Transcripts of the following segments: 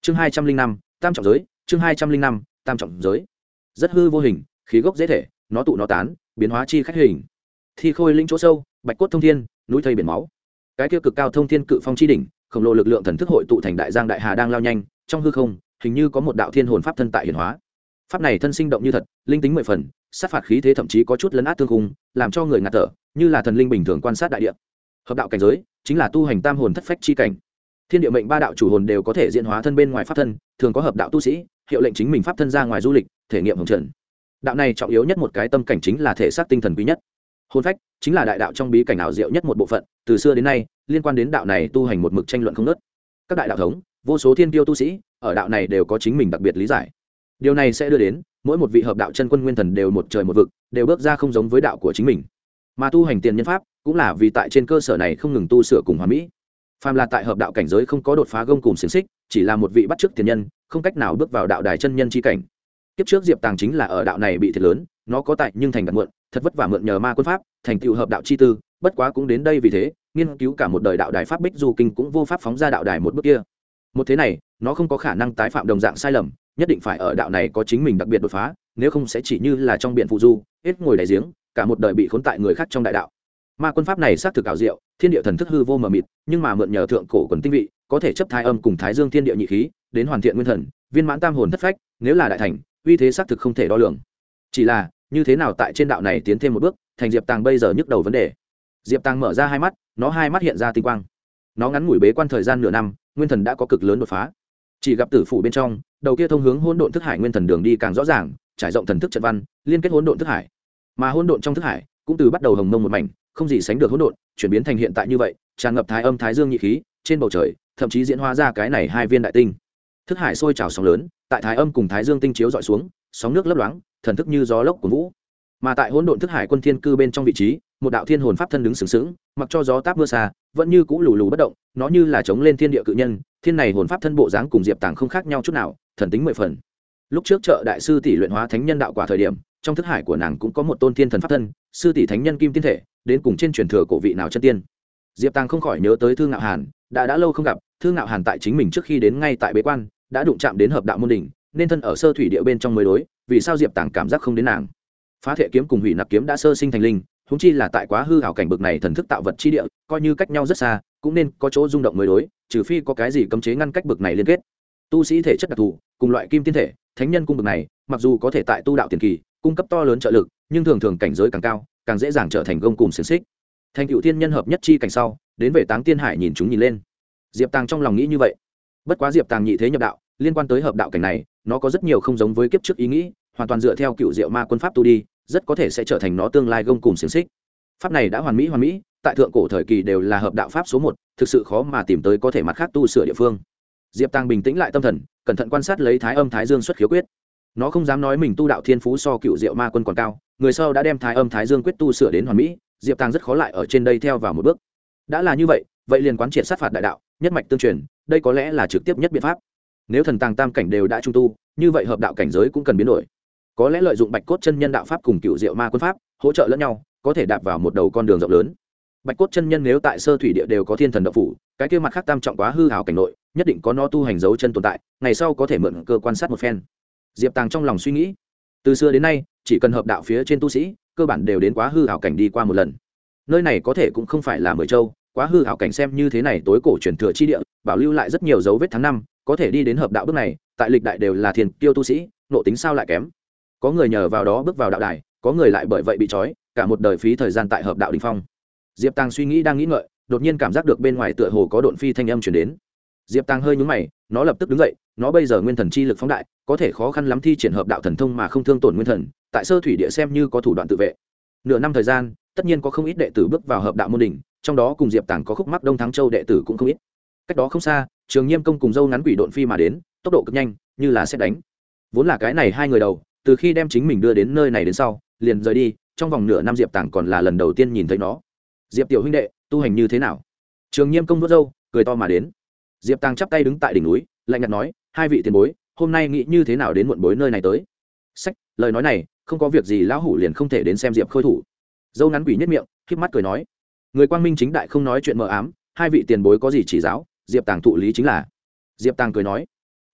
chương 205, tam trọng giới. chương 205, tam trọng giới. Rất hư vô hình, khí gốc dễ thể, nó tụ nó tán, biến hóa chi khách hình. Thi khôi linh chỗ sâu, bạch cốt thông thiên, núi thây biển máu. Cái kia cực cao thông thiên cự phong chi đỉnh, khổng lồ lực lượng thần thức hội tụ thành đại giang đại hà đang lao nhanh, trong hư không, hình như có một đạo thiên hồn pháp thân tại hiển hóa. Pháp này thân sinh động như thật, linh tính 10 phần, sát phạt khí thế thậm chí có chút lấn át thương khung, làm cho người ngạt thở, như là thần linh bình thường quan sát đại địa. Hợp đạo cảnh giới, chính là tu hành tam hồn thất phách chi cảnh. Thiên địa mệnh ba đạo chủ hồn đều có thể diễn hóa thân bên ngoài pháp thân, thường có hợp đạo tu sĩ hiệu lệnh chính mình pháp thân ra ngoài du lịch, thể nghiệm hồng trần. Đạo này trọng yếu nhất một cái tâm cảnh chính là thể xác tinh thần quý nhất. Hồn phách chính là đại đạo trong bí cảnh ảo diệu nhất một bộ phận, từ xưa đến nay, liên quan đến đạo này tu hành một mực tranh luận không ngớt. Các đại đạo thống, vô số thiên tiêu tu sĩ, ở đạo này đều có chính mình đặc biệt lý giải. Điều này sẽ đưa đến mỗi một vị hợp đạo chân quân nguyên thần đều một trời một vực, đều bước ra không giống với đạo của chính mình. Mà tu hành tiền nhân pháp cũng là vì tại trên cơ sở này không ngừng tu sửa cùng hoàn mỹ. Phàm là tại hợp đạo cảnh giới không có đột phá gông cùng xiềng xích, chỉ là một vị bắt chước tiền nhân, không cách nào bước vào đạo đài chân nhân chi cảnh. Kiếp trước Diệp Tàng chính là ở đạo này bị thiệt lớn, nó có tại nhưng thành đặt muộn, thật vất vả mượn nhờ ma quân pháp, thành tựu hợp đạo chi tư, bất quá cũng đến đây vì thế, nghiên cứu cả một đời đạo đài pháp bích du kinh cũng vô pháp phóng ra đạo đài một bước kia. Một thế này, nó không có khả năng tái phạm đồng dạng sai lầm, nhất định phải ở đạo này có chính mình đặc biệt đột phá, nếu không sẽ chỉ như là trong biển phụ du, hết ngồi đáy giếng, cả một đời bị khốn tại người khác trong đại đạo. Ma quân pháp này xác thực ảo diệu, thiên địa thần thức hư vô mờ mịt, nhưng mà mượn nhờ thượng cổ quần tinh vị, có thể chấp thái âm cùng thái dương thiên địa nhị khí, đến hoàn thiện nguyên thần, viên mãn tam hồn thất phách, nếu là đại thành, uy thế xác thực không thể đo lường. Chỉ là, như thế nào tại trên đạo này tiến thêm một bước, thành Diệp Tàng bây giờ nhức đầu vấn đề. Diệp Tàng mở ra hai mắt, nó hai mắt hiện ra tinh quang. Nó ngắn ngủi bế quan thời gian nửa năm, nguyên thần đã có cực lớn đột phá. Chỉ gặp tử phủ bên trong, đầu kia thông hướng hỗn độn thức hải nguyên thần đường đi càng rõ ràng, trải rộng thần thức trận văn, liên kết hỗn độn thức hải. Mà hỗn độn trong thức hải, cũng từ bắt đầu hồng mông một mảnh, không gì sánh được hỗn độn, chuyển biến thành hiện tại như vậy, tràn ngập thái âm thái dương nhị khí, trên bầu trời, thậm chí diễn hóa ra cái này hai viên đại tinh. Thức hải sôi trào sóng lớn, tại thái âm cùng thái dương tinh chiếu dọi xuống, sóng nước lấp loáng, thần thức như gió lốc của vũ. Mà tại hỗn độn thức hải quân thiên cư bên trong vị trí, một đạo thiên hồn pháp thân đứng sừng sững, mặc cho gió táp mưa xa, vẫn như cũ lù lù bất động, nó như là chống lên thiên địa cự nhân, thiên này hồn pháp thân bộ dáng cùng Diệp Tàng không khác nhau chút nào, thần tính 10 phần. Lúc trước trợ đại sư tỷ luyện hóa thánh nhân đạo quả thời điểm, trong thức hải của nàng cũng có một tôn thiên thần pháp thân, sư tỷ thánh nhân kim tiên thể, đến cùng trên truyền thừa cổ vị nào chân tiên. Diệp Tàng không khỏi nhớ tới Thương Ngạo Hàn, đã lâu không gặp, Thương Ngạo Hàn tại chính mình trước khi đến ngay tại bế quan, đã đụng chạm đến hợp đạo môn đỉnh, nên thân ở sơ thủy địa bên trong mới đối, vì sao Diệp Tàng cảm giác không đến nàng? Phá thể kiếm cùng hủy nạp kiếm đã sơ sinh thành linh, huống chi là tại quá hư ảo cảnh bực này thần thức tạo vật chi địa, coi như cách nhau rất xa, cũng nên có chỗ rung động mới đối, trừ phi có cái gì cấm chế ngăn cách bực này liên kết. Tu sĩ thể chất đặc thù, cùng loại kim tiên thể, thánh nhân cung bực này, mặc dù có thể tại tu đạo tiền kỳ cung cấp to lớn trợ lực, nhưng thường thường cảnh giới càng cao, càng dễ dàng trở thành gông cùm xiềng xích. Thành cựu thiên nhân hợp nhất chi cảnh sau, đến về Táng Tiên Hải nhìn chúng nhìn lên. Diệp Tàng trong lòng nghĩ như vậy. Bất quá Diệp Tàng nhị thế nhập đạo, liên quan tới hợp đạo cảnh này, nó có rất nhiều không giống với kiếp trước ý nghĩ, hoàn toàn dựa theo cựu diệu ma quân pháp tu đi, rất có thể sẽ trở thành nó tương lai gông cùm xiềng xích. Pháp này đã hoàn mỹ, tại thượng cổ thời kỳ đều là hợp đạo pháp số 1, thực sự khó mà tìm tới có thể mặt khác tu sửa địa phương. Diệp Tàng bình tĩnh lại tâm thần, cẩn thận quan sát lấy thái âm thái dương xuất khiếu quyết. Nó không dám nói mình tu đạo thiên phú so cựu diệu ma quân còn cao, người sau đã đem thái âm thái dương quyết tu sửa đến hoàn mỹ, Diệp Tàng rất khó lại ở trên đây theo vào một bước. Đã là như vậy, vậy liền quán triệt sát phạt đại đạo, nhất mạch tương truyền, đây có lẽ là trực tiếp nhất biện pháp. Nếu thần tàng tam cảnh đều đã trung tu, như vậy hợp đạo cảnh giới cũng cần biến đổi. Có lẽ lợi dụng bạch cốt chân nhân đạo pháp cùng cựu diệu ma quân pháp hỗ trợ lẫn nhau, có thể đạp vào một đầu con đường rộng lớn. Bạch cốt chân nhân nếu tại sơ thủy địa đều có thiên thần đạo phủ, cái kia mặt khác tam trọng quá hư hào cảnh nội, nhất định có nó tu hành dấu chân tồn tại, ngày sau có thể mượn cơ quan sát một phen. Diệp Tàng trong lòng suy nghĩ, từ xưa đến nay, chỉ cần hợp đạo phía trên tu sĩ, cơ bản đều đến quá hư hào cảnh đi qua một lần. Nơi này có thể cũng không phải là Mười Châu, quá hư hào cảnh xem như thế này tối cổ truyền thừa chi địa, bảo lưu lại rất nhiều dấu vết tháng năm, có thể đi đến hợp đạo bước này, tại lịch đại đều là thiên tiêu tu sĩ, nộ tính sao lại kém. Có người nhờ vào đó bước vào đạo đài, có người lại bởi vậy bị trói, cả một đời phí thời gian tại hợp đạo đỉnh phong. Diệp Tàng suy nghĩ đang nghĩ ngợi, đột nhiên cảm giác được bên ngoài tựa hồ có độn phi thanh âm truyền đến. Diệp Tàng hơi nhướng mày, nó lập tức đứng dậy, nó bây giờ nguyên thần chi lực phóng đại, có thể khó khăn lắm thi triển hợp đạo thần thông mà không thương tổn nguyên thần, tại sơ thủy địa xem như có thủ đoạn tự vệ. Nửa năm thời gian, tất nhiên có không ít đệ tử bước vào hợp đạo môn đỉnh, trong đó cùng Diệp Tàng có khúc mắc Đông Thắng Châu đệ tử cũng không ít. Cách đó không xa, Trường Nghiêm công cùng dâu ngắn quỷ độn phi mà đến, tốc độ cực nhanh, như là sét đánh. Vốn là cái này hai người đầu, từ khi đem chính mình đưa đến nơi này đến sau, liền rời đi, trong vòng nửa năm Diệp Tàng còn là lần đầu tiên nhìn thấy nó. Diệp tiểu huynh đệ, tu hành như thế nào? Trường Nghiêm công vuốt râu, cười to mà đến. Diệp Tàng chắp tay đứng tại đỉnh núi, lạnh nhạt nói, hai vị tiền bối, hôm nay nghĩ như thế nào đến muộn bối nơi này tới? Sách, lời nói này, không có việc gì lão hủ liền không thể đến xem Diệp khôi thủ. Dâu ngắn quỷ nhất miệng, khép mắt cười nói, người quang minh chính đại không nói chuyện mờ ám, hai vị tiền bối có gì chỉ giáo, Diệp Tàng thụ lý chính là. Diệp Tàng cười nói,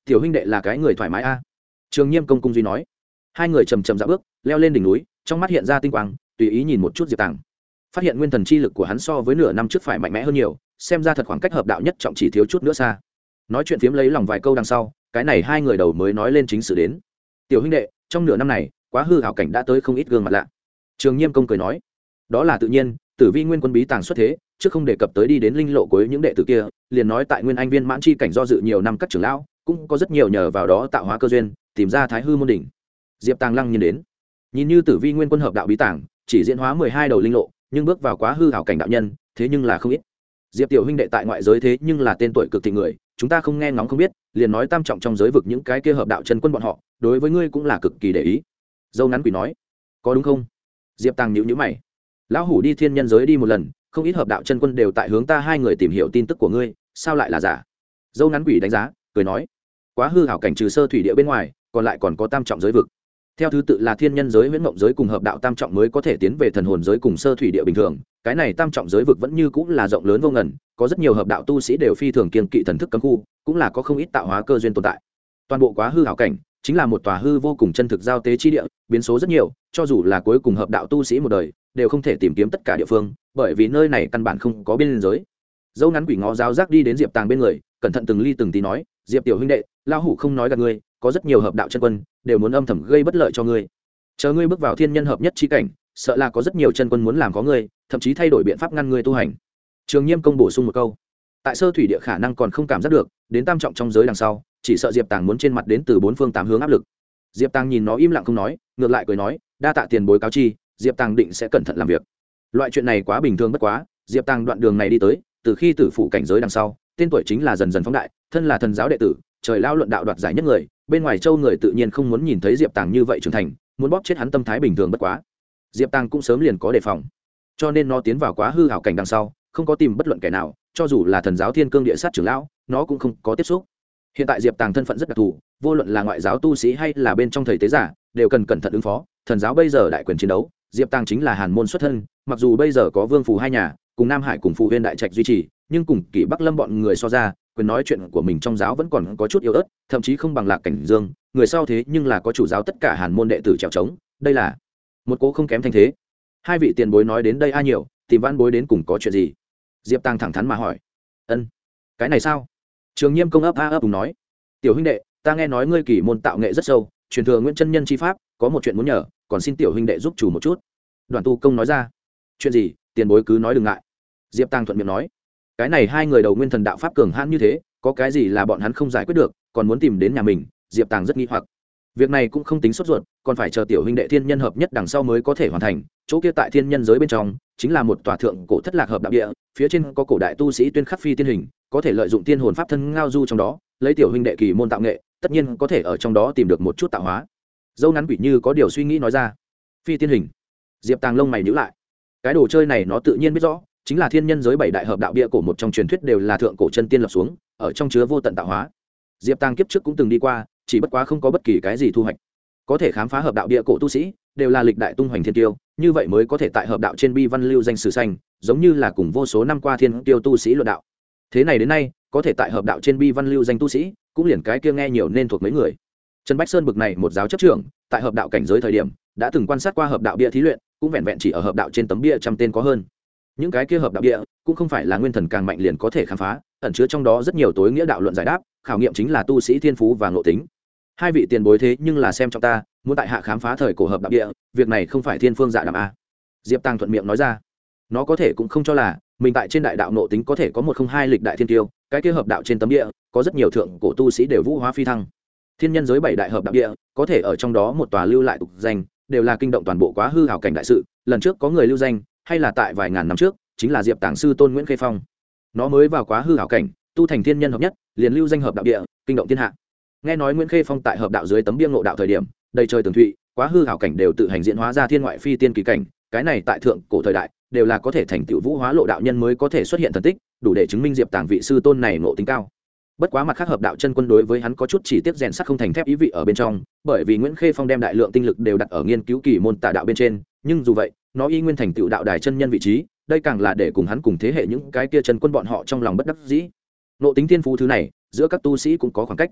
tiểu huynh đệ là cái người thoải mái a. Trường Nhiêm công cung duy nói. Hai người chầm chậm dạo bước leo lên đỉnh núi, trong mắt hiện ra tinh quang, tùy ý nhìn một chút Diệp Tàng, phát hiện nguyên thần chi lực của hắn so với nửa năm trước phải mạnh mẽ hơn nhiều, xem ra thật khoảng cách hợp đạo nhất trọng chỉ thiếu chút nữa xa. Nói chuyện phiếm lấy lòng vài câu đằng sau, cái này hai người đầu mới nói lên chính sự đến. Tiểu huynh đệ, trong nửa năm này quá hư hảo cảnh đã tới không ít gương mặt lạ. Trường Nhiêm công cười nói. Đó là tự nhiên, Tử Vi nguyên quân bí tàng xuất thế, trước không đề cập tới đi đến linh lộ của những đệ tử kia, liền nói tại Nguyên Anh viên mãn chi cảnh do dự nhiều năm các trưởng lão, cũng có rất nhiều nhờ vào đó tạo hóa cơ duyên, tìm ra Thái hư môn đỉnh. Diệp Tàng lăng nhìn đến, nhìn như Tử Vi nguyên quân hợp đạo bí tàng, chỉ diễn hóa 12 đầu linh lộ, nhưng bước vào quá hư hảo cảnh đạo nhân, thế nhưng là không ít. Diệp tiểu huynh đệ tại ngoại giới thế nhưng là tên tuổi cực thịnh người, chúng ta không nghe ngóng không biết, liền nói tam trọng trong giới vực những cái kia hợp đạo chân quân bọn họ, đối với ngươi cũng là cực kỳ để ý. Dâu ngắn quỷ nói, có đúng không? Diệp Tàng nhíu nhíu mày. Lão hủ đi thiên nhân giới đi một lần, không ít hợp đạo chân quân đều tại hướng ta hai người tìm hiểu tin tức của ngươi, sao lại là giả? Dâu ngắn quỷ đánh giá, cười nói, quá hư hảo cảnh trừ sơ thủy địa bên ngoài, còn lại còn có tam trọng giới vực. Theo thứ tự là thiên nhân giới, huyễn mộng giới cùng hợp đạo tam trọng mới có thể tiến về thần hồn giới cùng sơ thủy địa bình thường. Cái này tam trọng giới vực vẫn như cũng là rộng lớn vô ngần, có rất nhiều hợp đạo tu sĩ đều phi thường kiêng kỵ thần thức cấm khu, cũng là có không ít tạo hóa cơ duyên tồn tại. Toàn bộ quá hư hảo cảnh chính là một tòa hư vô cùng chân thực giao tế chi địa, biến số rất nhiều, cho dù là cuối cùng hợp đạo tu sĩ một đời, đều không thể tìm kiếm tất cả địa phương, bởi vì nơi này căn bản không có biên giới. Dâu ngắn quỷ ngó giáo giác đi đến Diệp Tàng bên người, cẩn thận từng ly từng tí nói, Diệp tiểu huynh đệ, lão hủ không nói gạt ngươi, có rất nhiều hợp đạo chân quân đều muốn âm thầm gây bất lợi cho ngươi. Chờ ngươi bước vào thiên nhân hợp nhất chi cảnh, sợ là có rất nhiều chân quân muốn làm có ngươi, thậm chí thay đổi biện pháp ngăn ngươi tu hành. Trường Nhiêm công bổ sung một câu, tại sơ thủy địa khả năng còn không cảm giác được, đến tam trọng trong giới đằng sau, chỉ sợ Diệp Tàng muốn trên mặt đến từ bốn phương tám hướng áp lực. Diệp Tàng nhìn nó im lặng không nói, ngược lại cười nói, đa tạ tiền bối cáo chi, Diệp Tàng định sẽ cẩn thận làm việc. Loại chuyện này quá bình thường bất quá, Diệp Tàng đoạn đường này đi tới, từ khi tử phụ cảnh giới đằng sau, tên tuổi chính là dần dần phóng đại, thân là thần giáo đệ tử, trời lao luận đạo đoạt giải nhất người, bên ngoài châu người tự nhiên không muốn nhìn thấy Diệp Tàng như vậy trưởng thành, muốn bóp chết hắn tâm thái bình thường bất quá. Diệp Tàng cũng sớm liền có đề phòng, cho nên nó tiến vào quá hư hảo cảnh đằng sau, không có tìm bất luận kẻ nào, cho dù là thần giáo thiên cương địa sát trưởng lão, nó cũng không có tiếp xúc. Hiện tại Diệp Tàng thân phận rất đặc thù, vô luận là ngoại giáo tu sĩ hay là bên trong thầy tế giả, đều cần cẩn thận ứng phó. Thần giáo bây giờ đại quyền chiến đấu, Diệp Tàng chính là hàn môn xuất thân, mặc dù bây giờ có Vương Phù hai nhà, cùng Nam Hải cùng Phù Huyên đại trạch duy trì, nhưng cùng Kỷ Bắc Lâm bọn người so ra, quyền nói chuyện của mình trong giáo vẫn còn có chút yếu ớt, thậm chí không bằng Lạc Cảnh Dương, người sau thế nhưng là có chủ giáo tất cả hàn môn đệ tử trèo trống, đây là một cố không kém thanh thế. Hai vị tiền bối nói đến đây a nhiều, tìm văn bối đến cùng có chuyện gì? Diệp Tàng thẳng thắn mà hỏi. Ân, cái này sao? Trường Nhiêm công ấp a ấp cùng nói, tiểu huynh đệ, ta nghe nói ngươi kỳ môn tạo nghệ rất sâu, truyền thừa Nguyễn chân nhân chi pháp, có một chuyện muốn nhờ, còn xin tiểu huynh đệ giúp chủ một chút. Đoàn Tu công nói ra. Chuyện gì? Tiền bối cứ nói đừng ngại. Diệp Tàng thuận miệng nói. Cái này hai người đầu nguyên thần đạo pháp cường hãn như thế, có cái gì là bọn hắn không giải quyết được, còn muốn tìm đến nhà mình? Diệp Tàng rất nghi hoặc. Việc này cũng không tính sốt ruột, còn phải chờ tiểu huynh đệ thiên nhân hợp nhất đằng sau mới có thể hoàn thành. Chỗ kia tại thiên nhân giới bên trong, chính là một tòa thượng cổ thất lạc hợp đạo địa, phía trên có cổ đại tu sĩ tuyên khắc phi tiên hình, có thể lợi dụng tiên hồn pháp thân ngao du trong đó, lấy tiểu huynh đệ kỳ môn tạo nghệ, tất nhiên có thể ở trong đó tìm được một chút tạo hóa. Dâu ngắn quỷ như có điều suy nghĩ nói ra. Phi tiên hình. Diệp Tàng lông mày nhíu lại. Cái đồ chơi này nó tự nhiên biết rõ, chính là thiên nhân giới bảy đại hợp đạo bia cổ một trong truyền thuyết đều là thượng cổ chân tiên lập xuống, ở trong chứa vô tận tạo hóa. Diệp Tàng kiếp trước cũng từng đi qua, chỉ bất quá không có bất kỳ cái gì thu hoạch. Có thể khám phá hợp đạo bia cổ tu sĩ, đều là lịch đại tung hoành thiên tiêu, như vậy mới có thể tại hợp đạo trên bi văn lưu danh sử xanh, giống như là cùng vô số năm qua thiên tiêu tu sĩ luận đạo. Thế này đến nay, có thể tại hợp đạo trên bi văn lưu danh tu sĩ, cũng liền cái kia nghe nhiều nên thuộc mấy người. Trần Bách Sơn bực này một giáo chấp trưởng, tại hợp đạo cảnh giới thời điểm, đã từng quan sát qua hợp đạo bia thí luyện, cũng vẹn vẹn chỉ ở hợp đạo trên tấm bia trăm tên có hơn. Những cái kia hợp đạo bia cũng không phải là nguyên thần càng mạnh liền có thể khám phá, ẩn chứa trong đó rất nhiều tối nghĩa đạo luận giải đáp, khảo nghiệm chính là tu sĩ thiên phú và ngộ tính. Hai vị tiền bối thế nhưng là xem trọng ta, muốn tại hạ khám phá thời cổ hợp đạo bia, việc này không phải thiên phương dạ đàm a. Diệp Tàng thuận miệng nói ra. Nó có thể cũng không cho là mình tại trên đại đạo ngộ tính có thể có 102 lịch đại thiên tiêu, cái kia hợp đạo trên tấm bia có rất nhiều thượng cổ tu sĩ đều vũ hóa phi thăng. Thiên nhân giới bảy đại hợp đạo bia có thể ở trong đó một tòa lưu lại tục danh, đều là kinh động toàn bộ quá hư hảo cảnh đại sự. Lần trước có người lưu danh, hay là tại vài ngàn năm trước, chính là Diệp Tàng sư tôn Nguyễn Khê Phong. Nó mới vào quá hư hảo cảnh, tu thành thiên nhân hợp nhất, liền lưu danh hợp đạo địa, kinh động thiên hạ. Nghe nói Nguyễn Khê Phong tại hợp đạo dưới tấm bia ngộ đạo thời điểm, đầy trời tường thụy, quá hư hảo cảnh đều tự hành diễn hóa ra thiên ngoại phi tiên kỳ cảnh, cái này tại thượng cổ thời đại, đều là có thể thành tựu vũ hóa lộ đạo nhân mới có thể xuất hiện thần tích, đủ để chứng minh Diệp Tàng vị sư tôn này ngộ tính cao. Bất quá mặt khác hợp đạo chân quân đối với hắn có chút chỉ tiếp rèn sắt không thành thép ý vị ở bên trong, bởi vì Nguyễn Khê Phong đem đại lượng tinh lực đều đặt ở nghiên cứu kỳ môn tà đạo bên trên, nhưng dù vậy, nó y nguyên thành tựu đạo đài chân nhân vị trí, đây càng là để cùng hắn cùng thế hệ những cái kia chân quân bọn họ trong lòng bất đắc dĩ. Ngộ tính thiên phú thứ này, giữa các tu sĩ cũng có khoảng cách.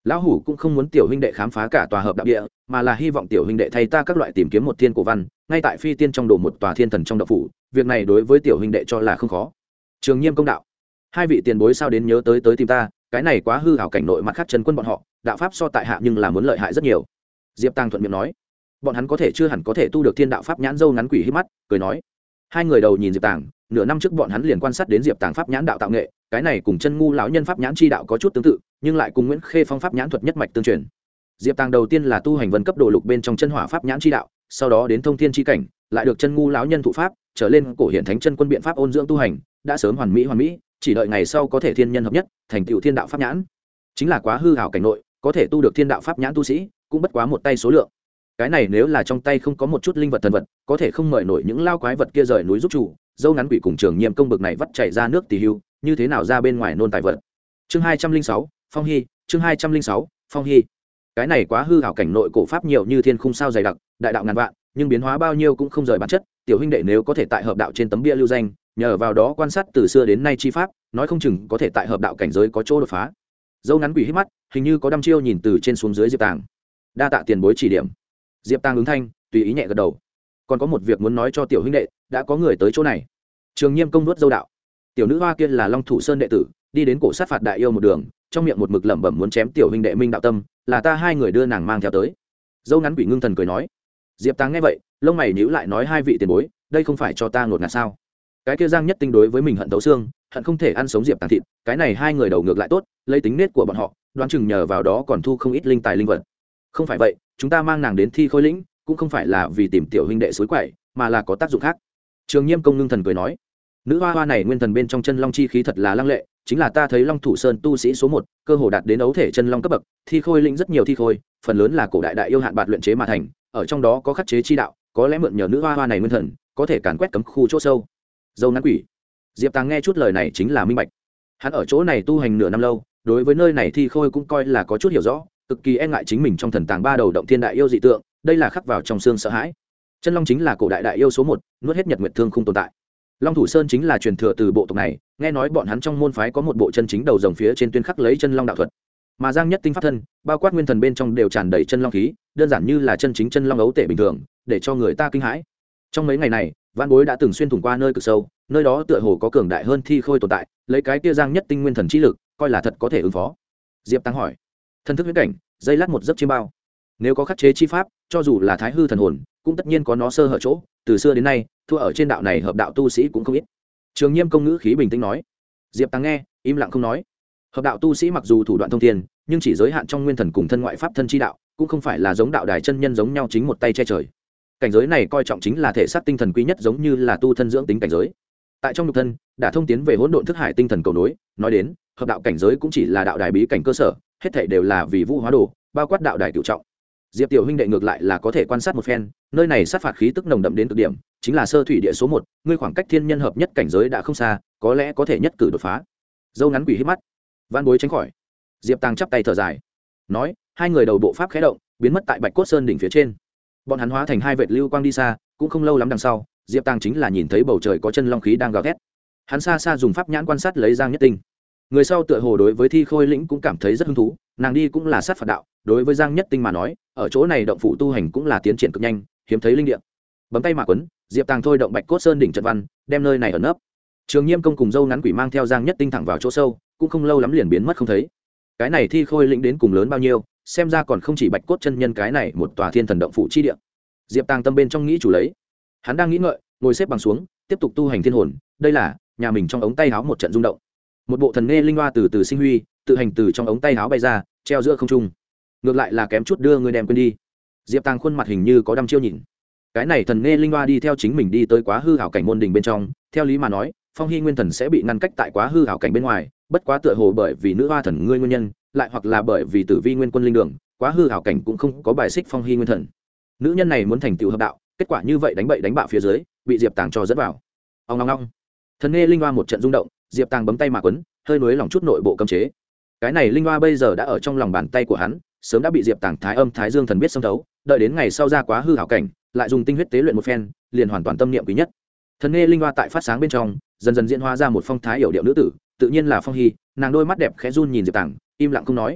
lão hủ cũng không muốn tiểu huynh đệ khám phá cả tòa hợp đạo địa, mà là hy vọng tiểu huynh đệ thay ta các loại tìm kiếm một thiên cổ văn ngay tại phi tiên trong đồ một tòa thiên thần trong đạo phủ. Việc này đối với tiểu huynh đệ cho là không khó. Trường Nghiêm công đạo, hai vị tiền bối sao đến nhớ tới tìm ta, cái này quá hư hảo cảnh nội mặt khác chân quân bọn họ đạo pháp so tại hạ nhưng là muốn lợi hại rất nhiều. Diệp Tăng thuận miệng nói, bọn hắn có thể chưa hẳn có thể tu được thiên đạo pháp nhãn. Dâu ngắn quỷ hít mắt cười nói, hai người đầu nhìn Diệp Tàng, nửa năm trước bọn hắn liền quan sát đến Diệp Tàng pháp nhãn đạo tạo nghệ, cái này cùng chân ngu lão nhân pháp nhãn chi đạo có chút tương tự, nhưng lại cùng Nguyễn Khê Phong pháp nhãn thuật nhất mạch tương truyền. Diệp Tàng đầu tiên là tu hành vân cấp độ lục bên trong chân hỏa pháp nhãn chi đạo, sau đó đến thông thiên chi cảnh, lại được chân ngu lão nhân thụ pháp, trở lên cổ hiển thánh chân quân biện pháp ôn dưỡng tu hành, đã sớm hoàn mỹ, chỉ đợi ngày sau có thể thiên nhân hợp nhất, thành tựu thiên đạo pháp nhãn. Chính là quá hư ảo cảnh nội, có thể tu được thiên đạo pháp nhãn tu sĩ, cũng bất quá một tay số lượng. Cái này nếu là trong tay không có một chút linh vật thần vật, có thể không mời nổi những lao quái vật kia rời núi giúp chủ. Dâu ngắn quỷ cùng Trường Nghiêm công bực này vắt chảy ra nước tỳ hưu, như thế nào ra bên ngoài nôn tài vật. Chương 206, Phong Hy, chương 206, Phong Hy. Cái này quá hư ảo cảnh nội cổ pháp nhiều như thiên khung sao dày đặc, đại đạo ngàn vạn, nhưng biến hóa bao nhiêu cũng không rời bản chất. Tiểu huynh đệ nếu có thể tại hợp đạo trên tấm bia lưu danh, nhờ vào đó quan sát từ xưa đến nay chi pháp, nói không chừng có thể tại hợp đạo cảnh giới có chỗ đột phá. Dâu ngắn quỷ hít mắt, hình như có đăm chiêu nhìn từ trên xuống dưới Diệp Tàng. Đa tạ tiền bối chỉ điểm. Diệp Tàng ứng thanh, tùy ý nhẹ gật đầu. Còn có một việc muốn nói cho tiểu huynh đệ, đã có người tới chỗ này. Trường Nghiêm công nuốt dâu đạo, tiểu nữ hoa kia là Long Thủ Sơn đệ tử, đi đến cổ sát phạt đại yêu một đường, trong miệng một mực lẩm bẩm muốn chém tiểu huynh đệ Minh đạo tâm, là ta hai người đưa nàng mang theo tới. Dâu ngắn quỷ ngưng thần cười nói. Diệp Tàng nghe vậy, lông mày nhíu lại nói, hai vị tiền bối, đây không phải cho ta ngột ngạt sao? Cái kia Giang Nhất Tinh đối với mình hận thấu xương, hận không thể ăn sống Diệp Tàng thịt, cái này hai người đầu ngược lại tốt, lấy tính nết của bọn họ, đoán chừng nhờ vào đó còn thu không ít linh tài linh vật. Không phải vậy, chúng ta mang nàng đến Thi Khôi lĩnh, cũng không phải là vì tìm tiểu huynh đệ suối quậy, mà là có tác dụng khác. Trường Nghiêm công ngưng thần cười nói, nữ hoa hoa này nguyên thần bên trong chân long chi khí thật là lăng lệ, chính là ta thấy Long Thủ Sơn tu sĩ số một, cơ hồ đạt đến ấu thể chân long cấp bậc. Thi Khôi lĩnh rất nhiều thi khôi, phần lớn là cổ đại đại yêu hạn bạt luyện chế mà thành, ở trong đó có khắc chế chi đạo, có lẽ mượn nhờ nữ hoa hoa này nguyên thần, có thể càn quét cấm khu chỗ sâu. Dâu ngắn quỷ. Diệp Tàng nghe chút lời này chính là minh bạch. Hắn ở chỗ này tu hành nửa năm lâu, đối với nơi này thi khôi cũng coi là có chút hiểu rõ, cực kỳ e ngại chính mình trong thần tàng ba đầu động thiên đại yêu dị tượng, đây là khắc vào trong xương sợ hãi. Chân long chính là cổ đại đại yêu số một, nuốt hết nhật nguyệt thương không tồn tại. Long Thủ Sơn chính là truyền thừa từ bộ tộc này, nghe nói bọn hắn trong môn phái có một bộ chân chính đầu rồng phía trên tuyên khắc lấy chân long đạo thuật. Mà Giang Nhất Tinh pháp thân, bao quát nguyên thần bên trong đều tràn đầy chân long khí, đơn giản như là chân chính chân long ấu tể bình thường, để cho người ta kinh hãi. Trong mấy ngày này, Vãn Bối đã từng xuyên thủng qua nơi cực sâu, nơi đó tựa hồ có cường đại hơn thi khôi tồn tại, lấy cái kia Giang Nhất Tinh nguyên thần chi lực, coi là thật có thể ứng phó. Diệp Tăng hỏi, thân thức huyễn cảnh, dây lát một giấc chiêm bao. Nếu có khắc chế chi pháp, cho dù là thái hư thần hồn, cũng tất nhiên có nó sơ hở chỗ, từ xưa đến nay, thua ở trên đạo này hợp đạo tu sĩ cũng không ít. Trường Nghiêm công ngữ khí bình tĩnh nói. Diệp Tăng nghe, im lặng không nói. Hợp đạo tu sĩ mặc dù thủ đoạn thông thiên, nhưng chỉ giới hạn trong nguyên thần cùng thân ngoại pháp thân chi đạo, cũng không phải là giống đạo đài chân nhân giống nhau chính một tay che trời. Cảnh giới này coi trọng chính là thể xác tinh thần quý nhất, giống như là tu thân dưỡng tính cảnh giới. Tại trong nhục thân, đã thông tiến về hỗn độn thức hải tinh thần cầu nối, nói đến, hợp đạo cảnh giới cũng chỉ là đạo đài bí cảnh cơ sở, hết thảy đều là vì vũ hóa đồ, bao quát đạo đài cửu trọng. Diệp tiểu huynh đệ ngược lại là có thể quan sát một phen, nơi này sát phạt khí tức nồng đậm đến cực điểm, chính là sơ thủy địa số một, ngươi khoảng cách thiên nhân hợp nhất cảnh giới đã không xa, có lẽ có thể nhất cử đột phá. Dâu ngắn quỷ hít mắt, Vãn Bối tránh khỏi. Diệp Tăng chắp tay thở dài, nói, hai người đầu bộ pháp khẽ động, biến mất tại Bạch Cốt Sơn đỉnh phía trên. Bọn hắn hóa thành hai vệt lưu quang đi xa, cũng không lâu lắm đằng sau, Diệp Tăng chính là nhìn thấy bầu trời có chân long khí đang gào thét. Hắn xa xa dùng pháp nhãn quan sát lấy Giang Nhất Tinh. Người sau tựa hồ đối với Thi Khôi lĩnh cũng cảm thấy rất hứng thú, nàng đi cũng là sát phạt đạo, đối với Giang Nhất Tinh mà nói, ở chỗ này động phủ tu hành cũng là tiến triển cực nhanh, hiếm thấy linh địa. Bấm tay mà quấn, Diệp Tăng thôi động Bạch Cốt Sơn đỉnh trận văn, đem nơi này ẩn nấp. Trường Nghiêm công cùng dâu ngắn quỷ mang theo Giang Nhất Tinh thẳng vào chỗ sâu, cũng không lâu lắm liền biến mất không thấy. Cái này Thi Khôi lĩnh đến cùng lớn bao nhiêu, xem ra còn không chỉ Bạch Cốt chân nhân cái này một tòa thiên thần động phủ chi địa. Diệp Tăng tâm bên trong nghĩ chủ lấy, hắn đang nghĩ ngợi, ngồi xếp bằng xuống, tiếp tục tu hành thiên hồn. Đây là nhà mình trong ống tay áo một trận rung động, một bộ thần nghe linh hoa từ từ sinh huy, tự hành từ trong ống tay áo bay ra, treo giữa không trung. Ngược lại là kém chút đưa người đem quên đi. Diệp Tăng khuôn mặt hình như có đăm chiêu nhìn. Cái này thần nghe linh hoa đi theo chính mình đi tới quá hư hảo cảnh môn đình bên trong, theo lý mà nói, Phong Hy nguyên thần sẽ bị ngăn cách tại quá hư hảo cảnh bên ngoài, bất quá tựa hồ bởi vì nữ hoa thần ngươi nguyên nhân, lại hoặc là bởi vì Tử Vi nguyên quân linh đường, quá hư hảo cảnh cũng không có bài xích Phong Hy nguyên thần. Nữ nhân này muốn thành tựu hợp đạo, kết quả như vậy đánh bậy đánh bạ phía dưới, bị Diệp Tăng cho dẫn vào. Ong ong ong. Thần nghe linh hoa một trận rung động, Diệp Tăng bấm tay mà quấn, hơi nuối lòng chút nội bộ cấm chế. Cái này linh hoa bây giờ đã ở trong lòng bàn tay của hắn, sớm đã bị Diệp Tăng thái âm thái dương thần biết xâm thấu, đợi đến ngày sau ra quá hư hảo cảnh, lại dùng tinh huyết tế luyện một phen, liền hoàn toàn tâm niệm quý nhất. Thần nghe linh hoa tại phát sáng bên trong, dần dần diễn hóa ra một phong thái hiểu điệu nữ tử, tự nhiên là Phong Hy. Nàng đôi mắt đẹp khẽ run nhìn Diệp Tăng, im lặng không nói.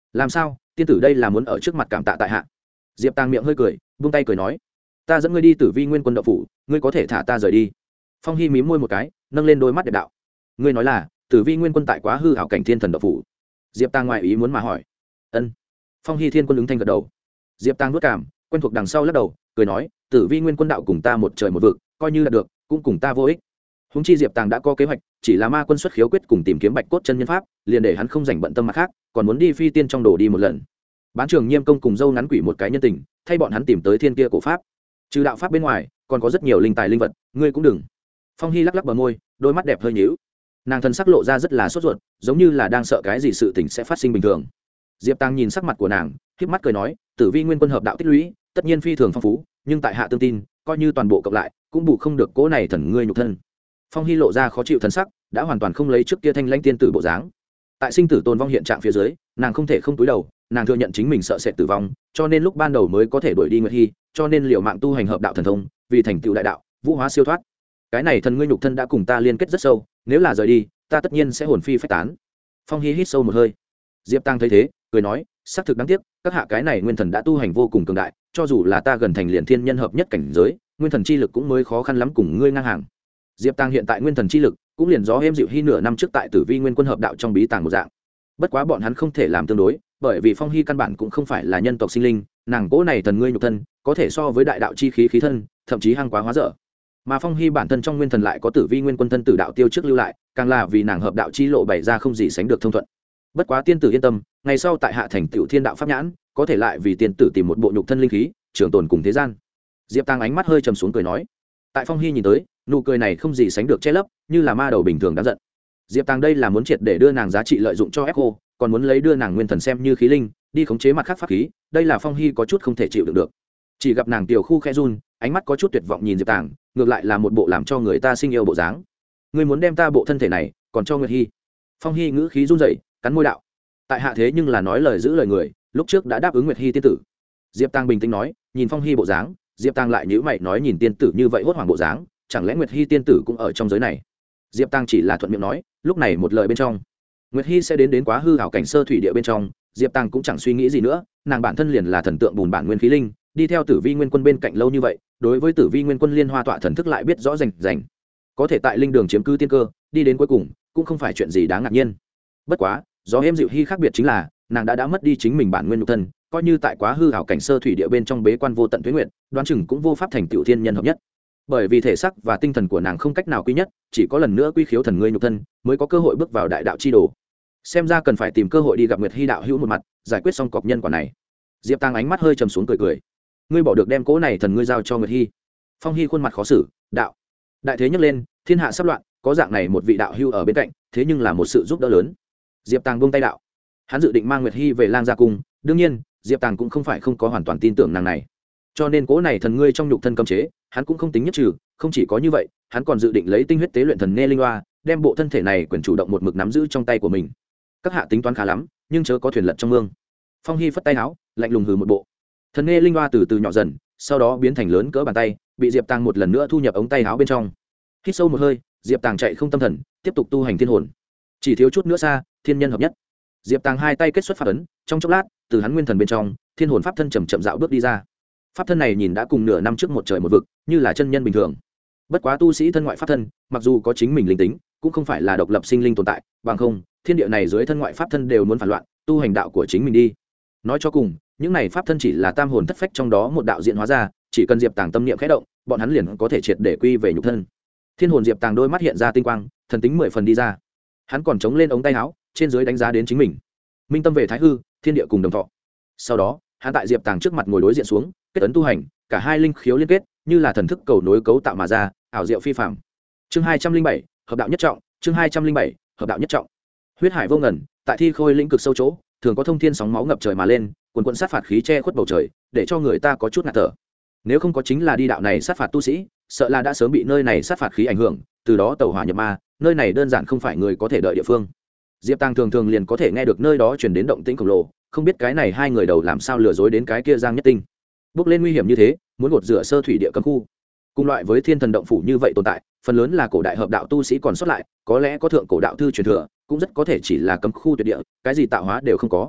làm sao tiên tử đây là muốn ở trước mặt cảm tạ tại hạ? Diệp Tàng miệng hơi cười, buông tay cười nói, ta dẫn ngươi đi Tử Vi Nguyên Quân đậu phủ, ngươi có thể thả ta rời đi. Phong Hy mím môi một cái, nâng lên đôi mắt đẹp đạo, ngươi nói là Tử Vi Nguyên Quân tại quá hư hảo cảnh thiên thần đậu phủ? Diệp Tàng ngoài ý muốn mà hỏi. Ân. Phong Hy Thiên Quân ứng thanh gật đầu. Diệp Tàng nuốt cảm, quen thuộc đằng sau lắc đầu, cười nói, Tử Vi Nguyên Quân đạo cùng ta một trời một vực, coi như là được, cũng cùng ta vô ích. Húng chi Diệp Tàng đã có kế hoạch, chỉ là ma quân xuất khiếu quyết cùng tìm kiếm bạch cốt chân nhân pháp, liền để hắn không dành bận tâm mặt khác, còn muốn đi phi tiên trong đồ đi một lần. Bán Trường Nhiêm công cùng dâu ngắn quỷ một cái nhân tình, thay bọn hắn tìm tới thiên kia cổ pháp. Trừ đạo pháp bên ngoài, còn có rất nhiều linh tài linh vật, ngươi cũng đừng. Phong Hy lắc lắc bờ môi, đôi mắt đẹp hơi nhíu. Nàng thân sắc lộ ra rất là sốt ruột, giống như là đang sợ cái gì sự tình sẽ phát sinh bình thường. Diệp Tàng nhìn sắc mặt của nàng, khép mắt cười nói, Tử Vi Nguyên Quân hợp đạo tích lũy, tất nhiên phi thường phong phú, nhưng tại hạ tương tin, coi như toàn bộ cộng lại, cũng bù không được cố này thần ngươi nhục thân. Phong Hy lộ ra khó chịu thần sắc, đã hoàn toàn không lấy trước kia thanh lãnh tiên tử bộ dáng. Tại sinh tử tồn vong hiện trạng phía dưới, nàng không thể không túi đầu, nàng thừa nhận chính mình sợ sệt tử vong, cho nên lúc ban đầu mới có thể đuổi đi Nguyệt Hy, cho nên liều mạng tu hành hợp đạo thần thông, vì thành tựu đại đạo, vũ hóa siêu thoát. Cái này thần ngươi nhục thân đã cùng ta liên kết rất sâu, nếu là rời đi, ta tất nhiên sẽ hồn phi phách tán. Phong Hy hít sâu một hơi. Diệp Tăng thấy thế, cười nói, xác thực đáng tiếc, các hạ cái này nguyên thần đã tu hành vô cùng cường đại, cho dù là ta gần thành liền thiên nhân hợp nhất cảnh giới, nguyên thần chi lực cũng mới khó khăn lắm cùng ngươi ngang hàng. Diệp Tăng hiện tại nguyên thần chi lực cũng liền gió êm dịu hy nửa năm trước tại Tử Vi Nguyên Quân hợp đạo trong bí tàng một dạng. Bất quá bọn hắn không thể làm tương đối, bởi vì Phong Hy căn bản cũng không phải là nhân tộc sinh linh, nàng cỗ này thần ngươi nhục thân, có thể so với đại đạo chi khí khí thân, thậm chí hăng quá hóa dở. Mà Phong Hy bản thân trong nguyên thần lại có Tử Vi Nguyên Quân thân tử đạo tiêu trước lưu lại, càng là vì nàng hợp đạo chi lộ bày ra không gì sánh được thông thuận. Bất quá tiên tử yên tâm, ngày sau tại hạ thành tựu thiên đạo pháp nhãn, có thể lại vì tiên tử tìm một bộ nhục thân linh khí, trường tồn cùng thế gian. Diệp Tăng ánh mắt hơi trầm xuống cười nói. Tại Phong Hy nhìn tới, nụ cười này không gì sánh được che lấp, như là ma đầu bình thường đáng giận. Diệp Tăng đây là muốn triệt để đưa nàng giá trị lợi dụng cho Echo, còn muốn lấy đưa nàng nguyên thần xem như khí linh, đi khống chế mặt khác pháp khí, đây là Phong Hy có chút không thể chịu đựng được. Chỉ gặp nàng tiểu khu khẽ run, ánh mắt có chút tuyệt vọng nhìn Diệp Tăng, ngược lại là một bộ làm cho người ta sinh yêu bộ dáng. Ngươi muốn đem ta bộ thân thể này, còn cho Nguyệt Hy? Phong Hy ngữ khí run rẩy, cắn môi đạo. Tại hạ thế nhưng là nói lời giữ lời người, lúc trước đã đáp ứng Nguyệt Hy tiên tử. Diệp Tăng bình tĩnh nói, nhìn Phong Hy bộ dáng, Diệp Tăng lại nhíu mày nói nhìn tiên tử như vậy hốt hoảng bộ dáng, chẳng lẽ Nguyệt Hy tiên tử cũng ở trong giới này? Diệp Tăng chỉ là thuận miệng nói, lúc này một lời bên trong, Nguyệt Hy sẽ đến quá hư hảo cảnh sơ thủy địa bên trong, Diệp Tăng cũng chẳng suy nghĩ gì nữa, nàng bản thân liền là thần tượng bùn bản nguyên khí linh, đi theo Tử Vi Nguyên Quân bên cạnh lâu như vậy, đối với Tử Vi Nguyên Quân liên hoa tọa thần thức lại biết rõ rành, có thể tại linh đường chiếm cứ tiên cơ, đi đến cuối cùng, cũng không phải chuyện gì đáng ngạc nhiên. Bất quá, do êm dịu hy khác biệt chính là, nàng đã mất đi chính mình bản nguyên nhục thân, coi như tại quá hư hảo cảnh sơ thủy địa bên trong bế quan vô tận tuế nguyện, đoán chừng cũng vô pháp thành tiểu thiên nhân hợp nhất. Bởi vì thể xác và tinh thần của nàng không cách nào quy nhất, chỉ có lần nữa quy khiếu thần ngươi nhục thân, mới có cơ hội bước vào đại đạo chi đồ. Xem ra cần phải tìm cơ hội đi gặp Nguyệt Hy đạo hữu một mặt, giải quyết xong cọc nhân quả này. Diệp Tăng ánh mắt hơi trầm xuống cười, ngươi bỏ được đem cố này thần ngươi giao cho Nguyệt Hy? Phong Hy khuôn mặt khó xử, đạo. Đại thế nhấc lên, thiên hạ sắp loạn, có dạng này một vị đạo hữu ở bên cạnh, thế nhưng là một sự giúp đỡ lớn. Diệp Tăng buông tay đạo. Hắn dự định mang Nguyệt Hy về Lang Gia cung, đương nhiên, Diệp Tăng cũng không phải không có hoàn toàn tin tưởng nàng này. Cho nên cố này thần ngươi trong nhục thân cấm chế, hắn cũng không tính nhất trừ, không chỉ có như vậy, hắn còn dự định lấy tinh huyết tế luyện thần Nê Linh Hoa, đem bộ thân thể này quyền chủ động một mực nắm giữ trong tay của mình. Các hạ tính toán khá lắm, nhưng chớ có thuyền lật trong mương. Phong Hy phất tay áo, lạnh lùng hừ một bộ. Thần Nê Linh Hoa từ từ nhỏ dần, sau đó biến thành lớn cỡ bàn tay, bị Diệp Tăng một lần nữa thu nhập ống tay áo bên trong. Hít sâu một hơi, Diệp Tăng chạy không tâm thần, tiếp tục tu hành thiên hồn. Chỉ thiếu chút nữa xa, thiên nhân hợp nhất. Diệp Tăng hai tay kết xuất pháp ấn, trong chốc lát, từ hắn nguyên thần bên trong, thiên hồn pháp thân chậm chậm dạo bước đi ra. Pháp thân này nhìn đã cùng nửa năm trước một trời một vực, như là chân nhân bình thường. Bất quá tu sĩ thân ngoại pháp thân, mặc dù có chính mình linh tính, cũng không phải là độc lập sinh linh tồn tại, bằng không, thiên địa này dưới thân ngoại pháp thân đều muốn phản loạn, tu hành đạo của chính mình đi. Nói cho cùng, những này pháp thân chỉ là tam hồn thất phách trong đó một đạo diện hóa ra, chỉ cần Diệp Tăng tâm niệm khẽ động, bọn hắn liền có thể triệt để quy về nhục thân. Thiên hồn Diệp Tăng đôi mắt hiện ra tinh quang, thần tính 10 phần đi ra. Hắn còn chống lên ống tay áo, trên dưới đánh giá đến chính mình. Minh tâm về thái hư, thiên địa cùng đồng thọ. Sau đó, hắn tại Diệp Tăng trước mặt ngồi đối diện xuống, kết ấn tu hành, cả hai linh khiếu liên kết, như là thần thức cầu nối cấu tạo mà ra, ảo diệu phi phàm. Chương 207, hợp đạo nhất trọng, chương 207, hợp đạo nhất trọng. Huyết hải vô ngần, tại Thi Khôi lĩnh cực sâu chỗ, thường có thông thiên sóng máu ngập trời mà lên, quần quần sát phạt khí che khuất bầu trời, để cho người ta có chút ngạt thở. Nếu không có chính là đi đạo này sát phạt tu sĩ, sợ là đã sớm bị nơi này sát phạt khí ảnh hưởng, từ đó tẩu hỏa nhập ma, nơi này đơn giản không phải người có thể đợi địa phương. Diệp Tăng thường thường liền có thể nghe được nơi đó truyền đến động tĩnh khổng lồ, không biết cái này hai người đầu làm sao lừa dối đến cái kia Giang Nhất Tinh. Bước lên nguy hiểm như thế, muốn gột rửa sơ thủy địa cấm khu. Cùng loại với thiên thần động phủ như vậy tồn tại, phần lớn là cổ đại hợp đạo tu sĩ còn sót lại, có lẽ có thượng cổ đạo thư truyền thừa, cũng rất có thể chỉ là cấm khu tuyệt địa, cái gì tạo hóa đều không có.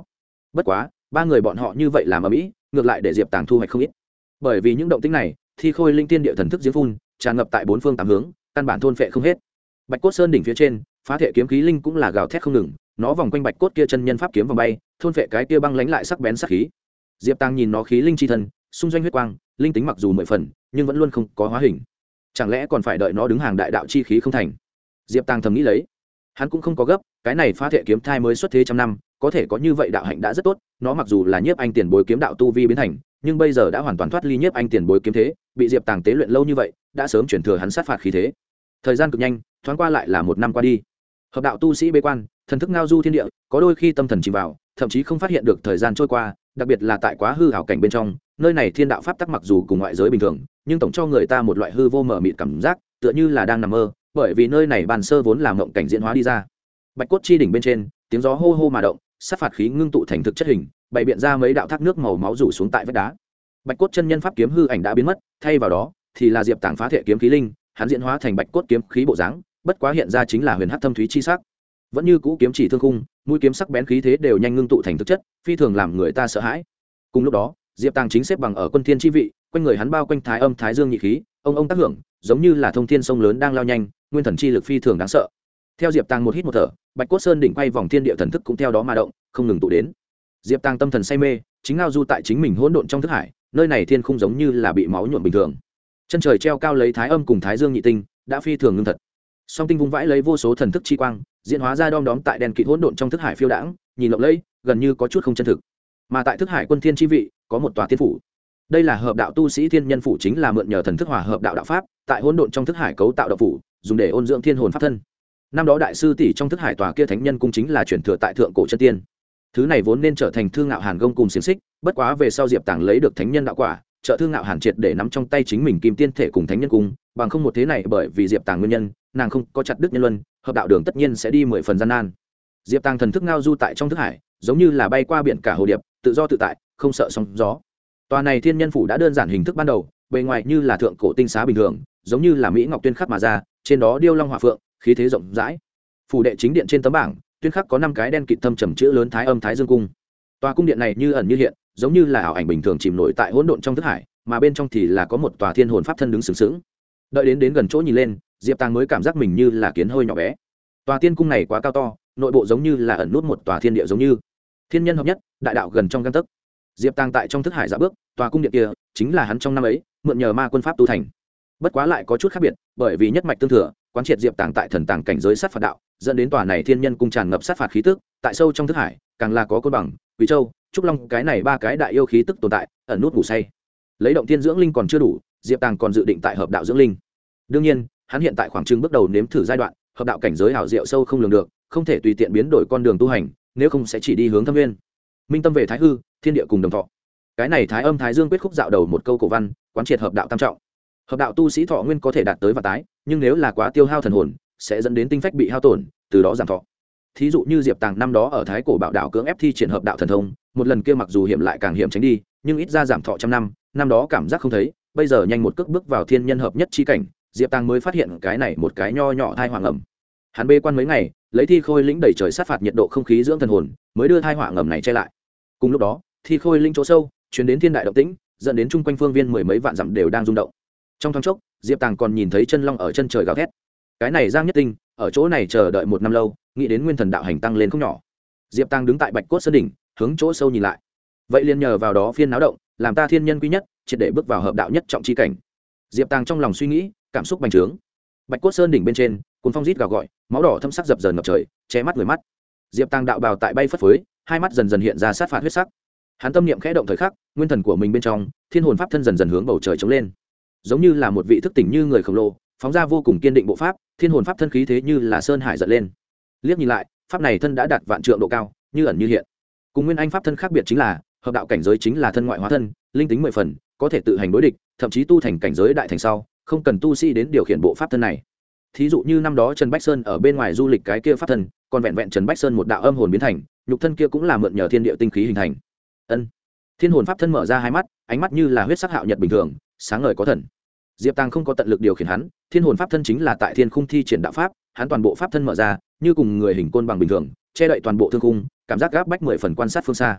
bất quá ba người bọn họ như vậy làm ở mỹ ngược lại để diệp tàng thu hoạch không ít, bởi vì những động tĩnh này thi khôi linh tiên địa thần thức giếng phun tràn ngập tại bốn phương tám hướng, căn bản thôn phệ không hết. Bạch cốt sơn đỉnh phía trên phá thể kiếm khí linh cũng là gào thét không ngừng, nó vòng quanh bạch cốt kia chân nhân pháp kiếm vòng bay, thôn phệ cái kia băng lánh lại sắc bén sắc khí. Diệp Tàng nhìn nó khí linh chi thân xung doanh huyết quang, linh tính mặc dù 10 phần nhưng vẫn luôn không có hóa hình, chẳng lẽ còn phải đợi nó đứng hàng đại đạo chi khí không thành? Diệp Tàng thầm nghĩ lấy. Hắn cũng không có gấp, cái này phá thể kiếm thai mới xuất thế trăm năm, có thể có như vậy đạo hạnh đã rất tốt. Nó mặc dù là nhiếp anh tiền bối kiếm đạo tu vi biến thành, nhưng bây giờ đã hoàn toàn thoát ly nhiếp anh tiền bối kiếm thế, bị Diệp Tàng tế luyện lâu như vậy, đã sớm chuyển thừa hắn sát phạt khí thế. Thời gian cực nhanh, thoáng qua lại là 1 năm qua đi. Hợp đạo tu sĩ bế quan, thần thức ngao du thiên địa, có đôi khi tâm thần chìm vào, thậm chí không phát hiện được thời gian trôi qua, đặc biệt là tại quá hư ảo cảnh bên trong, nơi này thiên đạo pháp tắc mặc dù cùng ngoại giới bình thường, nhưng tổng cho người ta một loại hư vô mờ mịt cảm giác, tựa như là đang nằm mơ, bởi vì nơi này bàn sơ vốn là mộng cảnh diễn hóa đi ra. Bạch cốt chi đỉnh bên trên, tiếng gió hô hô mà động, sát phạt khí ngưng tụ thành thực chất hình, bày biện ra mấy đạo thác nước màu máu rủ xuống tại vách đá. Bạch cốt chân nhân pháp kiếm hư ảnh đã biến mất, thay vào đó thì là Diệp Tàng phá thể kiếm khí linh, hắn diễn hóa thành bạch cốt kiếm khí bộ dáng, bất quá hiện ra chính là huyền hắc thâm thúy chi sắc. Vẫn như cũ kiếm chỉ thương khung, mũi kiếm sắc bén khí thế đều nhanh ngưng tụ thành thực chất, phi thường làm người ta sợ hãi. Cùng lúc đó, Diệp Tàng chính xếp bằng ở quân thiên chi vị, quanh người hắn bao quanh thái âm thái dương nhị khí, ông tác hưởng, giống như là thông thiên sông lớn đang lao nhanh, nguyên thần chi lực phi thường đáng sợ. Theo Diệp Tàng một hít một thở, Bạch cốt sơn đỉnh quay vòng thiên địa thần thức cũng theo đó mà động, không ngừng tụ đến. Diệp Tàng tâm thần say mê, chính ngao du tại chính mình hỗn độn trong thức hải, nơi này thiên khung giống như là bị máu nhuộm bình thường. Chân trời treo cao lấy thái âm cùng thái dương nhị tinh, đã phi thường ngưng thật. Song tinh vung vãi lấy vô số thần thức chi quang, diễn hóa ra đom đóm tại đèn kịt hỗn độn trong thức hải phiêu đãng, nhìn lộng lẫy, gần như có chút không chân thực. Mà tại thức hải quân thiên chi vị, có một tòa tiên phủ. Đây là hợp đạo tu sĩ thiên nhân phủ, chính là mượn nhờ thần thức hòa hợp đạo đạo pháp, tại hỗn độn trong thức hải cấu tạo đạo phủ, dùng để ôn dưỡng thiên hồn pháp thân. Năm đó đại sư tỷ trong thức hải tòa kia thánh nhân cung chính là chuyển thừa tại thượng cổ chân tiên. Thứ này vốn nên trở thành Thương Ngạo Hàn gông cùng xiềng xích, bất quá về sau Diệp Tàng lấy được thánh nhân đạo quả, trợ Thương Ngạo Hàn triệt để nắm trong tay chính mình kim tiên thể cùng thánh nhân cung, bằng không một thế này bởi vì Diệp Tàng nguyên nhân, nàng không có chặt đứt nhân luân, hợp đạo đường tất nhiên sẽ đi 10 phần gian nan. Diệp Tàng thần thức ngao du tại trong thức hải, giống như là bay qua biển cả hồ điệp, tự do tự tại, không sợ sóng gió. Tòa này thiên nhân phủ đã đơn giản hình thức ban đầu, bề ngoài như là thượng cổ tinh xá bình thường, giống như là mỹ ngọc tuyên khắc mà ra, trên đó điêu long hỏa phượng, khí thế rộng rãi. Phủ đệ chính điện trên tấm bảng, tuyên khắc có 5 cái đen kịt thâm trầm chữ lớn Thái Âm Thái Dương cung. Tòa cung điện này như ẩn như hiện, giống như là ảo ảnh bình thường chìm nổi tại hỗn độn trong thức hải, mà bên trong thì là có một tòa thiên hồn pháp thân đứng sừng sững. Đợi đến gần chỗ nhìn lên, Diệp Tàng mới cảm giác mình như là kiến hơi nhỏ bé. Tòa tiên cung này quá cao to, nội bộ giống như là ẩn nút một tòa thiên địa, giống như thiên nhân hợp nhất, đại đạo gần trong gang tấc. Diệp Tàng tại trong thức hải dạo bước, tòa cung điện kia chính là hắn trong năm ấy mượn nhờ ma quân pháp tu thành. Bất quá lại có chút khác biệt, bởi vì nhất mạch tương thừa, quán triệt Diệp Tàng tại thần tàng cảnh giới sát phạt đạo, dẫn đến tòa này thiên nhân cung tràn ngập sát phạt khí tức, tại sâu trong thức hải, càng là có côn bằng, Quỷ Châu, Trúc Long cái này 3 cái đại yêu khí tức tồn tại, ẩn nút ngủ say. Lấy động thiên dưỡng linh còn chưa đủ, Diệp Tàng còn dự định tại hợp đạo dưỡng linh. Đương nhiên, hắn hiện tại khoảng chừng bước đầu nếm thử giai đoạn, hợp đạo cảnh giới hảo diệu sâu không lường được, không thể tùy tiện biến đổi con đường tu hành, nếu không sẽ chỉ đi hướng thâm nguyên. Minh tâm về thái hư, thiên địa cùng đồng thọ. Cái này Thái Âm Thái Dương quyết khúc dạo đầu một câu cổ văn, quán triệt hợp đạo tam trọng. Hợp đạo tu sĩ thọ nguyên có thể đạt tới và tái, nhưng nếu là quá tiêu hao thần hồn, sẽ dẫn đến tinh phách bị hao tổn, từ đó giảm thọ. Thí dụ như Diệp Tàng năm đó ở Thái Cổ Bảo Đảo cưỡng ép thi triển hợp đạo thần thông, một lần kia mặc dù hiểm lại càng hiểm tránh đi, nhưng ít ra giảm thọ trăm năm, năm đó cảm giác không thấy, bây giờ nhanh một cước bước vào thiên nhân hợp nhất chi cảnh, Diệp Tàng mới phát hiện cái này một cái nho nhỏ thai hoàng ẩm. Hắn bê quan mấy ngày, lấy Thi Khôi lĩnh đẩy trời sát phạt nhiệt độ không khí dưỡng thần hồn, mới đưa thai hỏa ngầm này che lại. Cùng lúc đó, Thi Khôi lĩnh chỗ sâu, truyền đến thiên đại động tĩnh, dẫn đến chung quanh phương viên mười mấy vạn dặm đều đang rung động. Trong thoáng chốc, Diệp Tàng còn nhìn thấy chân long ở chân trời gào thét. Cái này Giang Nhất Tinh, ở chỗ này chờ đợi 1 năm lâu, nghĩ đến nguyên thần đạo hành tăng lên không nhỏ. Diệp Tàng đứng tại Bạch Cốt Sơn đỉnh, hướng chỗ sâu nhìn lại. Vậy liền nhờ vào đó phiên náo động, làm ta thiên nhân quý nhất, triệt để bước vào hợp đạo nhất trọng chi cảnh. Diệp Tàng trong lòng suy nghĩ, cảm xúc bành trướng. Bạch Cốt Sơn đỉnh bên trên, cuồng phong rít gào gọi, máu đỏ thâm sắc dập dờn ngập trời, che mắt người mắt. Diệp Tàng đạo bào tại bay phất phới, hai mắt dần dần hiện ra sát phạt huyết sắc. Hắn tâm niệm khẽ động thời khắc, nguyên thần của mình bên trong, thiên hồn pháp thân dần dần hướng bầu trời chống lên. Giống như là một vị thức tỉnh như người khổng lồ, phóng ra vô cùng kiên định bộ pháp, thiên hồn pháp thân khí thế như là sơn hải giận lên. Liếc nhìn lại, pháp này thân đã đạt vạn trượng độ cao, như ẩn như hiện. Cùng nguyên anh pháp thân khác biệt chính là, hợp đạo cảnh giới chính là thân ngoại hóa thân, linh tính 10 phần, có thể tự hành đối địch, thậm chí tu thành cảnh giới đại thành sau, không cần tu sĩ đến điều khiển bộ pháp thân này. Thí dụ như năm đó Trần Bách Sơn ở bên ngoài du lịch cái kia pháp thân, còn vẹn vẹn Trần Bách Sơn một đạo âm hồn biến thành, nhục thân kia cũng là mượn nhờ thiên địa tinh khí hình thành. Ân. Thiên hồn pháp thân mở ra hai mắt, ánh mắt như là huyết sắc hạo nhật bình thường, sáng ngời có thần. Diệp Tàng không có tận lực điều khiển hắn, thiên hồn pháp thân chính là tại thiên khung thi triển đạo pháp, hắn toàn bộ pháp thân mở ra, như cùng người hình côn bằng bình thường, che đậy toàn bộ thương khung, cảm giác gáp bách 10 phần quan sát phương xa.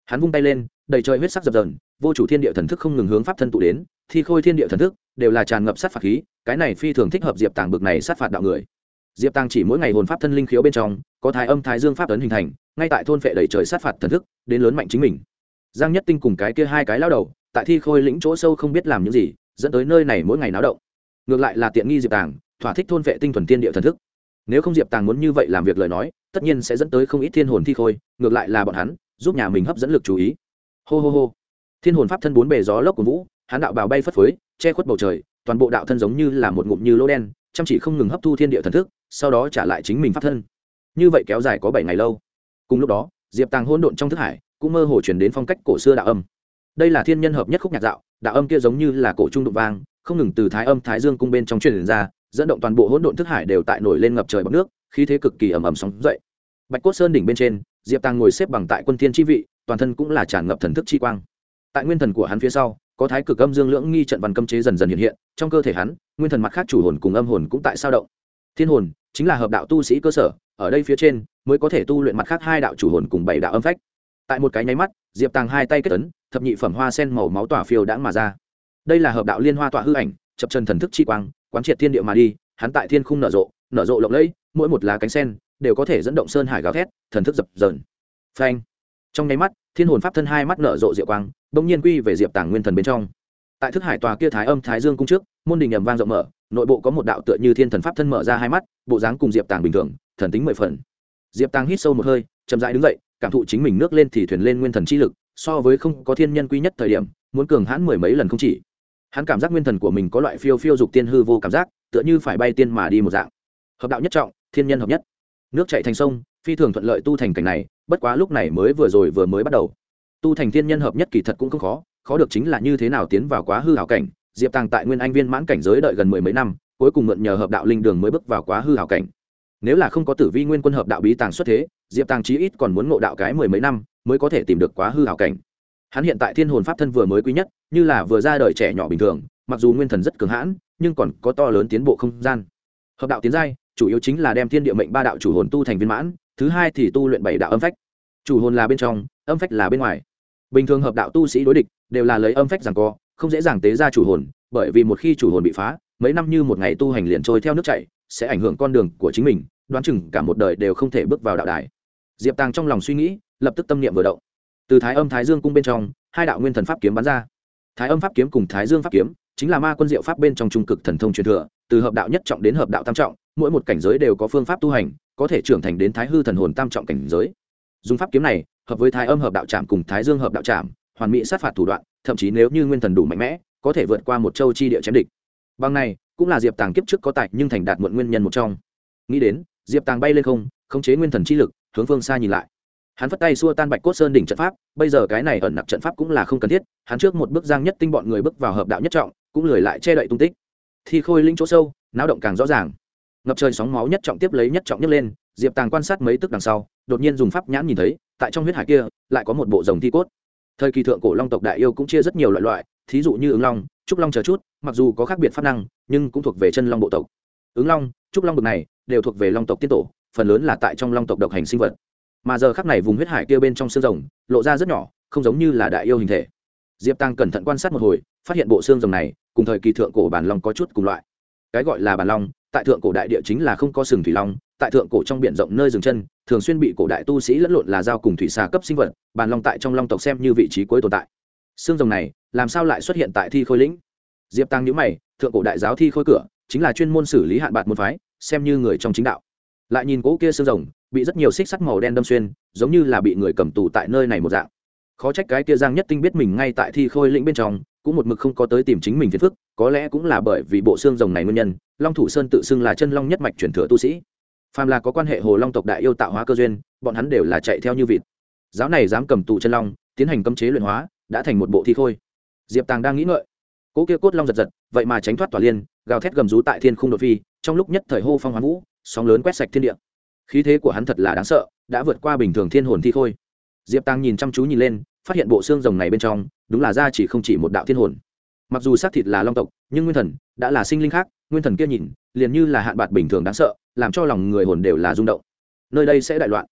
Hắn vung tay lên, đầy trời huyết sắc dập dờn, vô chủ thiên địa thần thức không ngừng hướng pháp thân tụ đến, thi khôi thiên địa thần thức đều là tràn ngập sát phạt khí, cái này phi thường thích hợp Diệp Tàng bực này sát phạt đạo người. Diệp Tàng chỉ mỗi ngày hồn pháp thân linh khiếu bên trong có thái âm thái dương pháp ấn hình thành, ngay tại thôn phệ đầy trời sát phạt thần thức, đến lớn mạnh chính mình. Giang Nhất Tinh cùng cái kia hai cái lao đầu, tại thi khôi lĩnh chỗ sâu không biết làm những gì, dẫn tới nơi này mỗi ngày náo động. Ngược lại là tiện nghi Diệp Tàng, thỏa thích thôn phệ tinh thuần tiên địa thần thức. Nếu không Diệp Tàng muốn như vậy làm việc lời nói, tất nhiên sẽ dẫn tới không ít thiên hồn thi khôi, ngược lại là bọn hắn giúp nhà mình hấp dẫn lực chú ý. Hô hô hô. Thiên hồn pháp thân bốn bề gió lốc của vũ, hắn đạo bào bay phất phới, che khuất bầu trời, toàn bộ đạo thân giống như là một ngụm như lỗ đen, chăm chỉ không ngừng hấp thu thiên địa thần thức, sau đó trả lại chính mình pháp thân. Như vậy kéo dài có 7 ngày lâu. Cùng lúc đó, Diệp Tàng hỗn độn trong thức hải, cũng mơ hồ truyền đến phong cách cổ xưa đạo âm. Đây là thiên nhân hợp nhất khúc nhạc dạo, đạo âm kia giống như là cổ trung đụng vang, không ngừng từ thái âm thái dương cung bên trong truyền ra, dẫn động toàn bộ hỗn độn thức hải đều tại nổi lên ngập trời bọt nước, khí thế cực kỳ ầm ầm sóng dậy. Bạch cốt sơn đỉnh bên trên, Diệp Tàng ngồi xếp bằng tại quân thiên chi vị, toàn thân cũng là tràn ngập thần thức chi quang. Tại nguyên thần của hắn phía sau, có thái cực âm dương lưỡng nghi trận văn cấm chế dần dần hiện hiện, trong cơ thể hắn, nguyên thần mặt khác chủ hồn cùng âm hồn cũng tại sao động. Thiên hồn chính là hợp đạo tu sĩ cơ sở, ở đây phía trên mới có thể tu luyện mặt khác hai đạo chủ hồn cùng 7 đạo âm phách. Tại một cái nháy mắt, Diệp Tàng hai tay kết ấn, thập nhị phẩm hoa sen màu máu tỏa phiêu đãng mà ra. Đây là hợp đạo liên hoa tỏa hư ảnh, chập chân thần thức chi quang, quán triệt thiên địa mà đi, hắn tại thiên khung nở rộ lộng lẫy, mỗi một lá cánh sen đều có thể dẫn động sơn hải gào thét, thần thức dập dờn. Phanh! Trong nháy mắt, thiên hồn pháp thân hai mắt nở rộ diệu quang, bỗng nhiên quy về Diệp Tàng nguyên thần bên trong. Tại thức hải tòa kia thái âm thái dương cung trước, môn đình ầm vang rộng mở, nội bộ có một đạo tựa như thiên thần pháp thân mở ra hai mắt, bộ dáng cùng Diệp Tàng bình thường, thần tính 10 phần. Diệp Tàng hít sâu một hơi, chậm rãi đứng dậy, cảm thụ chính mình nước lên thì thuyền lên nguyên thần chi lực, so với không có thiên nhân quy nhất thời điểm, muốn cường hãn 10 mấy lần không chỉ. Hắn cảm giác nguyên thần của mình có loại phiêu phiêu dục tiên hư vô cảm giác, tựa như phải bay tiên mà đi một dạng. Hợp đạo nhất trọng, thiên nhân hợp nhất. Nước chảy thành sông, phi thường thuận lợi tu thành cảnh này, bất quá lúc này vừa mới bắt đầu. Tu thành thiên nhân hợp nhất kỳ thật cũng không khó, khó được chính là như thế nào tiến vào quá hư ảo cảnh. Diệp Tàng tại nguyên anh viên mãn cảnh giới đợi gần 10 mấy năm, cuối cùng mượn nhờ hợp đạo linh đường mới bước vào quá hư ảo cảnh. Nếu là không có Tử Vi Nguyên Quân hợp đạo bí tàng xuất thế, Diệp Tàng chí ít còn muốn ngộ đạo cái 10 mấy năm mới có thể tìm được quá hư ảo cảnh. Hắn hiện tại thiên hồn pháp thân vừa mới quý nhất, như là vừa ra đời trẻ nhỏ bình thường, mặc dù nguyên thần rất cường hãn, nhưng còn có to lớn tiến bộ không gian. Hợp đạo tiến giai, chủ yếu chính là đem thiên địa mệnh ba đạo chủ hồn tu thành viên mãn, thứ hai thì tu luyện 7 đạo âm phách. Chủ hồn là bên trong, âm phách là bên ngoài. Bình thường hợp đạo tu sĩ đối địch đều là lấy âm phách giằng co, không dễ dàng tế ra chủ hồn, bởi vì một khi chủ hồn bị phá, mấy năm như một ngày tu hành liền trôi theo nước chảy, sẽ ảnh hưởng con đường của chính mình, đoán chừng cả một đời đều không thể bước vào đạo đài. Diệp Tàng trong lòng suy nghĩ, lập tức tâm niệm vừa động. Từ thái âm thái dương cung bên trong, hai đạo nguyên thần pháp kiếm bắn ra. Thái âm pháp kiếm cùng thái dương pháp kiếm chính là ma quân diệu pháp bên trong trung cực thần thông truyền thừa, từ hợp đạo nhất trọng đến hợp đạo tam trọng, mỗi một cảnh giới đều có phương pháp tu hành, có thể trưởng thành đến thái hư thần hồn tam trọng cảnh giới. Dùng pháp kiếm này, hợp với thái âm hợp đạo trảm cùng thái dương hợp đạo trảm, hoàn mỹ sát phạt thủ đoạn, thậm chí nếu như nguyên thần đủ mạnh mẽ, có thể vượt qua một châu chi địa chém địch. Bằng này, cũng là Diệp Tàng kiếp trước có tài nhưng thành đạt muộn nguyên nhân một trong. Nghĩ đến, Diệp Tàng bay lên không, khống chế nguyên thần chi lực, hướng phương xa nhìn lại. Hắn phất tay xua tan Bạch Cốt Sơn đỉnh trận pháp, bây giờ cái này ẩn nặc trận pháp cũng là không cần thiết, hắn trước một bước Giang Nhất Tinh bọn người bước vào hợp đạo nhất trọng, cũng lười lại che đậy tung tích. Thi khôi linh chỗ sâu, náo động càng rõ ràng. Ngập trời sóng máu nhất trọng tiếp lấy nhất trọng nhấc lên, Diệp Tàng quan sát mấy tức đằng sau, đột nhiên dùng pháp nhãn nhìn thấy, tại trong huyết hải kia, lại có một bộ rồng thi cốt. Thời kỳ thượng cổ long tộc đại yêu cũng chia rất nhiều loại, thí dụ như ứng long, trúc long chờ chút, mặc dù có khác biệt pháp năng, nhưng cũng thuộc về chân long bộ tộc. Ứng long, trúc long bực này đều thuộc về long tộc tiên tổ, phần lớn là tại trong long tộc độc hành sinh vật. Mà giờ khắc này vùng huyết hải kia bên trong xương rồng lộ ra rất nhỏ, không giống như là đại yêu hình thể. Diệp Tăng cẩn thận quan sát một hồi, phát hiện bộ xương rồng này cùng thời kỳ thượng cổ bản long có chút cùng loại. Cái gọi là bản long, tại thượng cổ đại địa chính là không có sừng thủy long, tại thượng cổ trong biển rộng nơi dừng chân, thường xuyên bị cổ đại tu sĩ lẫn lộn là giao cùng thủy xà cấp sinh vật, bản long tại trong long tộc xem như vị trí cuối tồn tại. Xương rồng này làm sao lại xuất hiện tại Thi Khôi lĩnh? Diệp Tăng nhíu mày, thượng cổ đại giáo Thi Khôi cửa chính là chuyên môn xử lý hạn bạc môn phái, xem như người trong chính đạo. Lại nhìn cố kia xương rồng, bị rất nhiều xích sắt màu đen đâm xuyên, giống như là bị người cầm tù tại nơi này một dạng. Khó trách cái kia Giang Nhất Tinh biết mình ngay tại Thi Khôi lĩnh bên trong, cũng một mực không có tới tìm chính mình phiền phức, có lẽ cũng là bởi vì bộ xương rồng này nguyên nhân, Long Thủ Sơn tự xưng là chân long nhất mạch truyền thừa tu sĩ. Phàm là có quan hệ Hồ Long tộc đại yêu tạo hóa cơ duyên, bọn hắn đều là chạy theo như vịt. Giáo này dám cầm tù chân long, tiến hành cấm chế luyện hóa, đã thành một bộ thi khôi. Diệp Tàng đang nghĩ ngợi, cố kia cốt long giật giật, vậy mà tránh thoát tỏa liên, gào thét gầm rú tại thiên khung đột phi, trong lúc nhất thời hô phong hoán vũ, sóng lớn quét sạch thiên địa. Khí thế của hắn thật là đáng sợ, đã vượt qua bình thường thiên hồn thi khôi. Diệp Tàng nhìn chăm chú nhìn lên, phát hiện bộ xương rồng này bên trong, đúng là ra chỉ không chỉ một đạo thiên hồn. Mặc dù xác thịt là long tộc, nhưng nguyên thần đã là sinh linh khác, nguyên thần kia nhìn, liền như là hạn bạc bình thường đáng sợ, làm cho lòng người hồn đều là rung động. Nơi đây sẽ đại loạn.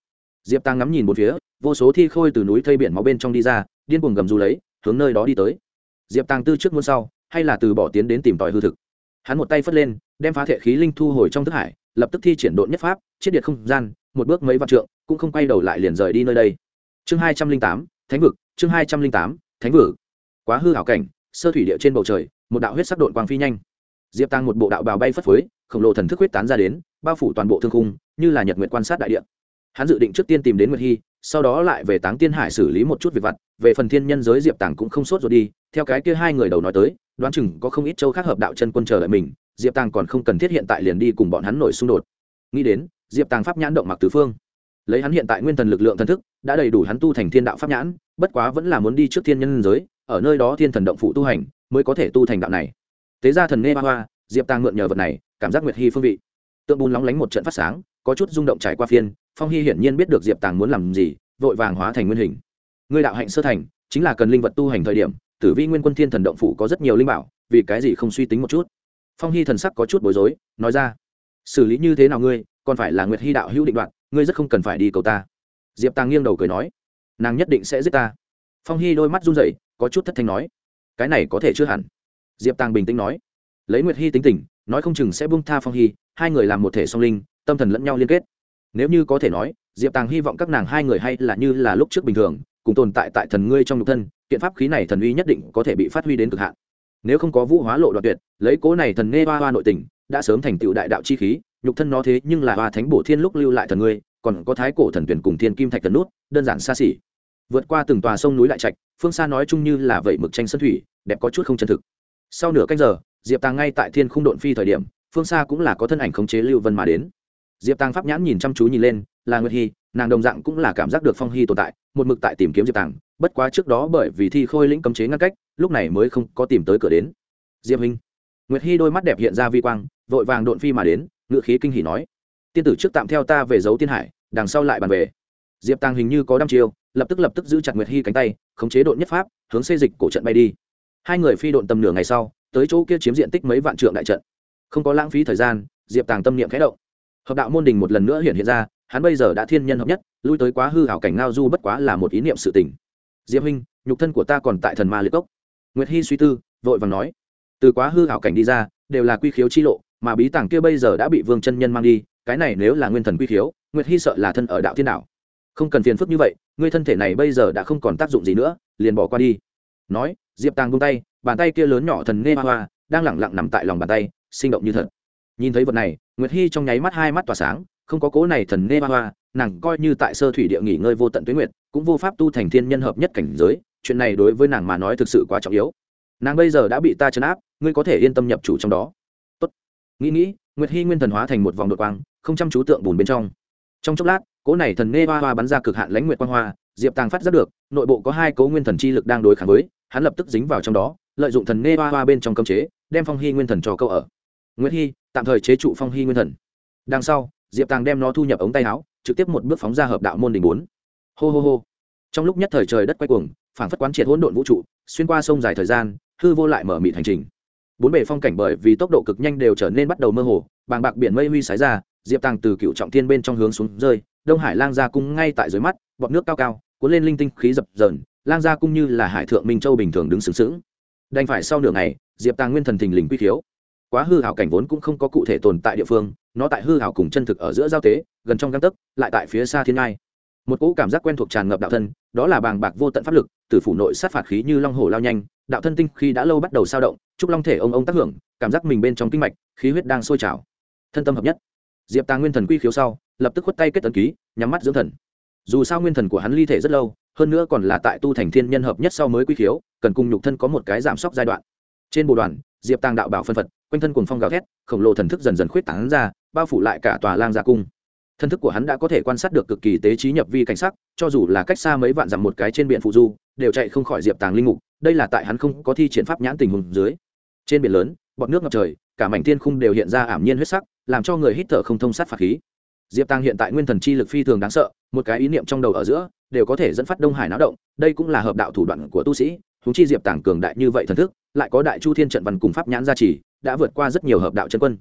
Diệp Tăng ngắm nhìn một phía, vô số thi khôi từ núi thây biển máu bên trong đi ra, điên cuồng gầm rú lấy, hướng nơi đó đi tới. Diệp Tăng tư trước muôn sau, hay là từ bỏ tiến đến tìm tòi hư thực. Hắn một tay phất lên, đem phá thể khí linh thu hồi trong thức hải, lập tức thi triển độn nhất pháp, chiết điệt không gian, một bước mấy vạn trượng, cũng không quay đầu lại liền rời đi nơi đây. Chương 208, Thánh vực, chương 208, Thánh vực. Quá hư ảo cảnh, sơ thủy địa trên bầu trời, một đạo huyết sắc độn quang phi nhanh. Diệp Tăng một bộ đạo bào bay phất phới, khổng lồ thần thức huyết tán ra đến, bao phủ toàn bộ thương khung, như là nhật nguyệt quan sát đại địa. Hắn dự định trước tiên tìm đến Nguyệt Hi, sau đó lại về Táng Tiên Hải xử lý một chút việc vặt, về phần thiên nhân giới Diệp Tàng cũng không sốt rồi đi, theo cái kia hai người đầu nói tới, đoán chừng có không ít châu khác hợp đạo chân quân chờ đợi mình, Diệp Tàng còn không cần thiết hiện tại liền đi cùng bọn hắn nổi xung đột. Nghĩ đến, Diệp Tàng pháp nhãn động mặc tứ phương. Lấy hắn hiện tại nguyên thần lực lượng thần thức, đã đầy đủ hắn tu thành thiên đạo pháp nhãn, bất quá vẫn là muốn đi trước thiên nhân giới, ở nơi đó thiên thần động phụ tu hành, mới có thể tu thành đạo này. Tế ra thần nghe ba hoa, Diệp Tàng mượn nhờ vật này, cảm giác Nguyệt Hi phương vị. Tượng bùn lóng lánh một trận phát sáng, có chút rung động trải qua phiên, Phong Hi hiển nhiên biết được Diệp Tàng muốn làm gì, vội vàng hóa thành nguyên hình. Ngươi đạo hạnh sơ thành, chính là cần linh vật tu hành thời điểm, Tử Vi Nguyên Quân Thiên Thần động phủ có rất nhiều linh bảo, vì cái gì không suy tính một chút? Phong Hi thần sắc có chút bối rối, nói ra: "Xử lý như thế nào ngươi, còn phải là Nguyệt Hi đạo hữu định đoạt, ngươi rất không cần phải đi cầu ta." Diệp Tàng nghiêng đầu cười nói: "Nàng nhất định sẽ giết ta." Phong Hi đôi mắt run rẩy, có chút thất thanh nói: "Cái này có thể chưa hẳn." Diệp Tàng bình tĩnh nói: "Lấy Nguyệt Hi tính tình, nói không chừng sẽ buông tha Phong Hi, hai người làm một thể song linh, tâm thần lẫn nhau liên kết. Nếu như có thể nói, Diệp Tàng hy vọng các nàng hai người hay là như là lúc trước bình thường, cùng tồn tại tại thần ngươi trong nhục thân, kiện pháp khí này thần uy nhất định có thể bị phát huy đến cực hạn. Nếu không có vũ hóa lộ đoạn tuyệt, lấy cố này thần nghe hoa nội tình, đã sớm thành tựu đại đạo chi khí, nhục thân nó thế nhưng là hoa thánh bổ thiên lúc lưu lại thần ngươi, còn có thái cổ thần tuyển cùng thiên kim thạch thần nút, đơn giản xa xỉ. Vượt qua từng tòa sông núi lại trạch, phương xa nói chung như là vậy mực tranh sơn thủy, đẹp có chút không chân thực. Sau nửa canh giờ, Diệp Tàng ngay tại thiên khung độn phi thời điểm, phương xa cũng là có thân ảnh khống chế lưu vân mà đến. Diệp Tàng pháp nhãn nhìn chăm chú nhìn lên, là Nguyệt Hi, nàng đồng dạng cũng là cảm giác được Phong Hi tồn tại, một mực tại tìm kiếm Diệp Tàng, bất quá trước đó bởi vì thi khôi lĩnh cấm chế ngăn cách, lúc này mới không có tìm tới cửa đến. Diệp huynh. Nguyệt Hi đôi mắt đẹp hiện ra vi quang, vội vàng độn phi mà đến, ngựa khí kinh hỉ nói: "Tiên tử trước tạm theo ta về giấu tiên hải, đằng sau lại bàn về." Diệp Tàng hình như có đăm chiêu, lập tức giữ chặt Nguyệt Hi cánh tay, khống chế độn nhất pháp, hướng xê dịch cổ trận bay đi. Hai người phi độn tầm nửa ngày sau, tới chỗ kia chiếm diện tích mấy vạn trượng đại trận. Không có lãng phí thời gian, Diệp Tàng tâm niệm khẽ động. Hợp đạo môn đình một lần nữa hiện ra, hắn bây giờ đã thiên nhân hợp nhất, lui tới quá hư ảo cảnh ngao du bất quá là một ý niệm sự tình. Diệp huynh, nhục thân của ta còn tại thần ma liệt cốc. Nguyệt Hi suy tư, vội vàng nói: "Từ quá hư ảo cảnh đi ra, đều là quy khiếu chi lộ, mà bí tàng kia bây giờ đã bị Vương chân nhân mang đi, cái này nếu là nguyên thần quy khiếu, Nguyệt Hi sợ là thân ở đạo thiên đạo. Không cần phiền phức như vậy, ngươi thân thể này bây giờ đã không còn tác dụng gì nữa, liền bỏ qua đi." Nói, Diệp Tàng buông tay, bàn tay kia lớn nhỏ thần nghe hoa đang lẳng lặng nằm tại lòng bàn tay, sinh động như thật. Nhìn thấy vật này, Nguyệt Hi trong nháy mắt hai mắt tỏa sáng, không có cố này thần nghe hoa, nàng coi như tại sơ thủy địa nghỉ ngơi vô tận tuế nguyệt, cũng vô pháp tu thành thiên nhân hợp nhất cảnh giới, chuyện này đối với nàng mà nói thực sự quá trọng yếu. Nàng bây giờ đã bị ta trấn áp, ngươi có thể yên tâm nhập chủ trong đó. Tốt. Nghĩ, Nguyệt Hi nguyên thần hóa thành một vòng đột quang, không chăm chú tượng bùn bên trong. Trong chốc lát, cố này thần nghe hoa bắn ra cực hạn lãnh nguyệt quang hoa, Diệp Tàng phát giác được, nội bộ có hai cố nguyên thần chi lực đang đối kháng với, hắn lập tức dính vào trong đó, lợi dụng thần nghe hoa bên trong cấm chế, đem Phong Hi nguyên thần cho câu ở. Nguyệt Hi tạm thời chế trụ Phong Hi nguyên thần. Đằng sau, Diệp Tàng đem nó thu nhập ống tay áo, trực tiếp một bước phóng ra hợp đạo môn đỉnh 4. Hô. Trong lúc nhất thời trời đất quay cuồng, phảng phất quán triệt hỗn độn vũ trụ, xuyên qua sông dài thời gian, hư vô lại mở mịt hành trình. Bốn bề phong cảnh bởi vì tốc độ cực nhanh đều trở nên bắt đầu mơ hồ, bàng bạc biển mây huy sái ra, Diệp Tàng từ cựu trọng thiên bên trong hướng xuống rơi, Đông Hải Lang Gia cung ngay tại dưới mắt, bọt nước cao cao, cuốn lên linh tinh khí dập dờn, Lang Gia cung như là hải thượng minh châu bình thường đứng sướng sướng. Đành phải sau nửa ngày, Diệp Tàng nguyên thần thình lình quy khiếu. Quá hư ảo cảnh vốn cũng không có cụ thể tồn tại địa phương, nó tại hư ảo cùng chân thực ở giữa giao tế, gần trong gang tấc, lại tại phía xa thiên ngai. Một cỗ cảm giác quen thuộc tràn ngập đạo thân, đó là bàng bạc vô tận pháp lực, từ phủ nội sát phạt khí như long hổ lao nhanh, đạo thân tinh khi đã lâu bắt đầu sao động, trúc long thể ông tác hưởng, cảm giác mình bên trong kinh mạch, khí huyết đang sôi trào. Thân tâm hợp nhất. Diệp Tàng nguyên thần quy khiếu sau, lập tức khuất tay kết ấn ký, nhắm mắt dưỡng thần. Dù sao nguyên thần của hắn ly thể rất lâu, hơn nữa còn là tại tu thành thiên nhân hợp nhất sau mới quy khiếu, cần cùng nhục thân có một cái giảm sóc giai đoạn. Trên bồ đoàn, Diệp Tàng đạo bảo phân phật, quanh thân cuồng phong gào thét, khổng lồ thần thức dần dần khuyết tán ra, bao phủ lại cả tòa Lang Gia cung. Thân thức của hắn đã có thể quan sát được cực kỳ tế trí nhập vi cảnh sắc, cho dù là cách xa mấy vạn dặm một cái trên biển phụ du, đều chạy không khỏi Diệp Tàng linh mục, đây là tại hắn không có thi triển pháp nhãn tình huống dưới. Trên biển lớn, bọt nước ngập trời, cả mảnh thiên khung đều hiện ra ảm nhiên huyết sắc, làm cho người hít thở không thông sát phạt khí. Diệp Tàng hiện tại nguyên thần chi lực phi thường đáng sợ, một cái ý niệm trong đầu ở giữa, đều có thể dẫn phát Đông Hải náo động, đây cũng là hợp đạo thủ đoạn của tu sĩ, huống chi Diệp Tàng cường đại như vậy thần thức, lại có đại chu thiên trận văn cùng pháp nhãn gia trì, đã vượt qua rất nhiều hợp đạo chân quân.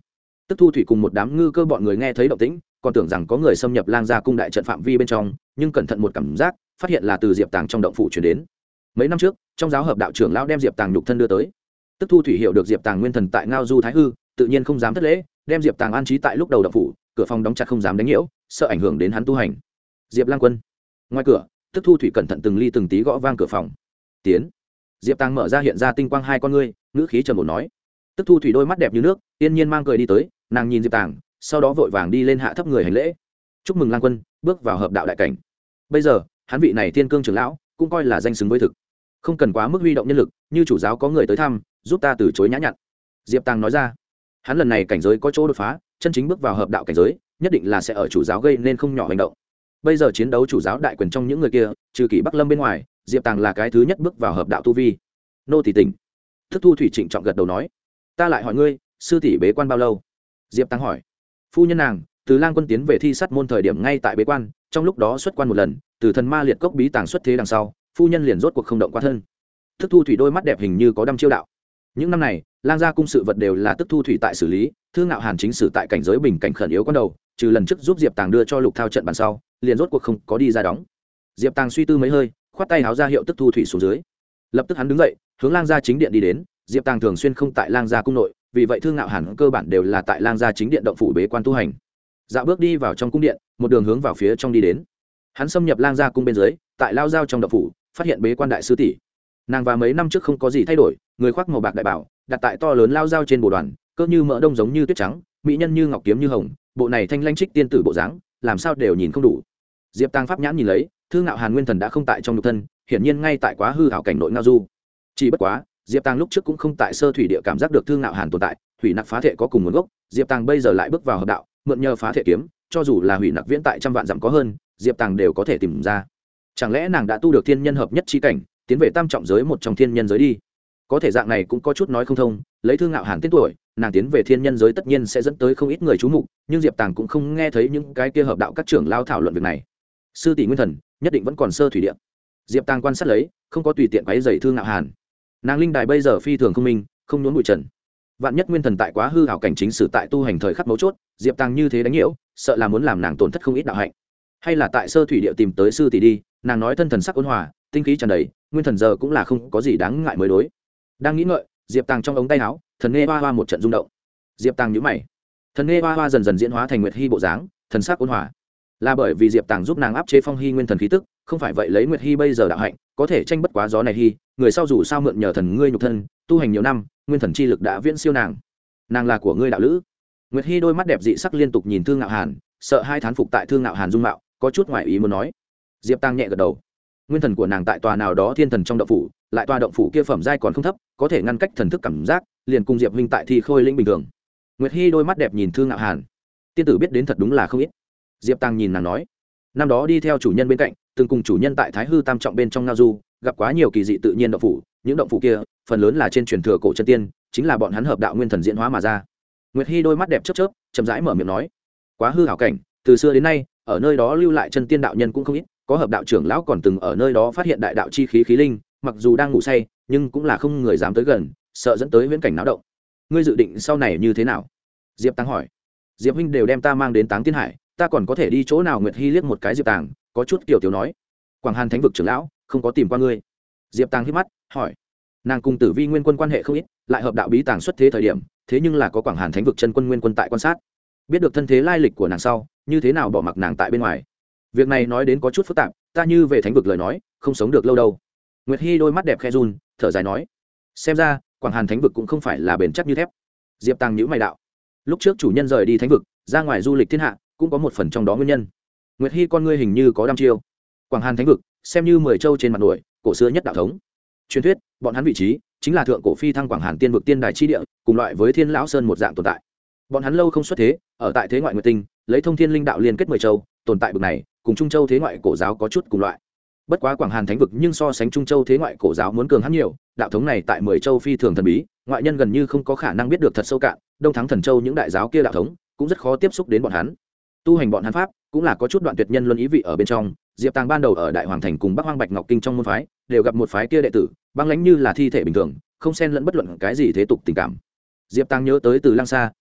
Tức Thu Thủy cùng một đám ngư cơ bọn người nghe thấy động tĩnh, còn tưởng rằng có người xâm nhập Lang Gia cung đại trận phạm vi bên trong, nhưng cẩn thận một cảm giác, phát hiện là từ Diệp Tàng trong động phủ truyền đến. Mấy năm trước, trong giáo hợp đạo trưởng lão đem Diệp Tàng nhục thân đưa tới. Tức Thu Thủy hiểu được Diệp Tàng nguyên thần tại Ngao Du Thái Hư, tự nhiên không dám thất lễ, đem Diệp Tàng an trí tại lúc đầu động phủ, cửa phòng đóng chặt không dám đánh nhiễu, sợ ảnh hưởng đến hắn tu hành. Diệp Lang Quân. Ngoài cửa, Tức Thu Thủy cẩn thận từng ly từng tí gõ vang cửa phòng. Tiến. Diệp Tàng mở ra hiện ra tinh quang hai con ngươi, ngữ khí trầm ổn nói. Tức Thu Thủy đôi mắt đẹp như nước, yên nhiên mang cười đi tới, nàng nhìn Diệp Tàng, sau đó vội vàng đi lên hạ thấp người hành lễ. Chúc mừng Lang Quân bước vào hợp đạo đại cảnh. Bây giờ, hắn vị này Thiên Cương trưởng lão, cũng coi là danh xứng với thực. Không cần quá mức huy động nhân lực, như chủ giáo có người tới thăm, giúp ta từ chối nhã nhặn. Diệp Tàng nói ra. Hắn lần này cảnh giới có chỗ đột phá, chân chính bước vào hợp đạo cảnh giới, nhất định là sẽ ở chủ giáo gây nên không nhỏ hành động. Bây giờ chiến đấu chủ giáo đại quyền trong những người kia, trừ Kỷ Bắc Lâm bên ngoài, Diệp Tàng là cái thứ nhất bước vào hợp đạo tu vi. Nô tỷ tỉnh. Thức Thu Thủy trịnh trọng gật đầu nói. Ta lại hỏi ngươi, sư tỷ bế quan bao lâu? Diệp Tàng hỏi. Phu nhân nàng, từ Lang Quân tiến về thi sát môn thời điểm ngay tại bế quan, trong lúc đó xuất quan một lần, từ thần ma liệt cốc bí tàng xuất thế đằng sau, phu nhân liền rốt cuộc không động qua thân. Thức Thu Thủy đôi mắt đẹp hình như có đăm chiêu đạo. Những năm này, Lang Gia cung sự vật đều là Tức Thu Thủy tại xử lý, Thư Ngạo Hàn chính sử tại cảnh giới bình cảnh khẩn yếu con đầu, trừ lần trước giúp Diệp Tàng đưa cho Lục Thao trận bàn sau, liền rốt cuộc không có đi ra đóng. Diệp Tàng suy tư mấy hơi, khoát tay háo ra hiệu Tức Thu Thủy xuống dưới. Lập tức hắn đứng dậy, hướng Lang Gia chính điện đi đến. Diệp Tàng thường xuyên không tại Lang Gia cung nội, vì vậy Thư Ngạo Hàn cơ bản đều là tại Lang Gia chính điện động phủ bế quan tu hành. Dạo bước đi vào trong cung điện, một đường hướng vào phía trong đi đến. Hắn xâm nhập Lang Gia cung bên dưới, tại lao giao trong động phủ, phát hiện bế quan đại sư tỷ. Nàng và mấy năm trước không có gì thay đổi, người khoác màu bạc đại bảo, đặt tại to lớn lao giao trên bồ đoàn, cơ như mỡ đông giống như tuyết trắng, mỹ nhân như ngọc kiếm như hồng, bộ này thanh lanh trích tiên tử bộ dáng, làm sao đều nhìn không đủ. Diệp Tàng pháp nhãn nhìn lấy, Thư Ngạo Hàn nguyên thần đã không tại trong nhục thân, hiển nhiên ngay tại quá hư hảo cảnh nội Ngao Du. Chỉ bất quá, Diệp Tàng lúc trước cũng không tại sơ thủy địa cảm giác được Thư Ngạo Hàn tồn tại, hủy nặc phá thể có cùng nguồn gốc, Diệp Tàng bây giờ lại bước vào hợp đạo, mượn nhờ phá thể kiếm, cho dù là hủy nặc viễn tại trăm vạn dặm có hơn, Diệp Tàng đều có thể tìm ra. Chẳng lẽ nàng đã tu được thiên nhân hợp nhất chi cảnh, tiến về tam trọng giới một trong thiên nhân giới đi? Có thể dạng này cũng có chút nói không thông, lấy Thư Ngạo Hàn tên tuổi, nàng tiến về thiên nhân giới tất nhiên sẽ dẫn tới không ít người chú mục, nhưng Diệp Tàng cũng không nghe thấy những cái kia hợp đạo các trưởng lao thảo luận việc này. Sư tỷ nguyên thần nhất định vẫn còn sơ thủy địa. Diệp Tàng quan sát lấy, không có tùy tiện quấy rầy Thư Ngạo Hàn. Nàng linh đài bây giờ phi thường không minh, không nhốn bụi trần. Vạn nhất nguyên thần tại quá hư hảo cảnh chính sử tại tu hành thời khắc mấu chốt, Diệp Tàng như thế đánh nhiễu, sợ là muốn làm nàng tổn thất không ít đạo hạnh. Hay là tại sơ thủy địa tìm tới sư tỷ đi, nàng nói thân thần sắc ôn hòa, tinh khí tràn đầy, nguyên thần giờ cũng là không có gì đáng ngại mới đối. Đang nghĩ ngợi, Diệp Tàng trong ống tay áo, thần nghe hoa hoa một trận rung động. Diệp Tàng nhíu mày. Thần nghe hoa hoa dần dần diễn hóa thành Nguyệt Hi bộ dáng, thần sắc ôn hòa. Là bởi vì Diệp Tàng giúp nàng áp chế Phong Hi nguyên thần khí tức, không phải vậy lấy Nguyệt Hi bây giờ đạo hạnh, có thể tranh bất quá gió này Hi, người sau dù sao mượn nhờ thần ngươi nhục thân, tu hành nhiều năm, nguyên thần chi lực đã viễn siêu nàng. Nàng là của ngươi đạo lữ. Nguyệt Hi đôi mắt đẹp dị sắc liên tục nhìn Thương Ngạo Hàn, sợ hai thán phục tại Thương Ngạo Hàn dung mạo, có chút ngoài ý muốn nói. Diệp Tàng nhẹ gật đầu. Nguyên thần của nàng tại tòa nào đó thiên thần trong động phủ, lại tòa động phủ kia phẩm giai còn không thấp, có thể ngăn cách thần thức cảm giác, liền cùng Diệp huynh tại Thi Khôi lĩnh bình thường. Nguyệt Hi đôi mắt đẹp nhìn Thương Ngạo Hàn. Tiên tử biết đến thật đúng là không ít. Diệp Tàng nhìn nàng nói, năm đó đi theo chủ nhân bên cạnh, từng cùng chủ nhân tại Thái Hư Tam trọng bên trong Ngao Du, gặp quá nhiều kỳ dị tự nhiên động phủ, những động phủ kia, phần lớn là trên truyền thừa cổ chân tiên, chính là bọn hắn hợp đạo nguyên thần diễn hóa mà ra. Nguyệt Hi đôi mắt đẹp chớp chớp, chậm rãi mở miệng nói, quá hư hảo cảnh, từ xưa đến nay, ở nơi đó lưu lại chân tiên đạo nhân cũng không ít, có hợp đạo trưởng lão còn từng ở nơi đó phát hiện đại đạo chi khí khí linh, mặc dù đang ngủ say, nhưng cũng là không người dám tới gần, sợ dẫn tới viễn cảnh náo động. Ngươi dự định sau này như thế nào? Diệp Tàng hỏi. Diệp huynh đều đem ta mang đến Táng Tiên Hải, ta còn có thể đi chỗ nào? Nguyệt Hi liếc một cái Diệp Tàng, có chút kiểu tiểu nói. Quảng Hàn Thánh vực trưởng lão không có tìm qua ngươi? Diệp Tàng híp mắt hỏi. Nàng cùng Tử Vi Nguyên Quân quan hệ không ít, lại hợp đạo bí tàng xuất thế thời điểm, thế nhưng là có Quảng Hàn Thánh vực chân quân Nguyên Quân tại quan sát, biết được thân thế lai lịch của nàng sau, như thế nào bỏ mặc nàng tại bên ngoài. Việc này nói đến có chút phức tạp, ta như về Thánh vực lời nói, không sống được lâu đâu. Nguyệt Hi đôi mắt đẹp khẽ run, thở dài nói, xem ra Quảng Hàn Thánh vực cũng không phải là bền chắc như thép. Diệp Tàng nhíu mày đạo, lúc trước chủ nhân rời đi Thánh vực, ra ngoài du lịch thiên hạ, cũng có một phần trong đó nguyên nhân. Nguyệt Hi con ngươi hình như có đăm chiêu. Quảng Hàn Thánh vực xem như 10 châu trên mặt nổi, cổ xưa nhất đạo thống. Truyền thuyết, bọn hắn vị trí chính là thượng cổ phi thăng Quảng Hàn tiên vực tiên đài chi địa, cùng loại với Thiên Lão Sơn một dạng tồn tại. Bọn hắn lâu không xuất thế, ở tại thế ngoại nguyệt tinh, lấy thông thiên linh đạo liên kết 10 châu, tồn tại bực này, cùng Trung Châu thế ngoại cổ giáo có chút cùng loại. Bất quá Quảng Hàn Thánh vực nhưng so sánh Trung Châu thế ngoại cổ giáo muốn cường hắn nhiều, đạo thống này tại 10 châu phi thường thần bí, ngoại nhân gần như không có khả năng biết được thật sâu cạn, Đông Thắng Thần Châu những đại giáo kia đạo thống cũng rất khó tiếp xúc đến bọn hắn. Tu hành bọn hắn pháp cũng là có chút đoạn tuyệt nhân luân ý vị ở bên trong. Diệp Tàng ban đầu ở Đại Hoàng Thành cùng Bắc Hoang Bạch Ngọc Kinh trong môn phái, đều gặp một phái kia đệ tử, băng lãnh như là thi thể bình thường, không xen lẫn bất luận cái gì thế tục tình cảm. Diệp Tàng nhớ tới từ Lăng Sa,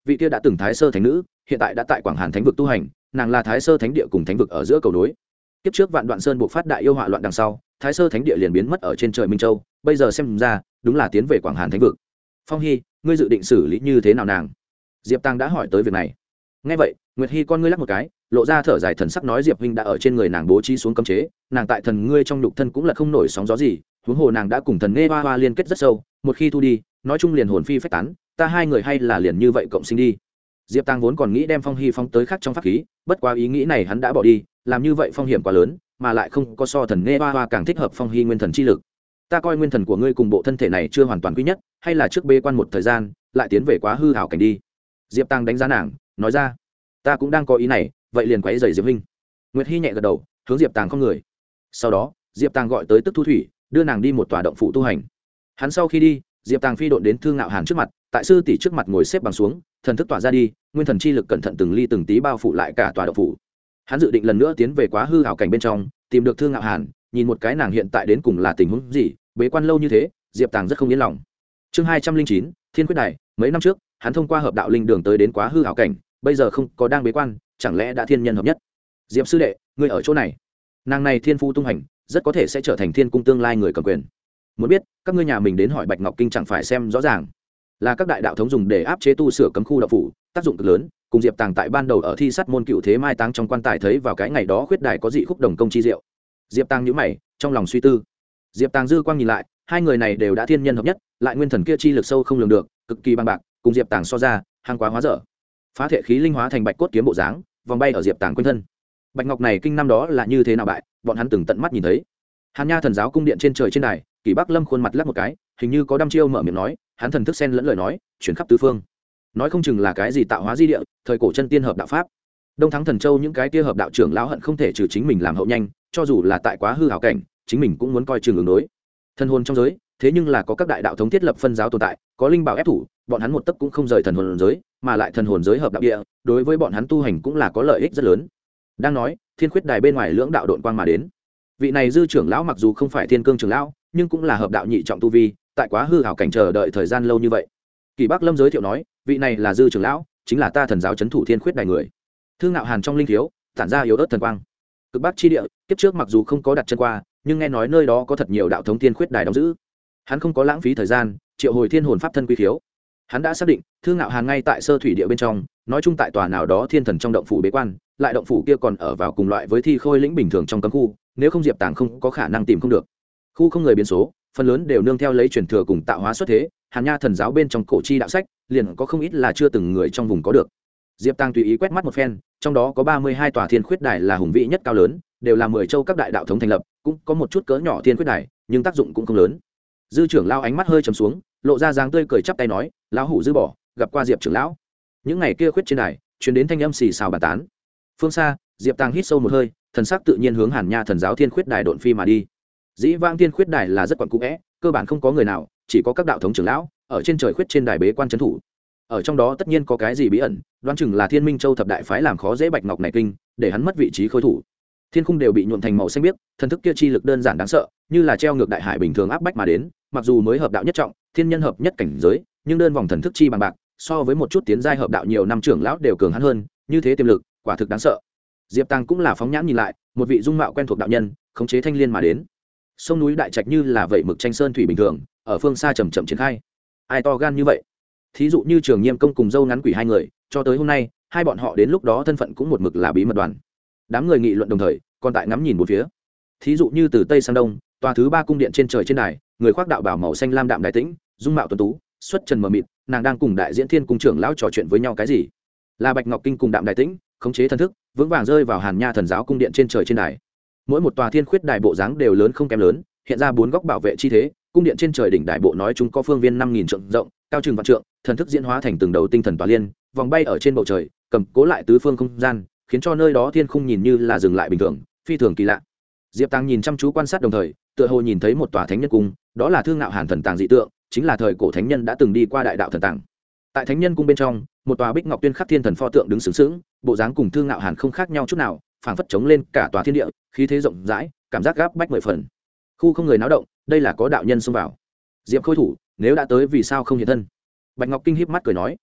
vị kia đã từng thái sơ thánh nữ hiện tại đã tại quảng hàn thánh vực tu hành, nàng là thái sơ thánh địa cùng thánh vực ở giữa cầu nối. Kiếp trước Vạn Đoạn Sơn buộc phát đại yêu họa loạn đằng sau, thái sơ thánh địa liền biến mất ở trên trời Minh Châu, bây giờ xem ra đúng là tiến về quảng hàn thánh vực. Phong Hy, ngươi dự định xử lý như thế nào nàng? Diệp Tăng đã hỏi tới việc này. Nghe vậy, Nguyệt Hy con ngươi lắc một cái, lộ ra thở dài thần sắc nói Diệp huynh đã ở trên người nàng bố trí xuống cấm chế, nàng tại thần ngươi trong nhục thân cũng là không nổi sóng gió gì, huống hồ nàng đã cùng thần nghe hoa hoa liên kết rất sâu, một khi thu đi, nói chung liền hồn phi phách tán, ta hai người hay là liền như vậy cộng sinh đi. Diệp Tăng vốn còn nghĩ đem Phong Hy phóng tới khác trong pháp khí, bất quá ý nghĩ này hắn đã bỏ đi, làm như vậy phong hiểm quá lớn, mà lại không có so thần nghe hoa hoa càng thích hợp Phong Hy nguyên thần chi lực. Ta coi nguyên thần của ngươi cùng bộ thân thể này chưa hoàn toàn quy nhất, hay là trước bế quan một thời gian, lại tiến về quá hư hảo cảnh đi. Diệp Tăng đánh giá nàng, nói ra, ta cũng đang có ý này, vậy liền quấy rầy Diệp huynh. Nguyệt Hy nhẹ gật đầu, hướng Diệp Tăng không người. Sau đó, Diệp Tăng gọi tới Tức Thu Thủy, đưa nàng đi một tòa động phủ tu hành. Hắn sau khi đi, Diệp Tăng phi độn đến Thương Ngạo Hàn trước mặt, tại sư tỷ trước mặt ngồi xếp bằng xuống, thần thức tỏa ra đi, nguyên thần chi lực cẩn thận từng ly từng tí bao phủ lại cả tòa động phủ. Hắn dự định lần nữa tiến về quá hư hảo cảnh bên trong, tìm được Thương Ngạo Hàn, nhìn một cái nàng hiện tại đến cùng là tình huống gì, bế quan lâu như thế, Diệp Tăng rất không yên lòng. Chương 209, Thiên Quyết Đài, mấy năm trước, hắn thông qua hợp đạo linh đường tới đến quá hư hảo cảnh, bây giờ không có đang bế quan, chẳng lẽ đã thiên nhân hợp nhất? Diệp sư đệ, ngươi ở chỗ này. Nàng này thiên phú tung hành, rất có thể sẽ trở thành thiên cung tương lai người cầm quyền. Muốn biết, các ngươi nhà mình đến hỏi Bạch Ngọc Kinh chẳng phải xem rõ ràng, là các đại đạo thống dùng để áp chế tu sửa cấm khu đạo phủ, tác dụng cực lớn, cùng Diệp Tàng tại ban đầu ở thi sát môn cựu thế mai táng trong quan tài thấy vào cái ngày đó khuyết đài có dị khúc đồng công chi diệu. Diệp Tàng nhíu mày, trong lòng suy tư. Diệp Tàng dư quang nhìn lại, hai người này đều đã thiên nhân hợp nhất, lại nguyên thần kia chi lực sâu không lường được, cực kỳ bàng bạc, cùng Diệp Tàng so ra, hàng quá hóa dở. Phá thể khí linh hóa thành bạch cốt kiếm bộ dáng, vòng bay ở Diệp Tàng quanh thân. Bạch Ngọc này kinh năm đó là như thế nào bại, bọn hắn từng tận mắt nhìn thấy. Hàn Nha thần giáo cung điện trên trời trên đài, Kỷ Bắc Lâm khuôn mặt lắc một cái, hình như có đăm chiêu mở miệng nói, hắn thần thức xen lẫn lời nói, chuyển khắp tứ phương. Nói không chừng là cái gì tạo hóa di địa, thời cổ chân tiên hợp đạo pháp. Đông Thắng Thần Châu những cái kia hợp đạo trưởng lão hận không thể trừ chính mình làm hậu nhanh, cho dù là tại quá hư hảo cảnh, chính mình cũng muốn coi chừng ứng đối. Thần hồn trong giới, thế nhưng là có các đại đạo thống thiết lập phân giáo tồn tại, có linh bảo ép thủ, bọn hắn một tấc cũng không rời thần hồn giới, mà lại thần hồn giới hợp đạo địa, đối với bọn hắn tu hành cũng là có lợi ích rất lớn. Đang nói, Thiên Khuyết Đài bên ngoài lưỡng đạo độn quang mà đến. Vị này dư trưởng lão mặc dù không phải thiên cương trưởng lão, nhưng cũng là hợp đạo nhị trọng tu vi, tại quá hư hảo cảnh chờ đợi thời gian lâu như vậy. Kỳ Bắc Lâm giới thiệu nói, vị này là dư trưởng lão, chính là ta thần giáo trấn thủ Thiên Khuyết Đài người. Thương Ngạo Hàn trong linh thiếu, tản ra yếu ớt thần quang. Cực Bắc chi địa, kiếp trước mặc dù không có đặt chân qua, nhưng nghe nói nơi đó có thật nhiều đạo thống Thiên Khuyết Đài đóng giữ. Hắn không có lãng phí thời gian, triệu hồi thiên hồn pháp thân quy khiếu. Hắn đã xác định, Thương Ngạo Hàn ngay tại sơ thủy địa bên trong, nói chung tại tòa nào đó thiên thần trong động phủ bế quan, lại động phủ kia còn ở vào cùng loại với thi khôi lĩnh bình thường trong cấm khu, nếu không Diệp Tàng không có khả năng tìm không được. Khu không người biến số, phần lớn đều nương theo lấy truyền thừa cùng tạo hóa xuất thế, Hàn Nha thần giáo bên trong cổ chi đạo sách, liền có không ít là chưa từng người trong vùng có được. Diệp Tàng tùy ý quét mắt một phen, trong đó có 32 tòa thiên khuyết đài là hùng vĩ nhất cao lớn, đều là 10 châu các đại đạo thống thành lập, cũng có một chút cỡ nhỏ thiên khuyết đài, nhưng tác dụng cũng không lớn. Dư trưởng lão ánh mắt hơi trầm xuống, lộ ra dáng tươi cười chắp tay nói, lão hủ dư bỏ, gặp qua Diệp trưởng lão. Những ngày kia khuyết trên đài, truyền đến thanh âm xì xào bàn tán. Phương xa, Diệp Tàng hít sâu một hơi, thần sắc tự nhiên hướng Hàn Nha thần giáo thiên khuyết đài độn phi mà đi. Dĩ vãng thiên khuyết đài là rất quẩn cũ é, cơ bản không có người nào, chỉ có các đạo thống trưởng lão ở trên trời khuyết trên đài bế quan trấn thủ. Ở trong đó tất nhiên có cái gì bí ẩn, đoán chừng là Thiên Minh Châu thập đại phái làm khó dễ Bạch Ngọc này kinh, để hắn mất vị trí khôi thủ. Thiên khung đều bị nhuộm thành màu xanh biếc, thần thức kia chi lực đơn giản đáng sợ, như là treo ngược đại hải bình thường áp bách mà đến, mặc dù mới hợp đạo nhất trọng, thiên nhân hợp nhất cảnh giới, nhưng đơn vòng thần thức chi bằng bạc, so với một chút tiến giai hợp đạo nhiều năm trưởng lão đều cường hắn hơn, như thế tiềm lực, quả thực đáng sợ. Diệp Tăng cũng là phóng nhãn nhìn lại, một vị dung mạo quen thuộc đạo nhân, khống chế thanh liên mà đến. Sông núi đại trạch như là vậy mực tranh sơn thủy bình thường, ở phương xa chậm chậm triển khai. Ai to gan như vậy? Thí dụ như Trường Nghiêm công cùng dâu ngắn quỷ hai người, cho tới hôm nay, hai bọn họ đến lúc đó thân phận cũng một mực là bí mật đoàn. Đám người nghị luận đồng thời, còn tại ngắm nhìn bốn phía. Thí dụ như từ tây sang đông, tòa thứ 3 cung điện trên trời trên đài, người khoác đạo bào màu xanh lam đạm đại tĩnh, dung mạo tuấn tú, xuất trần mờ mịt, nàng đang cùng đại diễn thiên cung trưởng lão trò chuyện với nhau cái gì? Là Bạch Ngọc Kinh cùng đạm đại tĩnh, khống chế thần thức, vững vàng rơi vào Hàn Nha thần giáo cung điện trên trời trên đài. Mỗi một tòa thiên khuyết đài bộ dáng đều lớn không kém lớn, hiện ra 4 góc bảo vệ chi thế, cung điện trên trời đỉnh đại bộ nói chúng có phương viên 5000 trượng rộng, cao chừng vạn trượng, thần thức diễn hóa thành từng đầu tinh thần tòa liên, vòng bay ở trên bầu trời, cầm cố lại tứ phương không gian, khiến cho nơi đó thiên khung nhìn như là dừng lại bình thường, phi thường kỳ lạ. Diệp Tăng nhìn chăm chú quan sát đồng thời, tựa hồ nhìn thấy một tòa thánh nhân cung, đó là Thương Ngạo Hàn thần tàng dị tượng, chính là thời cổ thánh nhân đã từng đi qua đại đạo thần tàng. Tại thánh nhân cung bên trong, một tòa bích ngọc tuyên khắc thiên thần pho tượng đứng sướng sướng, bộ dáng cùng Thương Ngạo Hàn không khác nhau chút nào, phảng phất chống lên cả tòa thiên địa, khí thế rộng rãi, cảm giác gáp bách 10 phần. Khu không người náo động, đây là có đạo nhân xông vào. Diệp Khôi thủ, nếu đã tới vì sao không hiện thân? Bạch Ngọc Kinh híp mắt cười nói,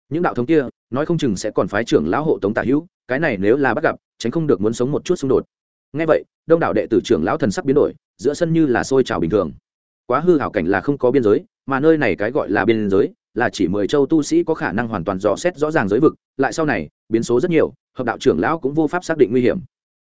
những đạo thống kia nói không chừng sẽ còn phái trưởng lão hộ tống tả hữu, cái này nếu là bắt gặp tránh không được muốn sống một chút xung đột. Nghe vậy đông đảo đệ tử trưởng lão thần sắc biến đổi, giữa sân như là sôi trào bình thường. Quá hư hảo cảnh là không có biên giới, mà nơi này cái gọi là biên giới là chỉ 10 châu tu sĩ có khả năng hoàn toàn dò xét rõ ràng giới vực, lại sau này biến số rất nhiều, hợp đạo trưởng lão cũng vô pháp xác định nguy hiểm.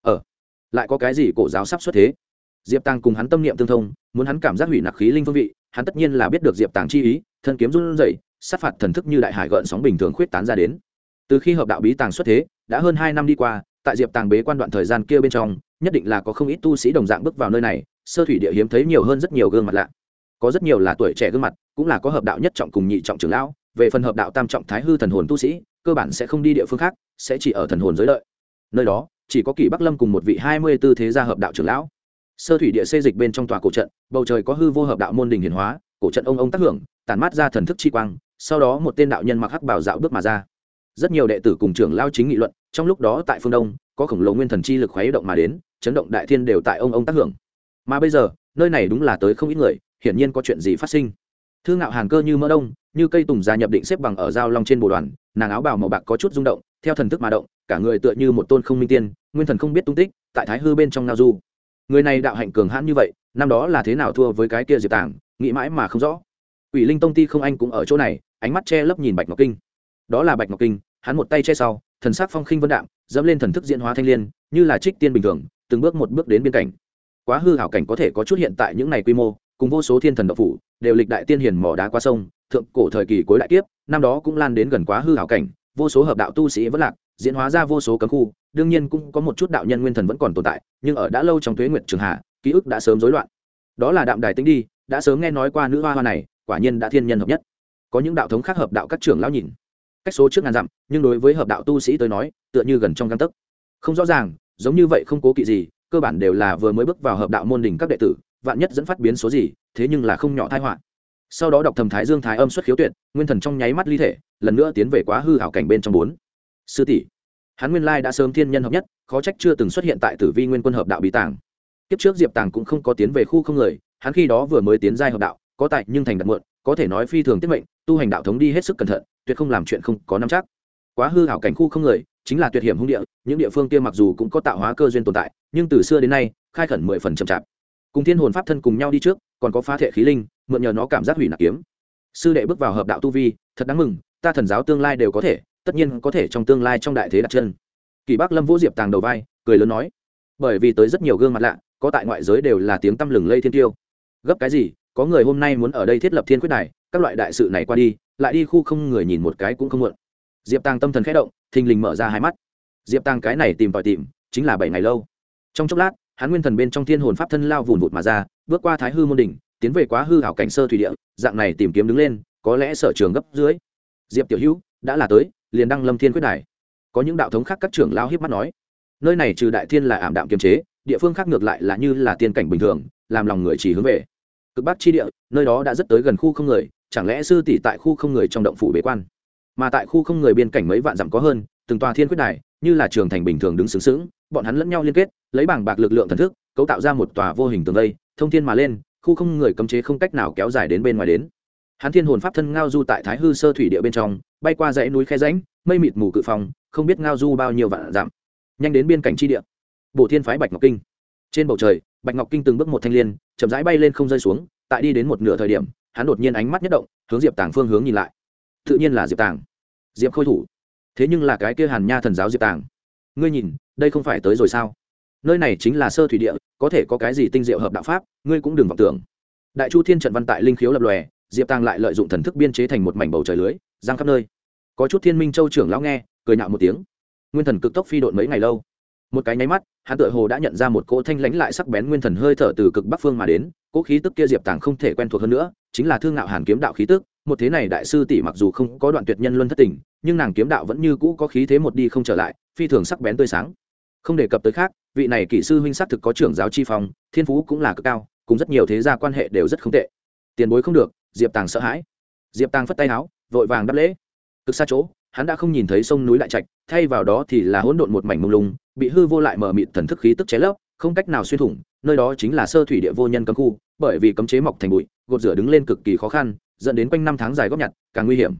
Lại có cái gì cổ giáo sắp xuất thế? Diệp Tàng cùng hắn tâm niệm tương thông, muốn hắn cảm giác hủy nặc khí linh phương vị, hắn tất nhiên là biết được Diệp Tàng chi ý, thân kiếm run rẩy, sát phạt thần thức như đại hải gợn sóng bình thường khuyết tán ra đến. Từ khi hợp đạo bí tàng xuất thế, đã hơn 2 năm đi qua, tại Diệp Tàng bế quan đoạn thời gian kia bên trong, nhất định là có không ít tu sĩ đồng dạng bước vào nơi này, sơ thủy địa hiếm thấy nhiều hơn rất nhiều gương mặt lạ. Có rất nhiều là tuổi trẻ gương mặt, cũng là có hợp đạo nhất trọng cùng nhị trọng trưởng lão, về phần hợp đạo tam trọng thái hư thần hồn tu sĩ, cơ bản sẽ không đi địa phương khác, sẽ chỉ ở thần hồn giới đợi. Nơi đó, chỉ có Kỷ Bắc Lâm cùng một vị 24 thế gia hợp đạo trưởng lão. Sơ thủy địa xê dịch bên trong tòa cổ trận, bầu trời có hư vô hợp đạo môn đình hiển hóa, cổ trận ông tác hưởng, tản mát ra thần thức chi quang, sau đó một tên đạo nhân mặc hắc bào dạo bước mà ra. Rất nhiều đệ tử cùng trưởng lão chính nghị luận, trong lúc đó tại phương đông, có khổng lồ nguyên thần chi lực khuấy động mà đến, chấn động đại thiên đều tại ông tác hưởng. Mà bây giờ, nơi này đúng là tới không ít người, hiển nhiên có chuyện gì phát sinh. Thương Ngạo Hàn cơ như mỡ đông, như cây tùng già nhập định xếp bằng ở giao long trên bồ đoàn, nàng áo bào màu bạc có chút rung động, theo thần thức mà động, cả người tựa như một tôn không minh tiên, nguyên thần không biết tung tích, tại thái hư bên trong ngao du. Người này đạo hạnh cường hãn như vậy, năm đó là thế nào thua với cái kia Diệp Tàng, nghĩ mãi mà không rõ. Quỷ Linh Tông Ti Không Anh cũng ở chỗ này, ánh mắt che lấp nhìn Bạch Ngọc Kinh. Đó là Bạch Ngọc Kinh, hắn một tay che sau, thần sắc phong khinh vân đạm, dẫm lên thần thức diễn hóa thanh liên, như là trích tiên bình thường, từng bước một bước đến biên cảnh. Quá hư hảo cảnh có thể có chút hiện tại những này quy mô, cùng vô số thiên thần đạo phủ, đều lịch đại tiên hiền mỏ đá qua sông, thượng cổ thời kỳ cuối đại kiếp, năm đó cũng lan đến gần quá hư hảo cảnh, vô số hợp đạo tu sĩ vẫn lạc, diễn hóa ra vô số cấm khu, đương nhiên cũng có một chút đạo nhân nguyên thần vẫn còn tồn tại, nhưng ở đã lâu trong tuế nguyệt trường hạ, ký ức đã sớm rối loạn. Đó là Đạm Đài Tĩnh đi, đã sớm nghe nói qua nữ hoa hoa này, quả nhiên đã thiên nhân hợp nhất. Có những đạo thống khác hợp đạo các trưởng lão nhìn, cách số trước ngàn dặm, nhưng đối với hợp đạo tu sĩ tới nói, tựa như gần trong gang tấc. Không rõ ràng, giống như vậy không cố kỵ gì, cơ bản đều là vừa mới bước vào hợp đạo môn đỉnh các đệ tử, vạn nhất dẫn phát biến số gì, thế nhưng là không nhỏ tai họa. Sau đó đọc thầm Thái Dương Thái Âm xuất khiếu tuyệt, nguyên thần trong nháy mắt ly thể, lần nữa tiến về quá hư ảo cảnh bên trong 4. Sư tỷ, hắn nguyên lai đã sớm thiên nhân hợp nhất, khó trách chưa từng xuất hiện tại Tử Vi Nguyên Quân hợp đạo bí tàng. Kiếp trước Diệp Tàng cũng không có tiến về khu không người, hắn khi đó vừa mới tiến giai hợp đạo, có tại nhưng thành đặt muộn, có thể nói phi thường tiết mệnh, tu hành đạo thống đi hết sức cẩn thận, tuyệt không làm chuyện không có nắm chắc. Quá hư ảo cảnh khu không người, chính là tuyệt hiểm hung địa, những địa phương kia mặc dù cũng có tạo hóa cơ duyên tồn tại, nhưng từ xưa đến nay, khai khẩn 10 phần chậm chạp. Cùng thiên hồn pháp thân cùng nhau đi trước, còn có phá thể khí linh, mượn nhờ nó cảm giác hủy nạp kiếm. Sư đệ bước vào hợp đạo tu vi, thật đáng mừng, ta thần giáo tương lai đều có thể, tất nhiên có thể trong tương lai trong đại thế đặt chân. Kỳ Bắc Lâm vỗ Diệp Tàng đầu vai, cười lớn nói, bởi vì tới rất nhiều gương mặt lạ, có tại ngoại giới đều là tiếng tăm lừng lây thiên tiêu. Gấp cái gì, có người hôm nay muốn ở đây thiết lập thiên quyết đài, các loại đại sự này qua đi, lại đi khu không người nhìn một cái cũng không muộn. Diệp Tàng tâm thần khẽ động, thình lình mở ra hai mắt. Diệp Tàng cái này tìm tòi tìm, chính là 7 ngày lâu. Trong chốc lát, hắn nguyên thần bên trong thiên hồn pháp thân lao vụn vụt mà ra, bước qua thái hư môn đỉnh, tiến về quá hư ảo cảnh sơ thủy địa, dạng này tìm kiếm đứng lên, có lẽ sở trường gấp dưới. Diệp tiểu hữu đã là tới, liền đăng lâm thiên quyết đài. Có những đạo thống khác các trưởng lão hiếp mắt nói, nơi này trừ đại thiên là ảm đạm kiềm chế, địa phương khác ngược lại là như là tiên cảnh bình thường, làm lòng người chỉ hướng về. Cực bắc chi địa, nơi đó đã rất tới gần khu không người, chẳng lẽ sư tỷ tại khu không người trong động phủ bế quan? Mà tại khu không người biên cảnh mấy vạn dặm có hơn, từng tòa thiên quyết đài, như là trường thành bình thường đứng sướng sướng, bọn hắn lẫn nhau liên kết, lấy bảng bạc lực lượng thần thức, cấu tạo ra một tòa vô hình tường vây, thông thiên mà lên, khu không người cấm chế không cách nào kéo dài đến bên ngoài đến. Hắn thiên hồn pháp thân ngao du tại thái hư sơ thủy địa bên trong, bay qua dãy núi khe rãnh, mây mịt mù cự phong, không biết ngao du bao nhiêu vạn dặm. Nhanh đến biên cảnh chi địa. Bổ Thiên phái Bạch Ngọc Kinh. Trên bầu trời, Bạch Ngọc Kinh từng bước một thanh liên, chậm rãi bay lên không rơi xuống, tại đi đến một nửa thời điểm, hắn đột nhiên ánh mắt nhất động, hướng Diệp Tàng phương hướng nhìn lại. Tự nhiên là Diệp Tàng. Diệp Khôi thủ. Thế nhưng là cái kia Hàn Nha thần giáo Diệp Tàng. Ngươi nhìn, đây không phải tới rồi sao? Nơi này chính là sơ thủy địa, có thể có cái gì tinh diệu hợp đạo pháp, ngươi cũng đừng vọng tưởng. Đại Chu Thiên trận văn tại linh khiếu lập lòe, Diệp Tàng lại lợi dụng thần thức biên chế thành một mảnh bầu trời lưới, giang khắp nơi. Có chút Thiên Minh Châu trưởng lão nghe, cười nhạo một tiếng. Nguyên thần cực tốc phi độn mấy ngày lâu. Một cái nháy mắt, hắn tựa hồ đã nhận ra một cỗ thanh lãnh lại sắc bén nguyên thần hơi thở từ cực bắc phương mà đến, cỗ khí tức kia Diệp Tàng không thể quen thuộc hơn nữa, chính là Thương Ngạo Hàn kiếm đạo khí tức. Một thế này đại sư tỷ mặc dù không có đoạn tuyệt nhân luân thất tình, nhưng nàng kiếm đạo vẫn như cũ có khí thế một đi không trở lại, phi thường sắc bén tươi sáng. Không đề cập tới khác, vị này kỹ sư huynh sắc thực có trưởng giáo chi phong, thiên phú cũng là cực cao, cùng rất nhiều thế gia quan hệ đều rất không tệ. Tiền bối không được, Diệp Tàng sợ hãi. Diệp Tàng phất tay áo, vội vàng đáp lễ. Cực xa chỗ, hắn đã không nhìn thấy sông núi đại trạch, thay vào đó thì là hỗn độn một mảnh mông lung, bị hư vô lại mờ mịt thần thức khí tức chế lấp, không cách nào xuyên thủng. Nơi đó chính là sơ thủy địa vô nhân cấm khu, bởi vì cấm chế mọc thành bụi, gột rửa đứng lên cực kỳ khó khăn, dẫn đến quanh năm tháng dài góp nhặt càng nguy hiểm.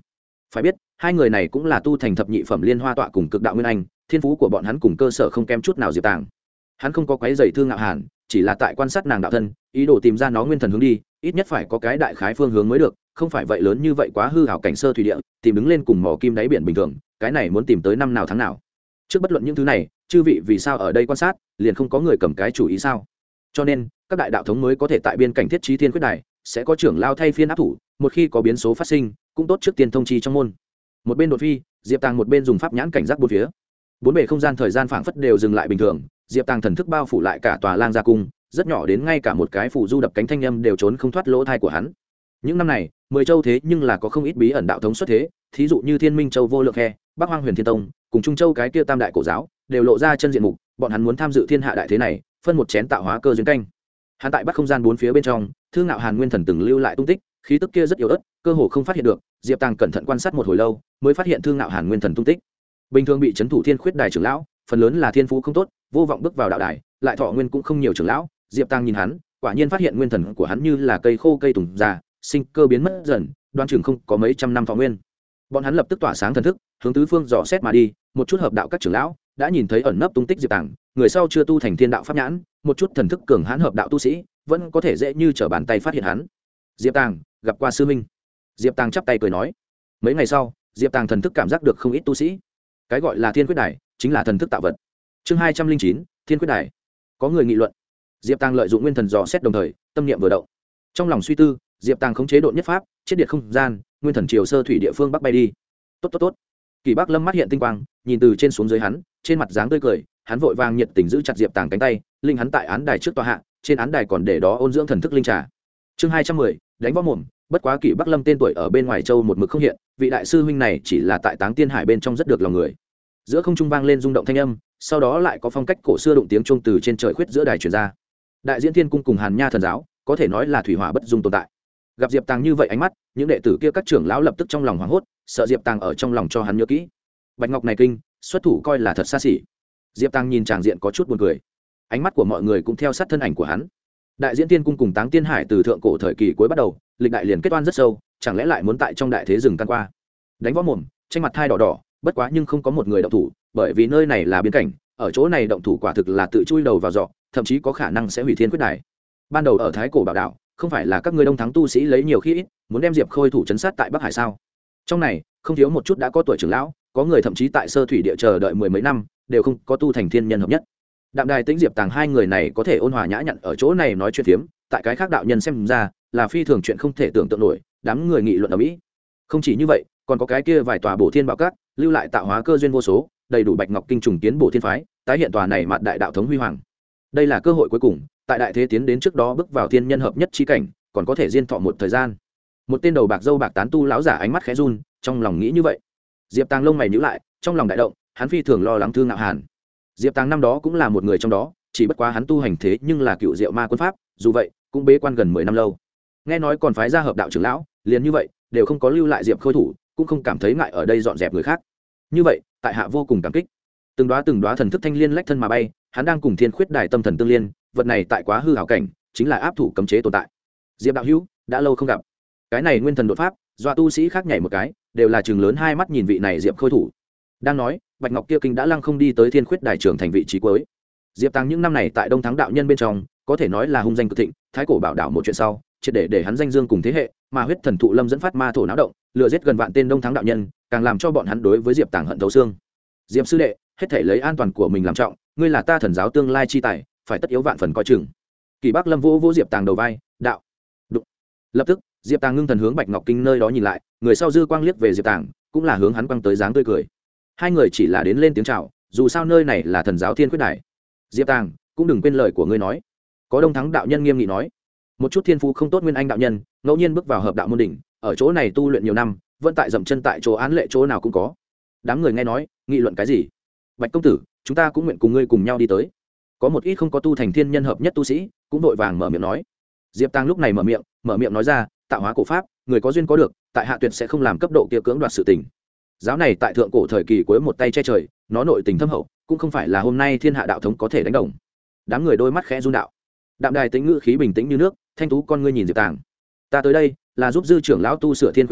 phải biết hai người này cũng là tu thành thập nhị phẩm liên hoa tọa cùng cực đạo nguyên anh, thiên phú của bọn hắn cùng cơ sở không kém chút nào Diệp Tàng. Hắn không có quấy rầy Thương Ngạo Hàn, chỉ là tại quan sát nàng đạo thân, ý đồ tìm ra nó nguyên thần hướng đi, ít nhất phải có cái đại khái phương hướng mới được, không phải vậy lớn như vậy quá hư hảo cảnh sơ thủy địa, tìm đứng lên cùng mỏ kim đáy biển bình thường, cái này muốn tìm tới năm nào tháng nào. Trước bất luận những thứ này, chư vị vì sao ở đây quan sát, liền không có người cầm cái chủ ý sao? Cho nên, các đại đạo thống mới có thể tại biên cảnh thiết trí thiên quyết đài, sẽ có trưởng lao thay phiên áp thủ, một khi có biến số phát sinh, cũng tốt trước tiên thông chi trong môn. Một bên đột phi, Diệp Tàng một bên dùng pháp nhãn cảnh giác bốn phía. Bốn bề không gian thời gian phảng phất đều dừng lại bình thường, Diệp Tàng thần thức bao phủ lại cả tòa Lang Gia cung, rất nhỏ đến ngay cả một cái phù du đập cánh thanh âm đều trốn không thoát lỗ tai của hắn. Những năm này, 10 châu thế nhưng là có không ít bí ẩn đạo thống xuất thế, thí dụ như Thiên Minh Châu Vô Lượng Khe, Bắc Hoang Huyền Thiên Tông, cùng Trung Châu cái kia Tam đại cổ giáo, đều lộ ra chân diện mục, bọn hắn muốn tham dự thiên hạ đại thế này, phân một chén tạo hóa cơ duyên canh. Hắn tại Bắc không gian bốn phía bên trong, Thương Ngạo Hàn nguyên thần từng lưu lại tung tích, khí tức kia rất yếu ớt, cơ hồ không phát hiện được. Diệp Tàng cẩn thận quan sát một hồi lâu, mới phát hiện Thương Ngạo Hàn nguyên thần tung tích. Bình thường bị trấn thủ Thiên Khuyết Đài trưởng lão, phần lớn là thiên phú không tốt, vô vọng bước vào đạo đài, lại thọ nguyên cũng không nhiều trưởng lão. Diệp Tàng nhìn hắn, quả nhiên phát hiện nguyên thần của hắn như là cây khô cây tùng già, sinh cơ biến mất dần, đoan chừng không có mấy trăm năm thọ nguyên. Bọn hắn lập tức tỏa sáng thần thức, hướng tứ phương dò xét mà đi, một chút hợp đạo các trưởng lão đã nhìn thấy ẩn nấp tung tích Diệp Tàng, người sau chưa tu thành thiên đạo pháp nhãn, một chút thần thức cường hãn hợp đạo tu sĩ, vẫn có thể dễ như trở bàn tay phát hiện hắn. Diệp Tàng, gặp qua sư minh. Diệp Tàng chắp tay cười nói. Mấy ngày sau, Diệp Tàng thần thức cảm giác được không ít tu sĩ. Cái gọi là Thiên Quyết Đài, chính là thần thức tạo vật. Chương 209, Thiên Quyết Đài. Có người nghị luận. Diệp Tàng lợi dụng nguyên thần dò xét đồng thời, tâm niệm vừa động. Trong lòng suy tư, Diệp Tàng khống chế độn nhất pháp, chiết điện không gian, nguyên thần chiều sơ thủy địa phương bắc bay đi. Tốt tốt tốt. Kỳ Bắc Lâm mắt hiện tinh quang, nhìn từ trên xuống dưới hắn, trên mặt dáng tươi cười, hắn vội vàng nhiệt tình giữ chặt Diệp Tàng cánh tay, linh hắn tại án đài trước tòa hạ, trên án đài còn để đó ôn dưỡng thần thức linh trà. Chương 210, đánh võ mồm, bất quá Kỳ Bắc Lâm tên tuổi ở bên ngoài châu một mực không hiện, vị đại sư huynh này chỉ là tại Táng Tiên Hải bên trong rất được lòng người. Giữa không trung vang lên rung động thanh âm, sau đó lại có phong cách cổ xưa đụng tiếng chuông từ trên trời khuyết giữa đài truyền ra. Đại diễn Thiên cung cùng Hàn Nha thần giáo, có thể nói là thủy hỏa bất dung tồn tại. Gặp Diệp Tàng như vậy ánh mắt, những đệ tử kia các trưởng lão lập tức trong lòng hoảng hốt, sợ Diệp Tàng ở trong lòng cho hắn nhớ kỹ. Bạch ngọc này kinh, xuất thủ coi là thật xa xỉ. Diệp Tàng nhìn tràng diện có chút buồn cười, ánh mắt của mọi người cũng theo sát thân ảnh của hắn. Đại diễn Tiên cung cùng Táng Tiên Hải từ thượng cổ thời kỳ cuối bắt đầu, lịch đại liền kết oan rất sâu, chẳng lẽ lại muốn tại trong đại thế rừng căn qua. Đánh võ mồm, tranh mặt thai đỏ đỏ, bất quá nhưng không có một người động thủ, bởi vì nơi này là biên cảnh, ở chỗ này động thủ quả thực là tự chui đầu vào giọ, thậm chí có khả năng sẽ hủy Thiên Quyết Đài. Ban đầu ở Thái Cổ Bảo Đảo, không phải là các ngươi đông thắng tu sĩ lấy nhiều khi ít, muốn đem Diệp Khôi thủ trấn sát tại Bắc Hải sao? Trong này, không thiếu một chút đã có tuổi trưởng lão, có người thậm chí tại sơ thủy địa chờ đợi mười mấy năm, đều không có tu thành thiên nhân hợp nhất. Đạm Đài Tĩnh Diệp Tàng hai người này có thể ôn hòa nhã nhặn ở chỗ này nói chuyện phiếm, tại cái khác đạo nhân xem ra, là phi thường chuyện không thể tưởng tượng nổi, đám người nghị luận ở mỹ. Không chỉ như vậy, còn có cái kia vài tòa bổ thiên bảo các, lưu lại tạo hóa cơ duyên vô số, đầy đủ bạch ngọc kinh trùng kiến bổ thiên phái, tái hiện tòa này mặt đại đạo thống huy hoàng. Đây là cơ hội cuối cùng, tại đại thế tiến đến trước đó bước vào thiên nhân hợp nhất chi cảnh, còn có thể diên thọ một thời gian. Một tên đầu bạc dâu bạc tán tu lão giả ánh mắt khẽ run, trong lòng nghĩ như vậy. Diệp Tàng lông mày nhíu lại, trong lòng đại động, hắn phi thường lo lắng Thương Ngạo Hàn. Diệp Tàng năm đó cũng là một người trong đó, chỉ bất quá hắn tu hành thế nhưng là cựu diệu ma quân pháp, dù vậy cũng bế quan gần 10 năm lâu. Nghe nói còn phái ra hợp đạo trưởng lão, liền như vậy đều không có lưu lại Diệp Khôi thủ, cũng không cảm thấy ngại ở đây dọn dẹp người khác. Như vậy, tại hạ vô cùng cảm kích. Từng đóa thần thức thanh liên lách thân mà bay, hắn đang cùng Thiên Khuyết Đài tâm thần tương liên, vật này tại quá hư hảo cảnh, chính là áp thủ cấm chế tồn tại. Diệp đạo hữu, đã lâu không gặp. Cái này nguyên thần đột pháp, do tu sĩ khác nhảy một cái, đều là trừng lớn hai mắt nhìn vị này Diệp Khôi thủ. Đang nói, Bạch Ngọc kia kinh đã lăng không đi tới Thiên Khuyết Đài trưởng thành vị trí cuối. Diệp Tàng những năm này tại Đông Thắng đạo nhân bên trong, có thể nói là hung danh cực thịnh, Thái Cổ Bảo Đảo một chuyện sau, triệt để hắn danh dương cùng thế hệ, mà huyết thần thụ lâm dẫn phát ma thổ náo động, lừa giết gần vạn tên Đông Thắng đạo nhân, càng làm cho bọn hắn đối với Diệp Tàng hận thấu xương. Diệp sư đệ, hết thể lấy an toàn của mình làm trọng, ngươi là ta thần giáo tương lai chi tài, phải tất yếu vạn phần coi chừng. Kỳ Bắc Lâm vỗ Diệp Tàng đầu vai, đạo. Đụng. Lập tức, Diệp Tàng ngưng thần hướng Bạch Ngọc kinh nơi đó nhìn lại, người sau dư quang liếc về Diệp Tàng, cũng là hướng hắn quăng tới dáng tươi cười. Hai người chỉ là đến lên tiếng chào, dù sao nơi này là thần giáo Thiên Quyết Đài. Diệp Tàng, cũng đừng quên lời của ngươi nói. Có Đông Thắng đạo nhân nghiêm nghị nói, một chút thiên phú không tốt nguyên anh đạo nhân, ngẫu nhiên bước vào hợp đạo môn đỉnh, ở chỗ này tu luyện nhiều năm, vẫn tại dậm chân tại chỗ án lệ chỗ nào cũng có. Đám người nghe nói, nghị luận cái gì? Bạch công tử, chúng ta cũng nguyện cùng ngươi cùng nhau đi tới. Có một ít không có tu thành thiên nhân hợp nhất tu sĩ, cũng vội vàng mở miệng nói. Diệp Tàng lúc này mở miệng nói ra, tạo hóa cổ pháp, người có duyên có được, tại hạ tuyệt sẽ không làm cấp độ kia cưỡng đoạt sự tình. Giáo này tại thượng cổ thời kỳ cuối một tay che trời, nó nội tình thâm hậu, cũng không phải là hôm nay thiên hạ đạo thống có thể đánh đồng. Đám người đôi mắt khẽ run đạo. Đạm Đài Tĩnh ngữ khí bình tĩnh như nước, thanh tú con ngươi nhìn Diệp Tàng. Ta tới đây là giúp dư trưởng lão tu sửa Thiên Quyết Đài,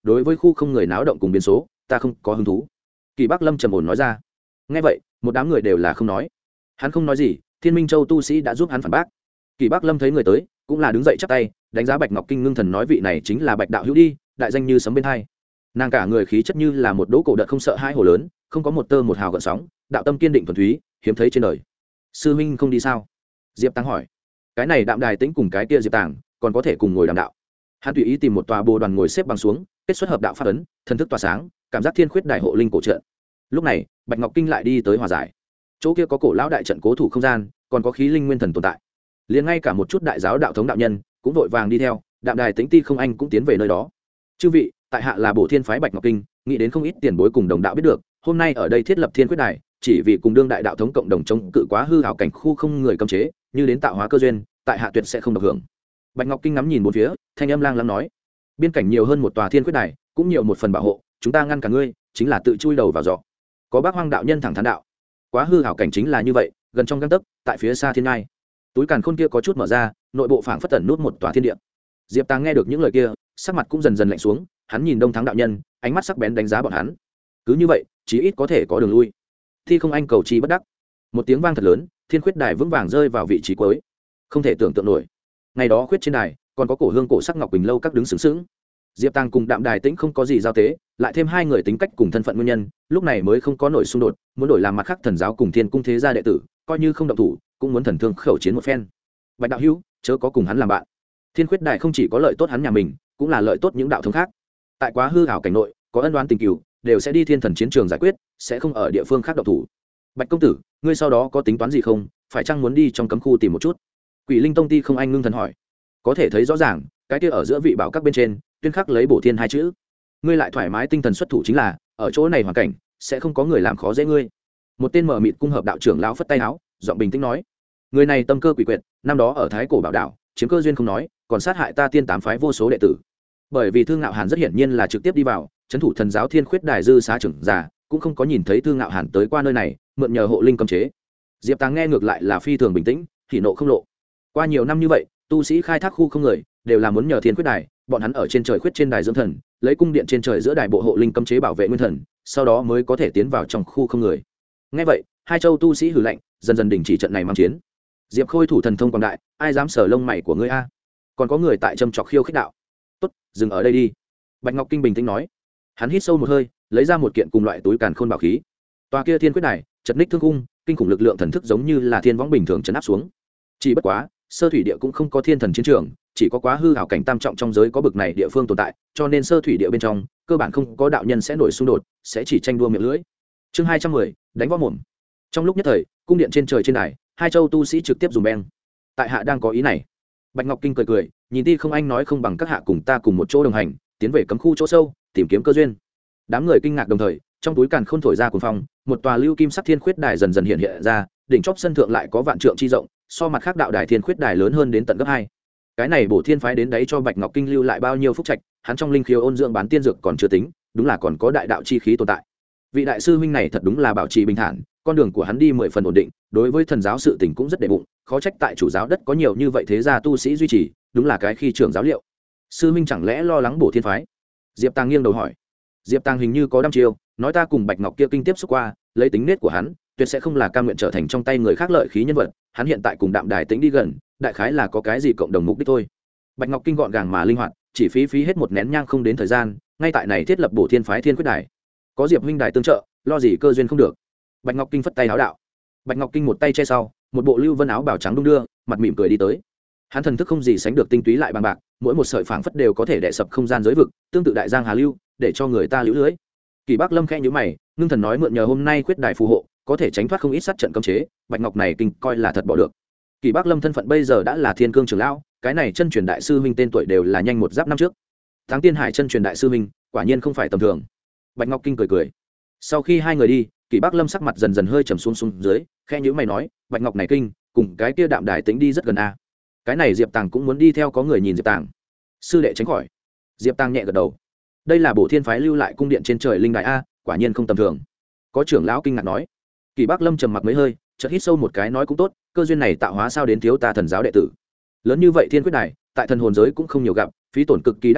đối với khu không người náo động cùng biến số ta không có hứng thú. Kỳ Bắc Lâm trầm ổn nói ra. Nghe vậy một đám người đều là không nói. Hắn không nói gì, Thiên Minh Châu tu sĩ đã giúp hắn phản bác. Kỳ Bắc Lâm thấy người tới cũng là đứng dậy chắp tay đánh giá Bạch Ngọc Kinh ngưng thần nói vị này chính là Bạch đạo hữu đi, đại danh như sấm bên hai. Nàng cả người khí chất như là một đỗ cổ đợt không sợ hai hồ lớn, không có một tơ một hào gợn sóng, đạo tâm kiên định thuần túy, hiếm thấy trên đời. Sư huynh không đi sao? Diệp Tăng hỏi. Cái này Đạm Đài Tĩnh cùng cái kia Diệp Tàng còn có thể cùng ngồi đàm đạo. Hắn tùy ý tìm một tòa bồ đoàn ngồi xếp bằng xuống, kết xuất hợp đạo pháp ấn, thần thức tỏa sáng, cảm giác thiên khuyết đại hộ linh cổ trận. Lúc này Bạch Ngọc Kinh lại đi tới hòa giải. Chỗ kia có cổ lão đại trận cố thủ không gian, còn có khí linh nguyên thần tồn tại. Liền ngay cả một chút đại giáo đạo thống đạo nhân cũng vội vàng đi theo. Đạm Đài Tĩnh Ti không anh cũng tiến về nơi đó. Chư vị, tại hạ là Bổ Thiên phái Bạch Ngọc Kinh, nghĩ đến không ít tiền bối cùng đồng đạo biết được, hôm nay ở đây thiết lập Thiên Quyết Đài, chỉ vì cùng đương đại đạo thống cộng đồng chống cự quá hư ảo cảnh khu không người cấm chế, như đến tạo hóa cơ duyên, tại hạ tuyệt sẽ không được hưởng. Bạch Ngọc Kinh ngắm nhìn bốn phía, thanh âm lang lắm nói: biên cảnh nhiều hơn một tòa Thiên Quyết Đài, cũng nhiều một phần bảo hộ, chúng ta ngăn cả ngươi, chính là tự chui đầu vào giỏ. Có Bác Hoang đạo nhân thẳng thắn đạo: quá hư ảo cảnh chính là như vậy, gần trong gang tấc, tại phía xa thiên ngai. Túi càn khôn kia có chút mở ra, nội bộ phảng phất tẩn nút một tòa thiên địa. Diệp Tàng nghe được những lời kia, sắc mặt cũng dần dần lạnh xuống, hắn nhìn Đông Thắng đạo nhân, ánh mắt sắc bén đánh giá bọn hắn. Cứ như vậy, chí ít có thể có đường lui. Thi không anh cầu chi bất đắc. Một tiếng vang thật lớn, Thiên Khuyết Đài vững vàng rơi vào vị trí cuối. Không thể tưởng tượng nổi. Ngày đó khuyết trên đài, còn có cổ hương cổ sắc ngọc quỳnh lâu các đứng sướng sướng. Diệp Tàng cùng Đạm Đài Tĩnh không có gì giao tế, lại thêm hai người tính cách cùng thân phận nguyên nhân, lúc này mới không có nổi xung đột, muốn đổi làm mặt khác thần giáo cùng Thiên cung thế gia đệ tử, coi như không động thủ, cũng muốn thần thương khẩu chiến một phen. Bạch đạo hữu, chớ có cùng hắn làm bạn. Thiên Khuyết Đài không chỉ có lợi tốt hắn nhà mình, cũng là lợi tốt những đạo thống khác. Tại quá hư ảo cảnh nội, có ân oán tình cừu, đều sẽ đi thiên thần chiến trường giải quyết, sẽ không ở địa phương khác động thủ. Bạch công tử, ngươi sau đó có tính toán gì không? Phải chăng muốn đi trong cấm khu tìm một chút? Quỷ Linh Tông Ti không anh ngưng thần hỏi. Có thể thấy rõ ràng, cái kia ở giữa vị bảo các bên trên, tuyên khắc lấy Bổ Thiên hai chữ. Ngươi lại thoải mái tinh thần xuất thủ chính là, ở chỗ này hoàn cảnh, sẽ không có người làm khó dễ ngươi. Một tên mở mịt cung hợp đạo trưởng lão phất tay áo, giọng bình tĩnh nói: người này tâm cơ quỷ quyệt, năm đó ở Thái Cổ Bảo Đảo, chiếm cơ duyên không nói, còn sát hại ta Tiên Tám phái vô số đệ tử. Bởi vì Thương Ngạo Hàn rất hiển nhiên là trực tiếp đi vào, trấn thủ thần giáo Thiên Khuyết Đài dư xá trưởng giả, cũng không có nhìn thấy Thương Ngạo Hàn tới qua nơi này, mượn nhờ hộ linh cấm chế. Diệp Tàng nghe ngược lại là phi thường bình tĩnh, thì nộ không lộ. Qua nhiều năm như vậy, tu sĩ khai thác khu không người, đều là muốn nhờ Thiên Khuyết Đài, bọn hắn ở trên trời khuyết trên đài dưỡng thần, lấy cung điện trên trời giữa đài bộ hộ linh cấm chế bảo vệ nguyên thần, sau đó mới có thể tiến vào trong khu không người. Nghe vậy, hai châu tu sĩ hừ lạnh, dần dần đình chỉ trận này mang chiến. Diệp Khôi thủ thần thông quảng đại, ai dám sờ lông mày của ngươi a? Còn có người tại châm chọc khiêu khích đạo. Tốt, dừng ở đây đi. Bạch Ngọc Kinh bình tĩnh nói. Hắn hít sâu một hơi, lấy ra một kiện cùng loại túi càn khôn bảo khí. Tòa kia Thiên Quyết Đài, chật ních thương cung, kinh khủng lực lượng thần thức giống như là thiên võng bình thường chấn áp xuống. Chỉ bất quá, sơ thủy địa cũng không có thiên thần chiến trường, chỉ có quá hư ảo cảnh tam trọng trong giới có bực này địa phương tồn tại, cho nên sơ thủy địa bên trong, cơ bản không có đạo nhân sẽ nổi xung đột, sẽ chỉ tranh đua miệng lưỡi. Chương 210, đánh võ mồm. Trong lúc nhất thời, cung điện trên trời trên đài, hai châu tu sĩ trực tiếp dùng beng. Tại hạ đang có ý này. Bạch Ngọc Kinh cười cười, nhìn Ti không anh nói không bằng các hạ cùng ta cùng một chỗ đồng hành, tiến về cấm khu chỗ sâu, tìm kiếm cơ duyên. Đám người kinh ngạc đồng thời, trong túi càn khôn thổi ra cuồng phong, một tòa lưu kim sắc Thiên Khuyết Đài dần dần hiện hiện ra, đỉnh chóp sân thượng lại có vạn trượng chi rộng, so mặt khác đạo đài Thiên Khuyết Đài lớn hơn đến tận gấp 2. Cái này Bổ Thiên phái đến đấy cho Bạch Ngọc Kinh lưu lại bao nhiêu phúc trạch, hắn trong linh khiếu ôn dưỡng bán tiên dược còn chưa tính, đúng là còn có đại đạo chi khí tồn tại. Vị đại sư huynh này thật đúng là bảo trì bình thản, con đường của hắn đi 10 phần ổn định, đối với thần giáo sự tình cũng rất đệ bụng, khó trách tại chủ giáo đất có nhiều như vậy thế gia tu sĩ duy trì, đúng là cái khi trưởng giáo liệu. Sư huynh chẳng lẽ lo lắng Bổ Thiên phái? Diệp Tàng nghiêng đầu hỏi. Diệp Tàng hình như có đăm chiêu, nói ta cùng Bạch Ngọc kia kinh tiếp xúc qua, lấy tính nết của hắn, tuyệt sẽ không là cam nguyện trở thành trong tay người khác lợi khí nhân vật, hắn hiện tại cùng Đạm Đài Tĩnh đi gần, đại khái là có cái gì cộng đồng mục đích thôi. Bạch Ngọc Kinh gọn gàng mà linh hoạt, chỉ phí hết một nén nhang không đến thời gian, ngay tại này thiết lập Bổ Thiên phái Thiên Quyết Đài. Có Diệp huynh đài tương trợ, lo gì cơ duyên không được. Bạch Ngọc Kinh phất tay áo đạo. Bạch Ngọc Kinh một tay che sau, một bộ lưu vân áo bào trắng đung đưa, mặt mỉm cười đi tới. Hắn thần thức không gì sánh được tinh túy lại bằng bạc, mỗi một sợi phảng phất đều có thể đè sập không gian giới vực, tương tự đại giang hà lưu, để cho người ta liễu lưới. Kỳ Bắc Lâm khẽ nhíu mày, ngưng thần nói mượn nhờ hôm nay Quyết Đài phù hộ, có thể tránh thoát không ít sát trận cấm chế, Bạch Ngọc này kinh coi là thật bỏ được. Kỳ Bắc Lâm thân phận bây giờ đã là Thiên Cương trưởng lão, cái này chân truyền đại sư huynh tên tuổi đều là nhanh một giáp năm trước. Thắng Tiên Hải chân truyền đại sư huynh, quả nhiên không phải tầm thường. Bạch Ngọc Kinh cười cười. Sau khi hai người đi, Kỳ Bắc Lâm sắc mặt dần dần hơi trầm xuống dưới, khẽ nhíu mày nói, Bạch Ngọc này kinh, cùng cái kia Đạm Đài Tĩnh đi rất gần a. Cái này Diệp Tàng cũng muốn đi theo, có người nhìn Diệp Tàng. Sư đệ tránh khỏi. Diệp Tàng nhẹ gật đầu. Đây là Bổ Thiên phái lưu lại cung điện trên trời linh đài a, quả nhiên không tầm thường. Có trưởng lão kinh ngạc nói. Kỳ Bắc Lâm trầm mặc mấy hơi, chợt hít sâu một cái nói cũng tốt, cơ duyên này tạo hóa sao đến thiếu ta thần giáo đệ tử. Lớn như vậy Thiên Quyết Đài, tại thần hồn giới cũng không nhiều gặp, phí tổn cực kỳ đắt đỏ,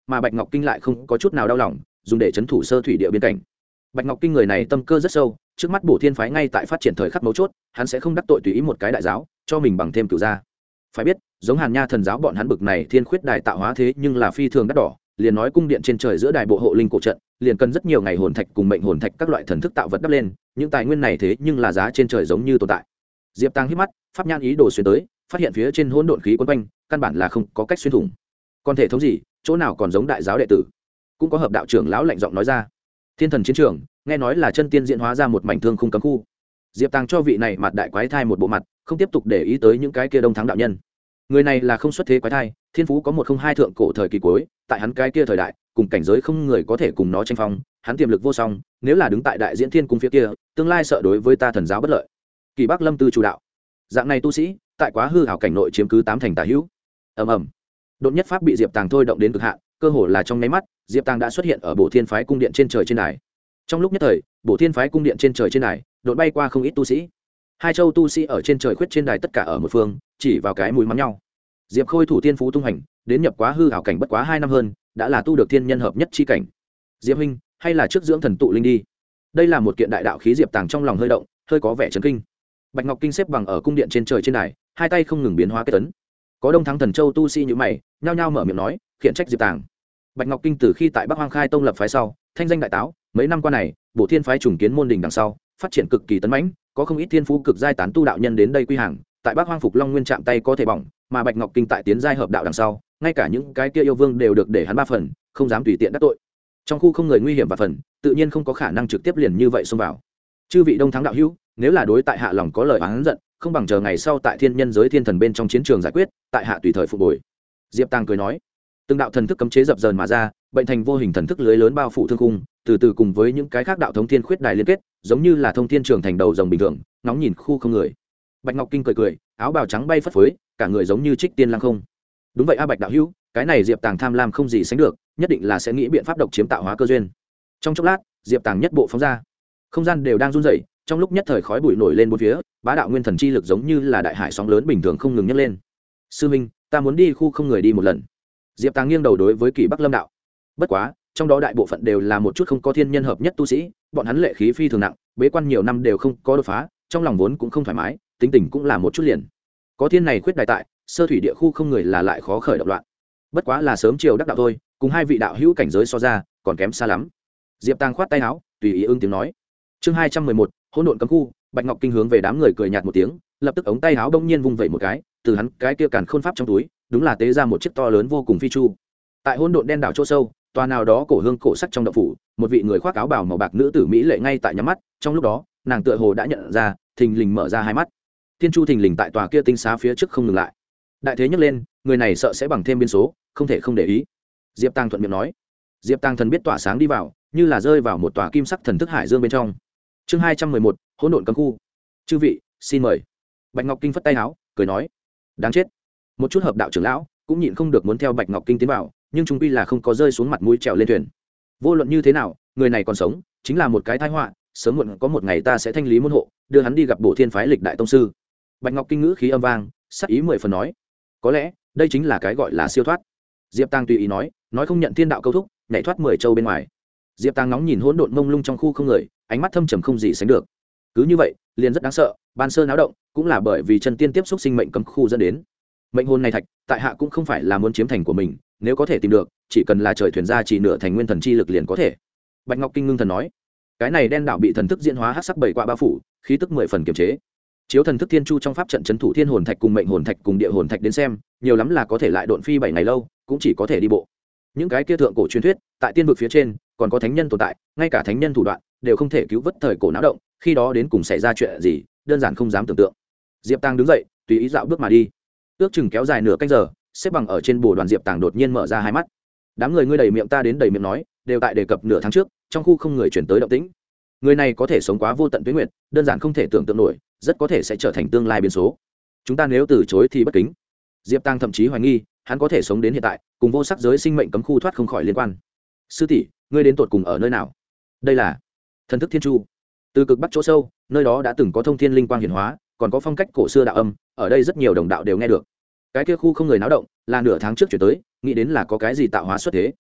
mà Bạch Ngọc Kinh lại không có chút nào đau lòng, dùng để trấn thủ sơ thủy địa biên cảnh. Bạch Ngọc Kinh người này tâm cơ rất sâu, trước mắt Bổ Thiên phái ngay tại phát triển thời khắc mấu chốt, hắn sẽ không đắc tội tùy ý một cái đại giáo, cho mình bằng thêm cửu gia. Phải biết, giống Hàn Nha thần giáo bọn hắn bực này thiên khuyết đài tạo hóa thế nhưng là phi thường đắt đỏ, liền nói cung điện trên trời giữa đài bộ hộ linh cổ trận, liền cần rất nhiều ngày hồn thạch cùng mệnh hồn thạch các loại thần thức tạo vật đắp lên, những tài nguyên này thế nhưng là giá trên trời giống như tồn tại. Diệp Tăng hít mắt, pháp nhãn ý đồ xuyên tới, phát hiện phía trên hỗn độn khí quấn quanh, căn bản là không có cách xuyên thủng. Còn thể thống gì, chỗ nào còn giống đại giáo đệ tử? Cũng có hợp đạo trưởng lão lạnh giọng nói ra. Thiên thần chiến trường, nghe nói là chân tiên diễn hóa ra một mảnh thương khung cấm khu. Diệp Tăng cho vị này mặt đại quái thai một bộ mặt, không tiếp tục để ý tới những cái kia đông thắng đạo nhân. Người này là không xuất thế quái thai, thiên phú có 102 thượng cổ thời kỳ cuối, tại hắn cái kia thời đại, cùng cảnh giới không người có thể cùng nó tranh phong, hắn tiềm lực vô song, nếu là đứng tại đại diễn thiên cung phía kia, tương lai sợ đối với ta thần giáo bất lợi. Kỳ Bắc Lâm Tư chủ đạo. Dạng này tu sĩ, tại quá hư hảo cảnh nội chiếm cứ 8 thành tà hữu. Ầm ầm. Đột nhất pháp bị Diệp Tàng thôi động đến cực hạn, cơ hồ là trong nháy mắt, Diệp Tàng đã xuất hiện ở Bổ Thiên phái cung điện trên trời trên đài. Trong lúc nhất thời, Bổ Thiên phái cung điện trên trời trên đài, đột bay qua không ít tu sĩ. Hai châu tu sĩ ở trên trời khuyết trên đài tất cả ở một phương, chỉ vào cái mũi mắng nhau. Diệp Khôi thủ tiên phú tung hành, đến nhập quá hư hảo cảnh bất quá 2 năm hơn, đã là tu được thiên nhân hợp nhất chi cảnh. Diệp huynh, hay là trước dưỡng thần tụ linh đi. Đây là một kiện đại đạo khí. Diệp Tàng trong lòng hơi động, hơi có vẻ chấn kinh. Bạch Ngọc Kinh xếp bằng ở cung điện trên trời trên đài, hai tay không ngừng biến hóa kết tấn. Có đông thắng thần châu tu sĩ như mày, nhao nhao mở miệng nói, khiển trách Diệp Tàng. Bạch Ngọc Kinh từ khi tại Bắc Hoang khai tông lập phái sau, thanh danh đại táo, mấy năm qua này, Bổ Thiên phái trùng kiến môn đình đằng sau, phát triển cực kỳ tấn mãnh, có không ít thiên phú cực giai tán tu đạo nhân đến đây quy hàng, tại Bắc Hoang phục Long Nguyên chạm tay có thể bỏng, mà Bạch Ngọc Kinh tại tiến giai hợp đạo đằng sau, ngay cả những cái kia yêu vương đều được để hắn 3 phần, không dám tùy tiện đắc tội. Trong khu không người nguy hiểm và phần, tự nhiên không có khả năng trực tiếp liền như vậy xông vào. Chư vị đông thắng đạo hữu, nếu là đối tại hạ lòng có lời oán giận, không bằng chờ ngày sau tại thiên nhân giới thiên thần bên trong chiến trường giải quyết, tại hạ tùy thời phục hồi. Diệp Tàng cười nói. Từng đạo thần thức cấm chế dập dờn mà ra, bệnh thành vô hình thần thức lưới lớn bao phủ thương khung, từ từ cùng với những cái khác đạo thống thiên khuyết đài liên kết, giống như là thông thiên trường thành đầu rồng bình thường, ngóng nhìn khu không người. Bạch Ngọc Kinh cười cười, áo bào trắng bay phất phới, cả người giống như trích tiên lăng không. Đúng vậy a Bạch đạo hữu, cái này Diệp Tàng tham lam không gì sánh được, nhất định là sẽ nghĩ biện pháp độc chiếm tạo hóa cơ duyên. Trong chốc lát, Diệp Tàng nhất bộ phóng ra, không gian đều đang run rẩy, trong lúc nhất thời khói bụi nổi lên bốn phía, bá đạo nguyên thần chi lực giống như là đại hải sóng lớn bình thường không ngừng nhấc lên. Sư minh, ta muốn đi khu không người đi một lần. Diệp Tàng nghiêng đầu đối với Kỳ Bắc Lâm đạo. Bất quá, trong đó đại bộ phận đều là một chút không có thiên nhân hợp nhất tu sĩ, bọn hắn lệ khí phi thường nặng, bế quan nhiều năm đều không có đột phá, trong lòng vốn cũng không thoải mái, tính tình cũng là một chút liền. Có thiên này khuyết đại tại, sơ thủy địa khu không người là lại khó khởi động loạn. Bất quá là sớm chiều đắc đạo thôi, cùng hai vị đạo hữu cảnh giới so ra, còn kém xa lắm. Diệp Tàng khoát tay áo, tùy ý ứng tiếng nói. Chương 211, hỗn độn cấm khu. Bạch Ngọc Kinh hướng về đám người cười nhạt một tiếng, lập tức ống tay áo bỗng nhiên vung vẩy một cái, từ hắn cái kia càn khôn pháp trong túi, đúng là tế ra một chiếc to lớn vô cùng phi chu. Tại hỗn độn đen đảo chỗ sâu, tòa nào đó cổ hương cổ sắc trong động phủ, một vị người khoác áo bào màu bạc nữ tử mỹ lệ ngay tại nhắm mắt, trong lúc đó, nàng tựa hồ đã nhận ra, thình lình mở ra hai mắt. Thiên chu thình lình tại tòa kia tinh xá phía trước không ngừng lại. Đại thế nhấc lên, người này sợ sẽ bằng thêm biên số, không thể không để ý. Diệp Tàng thuận miệng nói. Diệp Tàng thần biết tỏa sáng đi vào, như là rơi vào một tòa kim sắc thần thức hải dương bên trong. Chương 211, hỗn độn cấm khu. Chư vị, xin mời. Bạch Ngọc Kinh phất tay áo, cười nói. Đáng chết. Một chút hợp đạo trưởng lão cũng nhịn không được muốn theo Bạch Ngọc Kinh tiến vào, nhưng chúng quy là không có rơi xuống mặt mũi trèo lên thuyền. Vô luận như thế nào, người này còn sống, chính là một cái tai họa, sớm muộn có một ngày ta sẽ thanh lý môn hộ, đưa hắn đi gặp Bổ Thiên phái lịch đại tông sư. Bạch Ngọc Kinh ngữ khí âm vang, sắc ý 10 phần nói. Có lẽ, đây chính là cái gọi là siêu thoát. Diệp Tàng tùy ý nói không nhận thiên đạo câu thúc, nhảy thoát 10 châu bên ngoài. Diệp Tàng ngóng nhìn hỗn độn mông lung trong khu không người, ánh mắt thâm trầm không gì sánh được. Cứ như vậy, liền rất đáng sợ, ban sơ náo động, cũng là bởi vì chân tiên tiếp xúc sinh mệnh cấm khu dẫn đến. Mệnh hồn này thạch, tại hạ cũng không phải là muốn chiếm thành của mình, nếu có thể tìm được, chỉ cần là trời thuyền ra chỉ nửa thành nguyên thần chi lực liền có thể. Bạch Ngọc Kinh ngưng thần nói, cái này đen đạo bị thần thức diễn hóa hắc sắc bảy quạ bao phủ, khí tức 10 phần kiềm chế. Chiếu thần thức thiên chu trong pháp trận trấn thủ thiên hồn thạch cùng mệnh hồn thạch cùng địa hồn thạch đến xem, nhiều lắm là có thể lại độn phi 7 ngày lâu, cũng chỉ có thể đi bộ. Những cái kia thượng cổ truyền thuyết, tại tiên vực phía trên, còn có thánh nhân tồn tại, ngay cả thánh nhân thủ đoạn đều không thể cứu vớt thời cổ náo động, khi đó đến cùng xảy ra chuyện gì, đơn giản không dám tưởng tượng. Diệp Tàng đứng dậy, tùy ý dạo bước mà đi. Ước chừng kéo dài nửa canh giờ, xếp bằng ở trên bồ đoàn, Diệp Tàng đột nhiên mở ra hai mắt. Đám người ngươi đầy miệng ta đến đầy miệng nói, đều tại đề cập nửa tháng trước, trong khu không người chuyển tới động tĩnh. Người này có thể sống quá vô tận tuế nguyệt, đơn giản không thể tưởng tượng nổi, rất có thể sẽ trở thành tương lai biến số. Chúng ta nếu từ chối thì bất kính. Diệp Tàng thậm chí hoài nghi, hắn có thể sống đến hiện tại, cùng vô sắc giới sinh mệnh cấm khu thoát không khỏi liên quan. Sư tỷ, ngươi đến tụt cùng ở nơi nào? Đây là thần thức thiên chu. Từ cực bắc chỗ sâu, nơi đó đã từng có thông thiên linh quang hiển hóa, còn có phong cách cổ xưa đạo âm, ở đây rất nhiều đồng đạo đều nghe được. Cái kia khu không người náo động, là nửa tháng trước chuyển tới, nghĩ đến là có cái gì tạo hóa xuất thế.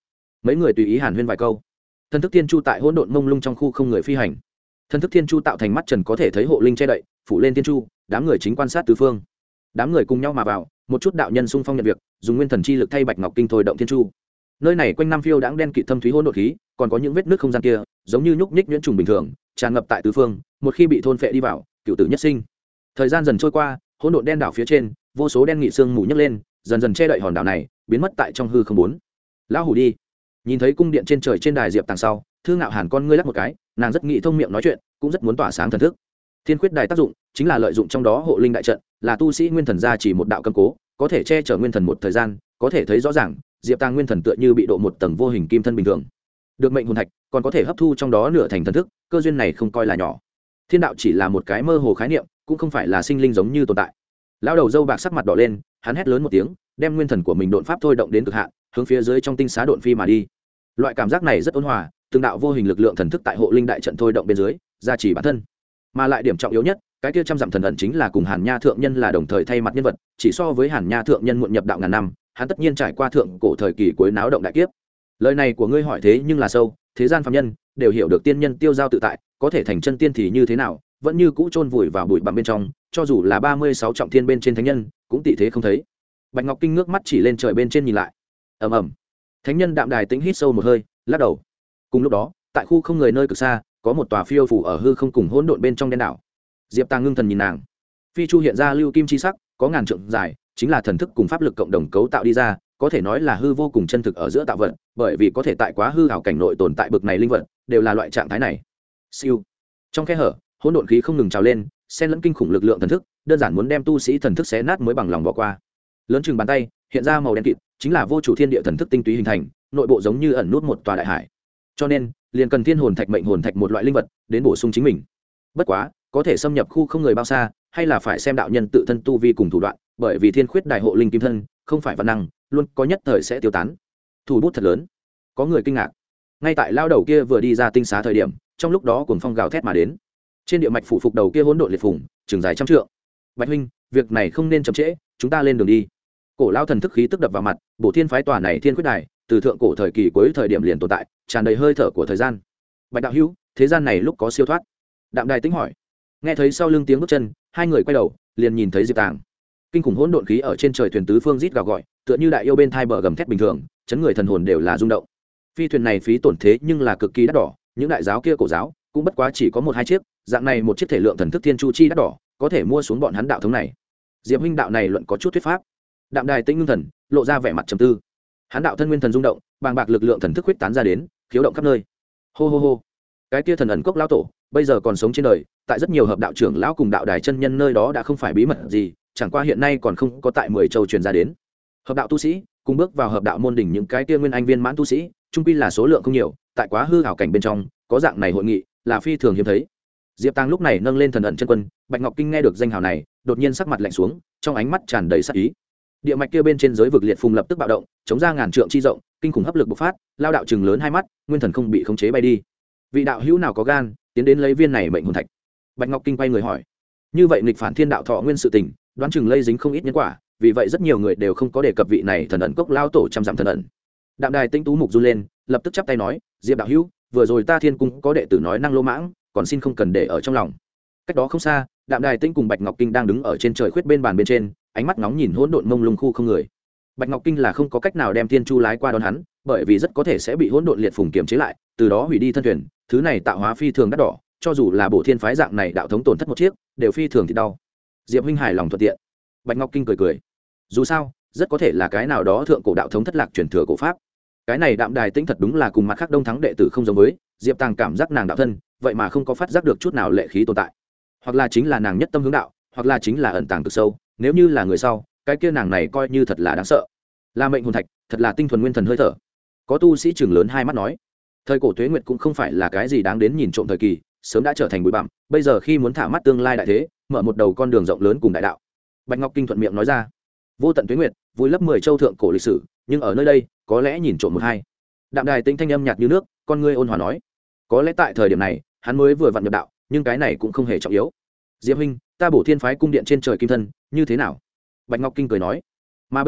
mấy người tùy ý hàn huyên vài câu. Thần thức thiên chu tại hỗn độn mông lung trong khu không người phi hành. Thần thức thiên chu tạo thành mắt trần có thể thấy hộ linh che đậy phủ lên thiên chu, đám người chính quan sát tứ phương. Đám người cùng nhau mà vào, một chút đạo nhân xung phong nhận việc, dùng nguyên thần chi lực thay bạch ngọc kinh thôi động thiên chu. Nơi này quanh năm phiêu đãng đen kịt thâm thúy hỗn độn khí, còn có những vết nứt không gian kia giống như nhúc nhích nhuyễn trùng bình thường tràn ngập tại tứ phương, một khi bị thôn phệ đi vào cựu tử nhất sinh. Thời gian dần trôi qua, hỗn độn đen đảo phía trên vô số đen nghị xương mù nhấc lên, dần dần che đậy hòn đảo này, biến mất tại trong hư không bốn. Lão hủ đi. Nhìn thấy cung điện trên trời trên đài diệp tàng sau, Thư Ngạo Hàn con ngươi lắc một cái, nàng rất nghĩ thông miệng nói chuyện, cũng rất muốn tỏa sáng thần thức. Thiên khuyết đài tác dụng chính là lợi dụng trong đó hộ linh đại trận, là tu sĩ nguyên thần gia chỉ một đạo cầm cố, có thể che chở nguyên thần một thời gian, có thể thấy rõ ràng diệp tàng nguyên thần tựa như bị độ một tầng vô hình kim thân bình thường, được mệnh hồn thạch còn có thể hấp thu trong đó nửa thành thần thức, cơ duyên này không coi là nhỏ. Thiên đạo chỉ là một cái mơ hồ khái niệm, cũng không phải là sinh linh giống như tồn tại. Lão đầu dâu bạc sắc mặt đỏ lên, hắn hét lớn một tiếng, đem nguyên thần của mình độn pháp thôi động đến cực hạn, hướng phía dưới trong tinh xá độn phi mà đi. Loại cảm giác này rất ôn hòa, từng đạo vô hình lực lượng thần thức tại hộ linh đại trận thôi động bên dưới, gia trì bản thân. Mà lại điểm trọng yếu nhất, cái kia trăm dặm thần ẩn chính là cùng Hàn Nha thượng nhân là đồng thời thay mặt nhân vật, chỉ so với Hàn Nha thượng nhân muộn nhập đạo ngàn năm, hắn tất nhiên trải qua thượng cổ thời kỳ cuối náo động đại kiếp. Lời này của ngươi hỏi thế nhưng là sâu, thế gian phàm nhân đều hiểu được tiên nhân tiêu giao tự tại, có thể thành chân tiên thì như thế nào, vẫn như cũ chôn vùi vào bụi bặm bên trong, cho dù là 36 trọng thiên bên trên thánh nhân, cũng tị thế không thấy. Bạch Ngọc Kinh ngước mắt chỉ lên trời bên trên nhìn lại. Ầm ầm. Thánh nhân Đạm Đài Tĩnh hít sâu một hơi, lắc đầu. Cùng lúc đó, tại khu không người nơi cực xa, có một tòa phiêu phủ ở hư không cùng hỗn độn bên trong đen đảo. Diệp Tàng ngưng thần nhìn nàng. Phi chu hiện ra lưu kim chi sắc, có ngàn trượng dài, chính là thần thức cùng pháp lực cộng đồng cấu tạo đi ra, có thể nói là hư vô cùng chân thực ở giữa tạo vật, bởi vì có thể tại quá hư ảo cảnh nội tồn tại bực này linh vật, đều là loại trạng thái này. Siêu. Trong khe hở, hỗn độn khí không ngừng trào lên, xen lẫn kinh khủng lực lượng thần thức, đơn giản muốn đem tu sĩ thần thức xé nát mới bằng lòng bỏ qua. Lớn chừng bàn tay, hiện ra màu đen kịt, chính là vô chủ thiên địa thần thức tinh túy hình thành, nội bộ giống như ẩn nút một tòa đại hải. Cho nên, liền cần thiên hồn thạch mệnh hồn thạch một loại linh vật đến bổ sung chính mình. Bất quá, có thể xâm nhập khu không người bao xa, hay là phải xem đạo nhân tự thân tu vi cùng thủ đoạn, bởi vì thiên khuyết đại hộ linh kim thân, không phải văn năng, luôn có nhất thời sẽ tiêu tán. Thủ bút thật lớn. Có người kinh ngạc. Ngay tại lao đầu kia vừa đi ra tinh xá thời điểm, trong lúc đó cuồng phong gào thét mà đến. Trên địa mạch phủ phục đầu kia hỗn độn liệt phùng, trường dài trăm trượng. Bạch huynh, việc này không nên chậm trễ, chúng ta lên đường đi. Cổ lao thần thức khí tức đập vào mặt, bổ thiên phái tòa này thiên quyết đài, từ thượng cổ thời kỳ cuối thời điểm liền tồn tại, tràn đầy hơi thở của thời gian. Bạch đạo hữu, thế gian này lúc có siêu thoát? Đạm Đài Tĩnh hỏi. Nghe thấy sau lưng tiếng bước chân, hai người quay đầu, liền nhìn thấy Diệp Tàng. Kinh khủng hỗn độn khí ở trên trời thuyền tứ phương rít gào gọi, tựa như đại yêu bên thai bờ gầm thét bình thường, chấn người thần hồn đều là rung động. Phi thuyền này phí tổn thế nhưng là cực kỳ đắt đỏ, những đại giáo kia cổ giáo cũng bất quá chỉ có một hai chiếc, dạng này một chiếc thể lượng thần thức thiên chu chi đắt đỏ, có thể mua xuống bọn hắn đạo thống này. Diệp huynh đạo này luận có chút thuyết pháp. Đạm Đài Tĩnh ngưng thần, lộ ra vẻ mặt trầm tư. Hắn đạo thân nguyên thần rung động, bàng bạc lực lượng thần thức huyết tán ra đến, khiếu động khắp nơi. Hô hô hô. Cái kia thần ẩn cốc lão tổ, bây giờ còn sống trên đời, tại rất nhiều hợp đạo trưởng lão cùng đạo đài chân nhân nơi đó đã không phải bí mật gì, chẳng qua hiện nay còn không có tại 10 châu truyền ra đến. Hợp đạo tu sĩ, cùng bước vào hợp đạo môn đỉnh những cái kia nguyên anh viên mãn tu sĩ, trung quy là số lượng không nhiều, tại quá hư ảo cảnh bên trong, có dạng này hội nghị, là phi thường hiếm thấy. Diệp Tàng lúc này nâng lên thần ẩn chân quân, Bạch Ngọc Kinh nghe được danh hào này, đột nhiên sắc mặt lạnh xuống, trong ánh mắt tràn đầy sát ý. Địa mạch kia bên trên giới vực liệt phùng lập tức bạo động, chống ra ngàn trượng chi rộng, kinh khủng hấp lực bộc phát, lao đạo trừng lớn hai mắt, nguyên thần không bị khống chế bay đi. Vị đạo hữu nào có gan tiến đến lấy viên này mệnh hồn thạch? Bạch Ngọc Kinh quay người hỏi. Như vậy nghịch phản thiên đạo thọ nguyên sự tình, đoán chừng lây dính không ít nhân quả, vì vậy rất nhiều người đều không có đề cập vị này thần ẩn cốc lao tổ trăm dặm thần ẩn. Đạm Đài Tĩnh tú mục run lên, lập tức chắp tay nói, Diệp đạo hữu, vừa rồi ta thiên cung có đệ tử nói năng lô mãng, còn xin không cần để ở trong lòng. Cách đó không xa, Đạm Đài Tĩnh cùng Bạch Ngọc Kinh đang đứng ở trên trời khuyết bên bàn bên trên, ánh mắt nóng nhìn hỗn độn mông lung khu không người. Bạch Ngọc Kinh là không có cách nào đem thiên chu lái qua đón hắn, bởi vì rất có thể sẽ bị hỗn độn liệt phùng kiềm chế lại, từ đó hủy đi thân thuyền, thứ này tạo hóa phi thường đắt đỏ, cho dù là bổ thiên phái dạng này đạo thống tổn thất một chiếc, đều phi thường thì đau. Diệp huynh hài lòng thuận tiện. Bạch Ngọc Kinh cười cười. Dù sao, rất có thể là cái nào đó thượng cổ đạo thống thất lạc truyền thừa cổ pháp. Cái này Đạm Đài Tĩnh thật đúng là cùng mặt khác đông thắng đệ tử không giống với, Diệp Tàng cảm giác nàng đạo thân, vậy mà không có phát giác được chút nào lệ khí tồn tại. Hoặc là chính là nàng nhất tâm hướng đạo, hoặc là chính là ẩn tàng cực sâu, nếu như là người sau, cái kia nàng này coi như thật là đáng sợ. Là mệnh hồn thạch, thật là tinh thuần nguyên thần hơi thở. Có tu sĩ chừng lớn hai mắt nói, thời cổ tuế nguyệt cũng không phải là cái gì đáng đến nhìn trộm thời kỳ, sớm đã trở thành bụi bặm, bây giờ khi muốn thả mắt tương lai đại thế, mở một đầu con đường rộng lớn cùng đại đạo. Bạch Ngọc Kinh thuận miệng nói ra, vô tận tuế nguyệt, vùi lấp 10 châu thượng cổ lịch sử, nhưng ở nơi đây, có lẽ nhìn trộm một hai. Đạm Đài Tĩnh thanh âm nhạt như nước, con ngươi ôn hòa nói, có lẽ tại thời điểm này, hắn mới vừa vặn nhập đạo, nhưng cái này cũng không hề trọng yếu. Diệp huynh, ta bổ thiên phái cung điện trên trời kim thân, như thế nào? Bạch Ngọc Kinh cười nói, mà bây giờ,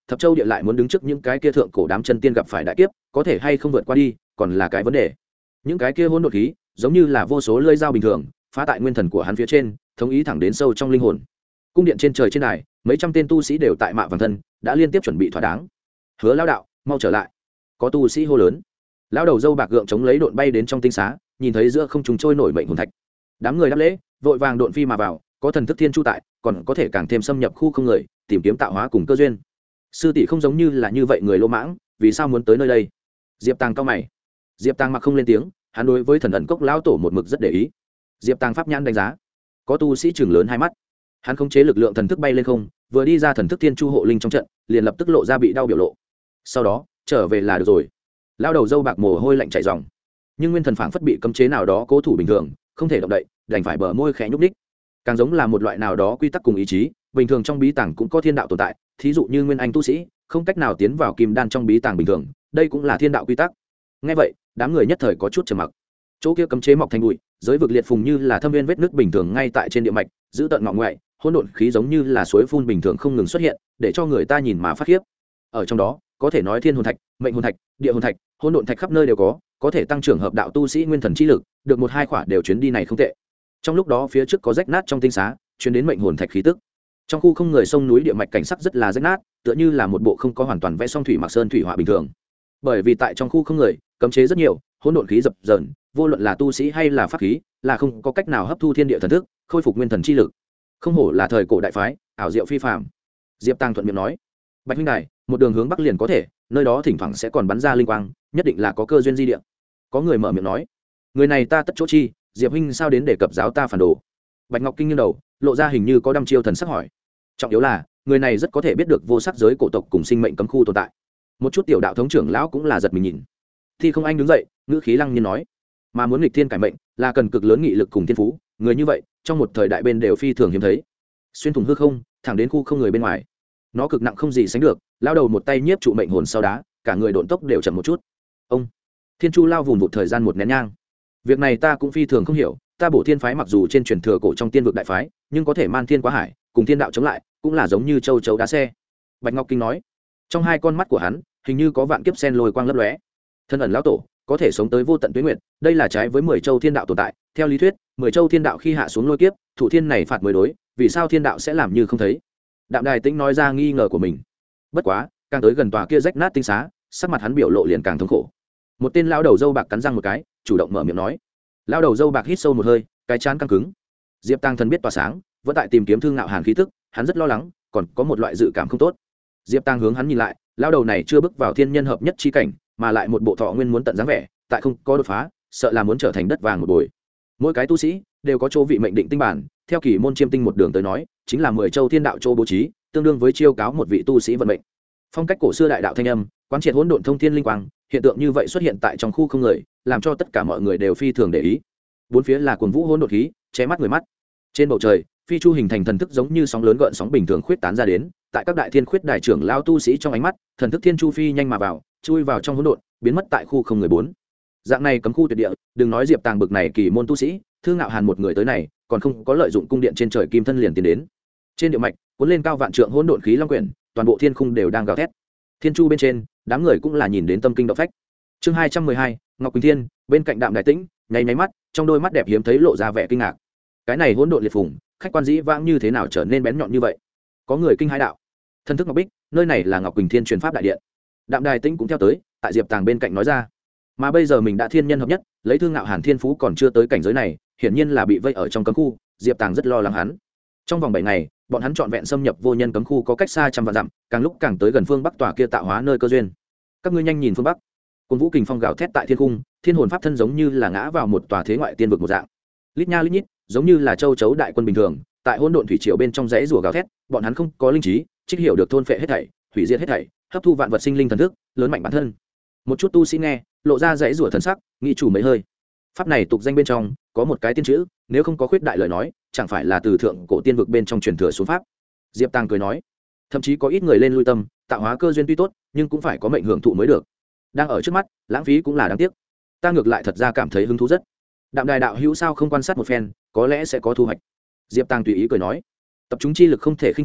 Thập Châu địa lại muốn đứng trước những cái kia thượng cổ đám chân tiên gặp phải đại kiếp, có thể hay không vượt qua đi, còn là cái vấn đề. Những cái kia hỗn độn khí, giống như là vô số lưỡi dao bình thường, phá tại nguyên thần của hắn phía trên, thống ý thẳng đến sâu trong linh hồn. Cung điện trên trời trên đài, mấy trăm tên tu sĩ đều tại mạ vàng thân, đã liên tiếp chuẩn bị thỏa đáng. Hứa lão đạo, mau trở lại. Có tu sĩ hô lớn. Lão đầu dâu bạc gượng chống lấy độn bay đến trong tinh xá, nhìn thấy giữa không trung trôi nổi mệnh hồn thạch. Đám người đáp lễ, vội vàng độn phi mà vào, có thần thức thiên chu tại, còn có thể càng thêm xâm nhập khu không người, tìm kiếm tạo hóa cùng cơ duyên. Sư tỷ không giống như là như vậy người lỗ mãng, vì sao muốn tới nơi đây? Diệp Tàng cao mày. Diệp Tàng mặc không lên tiếng, hắn đối với thần ẩn cốc lão tổ một mực rất để ý. Diệp Tàng pháp nhãn đánh giá, có tu sĩ chừng lớn hai mắt. Hắn khống chế lực lượng thần thức bay lên không, vừa đi ra thần thức thiên chu hộ linh trong trận, liền lập tức lộ ra bị đau biểu lộ. Sau đó trở về là được rồi. Lão đầu dâu bạc mồ hôi lạnh chảy ròng, nhưng nguyên thần phảng phất bị cấm chế nào đó cố thủ bình thường, không thể động đậy, đành phải bờ môi khẽ nhúc nhích. Càng giống là một loại nào đó quy tắc cùng ý chí, bình thường trong bí tàng cũng có thiên đạo tồn tại, thí dụ như nguyên anh tu sĩ không cách nào tiến vào kim đan trong bí tàng bình thường, đây cũng là thiên đạo quy tắc. Nghe vậy, đám người nhất thời có chút trầm mặc. Chỗ kia cấm chế mọc thành bụi, giới vực liệt phùng như là thâm viên vết nước bình thường ngay tại trên địa mạch, giữ tận ngọ ngoại, hỗn độn khí giống như là suối phun bình thường không ngừng xuất hiện, để cho người ta nhìn mà phát khiếp. Ở trong đó, có thể nói thiên hồn thạch, mệnh hồn thạch, địa hồn thạch, hỗn độn thạch khắp nơi đều có thể tăng trưởng hợp đạo tu sĩ nguyên thần chi lực, được một hai khỏa đều chuyến đi này không tệ. Trong lúc đó phía trước có rách nát trong tinh xá, chuyến đến mệnh hồn thạch khí tức. Trong khu không người sông núi địa mạch cảnh sắc rất là rách nát, tựa như là một bộ không có hoàn toàn vẽ song thủy mặc sơn thủy họa bình thường. Bởi vì tại trong khu không người, cấm chế rất nhiều, hỗn độn khí dập dờn, vô luận là tu sĩ hay là pháp khí, là không có cách nào hấp thu thiên địa thần thức, khôi phục nguyên thần chi lực. Không hổ là thời cổ đại phái, ảo diệu phi phàm. Diệp Tăng thuận miệng nói, Bạch huynh đài, một đường hướng bắc liền có thể, nơi đó thỉnh thoảng sẽ còn bắn ra linh quang, nhất định là có cơ duyên di địa. Có người mở miệng nói, người này ta tất chỗ chi, Diệp huynh sao đến để cập giáo ta phản đồ? Bạch Ngọc Kinh nghiêng đầu, lộ ra hình như có đăm chiêu thần sắc hỏi. Trọng yếu là, người này rất có thể biết được vô sắc giới cổ tộc cùng sinh mệnh cấm khu tồn tại. Một chút tiểu đạo thống trưởng lão cũng là giật mình nhìn. Thi Không Anh đứng dậy, ngữ khí lăng nhiên nói, mà muốn nghịch thiên cải mệnh, là cần cực lớn nghị lực cùng thiên phú, người như vậy, trong một thời đại bên đều phi thường hiếm thấy. Xuyên thủng hư không, thẳng đến khu không người bên ngoài. Nó cực nặng không gì sánh được, lao đầu một tay nhiếp trụ mệnh hồn sau đá, cả người độn tốc đều chậm một chút. Ông Thiên Chu lao vùn vụt thời gian một nén nhang. Việc này ta cũng phi thường không hiểu, ta Bổ Thiên phái mặc dù trên truyền thừa cổ trong tiên vực đại phái, nhưng có thể man thiên quá hải, cùng thiên đạo chống lại, cũng là giống như châu chấu đá xe. Bạch Ngọc Kinh nói, trong hai con mắt của hắn, hình như có vạn kiếp sen lôi quang lấp lóe. Thân ẩn lão tổ có thể sống tới vô tận tuyết nguyệt, đây là trái với 10 châu thiên đạo tồn tại. Theo lý thuyết, 10 châu thiên đạo khi hạ xuống lôi kiếp, thủ thiên này phạt mới đối, vì sao thiên đạo sẽ làm như không thấy? Đạm Đài Tĩnh nói ra nghi ngờ của mình. Bất quá, càng tới gần tòa kia rách nát tinh xá, sắc mặt hắn biểu lộ liền càng thống khổ. Một tên lão đầu dâu bạc cắn răng một cái, chủ động mở miệng nói. Lão đầu dâu bạc hít sâu một hơi, cái trán căng cứng. Diệp Tăng thần biết tỏa sáng, vẫn tại tìm kiếm Thương Ngạo Hàn khí tức, hắn rất lo lắng, còn có một loại dự cảm không tốt. Diệp Tăng hướng hắn nhìn lại, lão đầu này chưa bước vào thiên nhân hợp nhất chi cảnh, mà lại một bộ thọ nguyên muốn tận dáng vẻ, tại không có đột phá, sợ là muốn trở thành đất vàng một bồi. Mỗi cái tu sĩ đều có chỗ vị mệnh định tinh bản, theo kỳ môn chiêm tinh một đường tới nói, chính là 10 châu thiên đạo châu bố trí, tương đương với chiêu cáo một vị tu sĩ vận mệnh. Phong cách cổ xưa đại đạo thanh âm, quán triệt hỗn độn thông thiên linh quang, hiện tượng như vậy xuất hiện tại trong khu không người, làm cho tất cả mọi người đều phi thường để ý. Bốn phía là cuồng vũ hỗn độn khí, che mắt người mắt. Trên bầu trời, phi chu hình thành thần thức giống như sóng lớn gợn sóng bình thường khuyết tán ra đến, tại các đại thiên khuyết đại trưởng lao tu sĩ trong ánh mắt, thần thức thiên chu phi nhanh mà vào, chui vào trong hỗn độn, biến mất tại khu không người bốn. Dạng này cấm khu tuyệt địa, đừng nói Diệp Tàng bực này kỳ môn tu sĩ, Thương Ngạo Hàn một người tới này, còn không có lợi dụng cung điện trên trời kim thân liền tiến đến. Trên địa mạch, cuốn lên cao vạn trượng hỗn độn khí long quyển, toàn bộ thiên khung đều đang gào thét. Thiên chu bên trên, đám người cũng là nhìn đến tâm kinh động phách. Chương 212, Ngọc Quỳnh Thiên, bên cạnh Đạm Đài Tĩnh, nháy nháy mắt, trong đôi mắt đẹp hiếm thấy lộ ra vẻ kinh ngạc. Cái này hỗn độn liệt phùng, khách quan dĩ vãng như thế nào trở nên bén nhọn như vậy? Có người kinh hãi đạo. Thân thức Ngọc Bích, nơi này là Ngọc Quỳnh Thiên truyền pháp đại điện. Đạm Đài Tĩnh cũng theo tới, tại Diệp Tàng bên cạnh nói ra. Mà bây giờ mình đã thiên nhân hợp nhất, lấy Thương Ngạo Hàn thiên phú còn chưa tới cảnh giới này, hiển nhiên là bị vây ở trong cấm khu, Diệp Tàng rất lo lắng hắn. Trong vòng 7 ngày, bọn hắn trọn vẹn xâm nhập vô nhân cấm khu có cách xa trăm vạn dặm, càng lúc càng tới gần phương bắc tòa kia tạo hóa nơi cơ duyên. Các ngươi nhanh nhìn phương bắc. Cùng vũ kình phong gào thét tại thiên cung, thiên hồn pháp thân giống như là ngã vào một tòa thế ngoại tiên vực một dạng. Lít nha lít nhít, giống như là châu chấu đại quân bình thường, tại hỗn độn thủy triều bên trong rẽ rùa gào thét, bọn hắn không có linh trí, trích hiểu được thôn phệ hết thảy, hủy diệt hết thảy, hấp thu vạn vật sinh linh thần thức, lớn mạnh bản thân. Một chút tu sĩ nghe, lộ ra rẽ rùa thần sắc, nghĩ chủ mấy hơi. Pháp này tục danh bên trong có một cái tiên chữ, nếu không có khuyết đại lời nói, chẳng phải là từ thượng cổ tiên vực bên trong truyền thừa xuống pháp. Diệp Tàng cười nói, thậm chí có ít người lên lui tâm, tạo hóa cơ duyên tuy tốt, nhưng cũng phải có mệnh hưởng thụ mới được. Đang ở trước mắt, lãng phí cũng là đáng tiếc. Ta ngược lại thật ra cảm thấy hứng thú rất. Đạm Đài đạo hữu sao không quan sát một phen, có lẽ sẽ có thu hoạch. Diệp Tàng tùy ý cười nói, tập trung chi lực không thể khinh thường,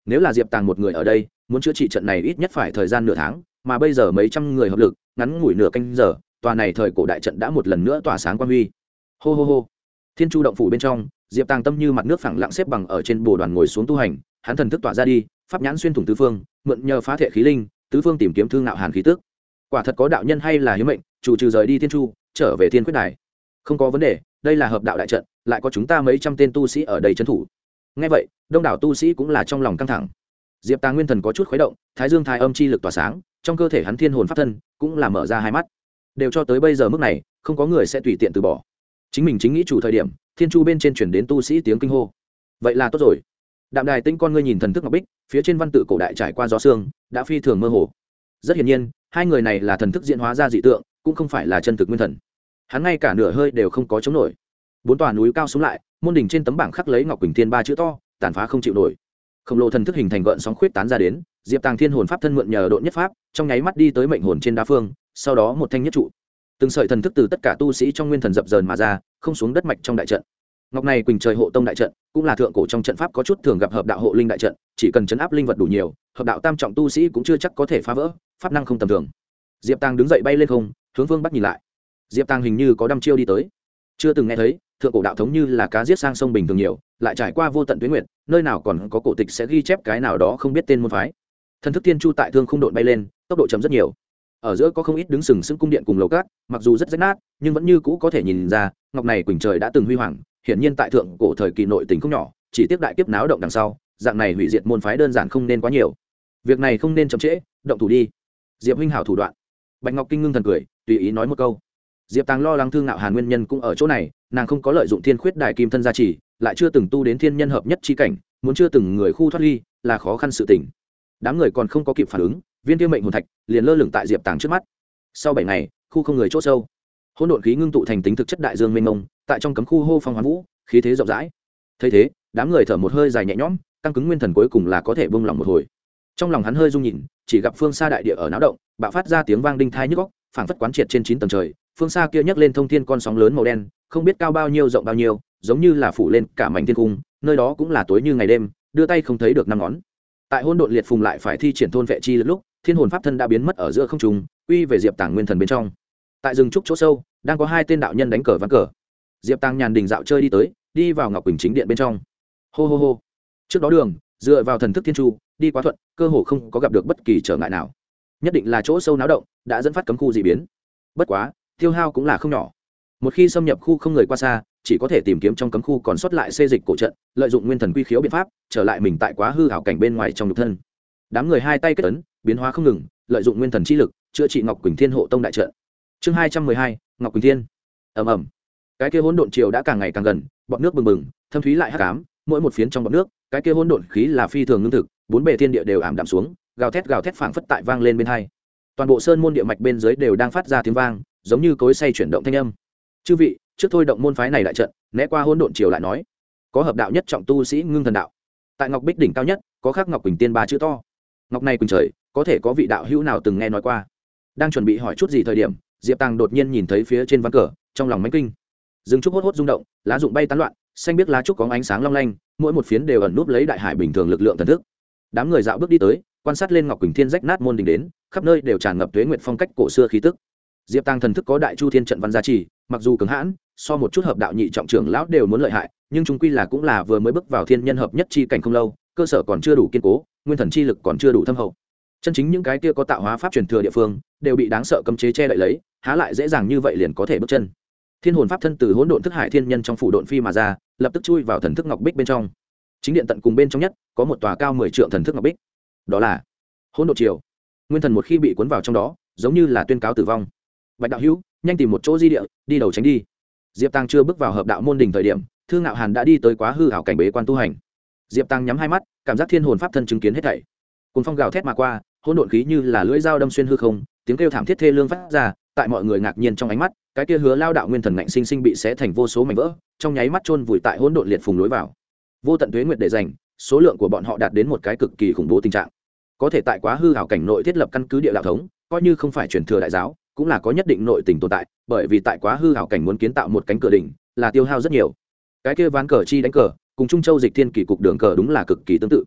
nếu là diệp tàng một người ở đây muốn chữa trị trận này ít nhất phải thời gian nửa tháng, mà bây giờ mấy trăm người hợp lực ngắn ngủi nửa canh giờ, tòa này thời cổ đại trận đã một lần nữa tỏa sáng quang huy. Hô hô hô. Thiên Chu động phủ bên trong, diệp tàng tâm như mặt nước phẳng lặng xếp bằng ở trên bồ đoàn ngồi xuống tu hành, hắn thần thức tỏa ra đi, pháp nhãn xuyên thủng tứ phương, mượn nhờ phá thể khí linh, tứ phương tìm kiếm thương nạo hàn khí tức. Quả thật có đạo nhân hay là hiếu mệnh, chủ trừ rời đi Thiên Chu, trở về Thiên Quyết Đài. Không có vấn đề, đây là hợp đạo đại trận, lại có chúng ta mấy trăm tên tu sĩ ở đây trấn thủ. Nghe vậy, đông đảo tu sĩ cũng là trong lòng căng thẳng. Diệp Tàng nguyên thần có chút khuấy động, thái dương thái âm chi lực tỏa sáng, trong cơ thể hắn thiên hồn pháp thân cũng là mở ra hai mắt. Đều cho tới bây giờ mức này, không có người sẽ tùy tiện từ bỏ. Chính mình chính nghĩ chủ thời điểm, Thiên Chu bên trên chuyển đến tu sĩ tiếng kinh hô. Vậy là tốt rồi. Đạm Đài Tinh con ngươi nhìn thần thức ngọc bích, phía trên văn tự cổ đại trải qua gió sương, đã phi thường mơ hồ. Rất hiển nhiên, hai người này là thần thức diễn hóa ra dị tượng, cũng không phải là chân thực nguyên thần. Hắn ngay cả nửa hơi đều không có chống nổi. Bốn tòa núi cao xuống lại, môn đỉnh trên tấm bảng khắc lấy Ngọc Quỳnh Thiên ba chữ to, tàn phá không chịu nổi. Khổng lồ thần thức hình thành gợn sóng khuyết tán ra đến, Diệp Tàng thiên hồn pháp thân mượn nhờ độ nhất pháp, trong nháy mắt đi tới mệnh hồn trên đá phương, sau đó một thanh nhất trụ. Từng sợi thần thức từ tất cả tu sĩ trong nguyên thần dập dờn mà ra, không xuống đất mạch trong đại trận. Ngọc này Quỳnh trời hộ tông đại trận, cũng là thượng cổ trong trận pháp có chút thường gặp hợp đạo hộ linh đại trận, chỉ cần chấn áp linh vật đủ nhiều, hợp đạo tam trọng tu sĩ cũng chưa chắc có thể phá vỡ, pháp năng không tầm thường. Diệp Tàng đứng dậy bay lên không, hướng phương bắc nhìn lại. Diệp Tàng hình như có đăm chiêu đi tới, chưa từng nghe thấy thượng cổ đạo thống như là cá giết sang sông bình thường nhiều, lại trải qua vô tận tuyến nguyệt, nơi nào còn có cổ tịch sẽ ghi chép cái nào đó không biết tên môn phái. Thần thức Thiên Chu tại thương không độn bay lên, tốc độ chậm rất nhiều. Ở giữa có không ít đứng sừng sững cung điện cùng lầu cát, mặc dù rất rách nát, nhưng vẫn như cũ có thể nhìn ra, ngọc này Quỳnh trời đã từng huy hoàng, hiển nhiên tại thượng cổ thời kỳ nội tình không nhỏ, chỉ tiếp đại kiếp náo động đằng sau, dạng này hủy diệt môn phái đơn giản không nên quá nhiều. Việc này không nên chậm trễ, động thủ đi. Diệp huynh hảo thủ đoạn. Bạch Ngọc Kinh ngưng thần cười, tùy ý nói một câu. Diệp Tàng lo lắng thương nạo hàn nguyên nhân cũng ở chỗ này, nàng không có lợi dụng thiên khuyết đài kim thân gia trì, lại chưa từng tu đến thiên nhân hợp nhất chi cảnh, muốn chưa từng người khu thoát ly là khó khăn sự tình. Đám người còn không có kịp phản ứng, viên tiêu mệnh hồn thạch liền lơ lửng tại Diệp Tàng trước mắt. Sau 7 ngày, khu không người chỗ sâu, hỗn độn khí ngưng tụ thành tính thực chất đại dương mênh mông, tại trong cấm khu hô phong hoán vũ, khí thế rộng rãi. Thấy thế, đám người thở một hơi dài nhẹ nhõm, căng cứng nguyên thần cuối cùng là có thể buông lòng một hồi. Trong lòng hắn hơi rung nhìn, chỉ gặp phương xa đại địa ở náo động, bạo phát ra tiếng vang đinh tai nhức óc, phảng phất quán triệt trên 9 tầng trời. Phương xa kia nhấc lên thông thiên con sóng lớn màu đen, không biết cao bao nhiêu rộng bao nhiêu, giống như là phủ lên cả mảnh thiên cung, nơi đó cũng là tối như ngày đêm, đưa tay không thấy được năm ngón. Tại hỗn độn liệt phùng lại phải thi triển thôn vệ chi lúc, thiên hồn pháp thân đã biến mất ở giữa không trung, quy về Diệp Tàng nguyên thần bên trong. Tại rừng trúc chỗ sâu, đang có hai tên đạo nhân đánh cờ ván cờ. Diệp Tàng nhàn đình dạo chơi đi tới, đi vào Ngọc Quỳnh chính điện bên trong. Hô hô hô. Trước đó đường, dựa vào thần thức thiên chu, đi quá thuận, cơ hồ không có gặp được bất kỳ trở ngại nào. Nhất định là chỗ sâu náo động, đã dẫn phát cấm khu dị biến. Bất quá, tiêu hao cũng là không nhỏ. Một khi xâm nhập khu không người qua xa, chỉ có thể tìm kiếm trong cấm khu còn sót lại xê dịch cổ trận, lợi dụng nguyên thần quy khiếu biện pháp, trở lại mình tại quá hư ảo cảnh bên ngoài trong nhục thân. Đám người hai tay kết ấn, biến hóa không ngừng, lợi dụng nguyên thần chi lực, chữa trị Ngọc Quỳnh Thiên hộ tông đại trận. Chương 212, Ngọc Quỳnh Thiên. Ầm ầm. Cái kia hỗn độn triều đã càng ngày càng gần, bọt nước bừng bừng, thâm thúy lại hắc ám, mỗi một phiến trong bọt nước, cái kia hỗn độn khí là phi thường ngưng thực, bốn bề thiên địa đều ảm đạm xuống, gào thét phảng phất tại vang lên bên hai. Toàn bộ sơn môn địa mạch bên dưới đều đang phát ra tiếng vang, giống như cối xay chuyển động thanh âm. Chư vị, trước thôi động môn phái này đại trận, né qua hỗn độn triều lại nói. Có hợp đạo nhất trọng tu sĩ ngưng thần đạo. Tại Ngọc Bích đỉnh cao nhất, có khắc Ngọc Quỳnh Tiên ba chữ to. Ngọc này Quỳnh trời, có thể có vị đạo hữu nào từng nghe nói qua. Đang chuẩn bị hỏi chút gì thời điểm, Diệp Tàng đột nhiên nhìn thấy phía trên ván cờ, trong lòng mãnh kinh. Rừng trúc hốt hốt rung động, lá rụng bay tán loạn, xanh biếc lá trúc có ánh sáng long lanh, mỗi một phiến đều ẩn núp lấy đại hải bình thường lực lượng thần thức. Đám người dạo bước đi tới, quan sát lên Ngọc Quỳnh Thiên rách nát môn đình đến, khắp nơi đều tràn ngập tuế nguyệt phong cách cổ xưa khí tức. Diệp Tàng thần thức có đại chu thiên trận văn gia trì, mặc dù cứng hãn, so một chút hợp đạo nhị trọng trưởng lão đều muốn lợi hại, nhưng chung quy là cũng là vừa mới bước vào thiên nhân hợp nhất chi cảnh không lâu, cơ sở còn chưa đủ kiên cố, nguyên thần chi lực còn chưa đủ thâm hậu. Chân chính những cái kia có tạo hóa pháp truyền thừa địa phương, đều bị đáng sợ cấm chế che đậy lấy, há lại dễ dàng như vậy liền có thể bước chân. Thiên hồn pháp thân từ hỗn độn thức hải thiên nhân trong phủ độn phi mà ra, lập tức chui vào thần thức ngọc bích bên trong. Chính điện tận cùng bên trong nhất, có một tòa cao 10 trượng thần thức ngọc bích. Đó là hỗn độn triều. Nguyên thần một khi bị cuốn vào trong đó, giống như là tuyên cáo tử vong. Bạch đạo hữu, nhanh tìm một chỗ di địa, đi đầu tránh đi. Diệp Tàng chưa bước vào hợp đạo môn đỉnh thời điểm, Thương Ngạo Hàn đã đi tới quá hư ảo cảnh bế quan tu hành. Diệp Tàng nhắm hai mắt, cảm giác thiên hồn pháp thân chứng kiến hết thảy. Cuồng phong gào thét mà qua, hỗn độn khí như là lưỡi dao đâm xuyên hư không, tiếng kêu thảm thiết thê lương phát ra, tại mọi người ngạc nhiên trong ánh mắt, cái kia hứa lao đạo nguyên thần ngạnh sinh sinh bị xé thành vô số mảnh vỡ, trong nháy mắt chôn vùi tại hỗn độn liệt phùng lối vào. Vô tận tuế nguyệt để dành, số lượng của bọn họ đạt đến một cái cực kỳ khủng bố tình trạng. Có thể tại quá hư ảo cảnh nội thiết lập căn cứ địa đạo thống, coi như không phải truyền thừa đại giáo, cũng là có nhất định nội tình tồn tại, bởi vì tại quá hư ảo cảnh muốn kiến tạo một cánh cửa đỉnh, là tiêu hao rất nhiều. Cái kia ván cờ chi đánh cờ, cùng Trung Châu Dịch Thiên Kỳ cục đường cờ đúng là cực kỳ tương tự.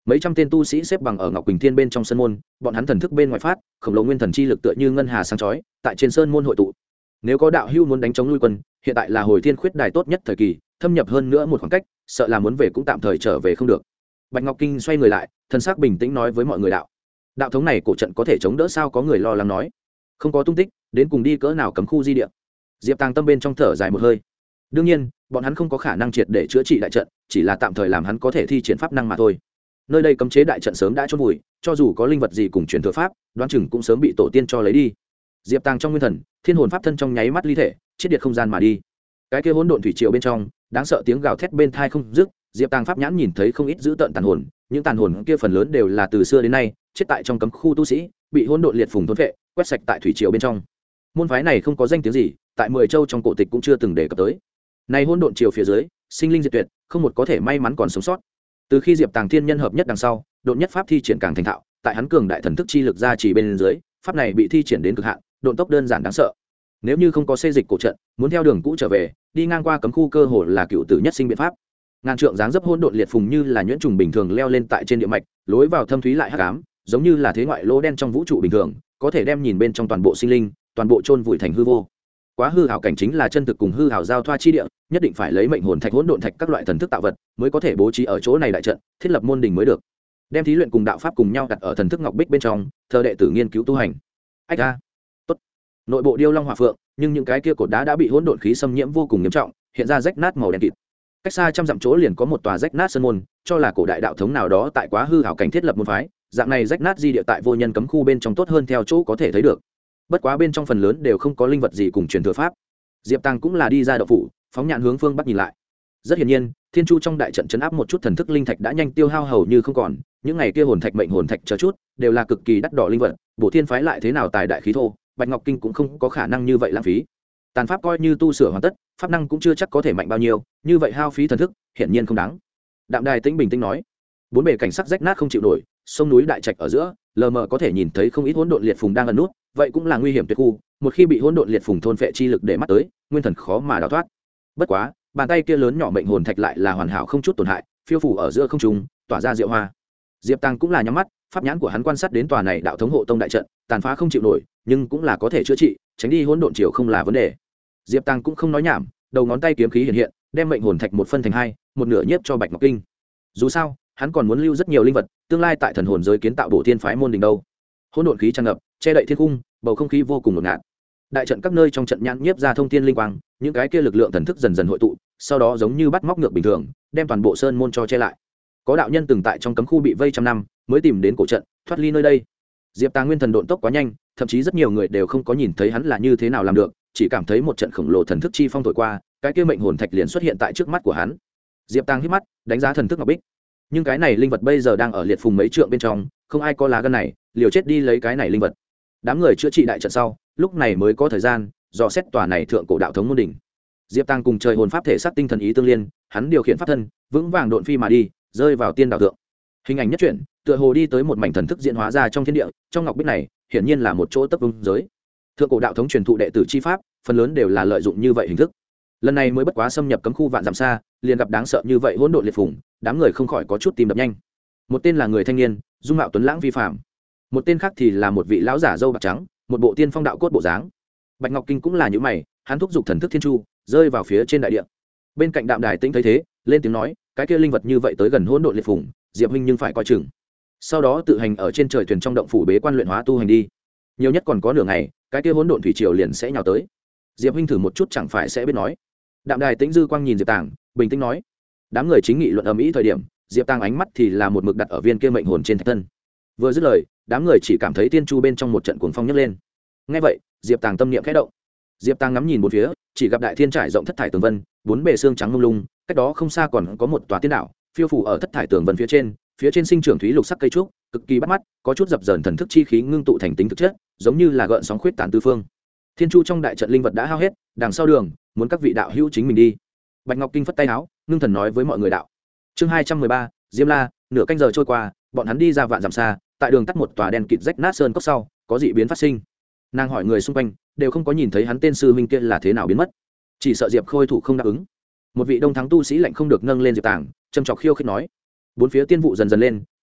mấy trăm tên tu sĩ xếp bằng ở ngọc quỳnh thiên bên trong sân môn, bọn hắn thần thức bên ngoài phát, khổng lồ nguyên thần chi lực tựa như ngân hà sáng chói tại trên sơn môn hội tụ. Nếu có đạo hưu muốn đánh chống lui quân, hiện tại là hồi thiên khuyết đài tốt nhất thời kỳ, thâm nhập hơn nữa một khoảng cách, sợ là muốn về cũng tạm thời trở về không được. Bạch Ngọc Kinh xoay người lại, thần sắc bình tĩnh nói với mọi người đạo thống này cổ trận có thể chống đỡ sao? Có người lo lắng nói. Không có tung tích, đến cùng đi cỡ nào cấm khu di địa. Diệp Tàng tâm bên trong thở dài một hơi. Đương nhiên, bọn hắn không có khả năng triệt để chữa trị đại trận, chỉ là tạm thời làm hắn có thể thi triển pháp năng mà thôi. Nơi đây cấm chế đại trận sớm đã chôn vùi, cho dù có linh vật gì cùng truyền thừa pháp, đoán chừng cũng sớm bị tổ tiên cho lấy đi. Diệp Tàng trong nguyên thần, thiên hồn pháp thân trong nháy mắt ly thể, chiết điệt không gian mà đi. Cái kia hỗn độn thủy triều bên trong, đáng sợ tiếng gào thét bên tai không dứt, Diệp Tàng pháp nhãn nhìn thấy không ít dữ tợn tàn hồn, những tàn hồn kia phần lớn đều là từ xưa đến nay chết tại trong cấm khu tu sĩ, bị hỗn độn liệt phùng thôn phệ, quét sạch tại thủy triều bên trong. Môn phái này không có danh tiếng gì, tại 10 châu trong cổ tịch cũng chưa từng đề cập tới. Này hỗn độn triều phía dưới, sinh linh diệt tuyệt, không một có thể may mắn còn sống sót. Từ khi Diệp Tàng thiên nhân hợp nhất đằng sau, độn nhất pháp thi triển càng thành thạo, tại hắn cường đại thần thức chi lực ra chỉ bên dưới, pháp này bị thi triển đến cực hạn, độn tốc đơn giản đáng sợ. Nếu như không có xây dịch cổ trận, muốn theo đường cũ trở về, đi ngang qua cấm khu cơ hồ là cựu tử nhất sinh biện pháp. Ngàn trượng dáng dấp hỗn độn liệt phùng như là nhuyễn trùng bình thường leo lên tại trên địa mạch, lối vào thâm thúy lại hắc ám, giống như là thế ngoại lỗ đen trong vũ trụ bình thường, có thể đem nhìn bên trong toàn bộ sinh linh, toàn bộ chôn vùi thành hư vô. Quá hư ảo cảnh chính là chân thực cùng hư ảo giao thoa chi địa, nhất định phải lấy mệnh hồn thạch hỗn độn thạch các loại thần thức tạo vật, mới có thể bố trí ở chỗ này đại trận, thiết lập môn đình mới được. Đem thí luyện cùng đạo pháp cùng nhau đặt ở thần thức ngọc bích bên trong, thờ đệ tử nghiên cứu tu hành. Ách a, tốt. Nội bộ điêu long hỏa phượng, nhưng những cái kia cột đá đã bị hỗn độn khí xâm nhiễm vô cùng nghiêm trọng, hiện ra rách nát màu đen kịt. Cách xa trăm dặm chỗ liền có một tòa rách nát sơn môn, cho là cổ đại đạo thống nào đó tại quá hư ảo cảnh thiết lập môn phái, dạng này rách nát di địa tại vô nhân cấm khu bên trong tốt hơn theo chỗ có thể thấy được. Bất quá bên trong phần lớn đều không có linh vật gì cùng truyền thừa pháp. Diệp Tàng cũng là đi ra động phủ, phóng nhãn hướng phương bắc nhìn lại. Rất hiển nhiên, Thiên Chu trong đại trận trấn áp một chút thần thức linh thạch đã nhanh tiêu hao hầu như không còn, những ngày kia hồn thạch mệnh hồn thạch chờ chút, đều là cực kỳ đắt đỏ linh vật, bổ thiên phái lại thế nào tài đại khí thô, Bạch Ngọc Kinh cũng không có khả năng như vậy lãng phí. Tàn pháp coi như tu sửa hoàn tất, pháp năng cũng chưa chắc có thể mạnh bao nhiêu, như vậy hao phí thần thức, hiển nhiên không đáng. Đạm Đài Tĩnh bình tĩnh nói, bốn bề cảnh sắc rách nát không chịu nổi, sông núi đại trạch ở giữa, lờ mờ có thể nhìn thấy không ít hỗn độn liệt phùng đang ẩn nút, vậy cũng là nguy hiểm tuyệt khu, một khi bị hỗn độn liệt phùng thôn phệ chi lực để mắt tới, nguyên thần khó mà đào thoát. Bất quá, bàn tay kia lớn nhỏ mệnh hồn thạch lại là hoàn hảo không chút tổn hại, phiêu phù ở giữa không trung, tỏa ra diệu hoa. Diệp Tăng cũng là nhắm mắt, pháp nhãn của hắn quan sát đến tòa này đạo thống hộ tông đại trận, tàn phá không chịu nổi, nhưng cũng là có thể chữa trị, tránh đi hỗn độn chiều không là vấn đề. Diệp Tăng cũng không nói nhảm, đầu ngón tay kiếm khí hiện hiện, đem mệnh hồn thạch một phân thành hai, một nửa nhiếp cho Bạch Ngọc Kinh. Dù sao, hắn còn muốn lưu rất nhiều linh vật, tương lai tại thần hồn giới kiến tạo bổ thiên phái môn đình đâu. Hỗn độn khí tràn ngập, che đậy thiên cung, bầu không khí vô cùng ngột ngạt. Đại trận các nơi trong trận nhãn nhiếp ra thông thiên linh quang, những cái kia lực lượng thần thức dần dần hội tụ, sau đó giống như bắt móc ngược bình thường, đem toàn bộ sơn môn cho che lại. Có đạo nhân từng tại trong cấm khu bị vây trăm năm, mới tìm đến cổ trận, thoát ly nơi đây. Diệp Tàng nguyên thần độn tốc quá nhanh, thậm chí rất nhiều người đều không có nhìn thấy hắn là như thế nào làm được, chỉ cảm thấy một trận khổng lồ thần thức chi phong thổi qua, cái kia mệnh hồn thạch liền xuất hiện tại trước mắt của hắn. Diệp Tàng hít mắt, đánh giá thần thức ngọc bích. Nhưng cái này linh vật bây giờ đang ở liệt phùng mấy trượng bên trong, không ai có lá gan này, liều chết đi lấy cái này linh vật. Đám người chữa trị đại trận sau, lúc này mới có thời gian dò xét tòa này thượng cổ đạo thống môn đỉnh. Diệp Tăng cùng trời hồn pháp thể sát tinh thần ý tương liên, hắn điều khiển pháp thân, vững vàng độn phi mà đi, rơi vào tiên đạo thượng. Hình ảnh nhất chuyển, tựa hồ đi tới một mảnh thần thức diễn hóa ra trong thiên địa, trong ngọc bích này, hiển nhiên là một chỗ tấp vung giới. Thượng cổ đạo thống truyền thụ đệ tử chi pháp, phần lớn đều là lợi dụng như vậy hình thức. Lần này mới bất quá xâm nhập cấm khu vạn dặm xa, liền gặp đáng sợ như vậy hỗn độn liệt phùng, đám người không khỏi có chút tim đập nhanh. Một tên là người thanh niên, dung mạo tuấn lãng vi phàm, một tên khác thì là một vị lão giả râu bạc trắng, một bộ tiên phong đạo cốt bộ dáng. Bạch Ngọc Kinh cũng là như mày, hắn thúc giục thần thức thiên chu, rơi vào phía trên đại địa. Bên cạnh Đạm Đài Tĩnh thấy thế, lên tiếng nói, cái kia linh vật như vậy tới gần hỗn độn liệt phùng, Diệp huynh nhưng phải coi chừng. Sau đó tự hành ở trên trời thuyền trong động phủ bế quan luyện hóa tu hành đi. Nhiều nhất còn có nửa ngày, cái kia hỗn độn thủy triều liền sẽ nhào tới. Diệp huynh thử một chút chẳng phải sẽ biết nói. Đạm Đài Tĩnh dư quang nhìn Diệp Tàng, bình tĩnh nói. Đám người chính nghị luận ầm ĩ thời điểm, Diệp Tàng ánh mắt thì là một mực đặt ở viên kia mệnh hồn trên thạch thân. Vừa dứt lời, đám người chỉ cảm thấy tiên chu bên trong một trận cuồng phong nhấc lên. Nghe vậy, Diệp Tàng tâm niệm khẽ động. Diệp Tàng ngắm nhìn bốn phía, chỉ gặp đại thiên trải rộng thất thải tường vân, bốn bề xương trắng mông lung, cách đó không xa còn có một tòa tiên đảo, phiêu phủ ở thất thải tường vân phía trên sinh trưởng thúy lục sắc cây trúc, cực kỳ bắt mắt, có chút dập dờn thần thức chi khí ngưng tụ thành tính thực chất, giống như là gợn sóng khuyết tán tứ phương. Thiên chu trong đại trận linh vật đã hao hết, đằng sau đường, muốn các vị đạo hữu chính mình đi. Bạch Ngọc Kinh phất tay áo, ngưng thần nói với mọi người đạo. Chương 213, Diêm La, nửa canh giờ trôi qua, bọn hắn đi ra vạn dặm xa, tại đường tắt một tòa đen kịt rách nát sơn cốc sau, có dị biến phát sinh. Nàng hỏi người xung quanh, đều không có nhìn thấy hắn tên sư huynh kia là thế nào biến mất. Chỉ sợ Diệp Khôi thủ không đáp ứng. Một vị đông thắng tu sĩ lạnh không được nâng lên Diệp Tàng, châm chọc khiêu khích nói. Bốn phía tiên vụ dần dần lên,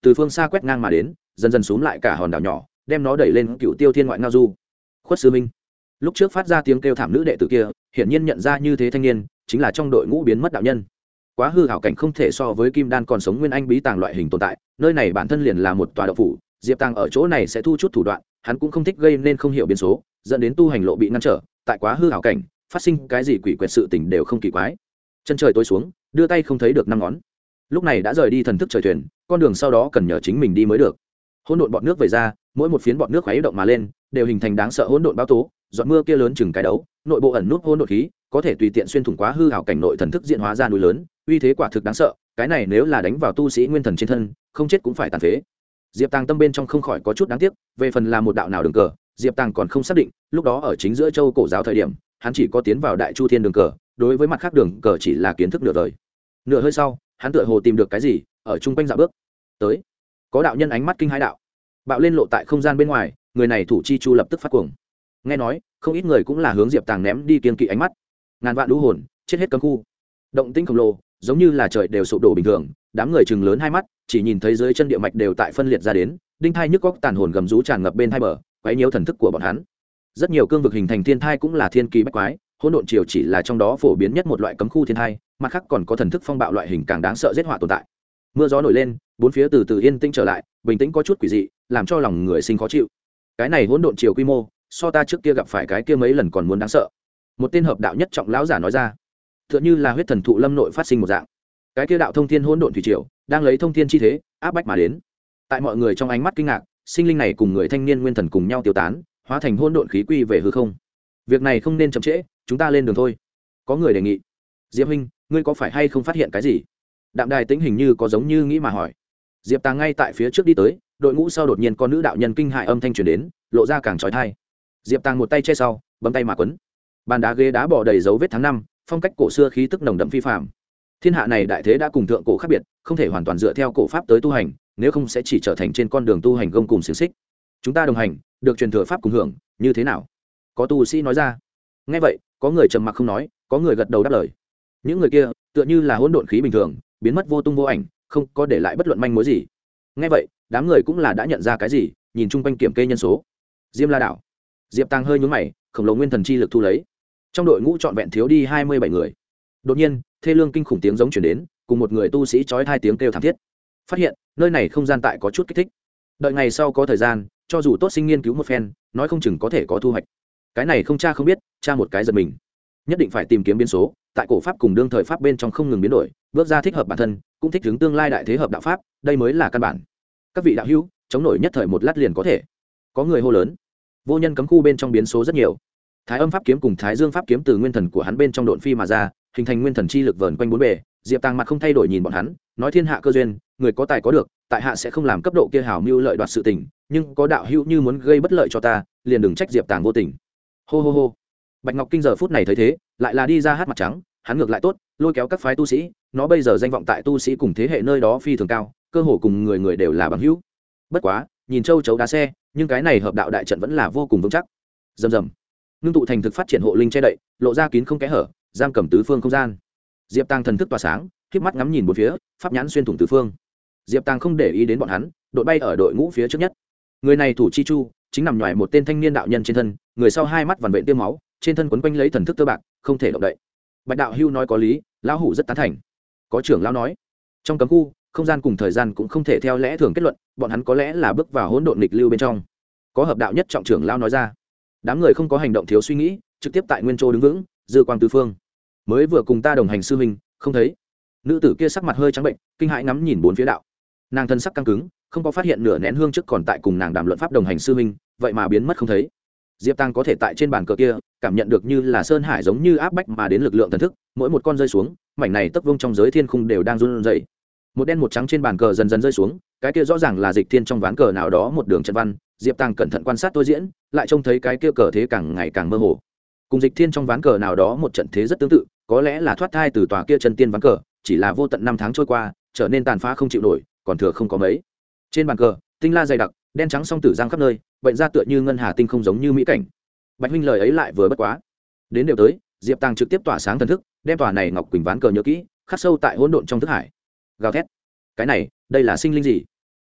từ phương xa quét ngang mà đến, dần dần xúm lại cả hòn đảo nhỏ, đem nó đẩy lên Cựu Tiêu Thiên ngoại ngao du. Khuất Sư Minh, lúc trước phát ra tiếng kêu thảm nữ đệ tử kia, hiển nhiên nhận ra như thế thanh niên chính là trong đội ngũ biến mất đạo nhân. Quá hư hảo cảnh không thể so với kim đan còn sống nguyên anh bí tàng loại hình tồn tại, nơi này bản thân liền là một tòa động phủ, Diệp Tàng ở chỗ này sẽ thu chút thủ đoạn, hắn cũng không thích gây nên không hiểu biến số, dẫn đến tu hành lộ bị ngăn trở, tại quá hư hảo cảnh, phát sinh cái gì quỷ quyệt sự tình đều không kỳ quái. Chân trời tối xuống, đưa tay không thấy được năm ngón. Lúc này đã rời đi thần thức trời thuyền, con đường sau đó cần nhờ chính mình đi mới được. Hỗn độn bọt nước về ra, mỗi một phiến bọt nước khuấy động mà lên, đều hình thành đáng sợ hỗn độn bão tố, giọt mưa kia lớn chừng cái đấu, nội bộ ẩn nút hỗn độn khí, có thể tùy tiện xuyên thủng quá hư hảo cảnh nội thần thức diễn hóa ra núi lớn, uy thế quả thực đáng sợ, cái này nếu là đánh vào tu sĩ nguyên thần trên thân, không chết cũng phải tàn phế. Diệp Tàng tâm bên trong không khỏi có chút đáng tiếc, về phần là một đạo nào đường cờ, Diệp Tàng còn không xác định, lúc đó ở chính giữa châu cổ giáo thời điểm, hắn chỉ có tiến vào Đại Chu Thiên đường cờ, đối với mặt khác đường cờ chỉ là kiến thức nửa đời. Nửa hơi sau, hắn tựa hồ tìm được cái gì, ở trung quanh dạo bước. Tới, có đạo nhân ánh mắt kinh hãi đạo, bạo lên lộ tại không gian bên ngoài, người này thủ chi chu lập tức phát cuồng. Nghe nói, không ít người cũng là hướng Diệp Tàng ném đi kiên kỵ ánh mắt. Ngàn vạn lũ hồn, chết hết cấm khu. Động tĩnh khổng lồ, giống như là trời đều sụp đổ bình thường, đám người chừng lớn hai mắt, chỉ nhìn thấy dưới chân địa mạch đều tại phân liệt ra đến, đinh thai nhức góc tàn hồn gầm rú tràn ngập bên hai bờ, quấy nhiễu thần thức của bọn hắn. Rất nhiều cương vực hình thành thiên thai cũng là thiên kỳ bách quái, hỗn độn triều chỉ là trong đó phổ biến nhất một loại cấm khu thiên thai, mặt khác còn có thần thức phong bạo loại hình càng đáng sợ giết họa tồn tại. Mưa gió nổi lên, bốn phía từ từ yên tĩnh trở lại, bình tĩnh có chút quỷ dị, làm cho lòng người sinh khó chịu. Cái này hỗn độn triều quy mô, so ta trước kia gặp phải cái kia mấy lần còn muốn đáng sợ. Một tên hợp đạo nhất trọng lão giả nói ra, tựa như là huyết thần thụ lâm nội phát sinh một dạng. Cái kia đạo thông thiên hỗn độn thủy triều đang lấy thông thiên chi thế áp bách mà đến. Tại mọi người trong ánh mắt kinh ngạc, sinh linh này cùng người thanh niên nguyên thần cùng nhau tiêu tán, hóa thành hỗn độn khí quy về hư không. Việc này không nên chậm trễ, chúng ta lên đường thôi. Có người đề nghị. Diệp huynh, ngươi có phải hay không phát hiện cái gì? Đạm Đài Tĩnh hình như có giống như nghĩ mà hỏi. Diệp Tàng ngay tại phía trước đi tới, đội ngũ sau đột nhiên có nữ đạo nhân kinh hại âm thanh truyền đến, lộ ra càng trói thai. Diệp Tàng một tay che sau, bấm tay mà quấn. Bàn đá ghế đá bỏ đầy dấu vết tháng năm, phong cách cổ xưa khí tức nồng đậm phi phàm. Thiên hạ này đại thế đã cùng thượng cổ khác biệt, không thể hoàn toàn dựa theo cổ pháp tới tu hành, nếu không sẽ chỉ trở thành trên con đường tu hành gông cùng xiềng xích. Chúng ta đồng hành, được truyền thừa pháp cùng hưởng, như thế nào? Có tu sĩ nói ra. Nghe vậy, có người trầm mặc không nói, có người gật đầu đáp lời. Những người kia, tựa như là hỗn độn khí bình thường, biến mất vô tung vô ảnh, không có để lại bất luận manh mối gì. Nghe vậy, đám người cũng là đã nhận ra cái gì, nhìn chung quanh kiểm kê nhân số. Diêm La đảo. Diệp Tàng hơi nhướng mày, khổng lồ nguyên thần chi lực thu lấy. Trong đội ngũ trọn vẹn thiếu đi 27 người. Đột nhiên, thê lương kinh khủng tiếng giống truyền đến, cùng một người tu sĩ chói hai tiếng kêu thảm thiết. Phát hiện, nơi này không gian tại có chút kích thích. Đợi ngày sau có thời gian, cho dù tốt sinh nghiên cứu một phen, nói không chừng có thể có thu hoạch. Cái này không cha không biết, cha một cái giật mình. Nhất định phải tìm kiếm biến số, tại cổ pháp cùng đương thời pháp bên trong không ngừng biến đổi, bước ra thích hợp bản thân, cũng thích ứng tương lai đại thế hợp đạo pháp, đây mới là căn bản. Các vị đạo hữu, chống nổi nhất thời một lát liền có thể. Có người hô lớn. Vô nhân cấm khu bên trong biến số rất nhiều. Thái âm pháp kiếm cùng Thái dương pháp kiếm từ nguyên thần của hắn bên trong độn phi mà ra, hình thành nguyên thần chi lực vờn quanh bốn bề. Diệp Tàng mặt không thay đổi nhìn bọn hắn, nói thiên hạ cơ duyên, người có tài có được, tại hạ sẽ không làm cấp độ kia hảo mưu lợi đoạt sự tình, nhưng có đạo hữu như muốn gây bất lợi cho ta, liền đừng trách Diệp Tàng vô tình. Hô hô hô. Bạch Ngọc Kinh giờ phút này thấy thế, lại là đi ra hát mặt trắng, hắn ngược lại tốt, lôi kéo các phái tu sĩ, nó bây giờ danh vọng tại tu sĩ cùng thế hệ nơi đó phi thường cao, cơ hồ cùng người người đều là bằng hữu. Bất quá, nhìn châu chấu đá xe, nhưng cái này hợp đạo đại trận vẫn là vô cùng vững chắc. Rầm rầm. Ngưng tụ thành thực phát triển hộ linh che đậy, lộ ra kín không kẽ hở, giam cầm tứ phương không gian. Diệp Tàng thần thức tỏa sáng, khép mắt ngắm nhìn bốn phía, pháp nhãn xuyên thủng tứ phương. Diệp Tàng không để ý đến bọn hắn, đội bay ở đội ngũ phía trước nhất. Người này thủ chi chu, chính nằm nhòi một tên thanh niên đạo nhân trên thân, người sau hai mắt vằn vện tiêm máu, trên thân quấn quanh lấy thần thức tơ bạc, không thể động đậy. Bạch đạo hưu nói có lý, lão hủ rất tán thành. Có trưởng lão nói, trong cấm khu, không gian cùng thời gian cũng không thể theo lẽ thường kết luận, bọn hắn có lẽ là bước vào hỗn độn nghịch lưu bên trong. Có hợp đạo nhất trọng trưởng lão nói ra. Đám người không có hành động thiếu suy nghĩ, trực tiếp tại nguyên chỗ đứng vững, dư quang tứ phương. Mới vừa cùng ta đồng hành sư huynh, không thấy. Nữ tử kia sắc mặt hơi trắng bệnh, kinh hãi ngắm nhìn bốn phía đạo. Nàng thân sắc căng cứng, không có phát hiện nửa nén hương trước còn tại cùng nàng đàm luận pháp đồng hành sư huynh, vậy mà biến mất không thấy. Diệp Tăng có thể tại trên bàn cờ kia cảm nhận được như là sơn hải giống như áp bách mà đến lực lượng thần thức, mỗi một con rơi xuống, mảnh này tấp vông trong giới thiên khung đều đang run rẩy. Một đen một trắng trên bàn cờ dần dần rơi xuống, cái kia rõ ràng là dịch thiên trong ván cờ nào đó một đường trận văn. Diệp Tăng cẩn thận quan sát tôi diễn, lại trông thấy cái kia cờ thế càng ngày càng mơ hồ. Cùng dịch thiên trong ván cờ nào đó một trận thế rất tương tự, có lẽ là thoát thai từ tòa kia chân tiên ván cờ, chỉ là vô tận năm tháng trôi qua, trở nên tàn phá không chịu nổi, còn thừa không có mấy. Trên bàn cờ, tinh la dày đặc, đen trắng song tử giang khắp nơi, bệnh ra tựa như ngân hà tinh không giống như mỹ cảnh. Bạch huynh lời ấy lại vừa bất quá. Đến đều tới, Diệp Tăng trực tiếp tỏa sáng thần thức, đem tòa này ngọc quỳnh ván cờ nhớ kỹ, khắc sâu tại hỗn độn trong thức hải. Gào thét. Cái này, đây là sinh linh gì?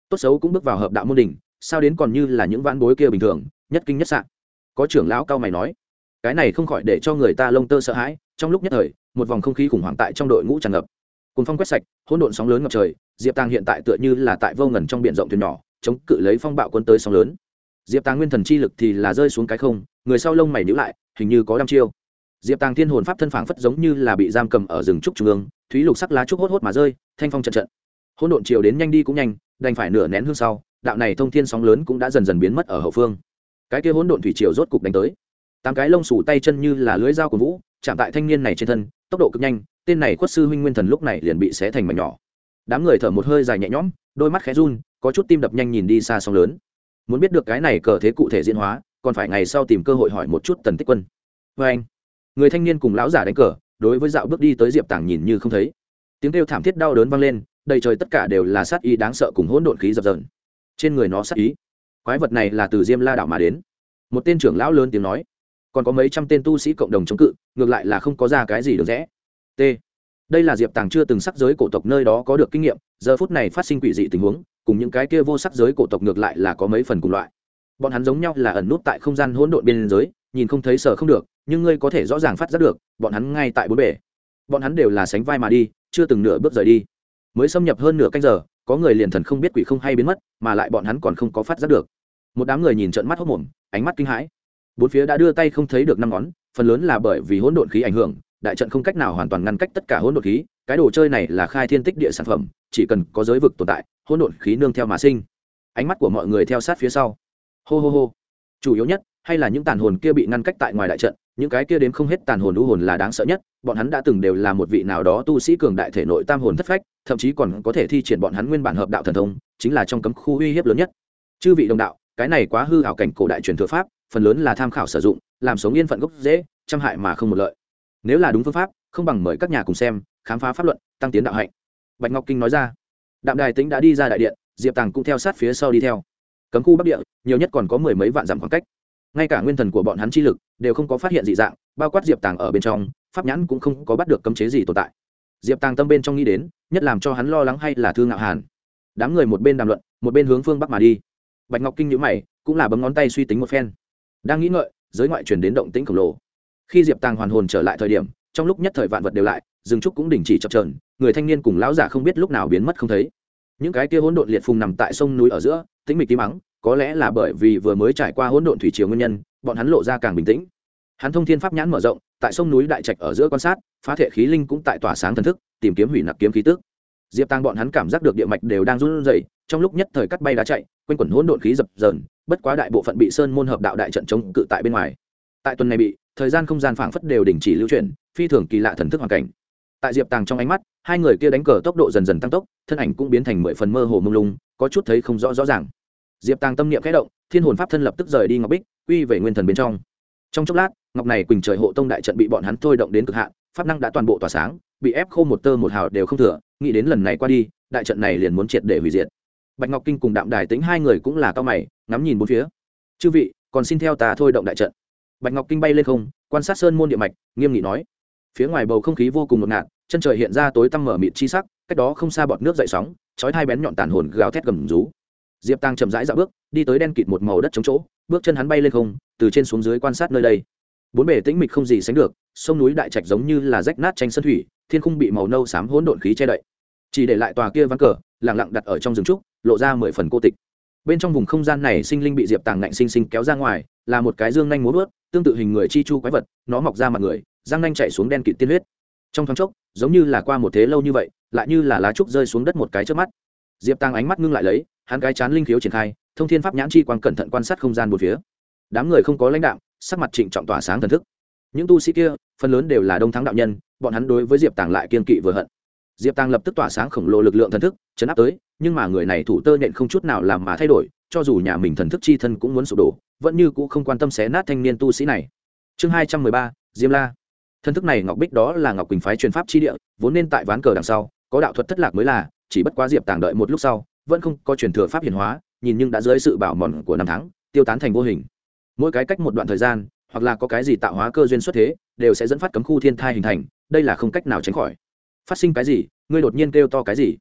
tốt xấu cũng bước vào hợp đạo môn đỉnh, sao đến còn như là những vãn bối kia bình thường nhất kinh nhất sạn. Có trưởng lão cao mày nói, cái này không khỏi để cho người ta lông tơ sợ hãi. Trong lúc nhất thời một vòng không khí khủng hoảng tại trong đội ngũ tràn ngập, cùng phong quét sạch, hỗn độn sóng lớn ngập trời. Diệp Tàng hiện tại tựa như là tại vô ngần trong biển rộng thuyền nhỏ, chống cự lấy phong bạo quân tới sóng lớn. Diệp Tàng nguyên thần chi lực thì là rơi xuống cái không, người sau lông mày nhíu lại, hình như có đăm chiêu. Diệp Tàng thiên hồn pháp thân phảng phất giống như là bị giam cầm ở rừng trúc trung ương, thúy lục sắc lá trúc hốt hốt mà rơi, thanh phong trận trận. Hỗn độn chiều đến nhanh đi cũng nhanh, đành phải nửa nén hương sau, đạo này thông thiên sóng lớn cũng đã dần dần biến mất ở hậu phương. Cái kia hỗn độn thủy triều rốt cục đánh tới. Tám cái lông xù tay chân như là lưỡi dao của vũ, chạm tại thanh niên này trên thân, tốc độ cực nhanh, tên này Quất sư huynh nguyên thần lúc này liền bị xé thành mảnh nhỏ. Đám người thở một hơi dài nhẹ nhõm, đôi mắt khẽ run, có chút tim đập nhanh nhìn đi xa sóng lớn. Muốn biết được cái này cờ thế cụ thể diễn hóa, còn phải ngày sau tìm cơ hội hỏi một chút Tần Tích Quân. Và anh, người thanh niên cùng lão giả đánh cờ, đối với dạo bước đi tới Diệp Tàng nhìn như không thấy. Tiếng kêu thảm thiết đau đớn vang lên, đầy trời tất cả đều là sát ý đáng sợ cùng hỗn độn khí dập dờn. Trên người nó sát ý, quái vật này là từ Diêm La đảo mà đến. Một tên trưởng lão lớn tiếng nói, còn có mấy trăm tên tu sĩ cộng đồng chống cự, ngược lại là không có ra cái gì được rẽ. T. Đây là Diệp Tàng chưa từng sắc giới cổ tộc nơi đó có được kinh nghiệm, giờ phút này phát sinh quỷ dị tình huống, cùng những cái kia vô sắc giới cổ tộc ngược lại là có mấy phần cùng loại. Bọn hắn giống nhau là ẩn nút tại không gian hỗn độn biên giới, nhìn không thấy sợ không được, nhưng ngươi có thể rõ ràng phát giác được, bọn hắn ngay tại bốn bể. Bọn hắn đều là sánh vai mà đi, chưa từng nửa bước rời đi. Mới xâm nhập hơn nửa canh giờ, có người liền thần không biết quỷ không hay biến mất, mà lại bọn hắn còn không có phát giác được. Một đám người nhìn trợn mắt hốt mồm, ánh mắt kinh hãi. Bốn phía đã đưa tay không thấy được năm ngón, phần lớn là bởi vì hỗn độn khí ảnh hưởng, đại trận không cách nào hoàn toàn ngăn cách tất cả hỗn độn khí. Cái đồ chơi này là khai thiên tích địa sản phẩm, chỉ cần có giới vực tồn tại, hỗn độn khí nương theo mà sinh. Ánh mắt của mọi người theo sát phía sau. Hô hô hô. Chủ yếu nhất hay là những tàn hồn kia bị ngăn cách tại ngoài đại trận, những cái kia đến không hết tàn hồn u hồn là đáng sợ nhất, bọn hắn đã từng đều là một vị nào đó tu sĩ cường đại thể nội tam hồn thất phách, thậm chí còn có thể thi triển bọn hắn nguyên bản hợp đạo thần thông, chính là trong cấm khu uy hiếp lớn nhất. Chư vị đồng đạo, cái này quá hư ảo cảnh cổ đại truyền thừa pháp, phần lớn là tham khảo sử dụng, làm sống yên phận gốc dễ, trăm hại mà không một lợi. Nếu là đúng phương pháp, không bằng mời các nhà cùng xem, khám phá pháp luận, tăng tiến đạo hạnh. Bạch Ngọc Kinh nói ra. Đạm Đài Tĩnh đã đi ra đại điện, Diệp Tàng cũng theo sát phía sau đi theo. Cấm khu bắc địa, nhiều nhất còn có mười mấy vạn dặm khoảng cách. Ngay cả nguyên thần của bọn hắn chi lực đều không có phát hiện dị dạng, bao quát Diệp Tàng ở bên trong, pháp nhãn cũng không có bắt được cấm chế gì tồn tại. Diệp Tàng tâm bên trong nghĩ đến, nhất làm cho hắn lo lắng hay là Thương Ngạo Hàn. Đám người một bên đàm luận, một bên hướng phương bắc mà đi. Bạch Ngọc Kinh nhíu mày, cũng là bấm ngón tay suy tính một phen. Đang nghĩ ngợi, giới ngoại truyền đến động tĩnh khổng lồ. Khi Diệp Tàng hoàn hồn trở lại thời điểm, trong lúc nhất thời vạn vật đều lại, rừng trúc cũng đình chỉ chập chờn, người thanh niên cùng lão giả không biết lúc nào biến mất không thấy. Những cái kia hỗn độn liệt phùng nằm tại sông núi ở giữa, tĩnh mịch tí mắng, có lẽ là bởi vì vừa mới trải qua hỗn độn thủy triều nguyên nhân, bọn hắn lộ ra càng bình tĩnh. Hắn thông thiên pháp nhãn mở rộng, tại sông núi đại trạch ở giữa quan sát, phá thể khí linh cũng tại tỏa sáng thần thức, tìm kiếm hủy nặc kiếm khí tức. Diệp Tàng bọn hắn cảm giác được địa mạch đều đang run rẩy, trong lúc nhất thời cắt bay đá chạy, quanh quẩn hỗn độn khí dập dờn, bất quá đại bộ phận bị sơn môn hợp đạo đại trận chống cự tại bên ngoài. Tại tuần này bị, thời gian không gian phảng phất đều đình chỉ lưu chuyển, phi thường kỳ lạ thần thức hoàn cảnh. Tại Diệp Tàng trong ánh mắt, hai người kia đánh cờ tốc độ dần dần tăng tốc, thân ảnh cũng biến thành 10 phần mơ hồ mông lung, có chút thấy không rõ rõ ràng. Diệp Tàng tâm niệm khẽ động, thiên hồn pháp thân lập tức rời đi ngọc bích, quy về nguyên thần bên trong. Trong chốc lát, ngọc này quỳnh trời hộ tông đại trận bị bọn hắn thôi động đến cực hạn, pháp năng đã toàn bộ tỏa sáng, bị ép khô một tơ một hào đều không thừa, nghĩ đến lần này qua đi, đại trận này liền muốn triệt để hủy diệt. Bạch Ngọc Kinh cùng Đạm Đài Tĩnh hai người cũng là cao mày, ngắm nhìn bốn phía. Chư vị, còn xin theo ta thôi động đại trận. Bạch Ngọc Kinh bay lên không, quan sát sơn môn địa mạch, nghiêm nghị nói. Phía ngoài bầu không khí vô cùng ngột ngạt, chân trời hiện ra tối tăm mở mịt chi sắc, cách đó không xa bọt nước dậy sóng, chói tai bén nhọn tàn hồn gào thét gầm rú. Diệp Tăng chậm rãi dạo bước, đi tới đen kịt một màu đất trống chỗ, bước chân hắn bay lên không, từ trên xuống dưới quan sát nơi đây. Bốn bề tĩnh mịch không gì sánh được, sông núi đại trạch giống như là rách nát tranh sơn thủy, thiên khung bị màu nâu xám hỗn độn khí che đậy. Chỉ để lại tòa kia ván cờ, lặng lặng đặt ở trong rừng trúc, lộ ra 10 phần cô tịch. Bên trong vùng không gian này sinh linh bị Diệp Tàng ngạnh sinh sinh kéo ra ngoài, là một cái dương nhanh múa vớt, tương tự hình người chi chu quái vật, nó mọc ra mặt người, răng nanh chạy xuống đen kịt tiên huyết. Trong thoáng chốc, giống như là qua một thế lâu như vậy, lại như là lá trúc rơi xuống đất một cái chớp mắt. Diệp Tàng ánh mắt ngưng lại lấy, hắn cái chán linh khiếu triển khai, thông thiên pháp nhãn chi quang cẩn thận quan sát không gian bốn phía. Đám người không có lãnh đạo, sắc mặt trịnh trọng tỏa sáng thần thức. Những tu sĩ kia, phần lớn đều là đông thắng đạo nhân, bọn hắn đối với Diệp Tàng lại kiên kỵ vừa hận. Diệp Tàng lập tức tỏa sáng khổng lồ lực lượng thần thức, chấn áp tới, nhưng mà người này thủ tơ nhện không chút nào làm mà thay đổi, cho dù nhà mình thần thức chi thân cũng muốn sụp đổ, vẫn như cũ không quan tâm xé nát thanh niên tu sĩ này. Chương 213, Diêm La. Thần thức này ngọc bích đó là Ngọc Quỳnh phái truyền pháp chi địa, vốn nên tại ván cờ đằng sau, có đạo thuật thất lạc mới là, chỉ bất quá Diệp Tàng đợi một lúc sau, vẫn không có truyền thừa pháp hiển hóa, nhìn nhưng đã dưới sự bảo mòn của năm tháng, tiêu tán thành vô hình. Mỗi cái cách một đoạn thời gian, hoặc là có cái gì tạo hóa cơ duyên xuất thế, đều sẽ dẫn phát cấm khu thiên thai hình thành, đây là không cách nào tránh khỏi. Phát sinh cái gì, ngươi đột nhiên kêu to cái gì?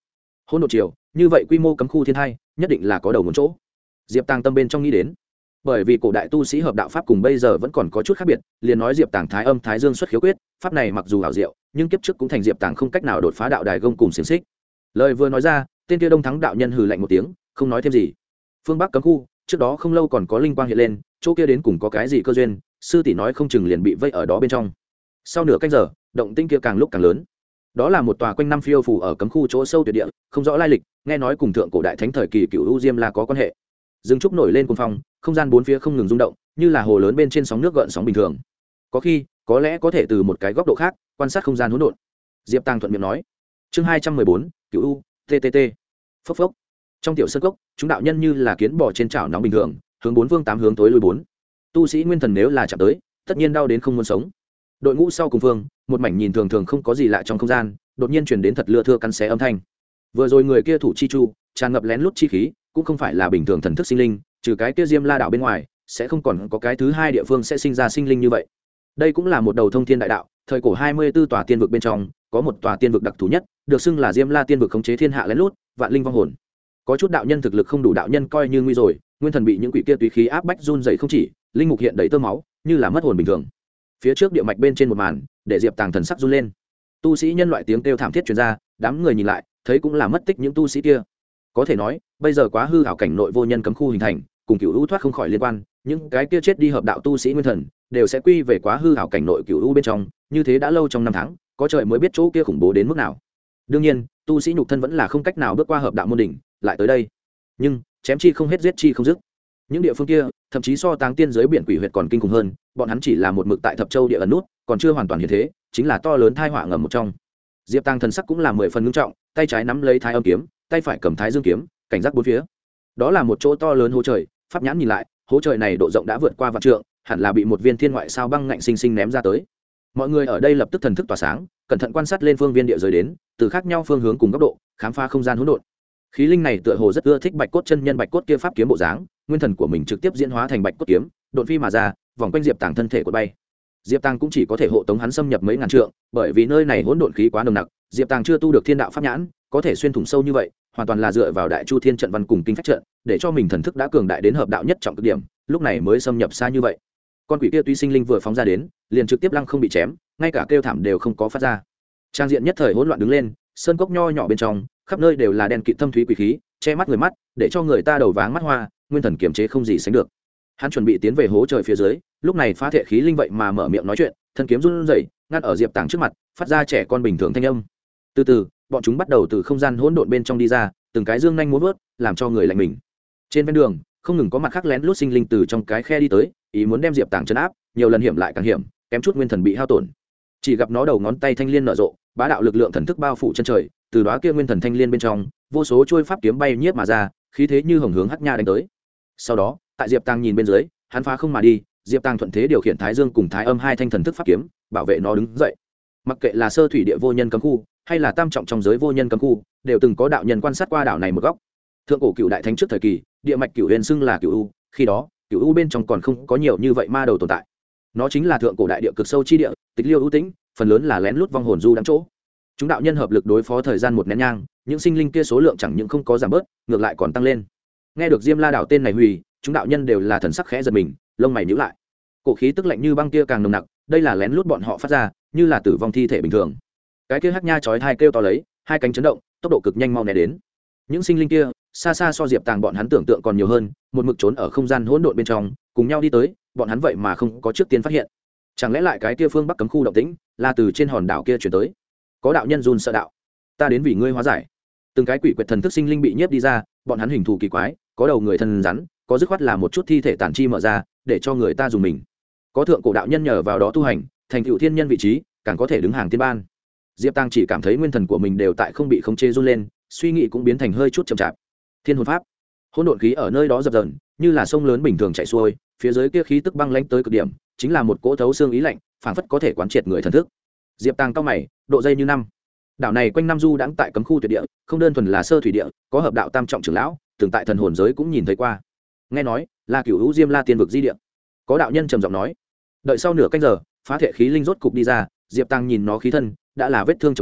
hỗn độn triều như vậy quy mô cấm khu thiên thai nhất định là có đầu một chỗ. Diệp Tàng tâm bên trong nghĩ đến, bởi vì cổ đại tu sĩ hợp đạo pháp cùng bây giờ vẫn còn có chút khác biệt, liền nói Diệp Tàng thái âm thái dương xuất khiếu quyết, pháp này mặc dù hảo diệu nhưng kiếp trước cũng thành Diệp Tàng không cách nào đột phá đạo đài gông cùng xiềng xích. Lời vừa nói ra, tên kia Đông Thắng đạo nhân hừ lạnh một tiếng, không nói thêm gì. Phương Bắc cấm khu trước đó không lâu còn có linh quang hiện lên, chỗ kia đến cùng có cái gì cơ duyên, sư tỷ nói không chừng liền bị vây ở đó bên trong. Sau nửa canh giờ, động tĩnh kia càng lúc càng lớn. Đó là một tòa quanh năm phiêu phù ở cấm khu chỗ sâu tuyệt địa, không rõ lai lịch, nghe nói cùng thượng cổ đại thánh thời kỳ Cửu U Diêm La có quan hệ. Dương trúc nổi lên cuồng phong, không gian bốn phía không ngừng rung động, như là hồ lớn bên trên sóng nước gợn sóng bình thường. Có khi, có lẽ có thể từ một cái góc độ khác quan sát không gian hỗn độn. Diệp Tàng thuận miệng nói. Chương 214, Cửu U, TTT. Phốc phốc. Trong tiểu sơn cốc, chúng đạo nhân như là kiến bò trên chảo nóng bình thường, hướng bốn phương tám hướng tối lui bốn. Tu sĩ nguyên thần nếu là chạm tới, tất nhiên đau đến không muốn sống. Đội ngũ sau cùng phương, một mảnh nhìn thường thường không có gì lạ trong không gian, đột nhiên truyền đến thật lưa thưa cắn xé âm thanh. Vừa rồi người kia thủ chi chu, tràn ngập lén lút chi khí, cũng không phải là bình thường thần thức sinh linh, trừ cái kia Diêm La đảo bên ngoài, sẽ không còn có cái thứ hai địa phương sẽ sinh ra sinh linh như vậy. Đây cũng là một đầu thông thiên đại đạo, thời cổ 24 tòa tiên vực bên trong, có một tòa tiên vực đặc thù nhất, được xưng là Diêm La tiên vực khống chế thiên hạ lén lút, vạn linh vong hồn. Có chút đạo nhân thực lực không đủ, đạo nhân coi như nguy rồi, nguyên thần bị những quỷ kia tùy khí áp bách run rẩy không chỉ, linh mục hiện đầy tơ máu, như là mất hồn bình thường. Phía trước địa mạch bên trên một màn, để Diệp Tàng thần sắc run lên. Tu sĩ nhân loại tiếng kêu thảm thiết truyền ra, đám người nhìn lại, thấy cũng là mất tích những tu sĩ kia. Có thể nói, bây giờ quá hư ảo cảnh nội vô nhân cấm khu hình thành, cùng Cửu U thoát không khỏi liên quan, những cái kia chết đi hợp đạo tu sĩ nguyên thần, đều sẽ quy về quá hư ảo cảnh nội Cửu U bên trong, như thế đã lâu trong năm tháng, có trời mới biết chỗ kia khủng bố đến mức nào. Đương nhiên, tu sĩ nhục thân vẫn là không cách nào bước qua hợp đạo môn đỉnh, lại tới đây. Nhưng, chém chi không hết giết chi không dứt. Những địa phương kia, thậm chí so táng tiên giới biển quỷ huyệt còn kinh khủng hơn, bọn hắn chỉ là một mực tại Thập Châu địa ẩn nút, còn chưa hoàn toàn hiện thế, chính là to lớn tai họa ngầm một trong. Diệp Tàng thần sắc cũng là 10 phần nghiêm trọng, tay trái nắm lấy Thái Âm kiếm, tay phải cầm Thái Dương kiếm, cảnh giác bốn phía. Đó là một chỗ to lớn hố trời, pháp nhãn nhìn lại, hố trời này độ rộng đã vượt qua vạn trượng, hẳn là bị một viên thiên ngoại sao băng ngạnh sinh sinh ném ra tới. Mọi người ở đây lập tức thần thức tỏa sáng, cẩn thận quan sát lên phương viên địa giới đến, từ khác nhau phương hướng cùng góc độ, khám phá không gian hỗn độn. Khí linh này tựa hồ rất ưa thích Bạch Cốt chân nhân Bạch Cốt kia pháp kiếm bộ dáng, nguyên thần của mình trực tiếp diễn hóa thành Bạch Cốt kiếm, độn phi mà ra, vòng quanh Diệp Tàng thân thể của bay. Diệp Tàng cũng chỉ có thể hộ tống hắn xâm nhập mấy ngàn trượng, bởi vì nơi này hỗn độn khí quá nồng nặc, Diệp Tàng chưa tu được thiên đạo pháp nhãn, có thể xuyên thủng sâu như vậy, hoàn toàn là dựa vào Đại Chu Thiên trận văn cùng kinh phách trận, để cho mình thần thức đã cường đại đến hợp đạo nhất trọng cực điểm, lúc này mới xâm nhập xa như vậy. Con quỷ kia tuy sinh linh vừa phóng ra đến, liền trực tiếp lăng không bị chém, ngay cả kêu thảm đều không có phát ra. Trang diện nhất thời hỗn loạn đứng lên, sơn cốc nho nhỏ bên trong, khắp nơi đều là đen kịt thâm thúy quỷ khí, che mắt người mắt, để cho người ta đầu váng mắt hoa, nguyên thần kiềm chế không gì sánh được. Hắn chuẩn bị tiến về hố trời phía dưới, lúc này phá thể khí linh vậy mà mở miệng nói chuyện, thân kiếm run rẩy, ngăn ở Diệp Tàng trước mặt, phát ra trẻ con bình thường thanh âm. Từ từ, bọn chúng bắt đầu từ không gian hỗn độn bên trong đi ra, từng cái dương nhanh múa vớt, làm cho người lạnh mình. Trên ven đường, không ngừng có mặt khác lén lút sinh linh từ trong cái khe đi tới, ý muốn đem Diệp Tàng trấn áp, nhiều lần hiểm lại càng hiểm, kém chút nguyên thần bị hao tổn. Chỉ gặp nó đầu ngón tay thanh liên nở rộ, bá đạo lực lượng thần thức bao phủ chân trời, từ đó kia nguyên thần thanh liên bên trong, vô số trôi pháp kiếm bay nhiếp mà ra, khí thế như hồng hướng hắc nha đánh tới. Sau đó, tại Diệp Tàng nhìn bên dưới, hắn phá không mà đi, Diệp Tàng thuận thế điều khiển Thái Dương cùng Thái Âm hai thanh thần thức pháp kiếm, bảo vệ nó đứng dậy. Mặc kệ là sơ thủy địa vô nhân cấm khu, hay là tam trọng trong giới vô nhân cấm khu, đều từng có đạo nhân quan sát qua đảo này một góc. Thượng cổ cựu đại thánh trước thời kỳ, địa mạch cựu huyền xưng là cựu u, khi đó, cựu u bên trong còn không có nhiều như vậy ma đầu tồn tại. Nó chính là thượng cổ đại địa cực sâu chi địa, tịch liêu ưu tĩnh, phần lớn là lén lút vong hồn du đắm chỗ. Chúng đạo nhân hợp lực đối phó thời gian một nén nhang, những sinh linh kia số lượng chẳng những không có giảm bớt, ngược lại còn tăng lên. Nghe được Diêm La đảo tên này hủy, chúng đạo nhân đều là thần sắc khẽ giật mình, lông mày nhíu lại. Cổ khí tức lạnh như băng kia càng nồng nặc, đây là lén lút bọn họ phát ra, như là tử vong thi thể bình thường. Cái kia hắc nha chói tai kêu to lấy, hai cánh chấn động, tốc độ cực nhanh mau né đến. Những sinh linh kia, xa xa so Diệp Tàng bọn hắn tưởng tượng còn nhiều hơn, một mực trốn ở không gian hỗn độn bên trong, cùng nhau đi tới, bọn hắn vậy mà không có trước tiên phát hiện. Chẳng lẽ lại cái kia phương bắc cấm khu động tĩnh là từ trên hòn đảo kia chuyển tới? Có đạo nhân run sợ đạo, ta đến vì ngươi hóa giải. Từng cái quỷ quyệt thần thức sinh linh bị nhiếp đi ra, bọn hắn hình thù kỳ quái, có đầu người thân rắn, có dứt khoát là một chút thi thể tàn chi mở ra, để cho người ta dùng mình. Có thượng cổ đạo nhân nhờ vào đó tu hành, thành tựu thiên nhân vị trí, càng có thể đứng hàng tiên ban. Diệp Tàng chỉ cảm thấy nguyên thần của mình đều tại không bị khống chế run lên, suy nghĩ cũng biến thành hơi chút chậm chạp. Thiên hồn pháp, hỗn độn khí ở nơi đó dập dờn, như là sông lớn bình thường chảy xuôi, phía dưới kia khí tức băng lãnh tới cực điểm, chính là một cỗ thấu xương ý lạnh, phảng phất có thể quán triệt người thần thức. Diệp Tàng cao mày, độ dây như năm. Đảo này quanh năm du đãng tại cấm khu tuyệt địa, không đơn thuần là sơ thủy địa, có hợp đạo tam trọng trưởng lão, từng tại thần hồn giới cũng nhìn thấy qua. Nghe nói là Cửu U Diêm La tiên vực di địa. Có đạo nhân trầm giọng nói. Đợi sau nửa canh giờ, phá thể khí linh rốt cục đi ra, Diệp Tàng nhìn nó khí thân, đã là vết thương chồng chết,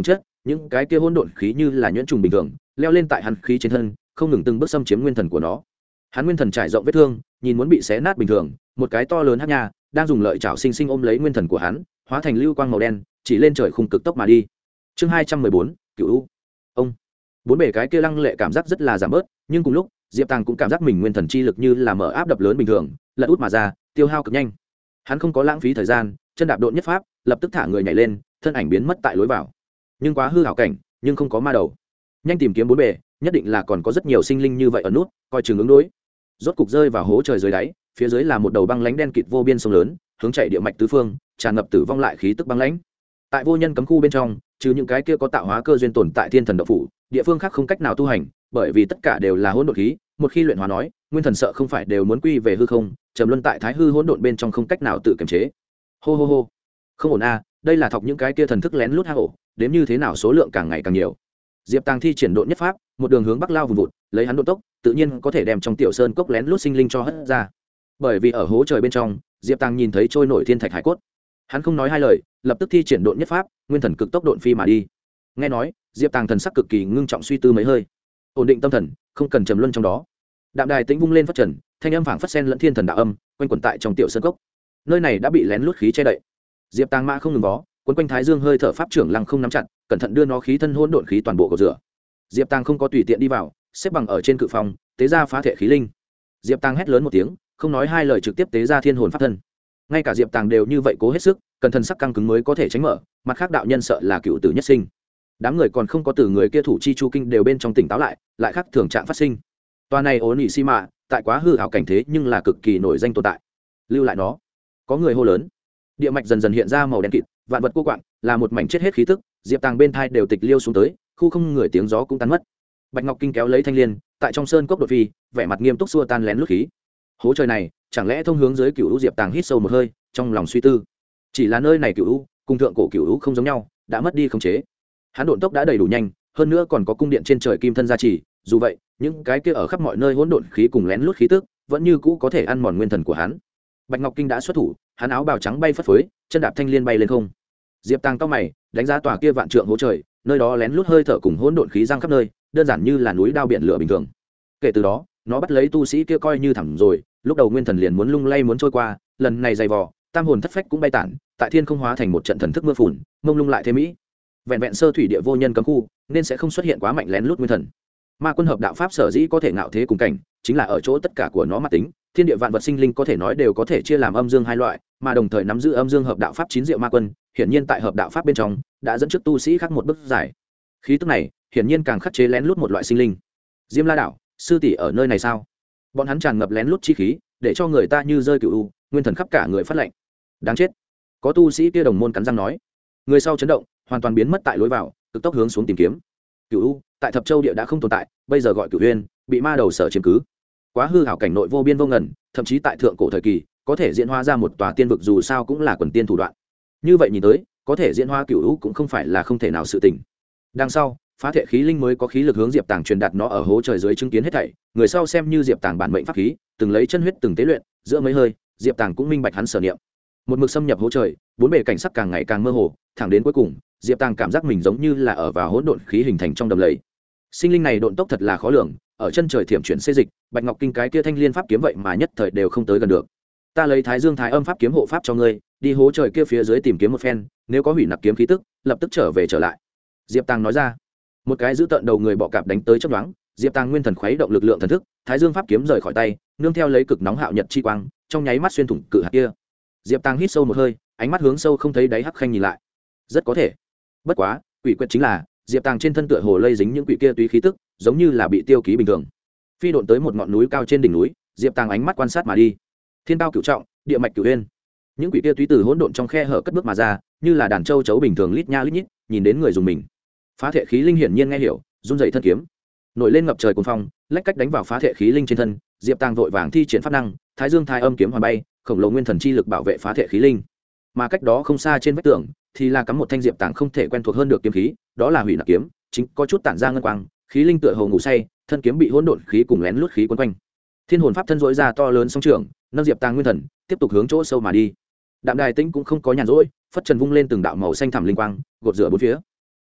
những cái kia hỗn độn khí như là nhuyễn trùng bình thường leo lên tại hắn khí trên thân, không ngừng từng bước xâm chiếm nguyên thần của nó. Hắn nguyên thần trải rộng vết thương, nhìn muốn bị xé nát bình thường, một cái to lớn hắc nha đang dùng lợi chảo sinh sinh ôm lấy nguyên thần của hắn, hóa thành lưu quang màu đen, chỉ lên trời khung cực tốc mà đi. Chương 214, Cửu U. Ông. Bốn bề cái kia lăng lệ cảm giác rất là giảm bớt, nhưng cùng lúc, Diệp Tàng cũng cảm giác mình nguyên thần chi lực như là mở áp đập lớn bình thường, lật út mà ra, tiêu hao cực nhanh. Hắn không có lãng phí thời gian, chân đạp độn nhất pháp, lập tức thả người nhảy lên, thân ảnh biến mất tại lối vào. Nhưng quá hư ảo cảnh, nhưng không có ma đầu. Nhanh tìm kiếm bốn bề, nhất định là còn có rất nhiều sinh linh như vậy ở nút, coi chừng ứng đối. Rốt cục rơi vào hố trời dưới đáy, phía dưới là một đầu băng lãnh đen kịt vô biên sông lớn, hướng chạy địa mạch tứ phương, tràn ngập tử vong lại khí tức băng lãnh. Tại vô nhân cấm khu bên trong, trừ những cái kia có tạo hóa cơ duyên tồn tại thiên thần động phủ, địa phương khác không cách nào tu hành, bởi vì tất cả đều là hỗn độn khí, một khi luyện hóa nói, nguyên thần sợ không phải đều muốn quy về hư không, trầm luân tại thái hư hỗn độn bên trong không cách nào tự kiềm chế. Hô hô hô. Không ổn a, đây là thọc những cái kia thần thức lén lút hang ổ, đếm như thế nào số lượng càng ngày càng nhiều. Diệp Tàng thi triển độn nhất pháp, một đường hướng bắc lao vùng vụt, lấy hắn độ tốc, tự nhiên có thể đem trong tiểu sơn cốc lén lút sinh linh cho hất ra. Bởi vì ở hố trời bên trong, Diệp Tàng nhìn thấy trôi nổi thiên thạch hải cốt. Hắn không nói hai lời, lập tức thi triển độn nhất pháp, nguyên thần cực tốc độn phi mà đi. Nghe nói, Diệp Tàng thần sắc cực kỳ ngưng trọng suy tư mấy hơi. Ổn định tâm thần, không cần trầm luân trong đó. Đạm đài tĩnh vung lên phát trần, thanh âm phảng phất sen lẫn thiên thần đạo âm, quanh quẩn tại trong tiểu sơn cốc. Nơi này đã bị lén lút khí che đậy. Diệp Tàng mã không ngừng vó, quấn quanh thái dương hơi thở pháp trưởng lăng không nắm chặt, cẩn thận đưa nó khí thân hỗn độn khí toàn bộ cột rửa. Diệp Tàng không có tùy tiện đi vào, xếp bằng ở trên cự phòng, tế ra phá thể khí linh. Diệp Tàng hét lớn một tiếng, không nói hai lời trực tiếp tế ra thiên hồn pháp thân. Ngay cả Diệp Tàng đều như vậy cố hết sức, cẩn thận sắc căng cứng mới có thể tránh mở, mặt khác đạo nhân sợ là cựu tử nhất sinh. Đám người còn không có từ người kia thủ chi chu kinh đều bên trong tỉnh táo lại khác thường trạng phát sinh. Toa này ổn nhị si mạ, tại quá hư ảo cảnh thế nhưng là cực kỳ nổi danh tồn tại. Lưu lại nó. Có người hô lớn. Địa mạch dần dần hiện ra màu đen kịt, vạn vật cô quạng, là một mảnh chết hết khí tức, Diệp Tàng bên thai đều tịch liêu xuống tới, khu không người tiếng gió cũng tan mất. Bạch Ngọc Kinh kéo lấy thanh liên, tại trong sơn cốc đột phi, vẻ mặt nghiêm túc xua tan lén lút khí. Hố trời này, chẳng lẽ thông hướng dưới Cửu U? Diệp Tàng hít sâu một hơi, trong lòng suy tư. Chỉ là nơi này Cửu U, cùng thượng cổ Cửu U không giống nhau, đã mất đi khống chế. Hắn độn tốc đã đầy đủ nhanh, hơn nữa còn có cung điện trên trời kim thân gia trì, dù vậy, những cái kia ở khắp mọi nơi hỗn độn khí cùng lén lút khí tức, vẫn như cũ có thể ăn mòn nguyên thần của hắn. Bạch Ngọc Kinh đã xuất thủ, hắn áo bào trắng bay phất phới, chân đạp thanh liên bay lên không. Diệp Tàng cau mày, đánh giá tòa kia vạn trượng hố trời, nơi đó lén lút hơi thở cùng hỗn độn khí giăng khắp nơi, đơn giản như là núi đao biển lửa bình thường. Kể từ đó, nó bắt lấy tu sĩ kia coi như thẳng rồi, lúc đầu nguyên thần liền muốn lung lay muốn trôi qua, lần này dày vò, tam hồn thất phách cũng bay tản, tại thiên không hóa thành một trận thần thức mưa phùn, mông lung lại thế mỹ. Vẹn vẹn sơ thủy địa vô nhân cấm khu, nên sẽ không xuất hiện quá mạnh lén lút nguyên thần. Ma quân hợp đạo pháp sở dĩ có thể ngạo thế cùng cảnh, chính là ở chỗ tất cả của nó mặt tính, thiên địa vạn vật sinh linh có thể nói đều có thể chia làm âm dương hai loại, mà đồng thời nắm giữ âm dương hợp đạo pháp chín diệu ma quân, hiển nhiên tại hợp đạo pháp bên trong đã dẫn trước tu sĩ khác một bước giải. Khí tức này, hiển nhiên càng khắc chế lén lút một loại sinh linh. Diêm La đạo, sư tỷ ở nơi này sao? Bọn hắn tràn ngập lén lút chi khí, để cho người ta như rơi cửu u, nguyên thần khắp cả người phát lạnh. Đáng chết. Có tu sĩ kia đồng môn cắn răng nói. Người sau chấn động, hoàn toàn biến mất tại lối vào, cực tốc hướng xuống tìm kiếm. Cửu u, tại Thập Châu địa đã không tồn tại, bây giờ gọi Cửu Uyên, bị ma đầu sở chiếm cứ. Quá hư hảo cảnh nội vô biên vô ngần, thậm chí tại thượng cổ thời kỳ, có thể diễn hóa ra một tòa tiên vực dù sao cũng là quần tiên thủ đoạn. Như vậy nhìn tới, có thể diễn hóa Cửu u cũng không phải là không thể nào sự tình. Đằng sau, phá thể khí linh mới có khí lực hướng Diệp Tàng truyền đạt nó ở hố trời dưới chứng kiến hết thảy, người sau xem như Diệp Tàng bản mệnh pháp khí, từng lấy chân huyết từng tế luyện, giữa mấy hơi, Diệp Tàng cũng minh bạch hắn sở niệm. Một mực xâm nhập hố trời, bốn bề cảnh sắc càng ngày càng mơ hồ, thẳng đến cuối cùng, Diệp Tàng cảm giác mình giống như là ở vào hỗn độn khí hình thành trong đầm lầy. Sinh linh này độn tốc thật là khó lường, ở chân trời thiểm chuyển xê dịch, Bạch Ngọc Kinh cái kia thanh liên pháp kiếm vậy mà nhất thời đều không tới gần được. Ta lấy Thái Dương Thái Âm pháp kiếm hộ pháp cho ngươi, đi hố trời kia phía dưới tìm kiếm một phen, nếu có hủy nặc kiếm khí tức, lập tức trở lại. Diệp Tàng nói ra. Một cái giữ tận đầu người bọ cạp đánh tới chớp nhoáng, Diệp Tàng nguyên thần khuấy động lực lượng thần thức, Thái Dương pháp kiếm rời khỏi tay, nương theo lấy cực nóng hạo nhật chi quang, trong nháy mắt xuyên thủng cự hạt kia. Diệp Tàng hít sâu một hơi, ánh mắt hướng sâu không thấy đáy hắc khanh nhìn lại. Rất có thể. Bất quá, quỷ quyệt chính là, Diệp Tàng trên thân tựa hồ lây dính những quỷ kia túy khí tức, giống như là bị tiêu ký bình thường. Phi độn tới một ngọn núi cao trên đỉnh núi, Diệp Tàng ánh mắt quan sát mà đi. Thiên cao cửu trọng, địa mạch cửu uyên. Những quỷ kia túy từ hỗn độn trong khe hở cất bước mà ra, như là đàn châu chấu bình thường lít nha lít nhít, nhìn đến người dùng mình. Phá thể khí linh hiển nhiên nghe hiểu, run rẩy thân kiếm, nổi lên ngập trời cuồng phong, lách cách đánh vào phá thể khí linh trên thân. Diệp Tàng vội vàng thi triển pháp năng, Thái Dương Thái Âm kiếm hoàn bay, khổng lồ nguyên thần chi lực bảo vệ phá thể khí linh. Mà cách đó không xa trên vách tường thì là cắm một thanh Diệp Tàng không thể quen thuộc hơn được kiếm khí, đó là hủy nặc kiếm, chính có chút tản ra ngân quang, khí linh tựa hồ ngủ say, thân kiếm bị hỗn độn khí cùng lén lút khí quấn quanh. Thiên hồn pháp thân rỗi ra to lớn song trường, nâng Diệp Tàng nguyên thần, tiếp tục hướng chỗ sâu mà đi. Đạm Đài Tĩnh cũng không có nhàn rỗi, phất trần vung lên từng đạo màu xanh thẳm linh quang, gột rửa bốn phía.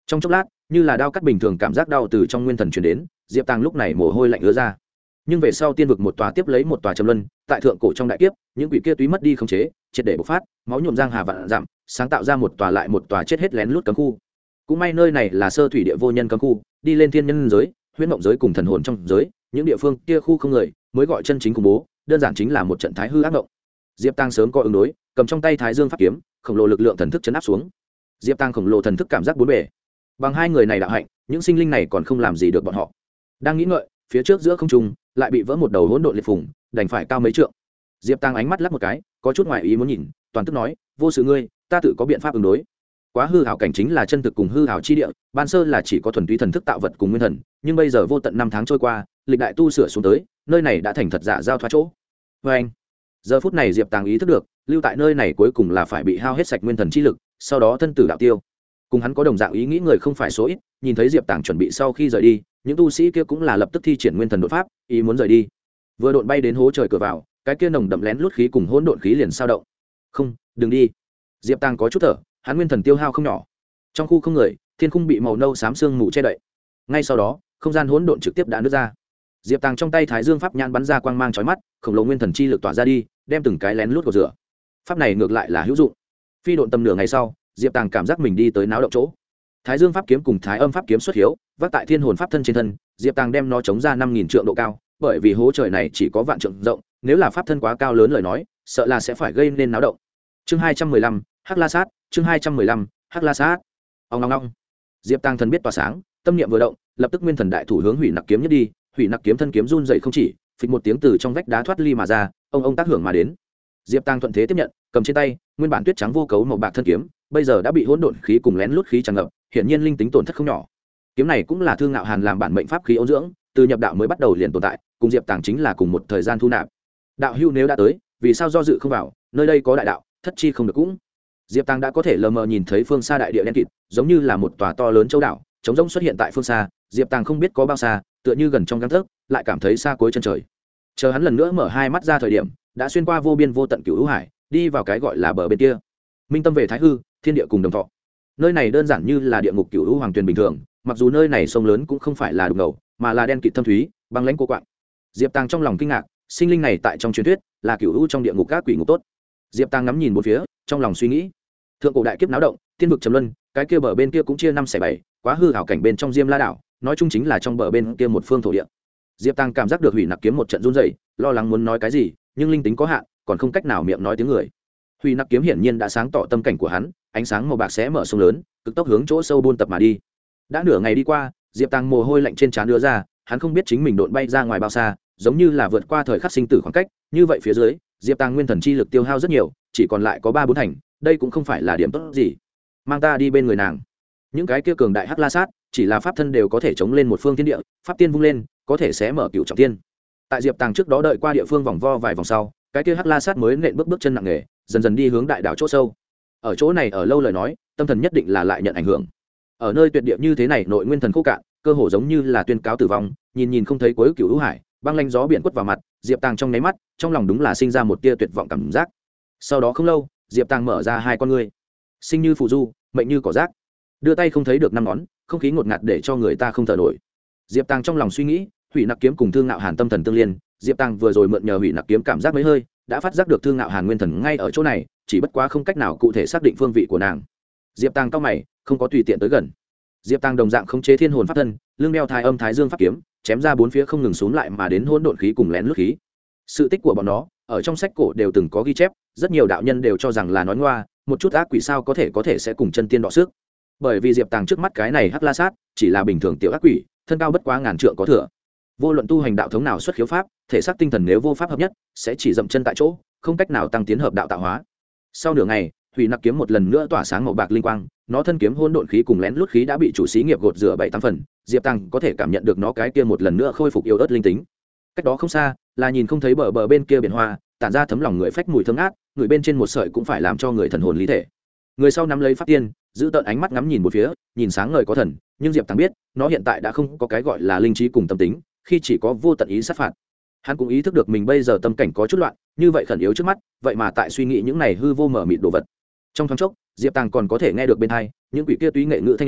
trong chốc lát như là đao cắt bình thường cảm giác đau từ trong nguyên thần truyền đến, diệp tàng lúc này mồ hôi lạnh ứa ra. Nhưng về sau tiên vực một tòa tiếp lấy một tòa trầm luân, tại thượng cổ trong đại kiếp những quỷ kia túy mất đi khống chế, triệt để bộc phát, máu nhuộm giang hà vạn dặm, sáng tạo ra một tòa lại một tòa chết hết lén lút cấm khu. Cũng may nơi này là sơ thủy địa vô nhân cấm khu, đi lên thiên nhân giới, huyễn mộng giới cùng thần hồn trong giới, những địa phương kia khu không người mới gọi chân chính khủng bố, đơn giản chính là một trận thái hư ác mộng. Diệp Tăng sớm có ứng đối, cầm trong tay Thái Dương pháp kiếm, khổng lồ lực lượng thần thức chấn áp xuống. Diệp Tăng khổng lồ thần thức cảm giác bốn bề. Bằng hai người này đạo hạnh, những sinh linh này còn không làm gì được bọn họ. Đang nghĩ ngợi, phía trước giữa không trung lại bị vỡ một đầu hỗn độn liệt phùng, đành phải cao mấy trượng. Diệp Tăng ánh mắt lắc một cái, có chút ngoài ý muốn nhìn, toàn tức nói, vô sự ngươi, ta tự có biện pháp ứng đối. Quá hư ảo cảnh chính là chân thực cùng hư ảo chi địa, ban sơ là chỉ có thuần túy thần thức tạo vật cùng nguyên thần, nhưng bây giờ vô tận năm tháng trôi qua, lịch đại tu sửa xuống tới, nơi này đã thành thật giả giao thoa chỗ. Và anh, giờ phút này Diệp Tàng ý thức được, lưu tại nơi này cuối cùng là phải bị hao hết sạch nguyên thần chi lực, sau đó thân tử đạo tiêu. Cùng hắn có đồng dạng ý nghĩ người không phải số ít, nhìn thấy Diệp Tàng chuẩn bị sau khi rời đi, những tu sĩ kia cũng là lập tức thi triển nguyên thần đột pháp, ý muốn rời đi. Vừa độn bay đến hố trời cửa vào, cái kia nồng đậm lén lút khí cùng hỗn độn khí liền sao động. Không, đừng đi. Diệp Tàng có chút thở, hắn nguyên thần tiêu hao không nhỏ. Trong khu không người, thiên khung bị màu nâu xám sương mù che đậy. Ngay sau đó, không gian hỗn độn trực tiếp đã nứt ra. Diệp Tàng trong tay Thái Dương pháp nhãn bắn ra quang mang chói mắt, khổng lồ nguyên thần chi lực tỏa ra đi, đem từng cái lén lút của rửa. Pháp này ngược lại là hữu dụng. Phi độn tầm nửa ngày sau, Diệp Tàng cảm giác mình đi tới náo động chỗ. Thái Dương pháp kiếm cùng Thái Âm pháp kiếm xuất hiếu, vác tại Thiên Hồn pháp thân trên thân, Diệp Tàng đem nó chống ra 5000 trượng độ cao, bởi vì hố trời này chỉ có vạn trượng rộng, nếu là pháp thân quá cao lớn lời nói, sợ là sẽ phải gây nên náo động. Chương 215, Hắc La Sát, chương 215, Hắc La Sát. Ong ong ong. Diệp Tàng thần biết tỏa sáng, tâm niệm vừa động, lập tức nguyên thần đại thủ hướng Hủy Nặc kiếm nhất đi, Hủy Nặc kiếm thân kiếm run dậy không chỉ, phịch một tiếng từ trong vách đá thoát ly mà ra, ông tác hưởng mà đến. Diệp Tàng thuận thế tiếp nhận, cầm trên tay, nguyên bản tuyết trắng vô cấu màu bạc thân kiếm, bây giờ đã bị hỗn độn khí cùng lén lút khí tràn ngập, hiển nhiên linh tính tổn thất không nhỏ. Kiếm này cũng là Thương Ngạo Hàn làm bản mệnh pháp khí ôn dưỡng, từ nhập đạo mới bắt đầu liền tồn tại, cùng Diệp Tàng chính là cùng một thời gian thu nạp. Đạo hữu nếu đã tới, vì sao do dự không vào, nơi đây có đại đạo, thất chi không được cũng. Diệp Tàng đã có thể lờ mờ nhìn thấy phương xa đại địa đen kịt, giống như là một tòa to lớn châu đảo, trống rỗng xuất hiện tại phương xa. Diệp Tàng không biết có bao xa, tựa như gần trong gang tấc, lại cảm thấy xa cuối chân trời. Chờ hắn lần nữa mở hai mắt ra thời điểm, đã xuyên qua vô biên vô tận cửu hữu hải, đi vào cái gọi là bờ bên kia. Minh tâm về Thái hư, thiên địa cùng đồng thọ. Nơi này đơn giản như là địa ngục cửu hữu hoàng tuyền bình thường, mặc dù nơi này sông lớn cũng không phải là đục ngầu, mà là đen kịt thâm thúy, băng lãnh cô quạng. Diệp Tàng trong lòng kinh ngạc, sinh linh này tại trong truyền thuyết là cửu hữu trong địa ngục các quỷ ngục tốt. Diệp Tàng ngắm nhìn bốn phía, trong lòng suy nghĩ, thượng cổ đại kiếp náo động, tiên vực trầm luân, cái kia bờ bên kia cũng chia 5/7, quá hư hảo cảnh bên trong Diêm La đảo, nói chung chính là trong bờ bên kia một phương thổ địa. Diệp Tăng cảm giác được Hủy Nặc kiếm một trận run rẩy, lo lắng muốn nói cái gì, nhưng linh tính có hạn, còn không cách nào miệng nói tiếng người. Hủy Nặc kiếm hiển nhiên đã sáng tỏ tâm cảnh của hắn, ánh sáng màu bạc xé mở sông lớn, cực tốc hướng chỗ sâu buôn tập mà đi. Đã nửa ngày đi qua, Diệp Tăng mồ hôi lạnh trên trán đưa ra, hắn không biết chính mình độn bay ra ngoài bao xa, giống như là vượt qua thời khắc sinh tử khoảng cách, như vậy phía dưới, Diệp Tăng nguyên thần chi lực tiêu hao rất nhiều, chỉ còn lại có 3-4 thành, đây cũng không phải là điểm tốt gì. Mang ta đi bên người nàng. Những cái kia cường đại Hắc La Sát, chỉ là pháp thân đều có thể chống lên một phương thiên địa, pháp tiên vung lên, có thể xé mở cửu trọng thiên. Tại Diệp Tàng trước đó đợi qua địa phương vòng vo vài vòng sau, cái kia Hắc La Sát mới nện bước chân nặng nề, dần dần đi hướng đại đảo chỗ sâu. Ở chỗ này ở lâu lời nói, tâm thần nhất định là lại nhận ảnh hưởng. Ở nơi tuyệt địa như thế này, nội nguyên thần khô cạn, cơ hồ giống như là tuyên cáo tử vong, nhìn không thấy cuối cửu hữu hải, băng lanh gió biển quất vào mặt, Diệp Tàng trong nháy mắt, trong lòng đúng là sinh ra một tia tuyệt vọng cảm giác. Sau đó không lâu, Diệp Tàng mở ra hai con ngươi, sinh như phù du, mệnh như cỏ rác, đưa tay không thấy được năm ngón, không khí ngột ngạt để cho người ta không thở nổi. Diệp Tàng trong lòng suy nghĩ, Hủy Nặc kiếm cùng Thương Ngạo Hàn tâm thần tương liên, Diệp Tàng vừa rồi mượn nhờ Hủy Nặc kiếm cảm giác mấy hơi, đã phát giác được Thương Ngạo Hàn nguyên thần ngay ở chỗ này, chỉ bất quá không cách nào cụ thể xác định phương vị của nàng. Diệp Tàng cau mày, không có tùy tiện tới gần. Diệp Tàng đồng dạng khống chế thiên hồn pháp thân, lưng đeo Thái Âm Thái Dương pháp kiếm, chém ra bốn phía không ngừng xuống lại mà đến hỗn độn khí cùng lén lút khí. Sự tích của bọn nó ở trong sách cổ đều từng có ghi chép, rất nhiều đạo nhân đều cho rằng là nói ngoa, một chút ác quỷ sao có thể sẽ cùng chân tiên đọ sức. Bởi vì Diệp Tàng trước mắt cái này Hắc La Sát chỉ là bình thường tiểu ác quỷ, thân cao bất quá ngàn trượng có thừa. Vô luận tu hành đạo thống nào xuất khiếu pháp, thể xác tinh thần nếu vô pháp hợp nhất, sẽ chỉ dậm chân tại chỗ, không cách nào tăng tiến hợp đạo tạo hóa. Sau nửa ngày, Hủy Nặc kiếm một lần nữa tỏa sáng màu bạc linh quang, nó thân kiếm hỗn độn khí cùng lén lút khí đã bị chủ xí nghiệp gột rửa 7-8 phần, Diệp Tàng có thể cảm nhận được nó cái kia một lần nữa khôi phục yếu ớt linh tính. Cách đó không xa, là nhìn không thấy bờ bên kia biển hoa, tản ra thấm lòng người phách mùi thơm ngát, người bên trên một sợi cũng phải làm cho người thần hồn lý thể. Người sau nắm lấy pháp tiên, giữ tợn ánh mắt ngắm nhìn một phía, nhìn sáng ngời có thần, nhưng Diệp Tàng biết, nó hiện tại đã không có cái gọi là linh trí cùng tâm tính, khi chỉ có vô tận ý sát phạt. Hắn cũng ý thức được mình bây giờ tâm cảnh có chút loạn, như vậy khẩn yếu trước mắt, vậy mà tại suy nghĩ những này hư vô mở mịt đồ vật. Trong thoáng chốc, Diệp Tàng còn có thể nghe được bên tai những quỷ kia túy nghệ ngữ thanh âm,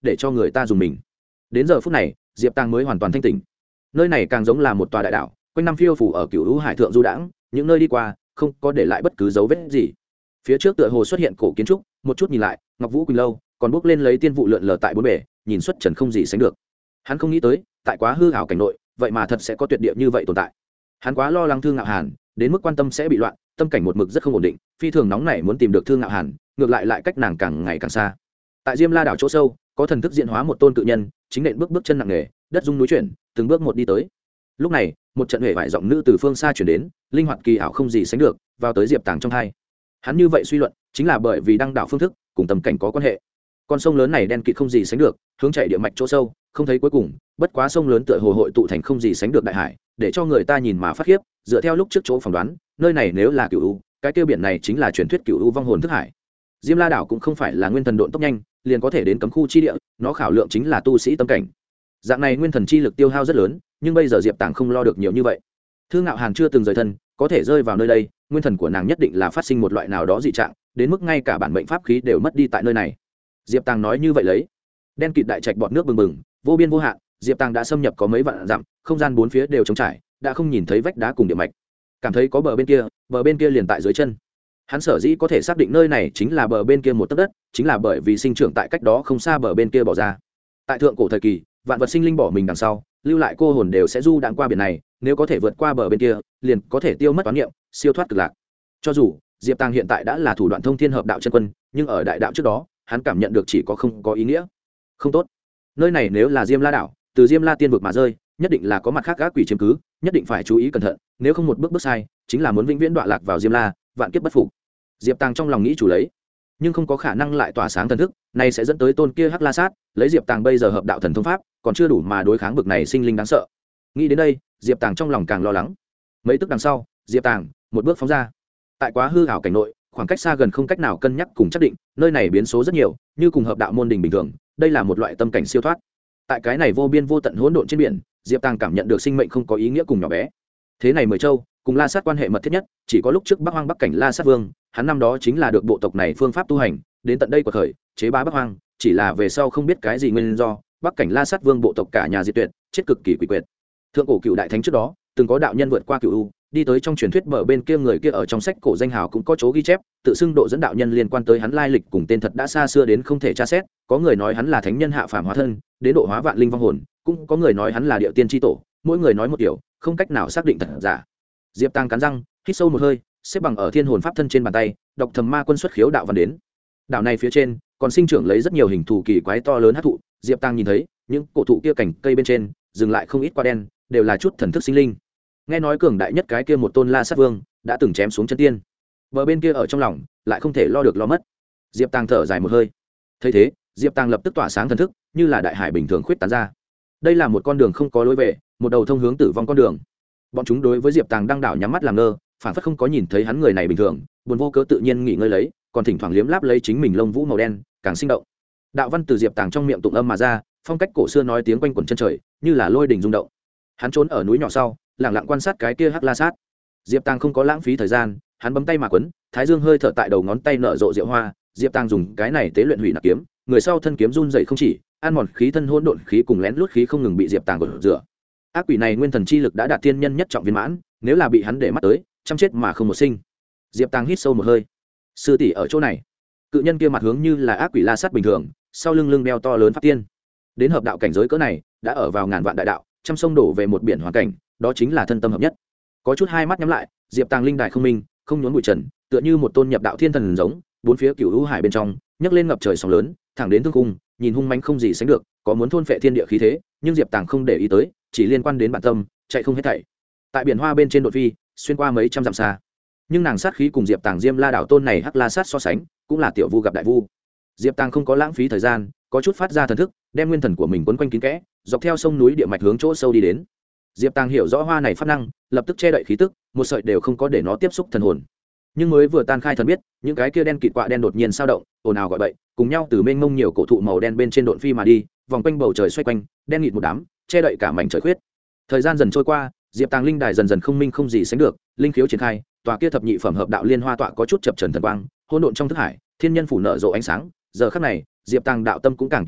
để cho người ta dùng mình. Đến giờ phút này diệp tàng mới hoàn toàn thanh tỉnh. Nơi này càng giống là một tòa đại đảo, quanh năm phiêu phủ ở cựu hữu hải thượng du đãng, những nơi đi qua không có để lại bất cứ dấu vết gì. Phía trước tựa hồ xuất hiện cổ kiến trúc, một chút nhìn lại Ngọc Vũ Quỳnh lâu còn bước lên lấy tiên vụ lượn lờ tại bốn bể, nhìn xuất trần không gì sánh được. Hắn không nghĩ tới tại quá hư ảo cảnh nội vậy mà thật sẽ có tuyệt địa như vậy tồn tại. Hắn quá lo lắng Thương Ngạo Hàn đến mức quan tâm sẽ bị loạn, tâm cảnh một mực rất không ổn định, phi thường nóng nảy muốn tìm được Thương Ngạo Hàn, ngược lại cách nàng càng ngày càng xa. Tại Diêm La đảo chỗ sâu có thần thức diễn hóa một tôn cự nhân, chính nện bước chân nặng nề, đất rung núi chuyển, từng bước một đi tới. Lúc này một trận huệ vải giọng nữ từ phương xa chuyển đến, linh hoạt kỳ ảo không gì sánh được, vào tới diệp tàng trong hai. Hắn như vậy suy luận chính là bởi vì đăng đảo phương thức cùng tâm cảnh có quan hệ. Con sông lớn này đen kịt không gì sánh được, hướng chạy địa mạch chỗ sâu không thấy cuối cùng, bất quá sông lớn tựa hồ hội tụ thành không gì sánh được đại hải, để cho người ta nhìn mà phát khiếp. Dựa theo lúc trước chỗ phỏng đoán, nơi này nếu là cựu u, cái tiêu biển này chính là truyền thuyết cựu u vong hồn thức hải. Diêm La đảo cũng không phải là nguyên thần độn tốc nhanh liền có thể đến cấm khu chi địa, nó khảo lượng chính là tu sĩ tâm cảnh. Dạng này nguyên thần chi lực tiêu hao rất lớn, nhưng bây giờ diệp tàng không lo được nhiều như vậy. Thương Ngạo Hàn chưa từng rời thân, có thể rơi vào nơi đây, nguyên thần của nàng nhất định là phát sinh một loại nào đó dị trạng, đến mức ngay cả bản mệnh pháp khí đều mất đi tại nơi này. Diệp Tàng nói như vậy lấy, đen kịt đại trạch bọt nước bừng bừng, vô biên vô hạn, Diệp Tàng đã xâm nhập có mấy vạn dặm, không gian bốn phía đều trống trải, đã không nhìn thấy vách đá cùng địa mạch. Cảm thấy có bờ bên kia liền tại dưới chân. Hắn sở dĩ có thể xác định nơi này chính là bờ bên kia một tấc đất, chính là bởi vì sinh trưởng tại cách đó không xa bờ bên kia bỏ ra. Tại thượng cổ thời kỳ, vạn vật sinh linh bỏ mình đằng sau, lưu lại cô hồn đều sẽ du đãng qua biển này, nếu có thể vượt qua bờ bên kia, liền có thể tiêu mất toán niệm, siêu thoát cực lạc. Cho dù Diệp Tàng hiện tại đã là thủ đoạn thông thiên hợp đạo chân quân, nhưng ở đại đạo trước đó, hắn cảm nhận được chỉ có không có ý nghĩa. Không tốt. Nơi này nếu là Diêm La đảo, từ Diêm La tiên vực mà rơi, nhất định là có mặt khác ác quỷ chiếm cứ, nhất định phải chú ý cẩn thận, nếu không một bước sai, chính là muốn vĩnh viễn đọa lạc vào Diêm La, vạn kiếp bất phục. Diệp Tàng trong lòng nghĩ chủ lấy, nhưng không có khả năng lại tỏa sáng thần thức, này sẽ dẫn tới tôn kia Hắc La Sát, lấy Diệp Tàng bây giờ hợp đạo thần thông pháp, còn chưa đủ mà đối kháng bực này sinh linh đáng sợ. Nghĩ đến đây, Diệp Tàng trong lòng càng lo lắng. Mấy tức đằng sau, Diệp Tàng một bước phóng ra. Tại quá hư ảo cảnh nội, khoảng cách xa gần không cách nào cân nhắc cùng xác định, nơi này biến số rất nhiều, như cùng hợp đạo môn đình bình thường, đây là một loại tâm cảnh siêu thoát. Tại cái này vô biên vô tận hỗn độn trên biển, Diệp Tàng cảm nhận được sinh mệnh không có ý nghĩa cùng nhỏ bé. Thế này Mười Châu cùng La Sát quan hệ mật thiết nhất, chỉ có lúc trước Bắc Hoang Bắc cảnh La Sát Vương, hắn năm đó chính là được bộ tộc này phương pháp tu hành, đến tận đây của khởi, chế bá Bắc Hoang, chỉ là về sau không biết cái gì nguyên do, Bắc cảnh La Sát Vương bộ tộc cả nhà diệt tuyệt, chết cực kỳ quỷ quyệt. Thượng cổ cựu đại thánh trước đó, từng có đạo nhân vượt qua cựu u, đi tới trong truyền thuyết bờ bên kia, người kia ở trong sách cổ danh hào cũng có chỗ ghi chép, tự xưng độ dẫn đạo nhân, liên quan tới hắn lai lịch cùng tên thật đã xa xưa đến không thể tra xét, có người nói hắn là thánh nhân hạ phàm hóa thân, đến độ hóa vạn linh vong hồn, cũng có người nói hắn là điệu tiên tri tổ, mỗi người nói một kiểu, không cách nào xác định thật giả. Diệp Tăng cắn răng, hít sâu một hơi, xếp bằng ở thiên hồn pháp thân trên bàn tay, đọc thầm ma quân xuất khiếu đạo văn đến. Đạo này phía trên còn sinh trưởng lấy rất nhiều hình thù kỳ quái to lớn hắc thụ, Diệp Tăng nhìn thấy những cổ thụ kia cành cây bên trên dừng lại không ít quả đen, đều là chút thần thức sinh linh. Nghe nói cường đại nhất cái kia một tôn La Sát Vương đã từng chém xuống chân tiên, bờ bên kia ở trong lòng lại không thể lo được lo mất. Diệp Tăng thở dài một hơi, thấy thế Diệp Tăng lập tức tỏa sáng thần thức, như là đại hải bình thường khuyết tán ra. Đây là một con đường không có lối về, một đầu thông hướng tử vong con đường. Bọn chúng đối với Diệp Tăng đang đảo nhắm mắt làm ngơ, phản phất không có nhìn thấy hắn người này bình thường, buồn vô cớ tự nhiên nghỉ ngơi lấy, còn thỉnh thoảng liếm láp lấy chính mình lông vũ màu đen, càng sinh động. Đạo văn từ Diệp Tăng trong miệng tụng âm mà ra, phong cách cổ xưa nói tiếng quanh quẩn chân trời, như là lôi đình rung động. Hắn trốn ở núi nhỏ sau, lặng lặng quan sát cái kia Hắc La Sát. Diệp Tăng không có lãng phí thời gian, hắn bấm tay mà quấn, thái dương hơi thở tại đầu ngón tay nở rộ diệu hoa. Diệp Tăng dùng cái này tế luyện hủy nạp kiếm, người sau thân kiếm run dậy không chỉ, ăn mòn khí thân hỗn độn khí cùng lén lút khí không ngừng bị Diệp Tăng gột rửa. Ác quỷ này nguyên thần chi lực đã đạt thiên nhân nhất trọng viên mãn, nếu là bị hắn để mắt tới, chăm chết mà không một sinh. Diệp Tăng hít sâu một hơi, sư tỷ ở chỗ này. Cự nhân kia mặt hướng như là ác quỷ La Sát bình thường, sau lưng đeo to lớn pháp tiên. Đến hợp đạo cảnh giới cỡ này, đã ở vào ngàn vạn đại đạo, trăm sông đổ về một biển hoàn cảnh, đó chính là thân tâm hợp nhất. Có chút hai mắt nhắm lại, Diệp Tăng linh đài không minh, không nhốn bụi trần, tựa như một tôn nhập đạo thiên thần giống, bốn phía cửu u hải bên trong nhấc lên ngập trời sóng lớn, thẳng đến thương cung, nhìn hung manh không gì sánh được, có muốn thôn phệ thiên địa khí thế, nhưng Diệp Tăng không để ý tới, chỉ liên quan đến bản tâm, chạy không hết thảy. Tại biển hoa bên trên đột phi, xuyên qua mấy trăm dặm xa, nhưng nàng sát khí cùng Diệp Tăng Diêm La đảo tôn này Hắc La Sát so sánh, cũng là tiểu vu gặp đại vu. Diệp Tăng không có lãng phí thời gian, có chút phát ra thần thức, đem nguyên thần của mình quấn quanh kín kẽ, dọc theo sông núi địa mạch hướng chỗ sâu đi đến. Diệp Tăng hiểu rõ hoa này pháp năng, lập tức che đậy khí tức, một sợi đều không có để nó tiếp xúc thần hồn. Nhưng mới vừa tan khai thần biết, những cái kia đen kịt quạ đen đột nhiên sao động, ồn ào gọi bậy, cùng nhau từ mênh mông nhiều cổ thụ màu đen bên trên độn phi mà đi, vòng quanh bầu trời xoay quanh, đen nghịt một đám, che đậy cả mảnh trời khuyết. Thời gian dần trôi qua, Diệp Tăng linh đài dần dần không minh không gì sánh được, linh khiếu triển khai, tòa kia thập nhị phẩm hợp đạo liên hoa tọa có chút chập chờn thần quang, hỗn độn trong thức hải, thiên nhân phủ nở rộ ánh sáng. Giờ khắc này, Diệp Tăng đạo tâm cũng càng kiên định,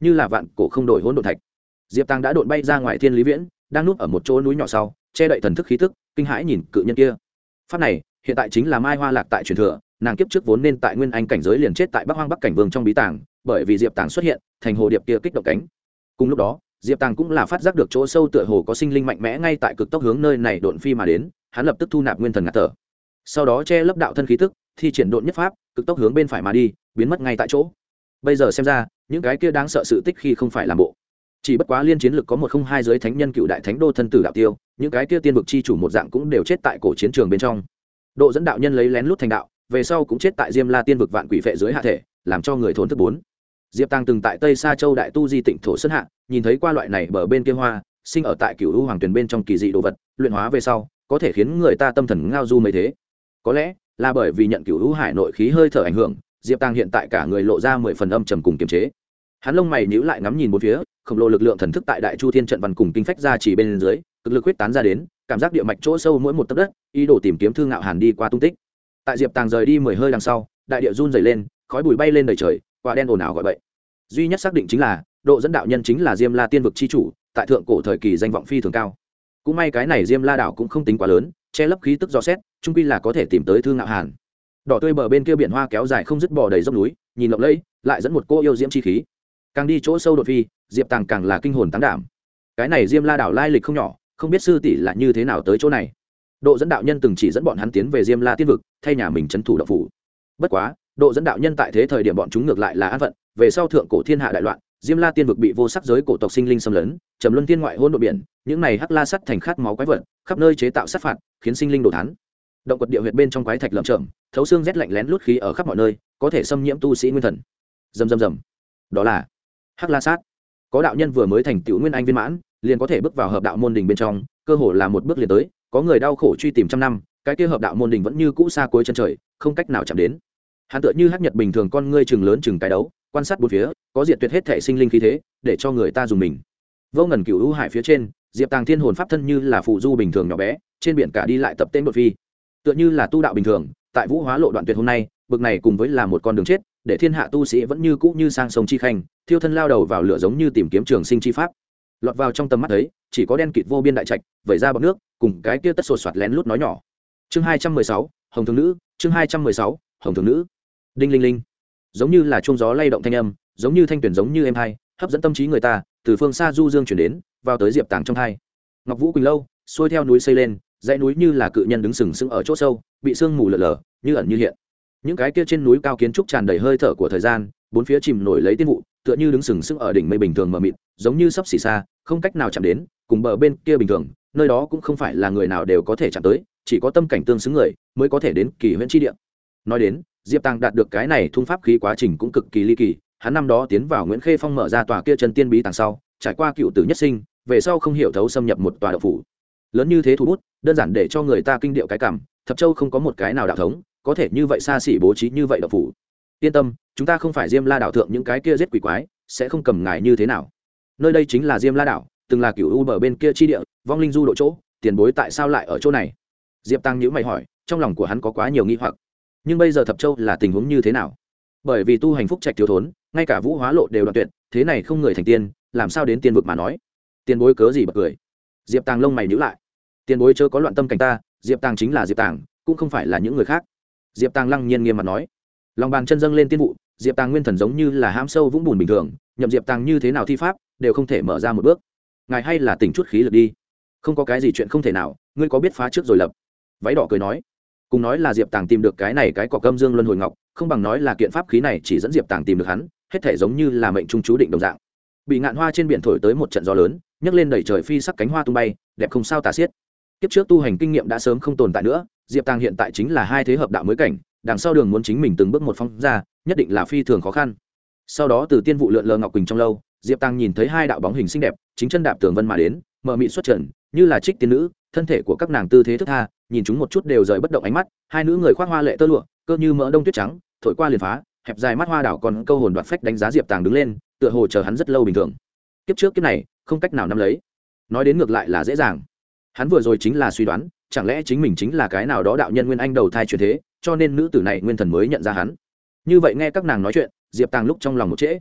như là vạn cổ không đổi hỗn độn thạch. Diệp Tàng đã độn bay ra ngoài thiên lý viễn, đang núp ở một chỗ núi nhỏ sau, che đậy thần thức khí tức, kinh hãi nhìn cự nhân kia. Pháp này hiện tại chính là Mai Hoa Lạc tại truyền thừa, nàng kiếp trước vốn nên tại nguyên anh cảnh giới liền chết tại Bắc Hoang Bắc cảnh vương trong bí tàng, bởi vì Diệp Tàng xuất hiện, thành hồ điệp kia kích động cánh. Cùng lúc đó, Diệp Tàng cũng là phát giác được chỗ sâu tựa hồ có sinh linh mạnh mẽ ngay tại cực tốc hướng nơi này độn phi mà đến, hắn lập tức thu nạp nguyên thần ngạt thở. Sau đó che lấp đạo thân khí tức, thi triển độn nhất pháp, cực tốc hướng bên phải mà đi, biến mất ngay tại chỗ. Bây giờ xem ra, những cái kia đáng sợ sự tích khi không phải làm bộ. Chỉ bất quá liên chiến lực có 102 giới thánh nhân cựu đại thánh đô thân tử đạo tiêu, những cái kia tiên vực chi chủ một dạng cũng đều chết tại cổ chiến trường bên trong. Độ dẫn đạo nhân lấy lén lút thành đạo, về sau cũng chết tại Diêm La tiên vực vạn quỷ phệ dưới hạ thể, làm cho người thốn thức bốn. Diệp Tàng từng tại Tây Sa Châu đại tu di tịnh thổ sơn hạ, nhìn thấy qua loại này bờ bên kia hoa, sinh ở tại Cửu U Hoàng Tuyền bên trong kỳ dị đồ vật, luyện hóa về sau, có thể khiến người ta tâm thần ngao du mấy thế. Có lẽ là bởi vì nhận Cửu U hải nội khí hơi thở ảnh hưởng, Diệp Tàng hiện tại cả người lộ ra 10 phần âm trầm cùng kiềm chế. Hắn lông mày nhíu lại ngắm nhìn bốn phía, khổng lồ lực lượng thần thức tại Đại Chu Thiên trận văn cùng kinh phách ra chỉ bên dưới, cực lực huyết tán ra đến, cảm giác địa mạch chỗ sâu mỗi một tấc đất, ý đồ tìm kiếm Thương Ngạo Hàn đi qua tung tích. Tại Diệp Tàng rời đi 10 hơi đằng sau, đại địa run rẩy lên, khói bụi bay lên đầy trời, quả đen ồn ào gọi bậy. Duy nhất xác định chính là, độ dẫn đạo nhân chính là Diêm La tiên vực chi chủ, tại thượng cổ thời kỳ danh vọng phi thường cao. Cũng may cái này Diêm La đảo cũng không tính quá lớn, che lấp khí tức dò xét, chung quy là có thể tìm tới Thương Ngạo Hàn. Đỏ tươi bờ bên kia biển hoa kéo dài không dứt bò đầy dốc núi, nhìn lộng lẫy, lại dẫn một cô yêu diễm chi khí. Càng đi chỗ sâu đột phi, Diệp Tàng càng là kinh hồn táng đảm. Cái này Diêm La đảo lai lịch không nhỏ, không biết sư tỷ là như thế nào tới chỗ này. Độ dẫn đạo nhân từng chỉ dẫn bọn hắn tiến về Diêm La tiên vực, thay nhà mình trấn thủ đạo phủ. Bất quá, độ dẫn đạo nhân tại thế thời điểm bọn chúng ngược lại là an phận, về sau thượng cổ thiên hạ đại loạn, Diêm La tiên vực bị vô sắc giới cổ tộc sinh linh xâm lấn, trầm luân thiên ngoại hôn độ biển, những này hắc la sắt thành khát máu quái vật, khắp nơi chế tạo sát phạt, khiến sinh linh đổ thán. Động quật địa huyệt bên trong quái thạch lởm chởm, thấu xương rét lạnh lén lút khí ở khắp mọi nơi, có thể xâm nhiễm tu sĩ nguyên thần. Rầm rầm rầm. Đó là hắc la sát. Có đạo nhân vừa mới thành tựu nguyên anh viên mãn, liền có thể bước vào hợp đạo môn đình bên trong, cơ hồ là một bước liền tới. Có người đau khổ truy tìm trăm năm, cái kia hợp đạo môn đình vẫn như cũ xa cuối chân trời, không cách nào chạm đến. Hắn tựa như hắc nhật bình thường, con ngươi chừng lớn chừng cái đấu, quan sát bốn phía, có diệt tuyệt hết thể sinh linh khí thế, để cho người ta dùng mình. Vô ngần cửu u hải phía trên, Diệp Tàng thiên hồn pháp thân như là phù du bình thường nhỏ bé, trên biển cả đi lại tập tên đột phi, tựa như là tu đạo bình thường. Tại Vũ Hóa lộ đoạn tuyệt hôm nay, bực này cùng với là một con đường chết, để thiên hạ tu sĩ vẫn như cũ như sang sông chi khanh, thiêu thân lao đầu vào lửa giống như tìm kiếm trường sinh chi pháp. Lọt vào trong tầm mắt thấy, chỉ có đen kịt vô biên đại trạch, vẩy ra bọt nước, cùng cái kia tất sột soạt lén lút nói nhỏ. Chương 216, Hồng Thường Nữ, chương 216, Hồng Thường Nữ. Đinh linh linh, giống như là chuông gió lay động thanh âm, giống như thanh tuyển, giống như êm hai, hấp dẫn tâm trí người ta, từ phương xa du dương chuyển đến, vào tới Diệp Tàng trong hai. Ngọc Vũ Quỳnh lâu, xuôi theo núi xây lên, dãy núi như là cự nhân đứng sừng sững ở chỗ sâu, bị sương mù lờ lờ, như ẩn như hiện. Những cái kia trên núi cao kiến trúc tràn đầy hơi thở của thời gian, bốn phía chìm nổi lấy tiên vụ, tựa như đứng sừng sững ở đỉnh mây bình thường mờ mịt, giống như sắp xỉ xa, không cách nào chạm đến, cùng bờ bên kia bình thường, nơi đó cũng không phải là người nào đều có thể chạm tới, chỉ có tâm cảnh tương xứng người mới có thể đến kỳ huyễn chi địa. Nói đến, Diệp Tàng đạt được cái này thung pháp khí quá trình cũng cực kỳ ly kỳ, hắn năm đó tiến vào Nguyễn Khê Phong mở ra tòa kia chân tiên bí tàng sau, trải qua cựu tử nhất sinh, về sau không hiểu thấu xâm nhập một tòa đạo phủ. Lớn như thế thủ bút, đơn giản để cho người ta kinh điệu cái cảm, Thập Châu không có một cái nào đạo thống có thể như vậy xa xỉ bố trí như vậy đạo phủ. Yên tâm, chúng ta không phải Diêm La đảo thượng những cái kia giết quỷ quái, sẽ không cầm ngài như thế nào. Nơi đây chính là Diêm La đảo, từng là cửu u bờ bên kia chi địa, vong linh du độ chỗ, tiền bối tại sao lại ở chỗ này? Diệp Tăng nhíu mày hỏi, trong lòng của hắn có quá nhiều nghi hoặc. Nhưng bây giờ Thập Châu là tình huống như thế nào? Bởi vì tu hành phúc trạch thiếu thốn, ngay cả Vũ Hóa lộ đều đoạn tuyệt, thế này không người thành tiên, làm sao đến tiên vực mà nói? Tiền bối cớ gì bật cười? Diệp Tăng lông mày nhíu lại. Tiền bối chớ có loạn tâm cảnh ta, Diệp Tăng chính là Diệp Tăng, cũng không phải là những người khác. Diệp Tăng lăng nhiên nghiêm mặt nói. Lòng bàn chân dâng lên tiên vụ, Diệp Tăng nguyên thần giống như là hãm sâu vũng bùn bình thường, nhậm Diệp Tăng như thế nào thi pháp, đều không thể mở ra một bước. Ngài hay là tỉnh chút khí lực đi. Không có cái gì chuyện không thể nào, ngươi có biết phá trước rồi lập. Váy đỏ cười nói. Cùng nói là Diệp Tàng tìm được cái này cái cọc âm dương luân hồi ngọc, không bằng nói là kiện pháp khí này chỉ dẫn Diệp Tàng tìm được hắn, hết thể giống như là mệnh trung chú định đồng dạng. Bị ngạn hoa trên biển thổi tới một trận gió lớn, nhấc lên đẩy trời phi sắc cánh hoa tung bay, đẹp không sao tả xiết. Kiếp trước tu hành kinh nghiệm đã sớm không tồn tại nữa, Diệp Tàng hiện tại chính là hai thế hợp đạo mới cảnh, đằng sau đường muốn chính mình từng bước một phong ra, nhất định là phi thường khó khăn. Sau đó từ tiên vụ lượn lờ ngọc quỳnh trong lâu, Diệp Tàng nhìn thấy hai đạo bóng hình xinh đẹp, chính chân đạp tường vân mà đến, mờ mịt xuất trần, như là trích tiên nữ, thân thể của các nàng tư thế thức tha, nhìn chúng một chút đều rời bất động ánh mắt, hai nữ người khoác hoa lệ tơ lụa, cơ như mỡ đông tuyết trắng, thổi qua liền phá, hẹp dài mắt hoa đảo còn câu hồn đoạt phách đánh giá Diệp Tàng đứng lên, tựa hồ chờ hắn rất lâu bình thường. Kiếp trước kiếp này, không cách nào nắm lấy. Nói đến ngược lại là dễ dàng. Hắn vừa rồi chính là suy đoán, chẳng lẽ chính mình chính là cái nào đó đạo nhân nguyên anh đầu thai chuyển thế, cho nên nữ tử này nguyên thần mới nhận ra hắn. Như vậy nghe các nàng nói chuyện, Diệp Tàng lúc trong lòng một trễ.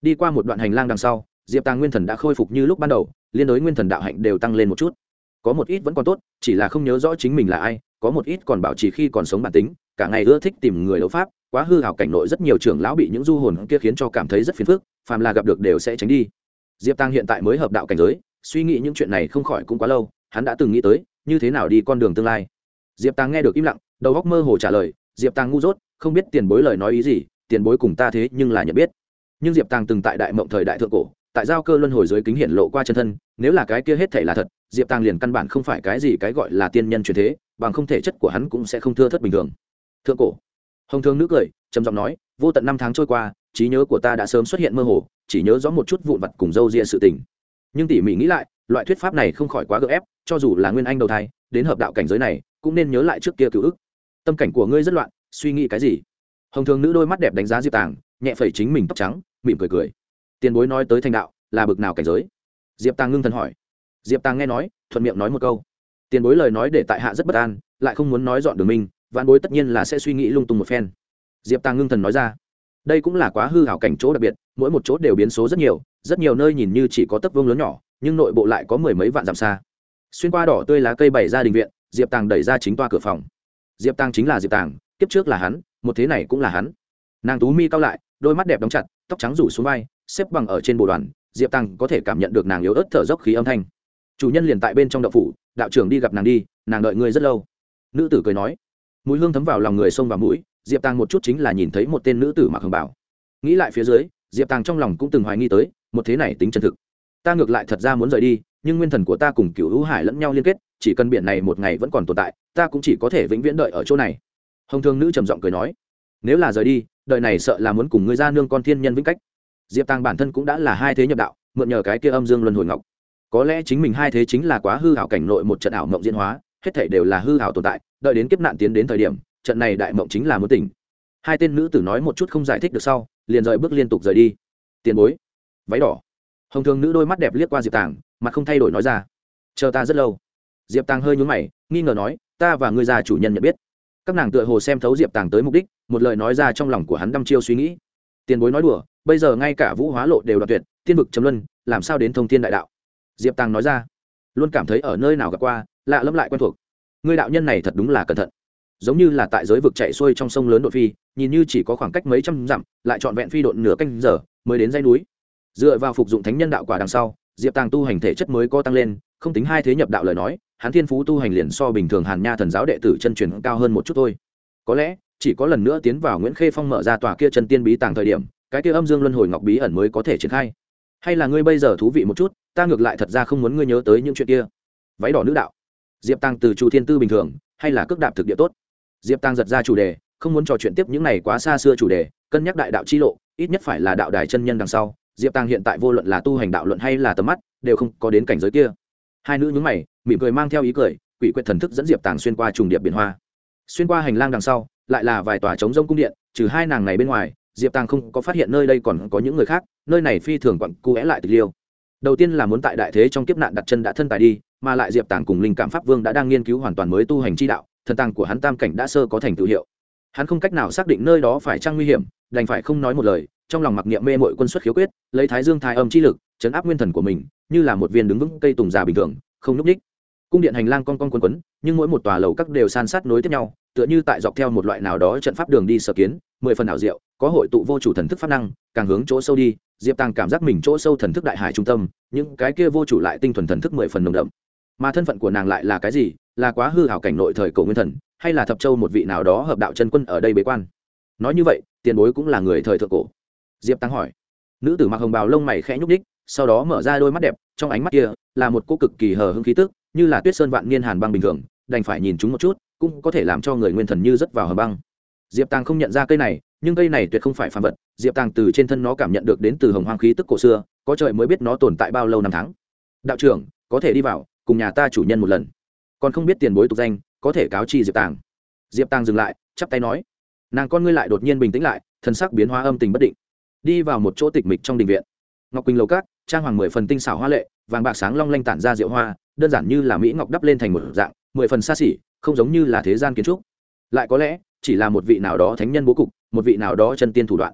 đi qua một đoạn hành lang đằng sau, diệp tàng nguyên thần đã khôi phục như lúc ban đầu, liên đối nguyên thần đạo hạnh đều tăng lên một chút. Có một ít vẫn còn tốt, chỉ là không nhớ rõ chính mình là ai, có một ít còn bảo trì khi còn sống bản tính, cả ngày ưa thích tìm người đấu pháp, quá hư hảo cảnh nội rất nhiều trưởng lão bị những du hồn kia khiến cho cảm thấy rất phiền phức, phàm là gặp được đều sẽ tránh đi. Diệp Tăng hiện tại mới hợp đạo cảnh giới, suy nghĩ những chuyện này không khỏi cũng quá lâu, hắn đã từng nghĩ tới như thế nào đi con đường tương lai. Diệp Tăng nghe được im lặng, đầu óc mơ hồ trả lời, Diệp Tăng ngu dốt, không biết tiền bối lời nói ý gì, tiền bối cùng ta thế nhưng là nhận biết. Nhưng Diệp Tăng từng tại đại mộng thời đại thượng cổ, tại giao cơ luân hồi dưới kính hiển lộ qua chân thân, nếu là cái kia hết thảy là thật, Diệp Tăng liền căn bản không phải cái gì cái gọi là tiên nhân truyền thế, bằng không thể chất của hắn cũng sẽ không thưa thớt bình thường. Thượng cổ. Hồng Thương nữ cười, trầm giọng nói, vô tận năm tháng trôi qua, trí nhớ của ta đã sớm xuất hiện mơ hồ, chỉ nhớ rõ một chút vụn vặt cùng dâu ria sự tình. Nhưng tỉ mỉ nghĩ lại, loại thuyết pháp này không khỏi quá gượng ép, cho dù là nguyên anh đầu thai, đến hợp đạo cảnh giới này, cũng nên nhớ lại trước kia cựu ức. Tâm cảnh của ngươi rất loạn, suy nghĩ cái gì? Hồng Thương nữ đôi mắt đẹp đánh giá Diệp Tàng, nhẹ phẩy chính mình tóc trắng, mỉm cười cười. Tiền bối nói tới thành đạo, là bực nào cảnh giới? Diệp Tàng ngưng thần hỏi. Diệp Tàng nghe nói, thuận miệng nói một câu. Tiền bối lời nói để tại hạ rất bất an, lại không muốn nói dọn đường mình, vạn bối tất nhiên là sẽ suy nghĩ lung tung một phen. Diệp Tàng ngưng thần nói ra. Đây cũng là quá hư hảo cảnh chỗ đặc biệt, mỗi một chỗ đều biến số rất nhiều nơi nhìn như chỉ có tấc vuông lớn nhỏ, nhưng nội bộ lại có mười mấy vạn dặm xa. Xuyên qua đỏ tươi lá cây bày ra đình viện, Diệp Tàng đẩy ra chính toa cửa phòng. Diệp Tàng chính là Diệp Tàng, kiếp trước là hắn, một thế này cũng là hắn. Nàng tú mi cao lại, đôi mắt đẹp đóng chặt, tóc trắng rủ xuống vai, xếp bằng ở trên bồ đoàn. Diệp Tàng có thể cảm nhận được nàng yếu ớt thở dốc khí âm thanh. Chủ nhân liền tại bên trong động phủ, đạo trưởng đi gặp nàng đi, nàng đợi ngươi rất lâu. Nữ tử cười nói. Mùi hương thấm vào lòng người xông vào mũi, Diệp Tàng một chút chính là nhìn thấy một tên nữ tử mặc hồng bào. Nghĩ lại phía dưới, Diệp Tàng trong lòng cũng từng hoài nghi tới, một thế này tính chân thực. Ta ngược lại thật ra muốn rời đi, nhưng nguyên thần của ta cùng Cửu Hữu Hải lẫn nhau liên kết, chỉ cần biển này một ngày vẫn còn tồn tại, ta cũng chỉ có thể vĩnh viễn đợi ở chỗ này. Hồng Thương nữ trầm giọng cười nói, nếu là rời đi, đời này sợ là muốn cùng ngươi ra nương con thiên nhân vĩnh cách. Diệp Tàng bản thân cũng đã là hai thế nhập đạo, mượn nhờ cái kia âm dương luân hồi ngọc. Có lẽ chính mình hai thế chính là quá hư ảo cảnh nội một trận ảo mộng diễn hóa, hết thảy đều là hư ảo tồn tại, đợi đến kiếp nạn tiến đến thời điểm, trận này đại mộng chính là muốn tỉnh. Hai tên nữ tử nói một chút không giải thích được sau, liền rời bước liên tục rời đi. Tiền bối, váy đỏ. Hồng Thương nữ đôi mắt đẹp liếc qua Diệp Tàng, mặt không thay đổi nói ra, chờ ta rất lâu. Diệp Tàng hơi nhướng mày, nghi ngờ nói, ta và ngươi già chủ nhân nhận biết. Các nàng tựa hồ xem thấu Diệp Tàng tới mục đích, một lời nói ra trong lòng của hắn đăm chiêu suy nghĩ. Tiền bối nói đùa, bây giờ ngay cả vũ hóa lộ đều đoạt tuyệt, tiên vực chấm luân, làm sao đến thông thiên đại đạo? Diệp Tàng nói ra, luôn cảm thấy ở nơi nào gặp qua, lạ lẫm lại quen thuộc. Ngươi đạo nhân này thật đúng là cẩn thận, giống như là tại giới vực chạy xuôi trong sông lớn đột phi, nhìn như chỉ có khoảng cách mấy trăm dặm, lại trọn vẹn phi độn nửa canh giờ mới đến dãy núi. Dựa vào phục dụng thánh nhân đạo quả đằng sau, Diệp Tàng tu hành thể chất mới có tăng lên, không tính hai thế nhập đạo lời nói, hắn thiên phú tu hành liền so bình thường Hàn Nha thần giáo đệ tử chân truyền cao hơn một chút thôi. Có lẽ chỉ có lần nữa tiến vào Nguyễn Khê Phong mở ra tòa kia chân tiên bí tàng thời điểm, cái kia âm dương luân hồi ngọc bí ẩn mới có thể triển khai. Hay là ngươi bây giờ thú vị một chút, ta ngược lại thật ra không muốn ngươi nhớ tới những chuyện kia. Váy đỏ nữ đạo. Diệp Tăng từ Chu Thiên Tư bình thường, hay là cước đạp thực địa tốt. Diệp Tăng giật ra chủ đề, không muốn trò chuyện tiếp những này quá xa xưa chủ đề, cân nhắc đại đạo chi lộ, ít nhất phải là đạo đài chân nhân đằng sau. Diệp Tăng hiện tại vô luận là tu hành đạo luận hay là tầm mắt, đều không có đến cảnh giới kia. Hai nữ nhướng mày, mỉm cười mang theo ý cười, quỷ quyệt thần thức dẫn Diệp Tăng xuyên qua trùng điệp biển hoa. Xuyên qua hành lang đằng sau, lại là vài tòa trống rông cung điện, trừ hai nàng này bên ngoài, Diệp Tăng không có phát hiện nơi đây còn có những người khác, nơi này phi thường quặng cu é lại tịch liêu. Đầu tiên là muốn tại đại thế trong kiếp nạn đặt chân đã thân tài đi, mà lại Diệp Tăng cùng linh cảm pháp vương đã đang nghiên cứu hoàn toàn mới tu hành chi đạo, thần tăng của hắn tam cảnh đã sơ có thành tựu hiệu. Hắn không cách nào xác định nơi đó phải chăng nguy hiểm, đành phải không nói một lời, trong lòng mặc niệm mê mội quân xuất khiếu quyết, lấy thái dương thái âm chi lực chấn áp nguyên thần của mình, như là một viên đứng vững cây tùng già bình thường, không nhúc nhích. Cung điện hành lang con quấn quấn, nhưng mỗi một tòa lầu các đều san sát nối tiếp nhau, tựa như tại dọc theo một loại nào đó trận pháp đường đi sở kiến, mười phần ảo diệu, có hội tụ vô chủ thần thức pháp năng, càng hướng chỗ sâu đi, Diệp Tăng cảm giác mình chỗ sâu thần thức đại hải trung tâm, những cái kia vô chủ lại tinh thuần thần thức mười phần nồng đậm. Mà thân phận của nàng lại là cái gì? Là quá hư hảo cảnh nội thời cổ nguyên thần, hay là thập châu một vị nào đó hợp đạo chân quân ở đây bế quan? Nói như vậy, tiền bối cũng là người thời thượng cổ. Diệp Tăng hỏi. Nữ tử mặc hồng bào lông mày khẽ nhúc nhích, sau đó mở ra đôi mắt đẹp, trong ánh mắt kia là một cô cực kỳ hờ hững khí tức, như là tuyết sơn vạn niên hàn băng bình thường, đành phải nhìn chúng một chút, cũng có thể làm cho người nguyên thần như rớt vào hầm băng. Diệp Tăng không nhận ra cây này, nhưng cây này tuyệt không phải phàm vật, Diệp Tăng từ trên thân nó cảm nhận được đến từ hồng hoang khí tức cổ xưa, có trời mới biết nó tồn tại bao lâu năm tháng. Đạo trưởng, có thể đi vào, cùng nhà ta chủ nhân một lần. Còn không biết tiền bối tục danh, có thể cáo chi Diệp Tăng. Diệp Tăng dừng lại, chắp tay nói. Nàng con ngươi lại đột nhiên bình tĩnh lại, thần sắc biến hóa âm tình bất định. Đi vào một chỗ tịch mịch trong đình viện. Ngọc Quỳnh lầu cát, trang hoàng 10 phần tinh xảo hoa lệ, vàng bạc sáng long lanh tản ra diệu hoa, đơn giản như là mỹ ngọc đắp lên thành một dạng, 10 phần xa xỉ, không giống như là thế gian kiến trúc. Lại có lẽ, chỉ là một vị nào đó thánh nhân bố cục, một vị nào đó chân tiên thủ đoạn.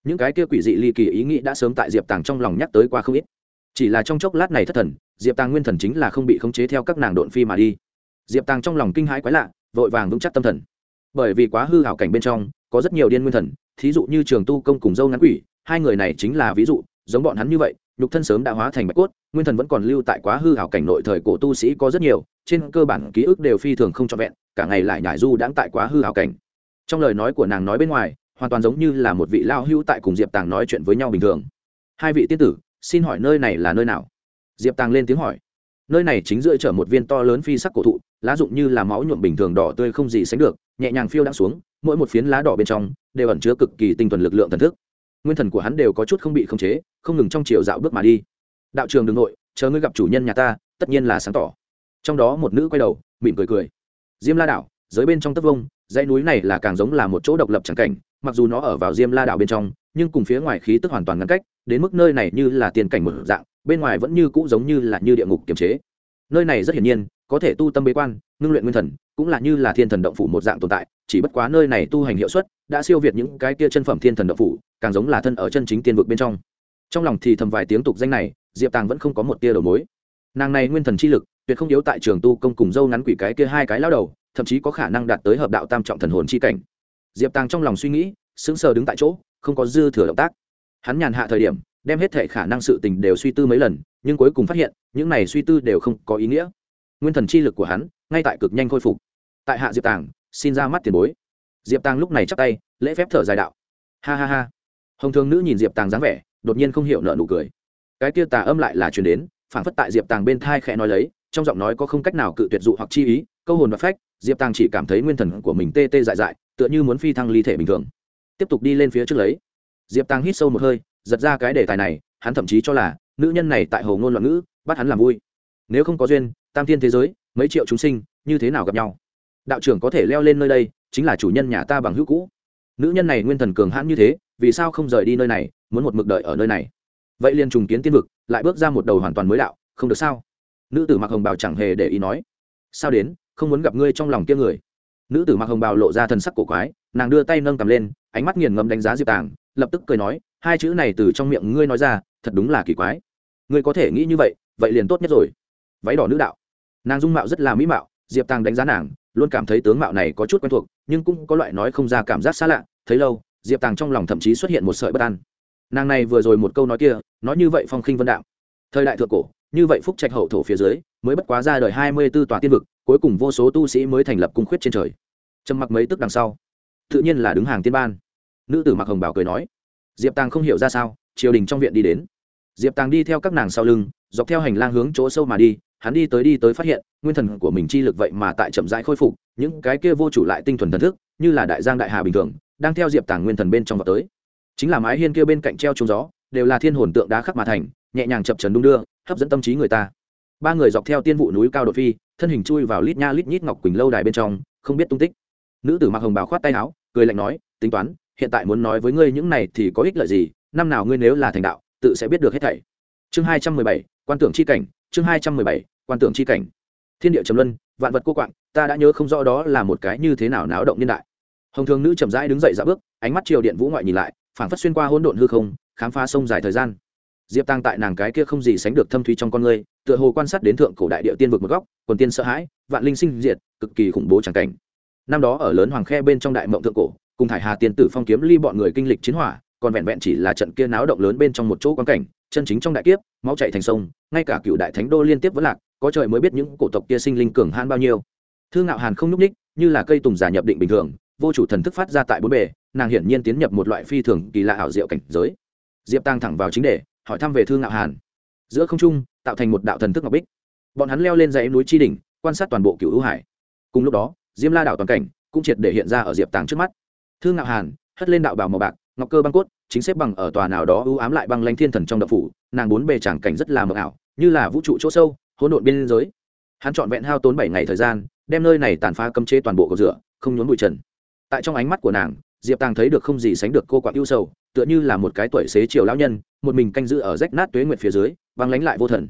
những cái kia quỷ dị ly kỳ ý nghĩ đã sớm tại diệp tàng trong lòng nhắc tới qua không ít, chỉ là trong chốc lát này thất thần, diệp tàng nguyên thần chính là không bị khống chế theo các nàng độn phi mà đi. Diệp tàng trong lòng kinh hãi quái lạ, vội vàng vững chắc tâm thần, bởi vì quá hư hảo cảnh bên trong có rất nhiều điên nguyên thần, thí dụ như Trường Tu Công cùng Dâu Ngắn Quỷ, hai người này chính là ví dụ. Giống bọn hắn như vậy, nhục thân sớm đã hóa thành bạch cốt, nguyên thần vẫn còn lưu tại quá hư hảo cảnh nội thời cổ tu sĩ có rất nhiều, trên cơ bản ký ức đều phi thường không trọn vẹn, cả ngày lại nhải du đãng tại quá hư hảo cảnh. Trong lời nói của nàng nói bên ngoài, hoàn toàn giống như là một vị lao hữu tại cùng Diệp Tàng nói chuyện với nhau bình thường. Hai vị tiên tử, xin hỏi nơi này là nơi nào? Diệp Tàng lên tiếng hỏi. Nơi này chính giữa chở một viên to lớn phi sắc cổ thụ, lá rụng như là máu nhuộm bình thường đỏ tươi không gì sánh được, nhẹ nhàng phiêu đang xuống, mỗi một phiến lá đỏ bên trong đều ẩn chứa cực kỳ tinh thuần lực lượng thần thức. Nguyên thần của hắn đều có chút không bị khống chế, không ngừng trong chiều dạo bước mà đi. Đạo trường đừng nội, chờ ngươi gặp chủ nhân nhà ta, tất nhiên là sáng tỏ. Trong đó một nữ quay đầu, mỉm cười cười. Diêm La đảo, giới bên trong tấp vông, dãy núi này là càng giống là một chỗ độc lập chẳng cảnh, mặc dù nó ở vào Diêm La đảo bên trong, nhưng cùng phía ngoài khí tức hoàn toàn ngăn cách, đến mức nơi này như là tiền cảnh một dạng, bên ngoài vẫn như cũ giống như là như địa ngục kiềm chế. Nơi này rất hiển nhiên có thể tu tâm bế quan, ngưng luyện nguyên thần, cũng là như là thiên thần động phủ một dạng tồn tại, chỉ bất quá nơi này tu hành hiệu suất đã siêu việt những cái kia chân phẩm thiên thần động phủ, càng giống là thân ở chân chính tiên vực bên trong. Trong lòng thì thầm vài tiếng tục danh này, Diệp Tàng vẫn không có một tia đầu mối. Nàng này nguyên thần chi lực tuyệt không yếu tại Trường Tu Công cùng Dâu Ngắn Quỷ cái kia hai cái lão đầu, thậm chí có khả năng đạt tới hợp đạo tam trọng thần hồn chi cảnh. Diệp Tàng trong lòng suy nghĩ, sững sờ đứng tại chỗ, không có dư thừa động tác. Hắn nhàn hạ thời điểm, đem hết thể khả năng sự tình đều suy tư mấy lần, nhưng cuối cùng phát hiện những này suy tư đều không có ý nghĩa. Nguyên thần chi lực của hắn ngay tại cực nhanh khôi phục. Tại hạ Diệp Tàng, xin ra mắt tiền bối. Diệp Tàng lúc này chắp tay lễ phép thở dài đạo. Ha ha ha. Hồng Thường nữ nhìn Diệp Tàng dáng vẻ, đột nhiên không hiểu nợ nụ cười. Cái kia tà âm lại là truyền đến, phảng phất tại Diệp Tàng bên thai khẽ nói lấy, trong giọng nói có không cách nào cự tuyệt dụ hoặc chi ý, câu hồn và phách. Diệp Tàng chỉ cảm thấy nguyên thần của mình tê tê dại dại, tựa như muốn phi thăng ly thể bình thường. Tiếp tục đi lên phía trước lấy. Diệp Tàng hít sâu một hơi, giật ra cái đề tài này, hắn thậm chí cho là nữ nhân này tại hồ ngôn loạn ngữ, bắt hắn làm vui. Nếu không có duyên, tam thiên thế giới, mấy triệu chúng sinh, như thế nào gặp nhau? Đạo trưởng có thể leo lên nơi đây, chính là chủ nhân nhà ta bằng hữu cũ. Nữ nhân này nguyên thần cường hãn như thế, vì sao không rời đi nơi này, muốn một mực đợi ở nơi này? Vậy liền trùng kiến tiên vực, lại bước ra một đầu hoàn toàn mới đạo, không được sao? Nữ tử mặc hồng bào chẳng hề để ý nói. Sao đến, không muốn gặp ngươi trong lòng kia người? Nữ tử mặc hồng bào lộ ra thần sắc cổ quái, nàng đưa tay nâng cầm lên, ánh mắt nghiền ngẫm đánh giá Diệp Tàng, lập tức cười nói, hai chữ này từ trong miệng ngươi nói ra, thật đúng là kỳ quái. Ngươi có thể nghĩ như vậy, vậy liền tốt nhất rồi. Váy đỏ nữ đạo, nàng dung mạo rất là mỹ mạo, Diệp Tàng đánh giá nàng, luôn cảm thấy tướng mạo này có chút quen thuộc, nhưng cũng có loại nói không ra cảm giác xa lạ. Thấy lâu, Diệp Tàng trong lòng thậm chí xuất hiện một sợi bất an. Nàng này vừa rồi một câu nói kia, nói như vậy phong khinh vân đạm. Thời đại thượng cổ, như vậy phúc trạch hậu thổ phía dưới, mới bất quá ra đời 24 tòa tiên vực, cuối cùng vô số tu sĩ mới thành lập cung khuyết trên trời. Trầm mặc mấy tức đằng sau, tự nhiên là đứng hàng tiên ban. Nữ tử mặc hồng bảo cười nói. Diệp Tàng không hiểu ra sao, triều đình trong viện đi đến. Diệp Tàng đi theo các nàng sau lưng, dọc theo hành lang hướng chỗ sâu mà đi. Hắn đi tới phát hiện nguyên thần của mình chi lực vậy mà tại chậm rãi khôi phục, những cái kia vô chủ lại tinh thuần thần thức, như là đại giang đại hà bình thường, đang theo Diệp Tàng nguyên thần bên trong vào tới. Chính là mái hiên kia bên cạnh treo trúng gió, đều là thiên hồn tượng đá khắc mà thành, nhẹ nhàng chập chờn đung đưa, hấp dẫn tâm trí người ta. Ba người dọc theo tiên vụ núi cao đột phi, thân hình chui vào lít nha lít nhít ngọc quỳnh lâu đài bên trong, không biết tung tích. Nữ tử mặc hồng bào khoát tay áo, cười lạnh nói, tính toán, hiện tại muốn nói với ngươi những này thì có ích lợi gì, năm nào ngươi nếu là thành đạo, tự sẽ biết được hết thảy. Chương 217, quan tưởng chi cảnh, chương 217, quan tưởng chi cảnh. Thiên địa trầm luân, vạn vật cô quạng, ta đã nhớ không rõ đó là một cái như thế nào náo động niên đại. Hồng Thường nữ chậm rãi đứng dậy dạo bước, ánh mắt triều điện vũ ngoại nhìn lại, phảng phất xuyên qua hỗn độn hư không, khám phá sông dài thời gian. Diệp Tăng tại nàng cái kia không gì sánh được thâm thúy trong con người, tựa hồ quan sát đến thượng cổ đại địa tiên vực một góc, quần tiên sợ hãi, vạn linh sinh diệt, cực kỳ khủng bố chẳng cảnh. Năm đó ở lớn hoàng khe bên trong đại mộng thượng cổ, cùng thải hà tiên tử phong kiếm ly bọn người kinh lịch chiến hỏa, còn vẹn vẹn chỉ là trận kia náo động lớn bên trong một chỗ quan cảnh, chân chính trong đại kiếp, máu chảy thành sông, ngay cả cựu đại thánh đô liên tiếp vẫn lạc, có trời mới biết những cổ tộc kia sinh linh cường hãn bao nhiêu. Thư Ngạo Hàn không nhúc ních, như là cây tùng giả nhập định bình thường, vô chủ thần thức phát ra tại bốn bề, nàng hiển nhiên tiến nhập một loại phi thường kỳ lạ ảo diệu cảnh giới. Diệp Tăng thẳng vào chính đề, hỏi thăm về Thư Ngạo Hàn. Giữa không trung tạo thành một đạo thần thức ngọc bích, bọn hắn leo lên dãy núi chi đỉnh, quan sát toàn bộ cựu hữu hải. Cùng lúc đó, Diêm La đảo toàn cảnh cũng triệt để hiện ra ở Diệp Tăng trước mắt. Thư Ngạo Hàn hất lên đạo bào màu bạc, ngọc cơ băng cốt, chính xếp bằng ở tòa nào đó ưu ám lại băng lãnh thiên thần trong động phủ, nàng bốn bề tràng cảnh rất là mờ ảo, như là vũ trụ chỗ sâu, hỗn độn biên giới. Hắn trọn vẹn hao tốn 7 ngày thời gian, đem nơi này tàn phá cấm chế toàn bộ cầu rửa, không nhốn bụi trần. Tại trong ánh mắt của nàng, Diệp Tăng thấy được không gì sánh được cô quạng ưu sầu, tựa như là một cái tuổi xế chiều lão nhân, một mình canh giữ ở rách nát tuế nguyệt phía dưới, băng lãnh lại vô thần.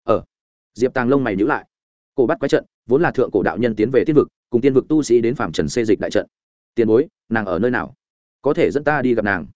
Diệp Tăng lông mày nhíu lại. Cổ bắt quái trận vốn là thượng cổ đạo nhân tiến về tiên vực, cùng tiên vực tu sĩ đến phạm trần xê dịch đại trận. Tiền bối, nàng ở nơi nào? Có thể dẫn ta đi gặp nàng.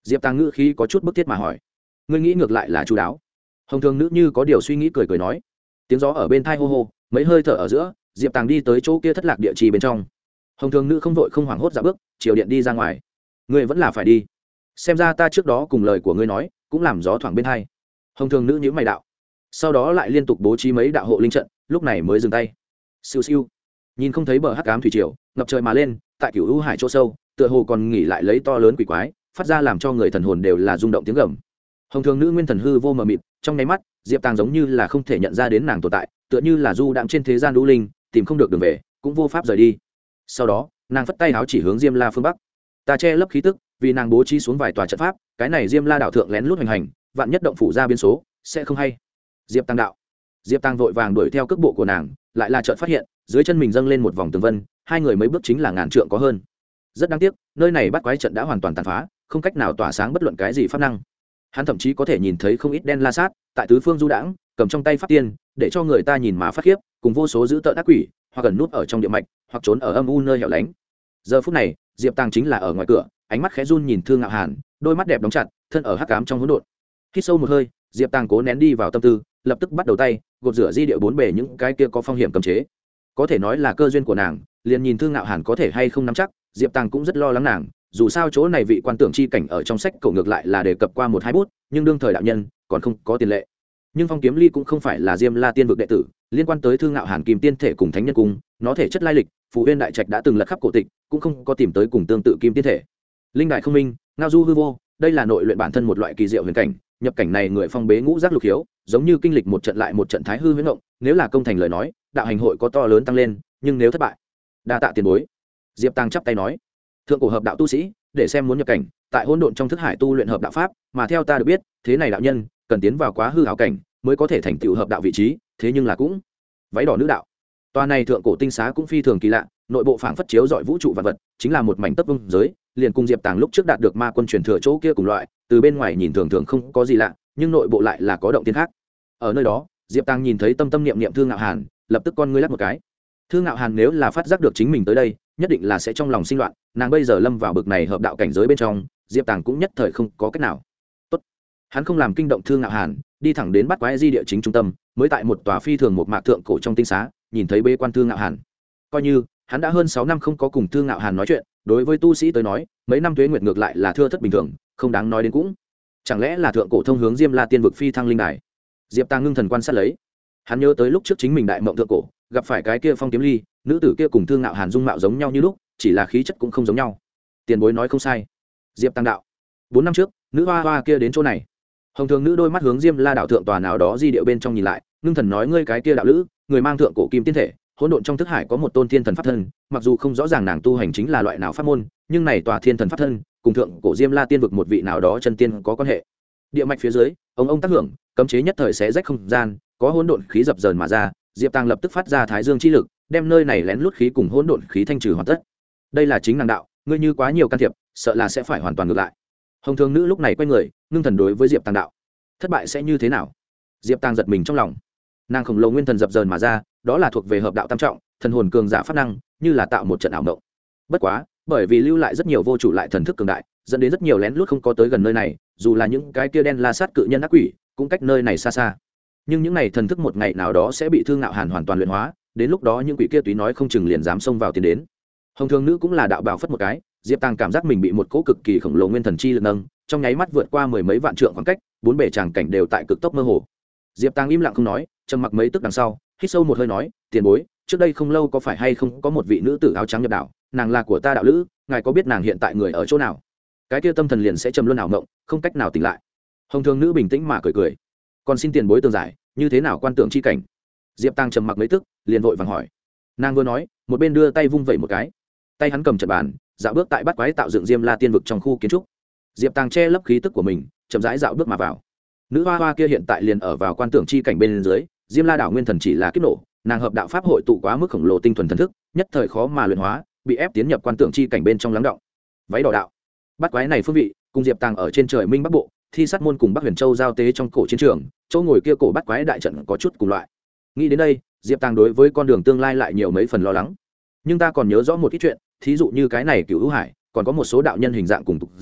Diệp Tàng ngữ khí có chút bức thiết mà hỏi. Ngươi nghĩ ngược lại là chu đáo. Hồng Thường Nữ như có điều suy nghĩ cười cười nói. Tiếng gió ở bên thai hô hô, mấy hơi thở ở giữa, Diệp Tàng đi tới chỗ kia thất lạc địa trì bên trong. Hồng Thường Nữ không vội không hoảng hốt dạo bước, chiều điện đi ra ngoài. Ngươi vẫn là phải đi. Xem ra ta trước đó cùng lời của ngươi nói, cũng làm gió thoảng bên hai. Hồng Thường Nữ nhíu mày đạo. Sau đó lại liên tục bố trí mấy đạo hộ linh trận, lúc này mới dừng tay. Siêu siêu. Nhìn không thấy bờ hắc ám thủy triều, ngập trời mà lên, tại Cửu U Hải chỗ sâu, tựa hồ còn nghỉ lại lấy to lớn quỷ quái, phát ra làm cho người thần hồn đều là rung động tiếng gầm. Hồng Thường Nữ nguyên thần hư vô mờ mịt, trong nháy mắt, Diệp Tàng giống như là không thể nhận ra đến nàng tồn tại, tựa như là du đãng trên thế gian lũ linh, tìm không được đường về, cũng vô pháp rời đi. Sau đó, nàng phất tay áo chỉ hướng Diêm La phương bắc. Ta che lấp khí tức, vì nàng bố trí xuống vài tòa trận pháp, cái này Diêm La đảo thượng lén lút hành hành, vạn nhất động phủ ra biến số, sẽ không hay. Diệp Tàng đạo. Diệp Tàng vội vàng đuổi theo cước bộ của nàng, lại là chợt phát hiện, dưới chân mình dâng lên một vòng tường vân, hai người mấy bước chính là ngàn trượng có hơn. Rất đáng tiếc, nơi này bắt quái trận đã hoàn toàn tàn phá, không cách nào tỏa sáng bất luận cái gì pháp năng. Hắn thậm chí có thể nhìn thấy không ít đen la sát tại tứ phương du đãng, cầm trong tay pháp tiên, để cho người ta nhìn mà phát khiếp, cùng vô số dữ tợn ác quỷ, hoặc gần nút ở trong địa mạch, hoặc trốn ở âm u nơi hẻo lánh. Giờ phút này, Diệp Tàng chính là ở ngoài cửa, ánh mắt khẽ run nhìn Thương Ngạo Hàn, đôi mắt đẹp đóng chặt, thân ở hắc ám trong hỗn độn. Hít sâu một hơi, Diệp Tàng cố nén đi vào tâm tư, lập tức bắt đầu tay gột rửa di địa bốn bề những cái kia có phong hiểm cấm chế. Có thể nói là cơ duyên của nàng, liền nhìn Thương Ngạo Hàn có thể hay không nắm chắc, Diệp Tàng cũng rất lo lắng nàng, dù sao chỗ này vị quan tưởng chi cảnh ở trong sách cậu ngược lại là đề cập qua một hai bút, nhưng đương thời đạo nhân còn không có tiền lệ. Nhưng Phong Kiếm Ly cũng không phải là Diêm La tiên vực đệ tử, liên quan tới Thương Ngạo Hàn Kim Tiên thể cùng Thánh Nhân cung, nó thể chất lai lịch, Phù Huyên đại trạch đã từng lật khắp cổ tịch, cũng không có tìm tới cùng tương tự Kim Tiên thể. Linh đại không minh, ngao du hư vô, đây là nội luyện bản thân một loại kỳ diệu huyền cảnh, nhập cảnh này người phong bế ngũ giác lục hiếu, giống như kinh lịch một trận lại một trận thái hư huyễn động, nếu là công thành lời nói, đạo hành hội có to lớn tăng lên, nhưng nếu thất bại, đa tạ tiền bối. Diệp Tàng chắp tay nói, thượng cổ hợp đạo tu sĩ, để xem muốn nhập cảnh, tại hỗn độn trong thức hải tu luyện hợp đạo pháp, mà theo ta được biết, thế này đạo nhân cần tiến vào quá hư ảo cảnh mới có thể thành tựu hợp đạo vị trí, thế nhưng là cũng váy đỏ nữ đạo. Toa này thượng cổ tinh xá cũng phi thường kỳ lạ, nội bộ phảng phất chiếu rọi vũ trụ vạn vật, chính là một mảnh tấp vông giới, liền cùng Diệp Tàng lúc trước đạt được ma quân truyền thừa chỗ kia cùng loại, từ bên ngoài nhìn thường thường không có gì lạ, nhưng nội bộ lại là có động tiên khác. Ở nơi đó, Diệp Tàng nhìn thấy tâm tâm niệm niệm Thương Ngạo Hàn, lập tức con ngươi lắc một cái. Thương Ngạo Hàn nếu là phát giác được chính mình tới đây, nhất định là sẽ trong lòng sinh loạn, nàng bây giờ lâm vào bực này hợp đạo cảnh giới bên trong, Diệp Tàng cũng nhất thời không có cách nào. Tốt, hắn không làm kinh động Thương Ngạo Hàn, đi thẳng đến bắt quái di địa chính trung tâm, mới tại một tòa phi thường một mạc thượng cổ trong tinh xá, nhìn thấy bế quan Thương Ngạo Hàn. Coi như hắn đã hơn 6 năm không có cùng Thương Ngạo Hàn nói chuyện, đối với tu sĩ tới nói, mấy năm tuế nguyệt ngược lại là thưa thất bình thường, không đáng nói đến cũng. Chẳng lẽ là thượng cổ thông hướng Diêm La tiên vực phi thăng linh đài? Diệp Tàng ngưng thần quan sát lấy, hắn nhớ tới lúc trước chính mình đại mộng thượng cổ, gặp phải cái kia Phong Kiếm Ly, nữ tử kia cùng Thương Ngạo Hàn dung mạo giống nhau như lúc, chỉ là khí chất cũng không giống nhau. Tiền bối nói không sai. Diệp Tàng đạo, 4 năm trước, nữ hoa hoa kia đến chỗ này. Hồng Thường Nữ đôi mắt hướng Diêm La đảo thượng tòa nào đó di điệu bên trong nhìn lại, ngưng thần nói, ngươi cái kia đạo lữ, người mang thượng cổ kim tiên thể, hỗn độn trong thức hải có một tôn thiên thần pháp thân, mặc dù không rõ ràng nàng tu hành chính là loại nào pháp môn, nhưng này tòa thiên thần pháp thân cùng thượng cổ Diêm La tiên vực một vị nào đó chân tiên có quan hệ. Địa mạch phía dưới, ông tác hưởng, cấm chế nhất thời sẽ rách không gian, có hỗn độn khí dập dờn mà ra, Diệp Tàng lập tức phát ra thái dương chi lực, đem nơi này lén lút khí cùng hỗn độn khí thanh trừ hoàn tất. Đây là chính nàng đạo, ngươi như quá nhiều can thiệp, sợ là sẽ phải hoàn toàn ngược lại. Hồng Thường Nữ lúc này quay người, ngưng thần đối với Diệp Tàng đạo, thất bại sẽ như thế nào? Diệp Tàng giật mình trong lòng, nàng khổng lồ nguyên thần dập dờn mà ra, đó là thuộc về hợp đạo tam trọng, thần hồn cường giả pháp năng, như là tạo một trận ảo mộng. Bất quá, bởi vì lưu lại rất nhiều vô chủ lại thần thức cường đại, dẫn đến rất nhiều lén lút không có tới gần nơi này, dù là những cái kia đen la sát cự nhân ác quỷ, cũng cách nơi này xa xa. Nhưng những này thần thức một ngày nào đó sẽ bị Thương Ngạo Hàn hoàn toàn luyện hóa, đến lúc đó những quỷ kia túy nói không chừng liền dám xông vào tiến đến. Hồng Thường Nữ cũng là đạo bào phất một cái, Diệp Tàng cảm giác mình bị một cỗ cực kỳ khổng lồ nguyên thần chi lực nâng, trong nháy mắt vượt qua mười mấy vạn trượng khoảng cách, bốn bề tràng cảnh đều tại cực tốc mơ hồ. Diệp Tàng im lặng không nói, trầm mặc mấy tức đằng sau, hít sâu một hơi nói, tiền bối, trước đây không lâu có phải hay không có một vị nữ tử áo trắng nhập đạo, nàng là của ta đạo lữ, ngài có biết nàng hiện tại người ở chỗ nào? Cái kia tâm thần liền sẽ trầm luân ảo mộng, không cách nào tỉnh lại. Hồng Thường Nữ bình tĩnh mà cười cười, còn xin tiền bối tường giải, như thế nào quan tưởng chi cảnh? Diệp Tàng trầm mặc mấy tức, liền vội vàng hỏi. Nàng vừa nói, một bên đưa tay vung vẩy một cái, tay hắn cầm trận bàn, dạo bước tại bắt quái tạo dựng Diêm La tiên vực trong khu kiến trúc. Diệp Tàng che lấp khí tức của mình, chậm rãi dạo bước mà vào. Nữ hoa hoa kia hiện tại liền ở vào quan tưởng chi cảnh bên dưới, Diêm La đảo nguyên thần chỉ là kiếp nổ, nàng hợp đạo pháp hội tụ quá mức khổng lồ tinh thuần thần thức, nhất thời khó mà luyện hóa, bị ép tiến nhập quan tưởng chi cảnh bên trong lắng động. Váy đỏ đạo, bắt quái này phương vị, cùng Diệp Tàng ở trên trời Minh Bắc Bộ, Thi Sát môn cùng Bắc Huyền Châu giao tế trong cổ chiến trường, chỗ ngồi kia cổ bắt quái đại trận có chút cùng loại. Nghĩ đến đây, Diệp Tàng đối với con đường tương lai lại nhiều mấy phần lo lắng. Nhưng ta còn nhớ rõ một ít chuyện, thí dụ như cái này Cửu Hữu Hải, còn có một số đạo nhân hình dạng cùng tục danh,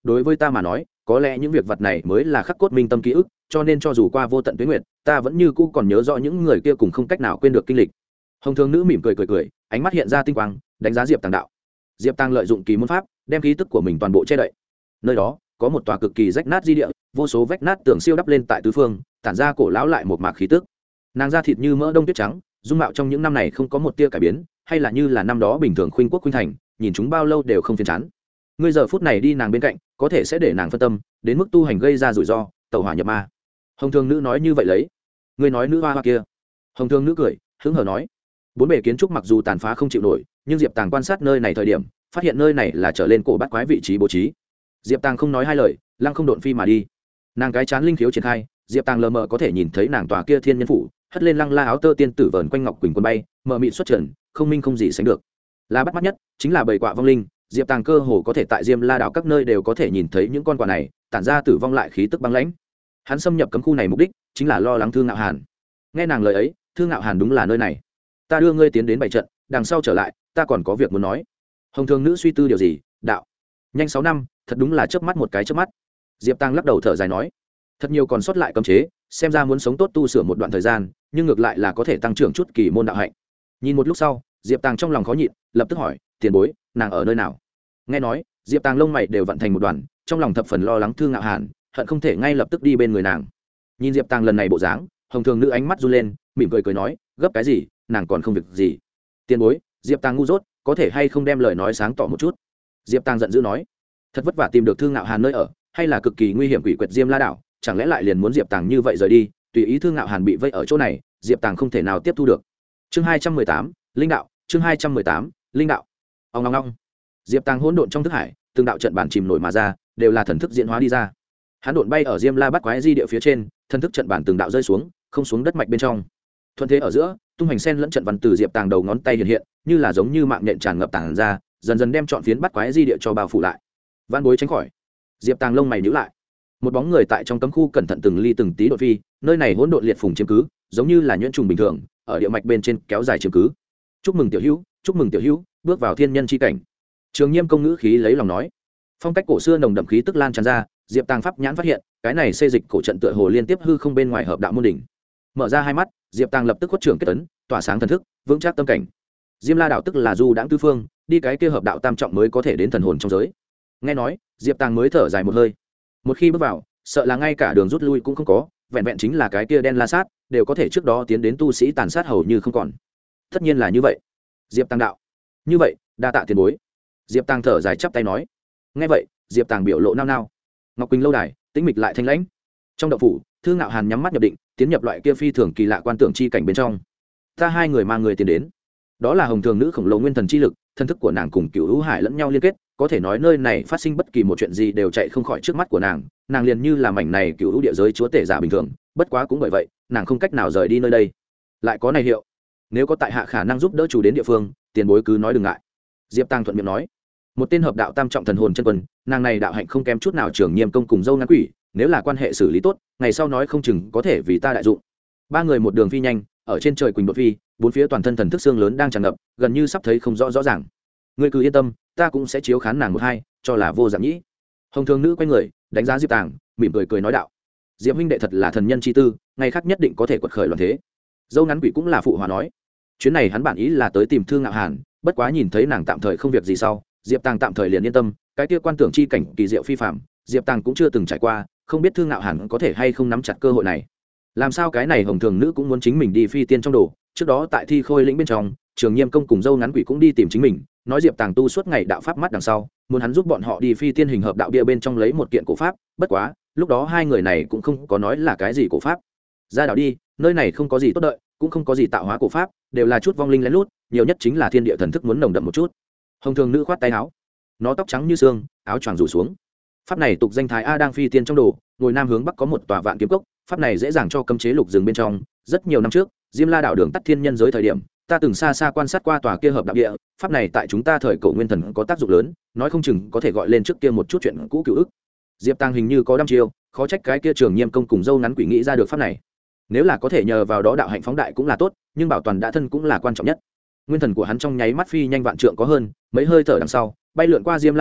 đối với ta mà nói có lẽ những việc vật này mới là khắc cốt minh tâm ký ức, cho nên cho dù qua vô tận tuyến nguyệt ta vẫn như cũ còn nhớ rõ những người kia cùng không cách nào quên được kinh lịch. Hồng Thường Nữ mỉm cười, ánh mắt hiện ra tinh quang, đánh giá Diệp Tàng đạo. Diệp Tàng lợi dụng kỳ môn pháp đem khí tức của mình toàn bộ che đậy. Nơi đó có một tòa cực kỳ rách nát di địa, vô số vách nát tường siêu đắp lên tại tứ phương, tản ra cổ lão lại một mạc khí tức. Nàng da thịt như mỡ đông tuyết trắng, dung mạo trong những năm này không có một tia cải biến, hay là như là năm đó bình thường khuynh quốc khuynh thành, nhìn chúng bao lâu đều không phiền chán. Ngươi giờ phút này đi nàng bên cạnh, có thể sẽ để nàng phân tâm, đến mức tu hành gây ra rủi ro, tẩu hỏa nhập ma. Hồng Thường Nữ nói như vậy lấy. Ngươi nói nữ hoa hoa kia. Hồng Thường Nữ cười, hứng hờ nói. Bốn bề kiến trúc mặc dù tàn phá không chịu nổi, nhưng Diệp Tàng quan sát nơi này thời điểm, phát hiện nơi này là trở lên cổ bắt quái vị trí bố trí. Diệp Tàng không nói hai lời, lăng không độn phi mà đi. Nàng cái chán linh khiếu triển khai, Diệp Tàng lờ mờ có thể nhìn thấy nàng tòa kia thiên nhân phủ, hất lên lăng la áo tơ tiên tử vờn quanh ngọc quỳnh quân bay, mờ mịt xuất trần, không minh không gì sánh được. Là bắt mắt nhất chính là bầy quạ vong linh, Diệp Tàng cơ hồ có thể tại Diêm La đảo các nơi đều có thể nhìn thấy những con quạ này, tản ra tử vong lại khí tức băng lãnh. Hắn xâm nhập cấm khu này mục đích chính là lo lắng Thương Ngạo Hàn. Nghe nàng lời ấy, Thương Ngạo Hàn đúng là nơi này. Ta đưa ngươi tiến đến bảy trận, đằng sau trở lại, ta còn có việc muốn nói. Hồng Thường Nữ suy tư điều gì, đạo. Nhanh 6 năm, thật đúng là chớp mắt một cái chớp mắt. Diệp Tăng lắc đầu thở dài nói, thật nhiều còn sót lại cấm chế, xem ra muốn sống tốt tu sửa một đoạn thời gian, nhưng ngược lại là có thể tăng trưởng chút kỳ môn đạo hạnh. Nhìn một lúc sau, Diệp Tăng trong lòng khó nhịn, lập tức hỏi, tiền bối, nàng ở nơi nào? Nghe nói, Diệp Tăng lông mày đều vận thành một đoàn, trong lòng thập phần lo lắng Thương Ngạo Hàn, hận không thể ngay lập tức đi bên người nàng. Nhìn Diệp Tăng lần này bộ dáng, Hồng Thường Nữ ánh mắt run lên, mỉm cười nói, gấp cái gì, nàng còn không việc gì. Tiền bối, Diệp Tăng ngu dốt, có thể hay không đem lời nói sáng tỏ một chút? Diệp Tăng giận dữ nói, thật vất vả tìm được Thương Ngạo Hàn nơi ở, hay là cực kỳ nguy hiểm quỷ quyệt Diêm La đảo, chẳng lẽ lại liền muốn Diệp Tăng như vậy rời đi, tùy ý Thương Ngạo Hàn bị vây ở chỗ này, Diệp Tăng không thể nào tiếp thu được. Chương 218, linh đạo, chương 218, linh đạo. Ong ong ong. Diệp Tăng hỗn độn trong thức hải, từng đạo trận bản chìm nổi mà ra, đều là thần thức diễn hóa đi ra. Hắn độn bay ở Diêm La bắt quái di địa phía trên, thần thức trận bản từng đạo rơi xuống, không xuống đất mạch bên trong. Thuận thế ở giữa, tung hành sen lẫn trận văn từ Diệp Tăng đầu ngón tay hiện hiện, như là giống như mạng nhện tràn ngập tản ra, dần dần đem trọn phiến bắt quái di địa cho bao phủ lại. Vạn bối tránh khỏi. Diệp Tăng lông mày nhíu lại. Một bóng người tại trong cấm khu cẩn thận từng ly từng tí đột phi, nơi này hỗn độn liệt phùng chiếm cứ, giống như là nhuyễn trùng bình thường, ở địa mạch bên trên kéo dài chiếm cứ. Chúc mừng tiểu hữu, chúc mừng tiểu hữu, bước vào thiên nhân chi cảnh. Trường Nhiêm công ngữ khí lấy lòng nói. Phong cách cổ xưa nồng đậm khí tức lan tràn ra, Diệp Tăng pháp nhãn phát hiện, cái này xê dịch cổ trận tựa hồ liên tiếp hư không bên ngoài hợp đạo môn đỉnh. Mở ra hai mắt, Diệp Tăng lập tức quất trưởng kết ấn, tỏa sáng thần thức, vững chắc tâm cảnh. Diêm La đảo tức là du đãng tứ phương, đi cái kia hợp đạo tam trọng mới có thể đến thần hồn trong giới. Nghe nói, Diệp Tăng mới thở dài một hơi. Một khi bước vào, sợ là ngay cả đường rút lui cũng không có, vẹn vẹn chính là cái kia đen la sát, đều có thể trước đó tiến đến tu sĩ tàn sát hầu như không còn. Tất nhiên là như vậy. Diệp Tăng đạo. Như vậy, đa tạ tiền bối. Diệp Tăng thở dài chắp tay nói. Nghe vậy, Diệp Tăng biểu lộ nao nao. Ngọc Quỳnh lâu đài, tĩnh mịch lại thanh lãnh. Trong động phủ, Thương Ngạo Hàn nhắm mắt nhập định, tiến nhập loại kia phi thường kỳ lạ quan tưởng chi cảnh bên trong. Ta hai người mang người tiến đến. Đó là Hồng Thường Nữ khổng lồ nguyên thần chi lực, thân thức của nàng cùng Cửu Hữu Hải lẫn nhau liên kết, có thể nói nơi này phát sinh bất kỳ một chuyện gì đều chạy không khỏi trước mắt của nàng, nàng liền như là mảnh này Cửu Hữu địa giới chúa tể giả bình thường, bất quá cũng bởi vậy, nàng không cách nào rời đi nơi đây. Lại có này hiệu, nếu có tại hạ khả năng giúp đỡ chủ đến địa phương, tiền bối cứ nói đừng ngại. Diệp Tăng thuận miệng nói. Một tên hợp đạo tam trọng thần hồn chân quân, nàng này đạo hạnh không kém chút nào Trường Nhiêm công cùng dâu ngắn quỷ, nếu là quan hệ xử lý tốt, ngày sau nói không chừng có thể vì ta đại dụng. Ba người một đường phi nhanh, ở trên trời quỳnh đột phi, bốn phía toàn thân thần thức xương lớn đang tràn ngập, gần như sắp thấy không rõ rõ ràng. Ngươi cứ yên tâm, ta cũng sẽ chiếu khán nàng một hai, cho là vô dạng nhĩ. Hồng Thường Nữ quay người, đánh giá Diệp Tăng, mỉm cười nói đạo: Diệp huynh đệ thật là thần nhân chi tư, ngày khác nhất định có thể quật khởi loạn thế. Dâu ngắn quỷ cũng là phụ hòa nói, chuyến này hắn bản ý là tới tìm Thương Ngạo Hàn, bất quá nhìn thấy nàng tạm thời không việc gì sau, Diệp Tăng tạm thời liền yên tâm, cái kia quan tưởng chi cảnh kỳ diệu phi phàm, Diệp Tăng cũng chưa từng trải qua, không biết Thương Ngạo Hàn có thể hay không nắm chặt cơ hội này. Làm sao cái này Hồng Thường Nữ cũng muốn chính mình đi phi tiên trong đồ, trước đó tại Thi Khôi lĩnh bên trong, Trường Nhiêm công cùng dâu ngắn quỷ cũng đi tìm chính mình, nói Diệp Tăng tu suốt ngày đạo pháp mắt đằng sau, muốn hắn giúp bọn họ đi phi tiên hình hợp đạo bia bên trong lấy một kiện cổ pháp, bất quá, lúc đó hai người này cũng không có nói là cái gì cổ pháp. Ra đảo đi, nơi này không có gì tốt đợi, cũng không có gì tạo hóa cổ pháp, đều là chút vong linh lén lút, nhiều nhất chính là thiên địa thần thức muốn nồng đậm một chút. Hồng Thường Nữ khoát tay áo, nó tóc trắng như xương, áo choàng rủ xuống. Pháp này tục danh Thái A đang phi tiên trong đồ, ngồi nam hướng bắc có một tòa vạn kiếm cốc, pháp này dễ dàng cho cấm chế lục rừng bên trong. Rất nhiều năm trước, Diêm La đảo đường tắt thiên nhân giới thời điểm, ta từng xa xa quan sát qua tòa kia hợp đạo địa, pháp này tại chúng ta thời cổ nguyên thần có tác dụng lớn, nói không chừng có thể gọi lên trước kia một chút chuyện cũ cựu ức. Diệp Tăng hình như có đăm chiêu, khó trách cái kia Trường Nhiêm công cùng dâu ngắn quỷ nghĩ ra được pháp này. Nếu là có thể nhờ vào đó đạo hạnh phóng đại cũng là tốt, nhưng bảo toàn đã thân cũng là quan trọng nhất. Nguyên thần của hắn trong nháy mắt phi nhanh vạn trượng có hơn, mấy hơi thở đằng sau, bay lượn qua Diêm La đảo,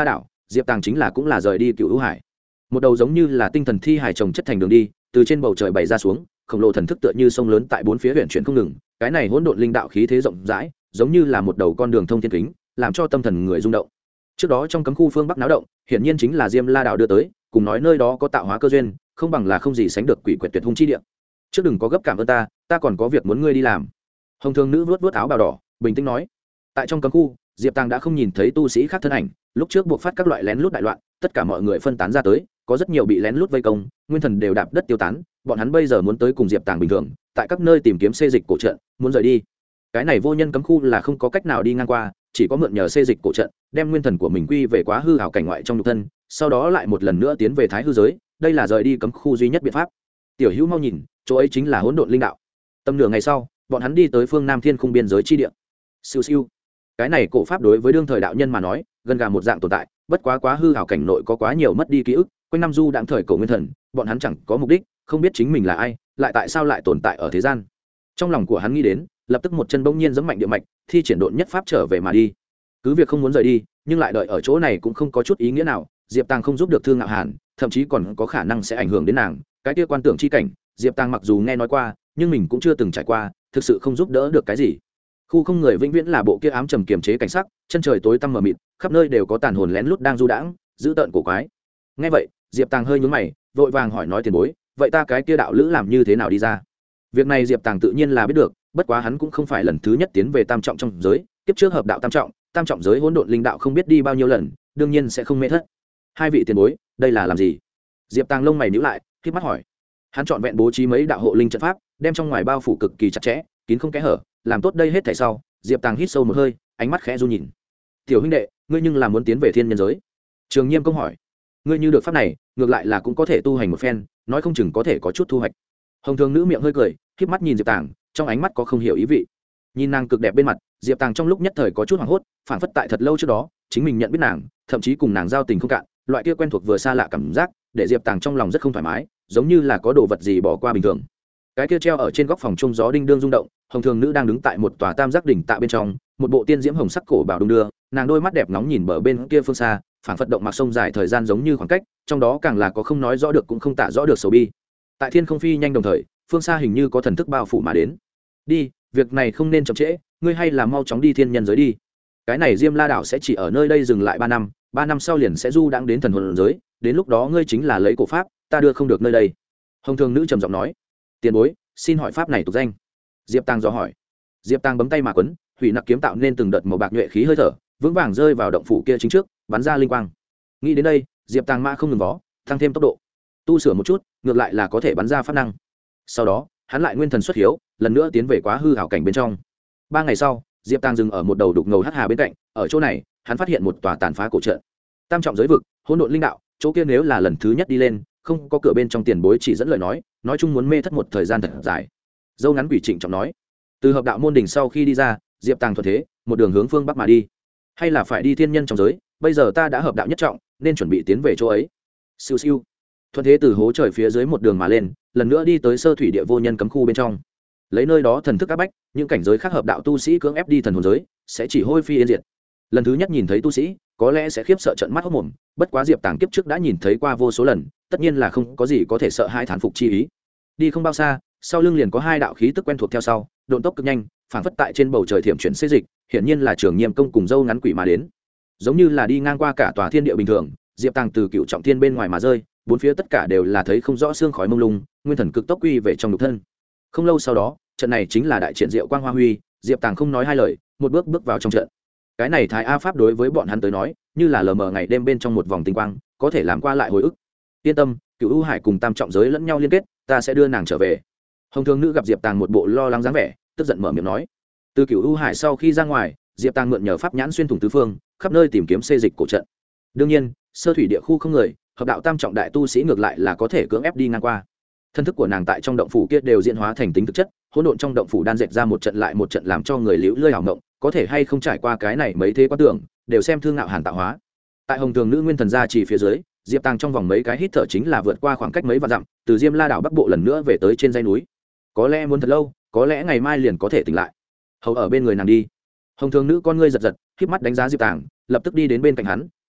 diệp tàng chính là cũng là rời đi Cựu Hữu Hải. Một đầu giống như là tinh thần thi hải trồng chất thành đường đi, từ trên bầu trời bày ra xuống, khổng lồ thần thức tựa như sông lớn tại bốn phía huyện chuyển không ngừng. Cái này hỗn độn linh đạo khí thế rộng rãi, giống như là một đầu con đường thông thiên kính, làm cho tâm thần người rung động. Trước đó trong cấm khu phương bắc náo động, hiển nhiên chính là Diêm La đạo đưa tới, cùng nói nơi đó có tạo hóa cơ duyên, không bằng là không gì sánh được quỷ quyệt tuyệt hung chi địa. Trước đừng có gấp cảm ơn ta còn có việc muốn ngươi đi làm. Hồng Thường nữ vuốt vuốt áo bào đỏ, bình tĩnh nói. Tại trong cấm khu, Diệp Tàng đã không nhìn thấy tu sĩ khác thân ảnh, lúc trước buộc phát các loại lén lút đại loạn, tất cả mọi người phân tán ra tới, có rất nhiều bị lén lút vây công, nguyên thần đều đạp đất tiêu tán, bọn hắn bây giờ muốn tới cùng Diệp Tàng bình thường, tại các nơi tìm kiếm xê dịch cổ trận, muốn rời đi. Cái này vô nhân cấm khu là không có cách nào đi ngang qua, chỉ có mượn nhờ xê dịch cổ trận, đem nguyên thần của mình quy về quá hư ảo cảnh ngoại trong nhục thân, sau đó lại một lần nữa tiến về thái hư giới, đây là rời đi cấm khu duy nhất biện pháp. Tiểu Hữu mau nhìn, chỗ ấy chính là hỗn độn linh đạo. Tầm nửa ngày sau, bọn hắn đi tới phương Nam Thiên Khung biên giới chi địa. Siêu siêu. Cái này cổ pháp đối với đương thời đạo nhân mà nói, gần gà một dạng tồn tại, bất quá hư ảo cảnh nội có quá nhiều mất đi ký ức, quanh năm du đãng thời cổ nguyên thần, bọn hắn chẳng có mục đích, không biết chính mình là ai, lại tại sao lại tồn tại ở thế gian. Trong lòng của hắn nghĩ đến, lập tức một chân bỗng nhiên giẫm mạnh địa mạch, thi triển độn nhất pháp trở về mà đi. Cứ việc không muốn rời đi, nhưng lại đợi ở chỗ này cũng không có chút ý nghĩa nào. Diệp Tàng không giúp được Thương Ngạo Hàn, thậm chí còn có khả năng sẽ ảnh hưởng đến nàng. Cái kia quan tưởng chi cảnh, Diệp Tàng mặc dù nghe nói qua, nhưng mình cũng chưa từng trải qua, thực sự không giúp đỡ được cái gì. Khu không người vĩnh viễn là bộ kia ám trầm kiềm chế cảnh sắc, chân trời tối tăm mờ mịt, khắp nơi đều có tàn hồn lén lút đang du đãng, dữ tợn cổ quái. Nghe vậy, Diệp Tàng hơi nhướng mày, vội vàng hỏi nói tiền bối, vậy ta cái kia đạo lữ làm như thế nào đi ra? Việc này Diệp Tàng tự nhiên là biết được, bất quá hắn cũng không phải lần thứ nhất tiến về tam trọng trong giới, kiếp trước hợp đạo tam trọng giới hỗn độn linh đạo không biết đi bao nhiêu lần, đương nhiên sẽ không mê thất. Hai vị tiền bối, đây là làm gì? Diệp Tàng lông mày nhíu lại, khép mắt hỏi. Hắn chọn vẹn bố trí mấy đạo hộ linh trận pháp, đem trong ngoài bao phủ cực kỳ chặt chẽ, kín không kẽ hở, làm tốt đây hết thảy sau, Diệp Tàng hít sâu một hơi, ánh mắt khẽ run nhìn. Tiểu huynh đệ, ngươi nhưng là muốn tiến về thiên nhân giới? Trường Nghiêm công hỏi. Ngươi như được pháp này, ngược lại là cũng có thể tu hành một phen, nói không chừng có thể có chút thu hoạch. Hồng Thường nữ miệng hơi cười, khép mắt nhìn Diệp Tàng, trong ánh mắt có không hiểu ý vị. Nhìn nàng cực đẹp bên mặt, Diệp Tàng trong lúc nhất thời có chút hoảng hốt, phảng phất tại thật lâu trước đó, chính mình nhận biết nàng, thậm chí cùng nàng giao tình không cạn, loại kia quen thuộc vừa xa lạ cảm giác, để Diệp Tàng trong lòng rất không thoải mái, giống như là có đồ vật gì bỏ qua bình thường. Cái kia treo ở trên góc phòng trung gió đinh đương rung động, Hồng Thường nữ đang đứng tại một tòa tam giác đỉnh tạ bên trong, một bộ tiên diễm hồng sắc cổ bảo đung đưa, nàng đôi mắt đẹp nóng nhìn bờ bên kia phương xa, phảng phất động mặc sông dài thời gian giống như khoảng cách, trong đó càng là có không nói rõ được cũng không tả rõ được sầu bi. Tại thiên không phi nhanh đồng thời, phương xa hình như có thần thức bao phủ mà đến. Đi, việc này không nên chậm trễ, ngươi hay là mau chóng đi thiên nhân giới đi. Cái này Diêm La đảo sẽ chỉ ở nơi đây dừng lại 3 năm sau liền sẽ du đãng đến thần hồn giới, đến lúc đó ngươi chính là lấy cổ pháp, ta đưa không được nơi đây. Hồng Thường nữ trầm giọng nói. Tiền bối, xin hỏi pháp này tục danh? Diệp Tàng dò hỏi. Diệp Tàng bấm tay mà quấn, hủy nặc kiếm tạo nên từng đợt màu bạc nhuệ khí hơi thở, vững vàng rơi vào động phủ kia chính trước, bắn ra linh quang. Nghĩ đến đây, Diệp Tàng mã không ngừng vó, tăng thêm tốc độ, tu sửa một chút, ngược lại là có thể bắn ra pháp năng. Sau đó, hắn lại nguyên thần xuất hiếu, lần nữa tiến về quá hư ảo cảnh bên trong. 3 ngày sau, Diệp Tàng dừng ở một đầu đục ngầu hắc hà bên cạnh, ở chỗ này, hắn phát hiện một tòa tàn phá cổ trận. Tam trọng giới vực, hỗn độn linh đạo, chỗ kia nếu là lần thứ nhất đi lên, không có cửa bên trong tiền bối chỉ dẫn lời nói chung muốn mê thất một thời gian thật dài. Dâu ngắn quỷ trịnh trọng nói. Từ hợp đạo môn đỉnh sau khi đi ra, Diệp Tàng thuận thế, một đường hướng phương bắc mà đi. Hay là phải đi thiên nhân trong giới, bây giờ ta đã hợp đạo nhất trọng, nên chuẩn bị tiến về chỗ ấy. Siêu siêu. Thuận thế từ hố trời phía dưới một đường mà lên, lần nữa đi tới sơ thủy địa vô nhân cấm khu bên trong. Lấy nơi đó thần thức áp bách, những cảnh giới khác hợp đạo tu sĩ cưỡng ép đi thần hồn giới, sẽ chỉ hôi phi yên diệt. Lần thứ nhất nhìn thấy tu sĩ, có lẽ sẽ khiếp sợ trợn mắt hốt mồm, bất quá Diệp Tàng kiếp trước đã nhìn thấy qua vô số lần, tất nhiên là không có gì có thể sợ hãi thán phục chi ý. Đi không bao xa, sau lưng liền có 2 đạo khí tức quen thuộc theo sau, độn tốc cực nhanh, phảng phất tại trên bầu trời thiểm chuyển xê dịch, hiển nhiên là Trường Nghiêm công cùng dâu ngắn quỷ mà đến. Giống như là đi ngang qua cả tòa thiên địa bình thường, Diệp Tàng từ cựu trọng thiên bên ngoài mà rơi, bốn phía tất cả đều là thấy không rõ xương khói mông lung, nguyên thần cực tốc quy về trong nhục thân. Không lâu sau đó, trận này chính là đại triển diệu quang hoa huy, Diệp Tàng không nói hai lời, một bước vào trong trận. Cái này thái a pháp đối với bọn hắn tới nói, như là lờ mờ ngày đêm bên trong một vòng tinh quang, có thể làm qua lại hồi ức. Yên tâm, Cửu U Hải cùng tam trọng giới lẫn nhau liên kết, ta sẽ đưa nàng trở về. Hồng Thường nữ gặp Diệp Tàng một bộ lo lắng dáng vẻ, tức giận mở miệng nói. Từ Cửu U Hải sau khi ra ngoài, Diệp Tàng mượn nhờ pháp nhãn xuyên thủng tứ phương, khắp nơi tìm kiếm xê dịch cổ trận. Đương nhiên, sơ thủy địa khu không người, hợp đạo tam trọng đại tu sĩ ngược lại là có thể cưỡng ép đi ngang qua. Thân thức của nàng tại trong động phủ kia đều diễn hóa thành tính thực chất, hỗn độn trong động phủ đan dệt ra một trận lại một trận làm cho người liễu lơi hảo ngộng, có thể hay không trải qua cái này mấy thế quan tưởng, đều xem Thương Ngạo Hàn tạo hóa. Tại Hồng Thường nữ nguyên thần gia chỉ phía dưới, Diệp Tàng trong vòng mấy cái hít thở chính là vượt qua khoảng cách mấy vạn dặm, từ Diêm La đảo bắc bộ lần nữa về tới trên dãy núi. Có lẽ muốn thật lâu, có lẽ ngày mai liền có thể tỉnh lại. Hầu ở bên người nàng đi. Hồng Thường nữ con ngươi giật giật, khép mắt đánh giá Diệp Tàng, lập tức đi đến bên cạnh hắn,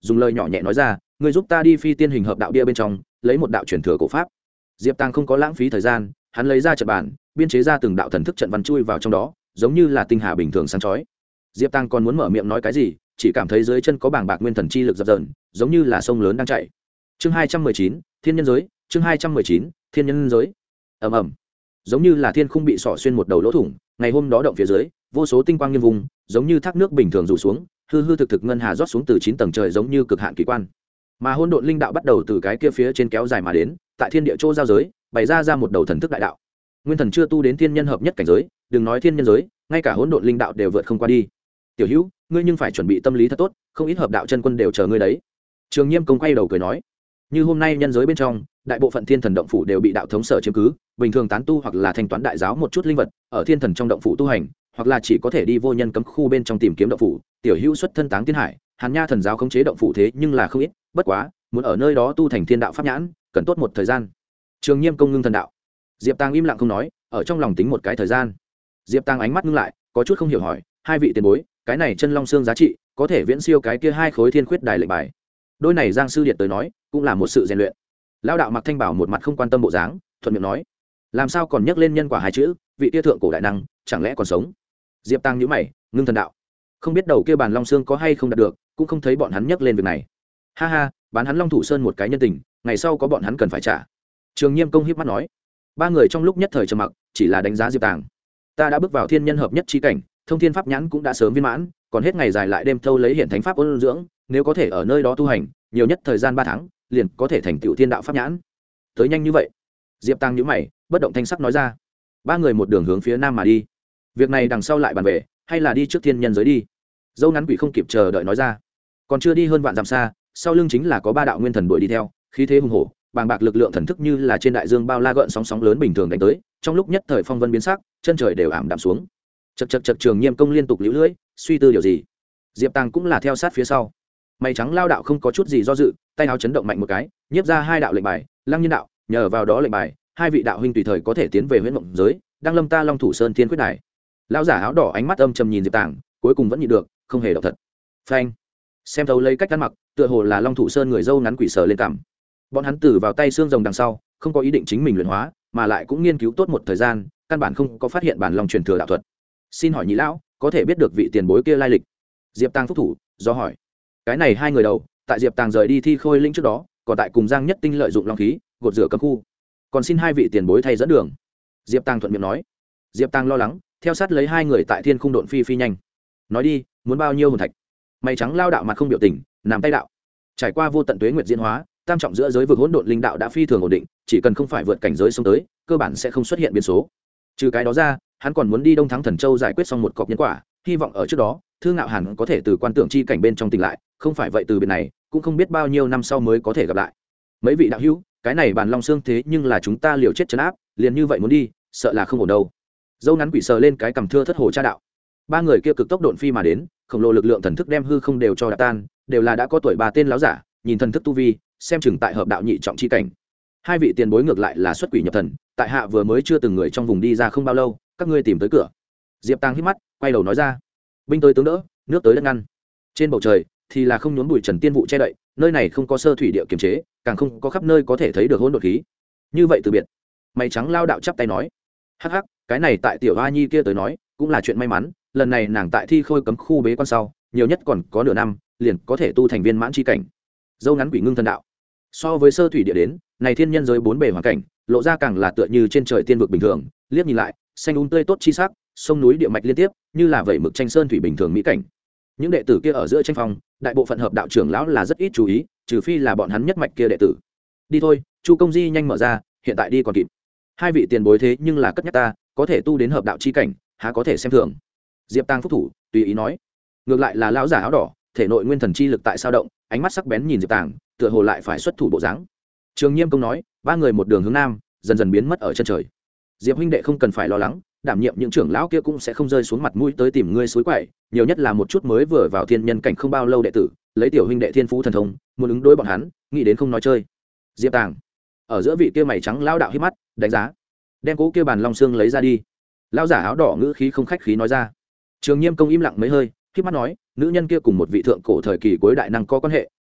dùng lời nhỏ nhẹ nói ra, ngươi giúp ta đi phi tiên hình hợp đạo bia bên trong lấy một đạo truyền thừa cổ pháp. Diệp Tăng không có lãng phí thời gian, hắn lấy ra trận bàn, biên chế ra từng đạo thần thức trận văn chui vào trong đó, giống như là tinh hà bình thường sáng chói. Diệp Tăng còn muốn mở miệng nói cái gì, chỉ cảm thấy dưới chân có bàng bạc nguyên thần chi lực dập dờn, giống như là sông lớn đang chảy. Chương 219, Thiên nhân giới, chương 219, Thiên nhân giới. Ầm ầm. Giống như là thiên khung bị xỏ xuyên một đầu lỗ thủng, ngày hôm đó động phía dưới, vô số tinh quang nghiêng vùng, giống như thác nước bình thường rủ xuống, hư hư thực thực ngân hà rót xuống từ 9 tầng trời, giống như cực hạn kỳ quan. Mà hỗn độn linh đạo bắt đầu từ cái kia phía trên kéo dài mà đến, tại thiên địa chỗ giao giới, bày ra một đầu thần thức đại đạo. Nguyên thần chưa tu đến thiên nhân hợp nhất cảnh giới, đừng nói thiên nhân giới, ngay cả hỗn độn linh đạo đều vượt không qua đi. Tiểu Hữu, ngươi nhưng phải chuẩn bị tâm lý thật tốt, không ít hợp đạo chân quân đều chờ ngươi đấy. Trường Nghiêm công quay đầu cười nói, như hôm nay nhân giới bên trong, đại bộ phận thiên thần động phủ đều bị đạo thống sở chiếm cứ, bình thường tán tu hoặc là thanh toán đại giáo một chút linh vật, ở thiên thần trong động phủ tu hành, hoặc là chỉ có thể đi vô nhân cấm khu bên trong tìm kiếm động phủ. Tiểu Hữu xuất thân Táng Tiên Hải, Hàn Nha thần giáo khống chế động phủ thế nhưng là không ít, bất quá, muốn ở nơi đó tu thành thiên đạo pháp nhãn, cần tốt một thời gian. Trường Nghiêm công ngưng thần đạo. Diệp Tăng im lặng không nói, ở trong lòng tính một cái thời gian. Diệp Tăng ánh mắt ngưng lại, có chút không hiểu hỏi, hai vị tiền bối, cái này chân long xương giá trị có thể viễn siêu cái kia hai khối thiên khuyết đài lệnh bài. Đôi này Giang sư điện tới nói, cũng là một sự rèn luyện. Lão đạo mặc thanh bảo một mặt không quan tâm bộ dáng, thuận miệng nói, làm sao còn nhắc lên nhân quả hai chữ, vị kia thượng cổ đại năng chẳng lẽ còn sống? Diệp Tăng nhíu mày, ngưng thần đạo, không biết đầu kia bàn long xương có hay không đạt được, cũng không thấy bọn hắn nhắc lên việc này. Ha ha, bán hắn Long Thủ Sơn một cái nhân tình, ngày sau có bọn hắn cần phải trả. Trường Nghiêm công híp mắt nói. Ba người trong lúc nhất thời trầm mặc, chỉ là đánh giá Diệp Tàng. Ta đã bước vào thiên nhân hợp nhất chi cảnh, thông thiên pháp nhãn cũng đã sớm viên mãn, còn hết ngày dài lại đêm thâu lấy hiện thánh pháp ôn dưỡng, nếu có thể ở nơi đó tu hành, nhiều nhất thời gian 3 tháng, liền có thể thành tựu thiên đạo pháp nhãn. Tới nhanh như vậy? Diệp Tàng nhíu mày, bất động thanh sắc nói ra. Ba người một đường hướng phía nam mà đi. Việc này đằng sau lại bàn về, hay là đi trước thiên nhân giới đi? Dâu ngắn quỷ không kịp chờ đợi nói ra. Còn chưa đi hơn vạn dặm xa, sau lưng chính là có 3 đạo nguyên thần đuổi đi theo, khí thế hùng hổ, bàng bạc lực lượng thần thức như là trên đại dương bao la gợn sóng sóng lớn bình thường đánh tới, trong lúc nhất thời phong vân biến sắc, chân trời đều ảm đạm xuống. Chậc chậc chậc, Trường Nghiêm công liên tục liễu lưỡi, suy tư điều gì. Diệp Tàng cũng là theo sát phía sau. Mày trắng lao đạo không có chút gì do dự, tay áo chấn động mạnh một cái, nhiếp ra 2 đạo lệnh bài, Lăng Nhân đạo, nhờ vào đó lệnh bài, 2 vị đạo huynh tùy thời có thể tiến về huyễn mộng giới, đang lâm ta Long Thủ Sơn Thiên Quyết Đài. Lão giả áo đỏ ánh mắt âm trầm nhìn Diệp Tàng, cuối cùng vẫn nhịn được, không hề động thật. Phanh. Xem thấu lấy cách ăn mặc, tựa hồ là Long Thủ Sơn người dâu ngắn quỷ sờ lên cằm. Bọn hắn tử vào tay xương rồng đằng sau, không có ý định chính mình luyện hóa, mà lại cũng nghiên cứu tốt một thời gian, căn bản không có phát hiện bản long truyền thừa đạo thuật. Xin hỏi nhị lão, có thể biết được vị tiền bối kia lai lịch? Diệp Tàng phúc thủ do hỏi. Cái này 2 người đầu, tại Diệp Tàng rời đi Thi Khôi Linh trước đó, còn tại cùng Giang Nhất Tinh lợi dụng long khí, gột rửa cấm khu. Còn xin 2 vị tiền bối thay dẫn đường. Diệp Tàng thuận miệng nói. Diệp Tàng lo lắng, theo sát lấy 2 người tại thiên khung độn phi nhanh. Nói đi, muốn bao nhiêu hồn thạch? Mày trắng lao đạo mặt không biểu tình, nằm tay đạo. Trải qua vô tận tuế nguyệt diễn hóa, tam trọng giữa giới vực hỗn độn linh đạo đã phi thường ổn định, chỉ cần không phải vượt cảnh giới xông tới, cơ bản sẽ không xuất hiện biến số. Trừ cái đó ra, hắn còn muốn đi Đông Thắng Thần Châu giải quyết xong một cọc nhân quả, hy vọng ở trước đó, Thương Ngạo Hàn có thể từ quan tưởng chi cảnh bên trong tỉnh lại, không phải vậy từ bên này, cũng không biết bao nhiêu năm sau mới có thể gặp lại. Mấy vị đạo hữu, cái này bàn long xương thế nhưng là chúng ta liều chết trấn áp, liền như vậy muốn đi, sợ là không ổn đâu. Dâu ngắn quỷ sờ lên cái cằm thưa thất hồ cha đạo. 3 người kia cực tốc độn phi mà đến, khổng lồ lực lượng thần thức đem hư không đều cho đạp tan, đều là đã có tuổi 3 tên láo giả, nhìn thần thức tu vi, xem chừng tại hợp đạo nhị trọng chi cảnh. 2 vị tiền bối ngược lại là xuất quỷ nhập thần, tại hạ vừa mới chưa từng người trong vùng đi ra không bao lâu, các ngươi tìm tới cửa. Diệp Tàng hít mắt, quay đầu nói ra. Binh tới tướng đỡ, nước tới đất ngăn. Trên bầu trời thì là không nhốn bụi trần tiên vụ che đậy, nơi này không có sơ thủy địa kiềm chế, càng không có khắp nơi có thể thấy được hỗn độn khí. Như vậy từ biệt. Mày trắng lao đạo chắp tay nói. Hắc hắc, cái này tại tiểu hoa nhi kia tới nói, cũng là chuyện may mắn, lần này nàng tại Thi Khôi cấm khu bế quan sau, nhiều nhất còn có nửa năm, liền có thể tu thành viên mãn chi cảnh. Dâu ngắn quỷ ngưng thần đạo. So với sơ thủy địa đến, này thiên nhân giới 4 bề hoàn cảnh, lộ ra càng là tựa như trên trời tiên vực bình thường, liếc nhìn lại, xanh tươi tốt chi sắc, sông núi địa mạch liên tiếp, như là vẩy mực tranh sơn thủy bình thường mỹ cảnh. Những đệ tử kia ở giữa tranh phong, đại bộ phận hợp đạo trưởng lão là rất ít chú ý, trừ phi là bọn hắn nhất mạch kia đệ tử. Đi thôi, Chu công di nhanh mở ra, hiện tại đi còn kịp. 2 vị tiền bối thế nhưng là cất nhắc ta, có thể tu đến hợp đạo chi cảnh, há có thể xem thường. Diệp Tàng phúc thủ, tùy ý nói. Ngược lại là lão giả áo đỏ, thể nội nguyên thần chi lực tại sao động, ánh mắt sắc bén nhìn Diệp Tàng, tựa hồ lại phải xuất thủ bộ dáng. Trường Nghiêm công nói, 3 người một đường hướng nam, dần dần biến mất ở chân trời. Diệp huynh đệ không cần phải lo lắng, đảm nhiệm những trưởng lão kia cũng sẽ không rơi xuống mặt mũi tới tìm ngươi suối quậy, nhiều nhất là một chút mới vừa vào thiên nhân cảnh không bao lâu đệ tử, lấy tiểu huynh đệ thiên phú thần thông, muốn ứng đối bọn hắn, nghĩ đến không nói chơi. Diệp Tàng, ở giữa vị kia mày trắng lão đạo hít mắt, đánh giá, đem cố kia bàn long xương lấy ra đi. Lão giả áo đỏ ngữ khí không khách khí nói ra. Trường Nghiêm công im lặng mấy hơi, hít mắt nói, nữ nhân kia cùng một vị thượng cổ thời kỳ cuối đại năng có quan hệ,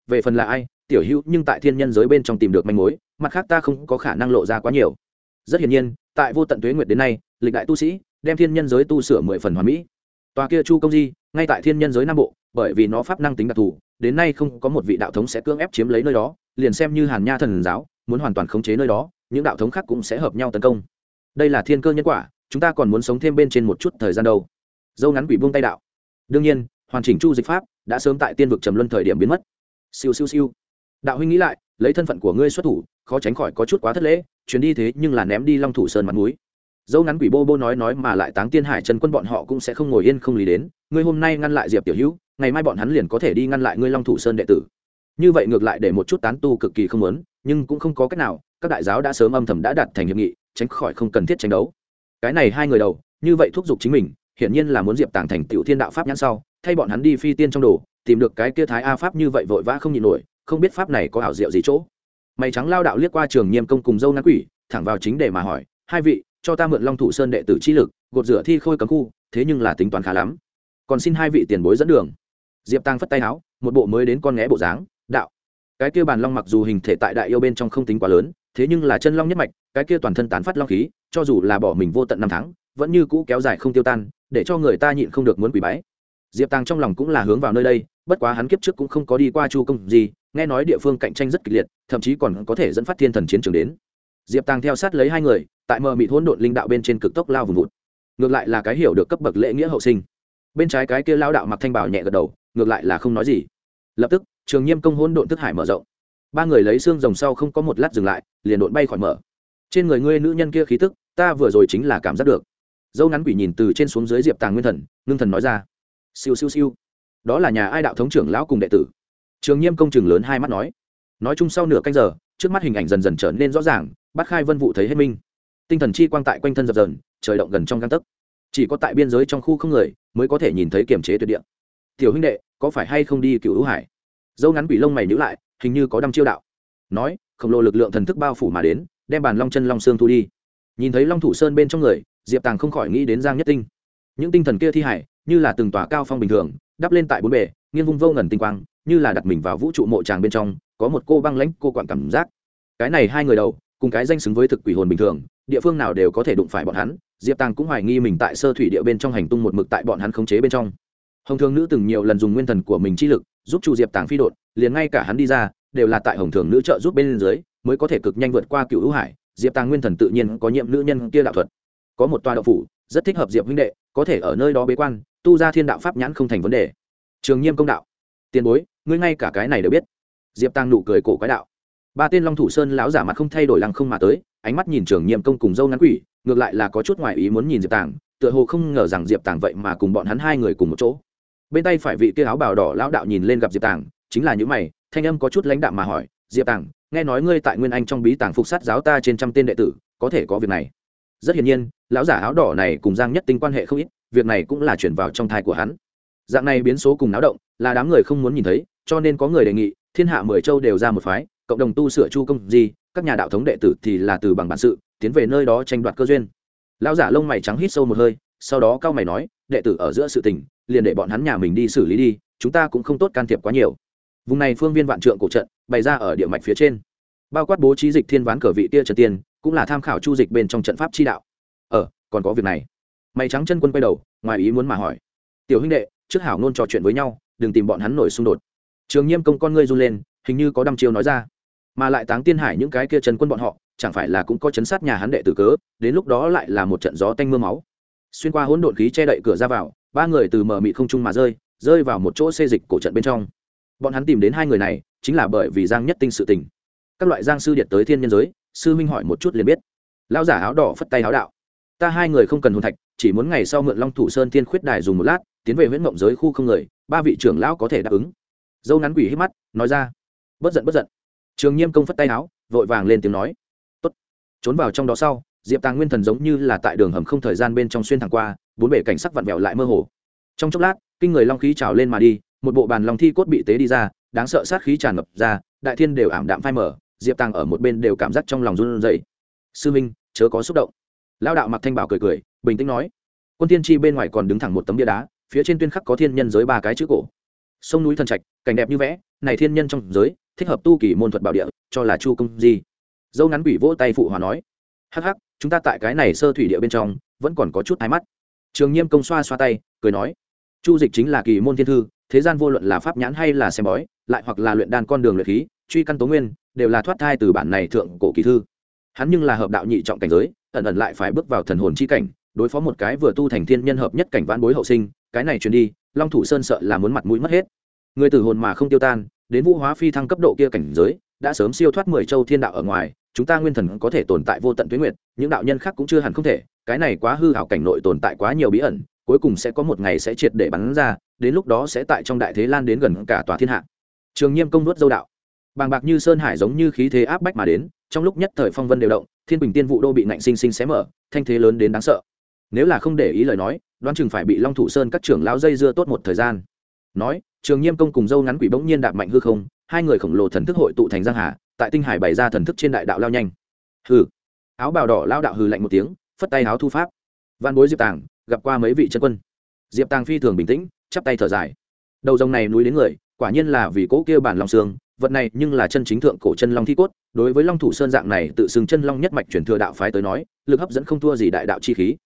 về phần là ai tiểu hữu nhưng tại thiên nhân giới bên trong tìm được manh mối, mặt khác ta không có khả năng lộ ra quá nhiều. Rất hiển nhiên tại vô tận tuế nguyệt đến nay, lịch đại tu sĩ đem thiên nhân giới tu sửa 10 phần hoàn mỹ. Tòa kia Chu Công Di ngay tại thiên nhân giới nam bộ, bởi vì nó pháp năng tính đặc thù, đến nay không có một vị đạo thống sẽ cưỡng ép chiếm lấy nơi đó, liền xem như Hàn Nha thần giáo muốn hoàn toàn khống chế nơi đó, những đạo thống khác cũng sẽ hợp nhau tấn công. Đây là thiên cơ nhân quả, chúng ta còn muốn sống thêm bên trên một chút thời gian đâu. Dâu ngắn quỷ buông tay đạo. Đương nhiên hoàn chỉnh chu dịch pháp đã sớm tại tiên vực trầm luân thời điểm biến mất. Siêu siêu siêu. Đạo huynh nghĩ lại, lấy thân phận của ngươi xuất thủ, khó tránh khỏi có chút quá thất lễ, chuyến đi thế nhưng là ném đi Long Thủ Sơn mặt mũi. Dâu ngắn quỷ bô bô nói mà lại Táng Tiên Hải Trần Quân bọn họ cũng sẽ không ngồi yên không lý đến, ngươi hôm nay ngăn lại Diệp tiểu hữu, ngày mai bọn hắn liền có thể đi ngăn lại ngươi Long Thủ Sơn đệ tử. Như vậy ngược lại để một chút tán tu cực kỳ không muốn, nhưng cũng không có cách nào, các đại giáo đã sớm âm thầm đã đạt thành hiệp nghị, tránh khỏi không cần thiết tranh đấu. Cái này hai người đầu, như vậy thúc giục chính mình, hiển nhiên là muốn Diệp Tàng thành tiểu thiên đạo pháp nhãn sau, thay bọn hắn đi phi tiên trong đồ, tìm được cái kia thái a pháp như vậy vội vã không nhịn nổi, không biết pháp này có ảo diệu gì chỗ. Mày trắng lao đạo liếc qua Trường Nghiêm công cùng dâu ngắn quỷ, thẳng vào chính đề mà hỏi, hai vị cho ta mượn Long Thủ Sơn đệ tử chi lực, gột rửa thi khôi cấm khu, thế nhưng là tính toán khá lắm, còn xin hai vị tiền bối dẫn đường. Diệp Tàng phất tay áo, một bộ mới đến con nghé bộ dáng, đạo: cái kia bàn long mặc dù hình thể tại đại yêu bên trong không tính quá lớn, thế nhưng là chân long nhất mạch, cái kia toàn thân tán phát long khí, cho dù là bỏ mình vô tận năm tháng, vẫn như cũ kéo dài không tiêu tan, để cho người ta nhịn không được muốn quỳ bái. Diệp Tàng trong lòng cũng là hướng vào nơi đây, bất quá hắn kiếp trước cũng không có đi qua Chu Công gì, nghe nói địa phương cạnh tranh rất kịch liệt, thậm chí còn có thể dẫn phát thiên thần chiến trường đến. Diệp Tàng theo sát lấy hai người, tại mờ mịt hỗn độn linh đạo bên trên cực tốc lao vùng vụt. Ngược lại là cái hiểu được cấp bậc lễ nghĩa hậu sinh. Bên trái cái kia lao đạo mặc thanh bào nhẹ gật đầu, ngược lại là không nói gì. Lập tức, Trường Nghiêm công hỗn độn thức hải mở rộng. Ba người lấy xương rồng sau không có một lát dừng lại, liền độn bay khỏi mở. Trên người ngươi nữ nhân kia khí tức, ta vừa rồi chính là cảm giác được. Dâu ngắn quỷ nhìn từ trên xuống dưới Diệp Tàng nguyên thần, ngưng thần nói ra. Siêu siêu siêu. Đó là nhà ai đạo thống trưởng lão cùng đệ tử? Trường Nghiêm công chừng lớn hai mắt nói chung sau nửa canh giờ, trước mắt hình ảnh dần dần trở nên rõ ràng, Bát Khai Vân Vụ thấy hết minh. Tinh thần chi quang tại quanh thân dập dờn, trời động gần trong gang tấc. Chỉ có tại biên giới trong khu không người mới có thể nhìn thấy kiểm chế tuyệt địa. Tiểu huynh đệ, có phải hay không đi Cửu Hữu Hải? Dâu ngắn quỷ lông mày nhíu lại, hình như có đăm chiêu đạo. Nói, khổng lồ lực lượng thần thức bao phủ mà đến, đem bàn long chân long xương thu đi. Nhìn thấy Long Thủ Sơn bên trong người, Diệp Tàng không khỏi nghĩ đến Giang Nhất Tinh. Những tinh thần kia thi hải, như là từng tòa cao phong bình thường, đắp lên tại bốn bề, nghiêng vung vô ngần tinh quang, như là đặt mình vào vũ trụ mộ tràng bên trong, có một cô băng lãnh cô quặn cảm giác. Cái này hai người đầu, cùng cái danh xứng với thực quỷ hồn bình thường, địa phương nào đều có thể đụng phải bọn hắn. Diệp Tàng cũng hoài nghi mình tại sơ thủy địa bên trong hành tung một mực tại bọn hắn khống chế bên trong. Hồng Thường Nữ từng nhiều lần dùng nguyên thần của mình chi lực giúp chu Diệp Tàng phi đột, liền ngay cả hắn đi ra đều là tại Hồng Thường Nữ trợ giúp bên dưới mới có thể cực nhanh vượt qua Cửu Hữu Hải. Diệp Tàng nguyên thần tự nhiên có nhiệm nữ nhân kia đạo thuật, có một tòa đạo phủ rất thích hợp Diệp huynh đệ, có thể ở nơi đó bế quan tu ra thiên đạo pháp nhãn không thành vấn đề. Trường Nghiêm công đạo: tiền bối, ngươi ngay cả cái này đều biết. Diệp Tàng nụ cười cổ quái đạo. Ba tên Long Thủ Sơn lão giả mặt không thay đổi lăng không mà tới, ánh mắt nhìn Trường Nghiêm công cùng dâu ngắn quỷ, ngược lại là có chút ngoài ý muốn nhìn Diệp Tàng, tựa hồ không ngờ rằng Diệp Tàng vậy mà cùng bọn hắn hai người cùng một chỗ. Bên tay phải vị kia áo bào đỏ lão đạo nhìn lên gặp Diệp Tàng, chính là những mày, thanh âm có chút lãnh đạm mà hỏi: Diệp Tàng, nghe nói ngươi tại Nguyên Anh trong bí tàng phục sát giáo ta trên trăm tên đệ tử, có thể có việc này? Rất hiển nhiên, lão giả áo đỏ này cùng Giang Nhất Tinh quan hệ không ít, việc này cũng là chuyển vào trong thai của hắn. Dạng này biến số cùng náo động, là đám người không muốn nhìn thấy, cho nên có người đề nghị, thiên hạ 10 châu đều ra một phái, cộng đồng tu sửa Chu Công gì, các nhà đạo thống đệ tử thì là từ bằng bản sự, tiến về nơi đó tranh đoạt cơ duyên. Lão giả lông mày trắng hít sâu một hơi, sau đó cau mày nói: đệ tử ở giữa sự tình, liền để bọn hắn nhà mình đi xử lý đi, chúng ta cũng không tốt can thiệp quá nhiều. Vùng này phương viên vạn trượng cổ trận bày ra ở địa mạch phía trên, bao quát bố trí dịch thiên ván cờ vị tia trần tiên, cũng là tham khảo chu dịch bên trong trận pháp chi đạo. Còn có việc này. Mày trắng chân quân quay đầu, ngoài ý muốn mà hỏi: tiểu huynh đệ, trước hảo nôn trò chuyện với nhau, đừng tìm bọn hắn nổi xung đột. Trường Nghiêm công con ngươi run lên, hình như có đăm chiêu nói ra. Mà lại Táng Tiên Hải những cái kia trần quân bọn họ, chẳng phải là cũng có chấn sát nhà hắn đệ tử cớ, đến lúc đó lại là một trận gió tanh mưa máu. Xuyên qua hỗn độn khí che đậy cửa ra vào, ba người từ mở mịt không trung mà rơi vào một chỗ xê dịch cổ trận bên trong. Bọn hắn tìm đến hai người này, chính là bởi vì Giang Nhất Tinh sự tình. Các loại Giang sư điệt tới thiên nhân giới, sư huynh hỏi một chút liền biết. Lão giả áo đỏ phất tay áo đạo: ta hai người không cần hồn thạch, chỉ muốn ngày sau mượn Long Thủ Sơn Thiên Khuyết Đài dùng một lát, tiến về huyễn mộng giới khu không người, ba vị trưởng lão có thể đáp ứng. Dâu ngắn quỷ hít mắt nói ra: bất giận. Trường Nghiêm công phất tay áo, vội vàng lên tiếng nói: tốt. Trốn vào trong đó sau, Diệp Tàng nguyên thần giống như là tại đường hầm không thời gian bên trong xuyên thẳng qua, bốn bể cảnh sắc vặn vẹo lại mơ hồ. Trong chốc lát, kinh người long khí trào lên mà đi, một bộ bàn long thi cốt bị tế đi ra, đáng sợ sát khí tràn ngập ra, đại thiên đều ảm đạm phai mở. Diệp Tàng ở một bên đều cảm giác trong lòng run rẩy. sư minh, chớ có xúc động. Lão đạo mặc thanh bảo cười bình tĩnh nói: quân thiên chi bên ngoài còn đứng thẳng một tấm bia đá, phía trên tuyên khắc có thiên nhân giới ba cái chữ cổ. Sông núi thần trạch, cảnh đẹp như vẽ, này thiên nhân trong giới thích hợp tu kỳ môn thuật bảo địa cho là chu công di. Dâu ngắn quỷ vỗ tay phụ hòa nói, hắc hắc, chúng ta tại cái này sơ thủy địa bên trong vẫn còn có chút hai mắt. Trường Nghiêm công xoa xoa tay cười nói, chu dịch chính là kỳ môn thiên thư, thế gian vô luận là pháp nhãn hay là xem bói, lại hoặc là luyện đan con đường luyện khí, truy căn tố nguyên, đều là thoát thai từ bản này thượng cổ kỳ thư. Hắn nhưng là hợp đạo nhị trọng cảnh giới, ẩn ẩn lại phải bước vào thần hồn chi cảnh, đối phó một cái vừa tu thành thiên nhân hợp nhất cảnh vãn bối hậu sinh, cái này truyền đi, Long Thủ Sơn sợ là muốn mặt mũi mất hết. Người tử hồn mà không tiêu tan, đến vũ hóa phi thăng cấp độ kia cảnh giới, đã sớm siêu thoát 10 châu thiên đạo ở ngoài, chúng ta nguyên thần có thể tồn tại vô tận tuyết nguyệt, những đạo nhân khác cũng chưa hẳn không thể, cái này quá hư ảo cảnh nội tồn tại quá nhiều bí ẩn, cuối cùng sẽ có một ngày sẽ triệt để bắn ra, đến lúc đó sẽ tại trong đại thế lan đến gần cả tòa thiên hạ. Trường Nghiêm công nuốt dâu đạo, bàng bạc như sơn hải giống như khí thế áp bách mà đến, trong lúc nhất thời phong vân đều động, thiên bình tiên vụ đô bị ngạnh sinh sinh xé mở, thanh thế lớn đến đáng sợ. Nếu là không để ý lời nói, đoán chừng phải bị Long Thủ Sơn các trưởng lão dây dưa tốt một thời gian. Nói, Trường Nghiêm công cùng dâu ngắn quỷ bỗng nhiên đạp mạnh hư không, hai người khổng lồ thần thức hội tụ thành giang hà, tại tinh hải bày ra thần thức trên đại đạo lao nhanh. Hừ. Áo bào đỏ lao đạo hừ lạnh một tiếng, phất tay áo thu pháp. Văn bối Diệp Tàng gặp qua mấy vị chân quân. Diệp Tàng phi thường bình tĩnh, chắp tay thở dài. Đầu rồng này núi đến người, quả nhiên là vì cố kia bản long xương, vật này nhưng là chân chính thượng cổ chân long thi cốt, đối với Long Thủ Sơn dạng này tự xưng chân long nhất mạch truyền thừa đạo phái tới nói, lực hấp dẫn không thua gì đại đạo chi khí.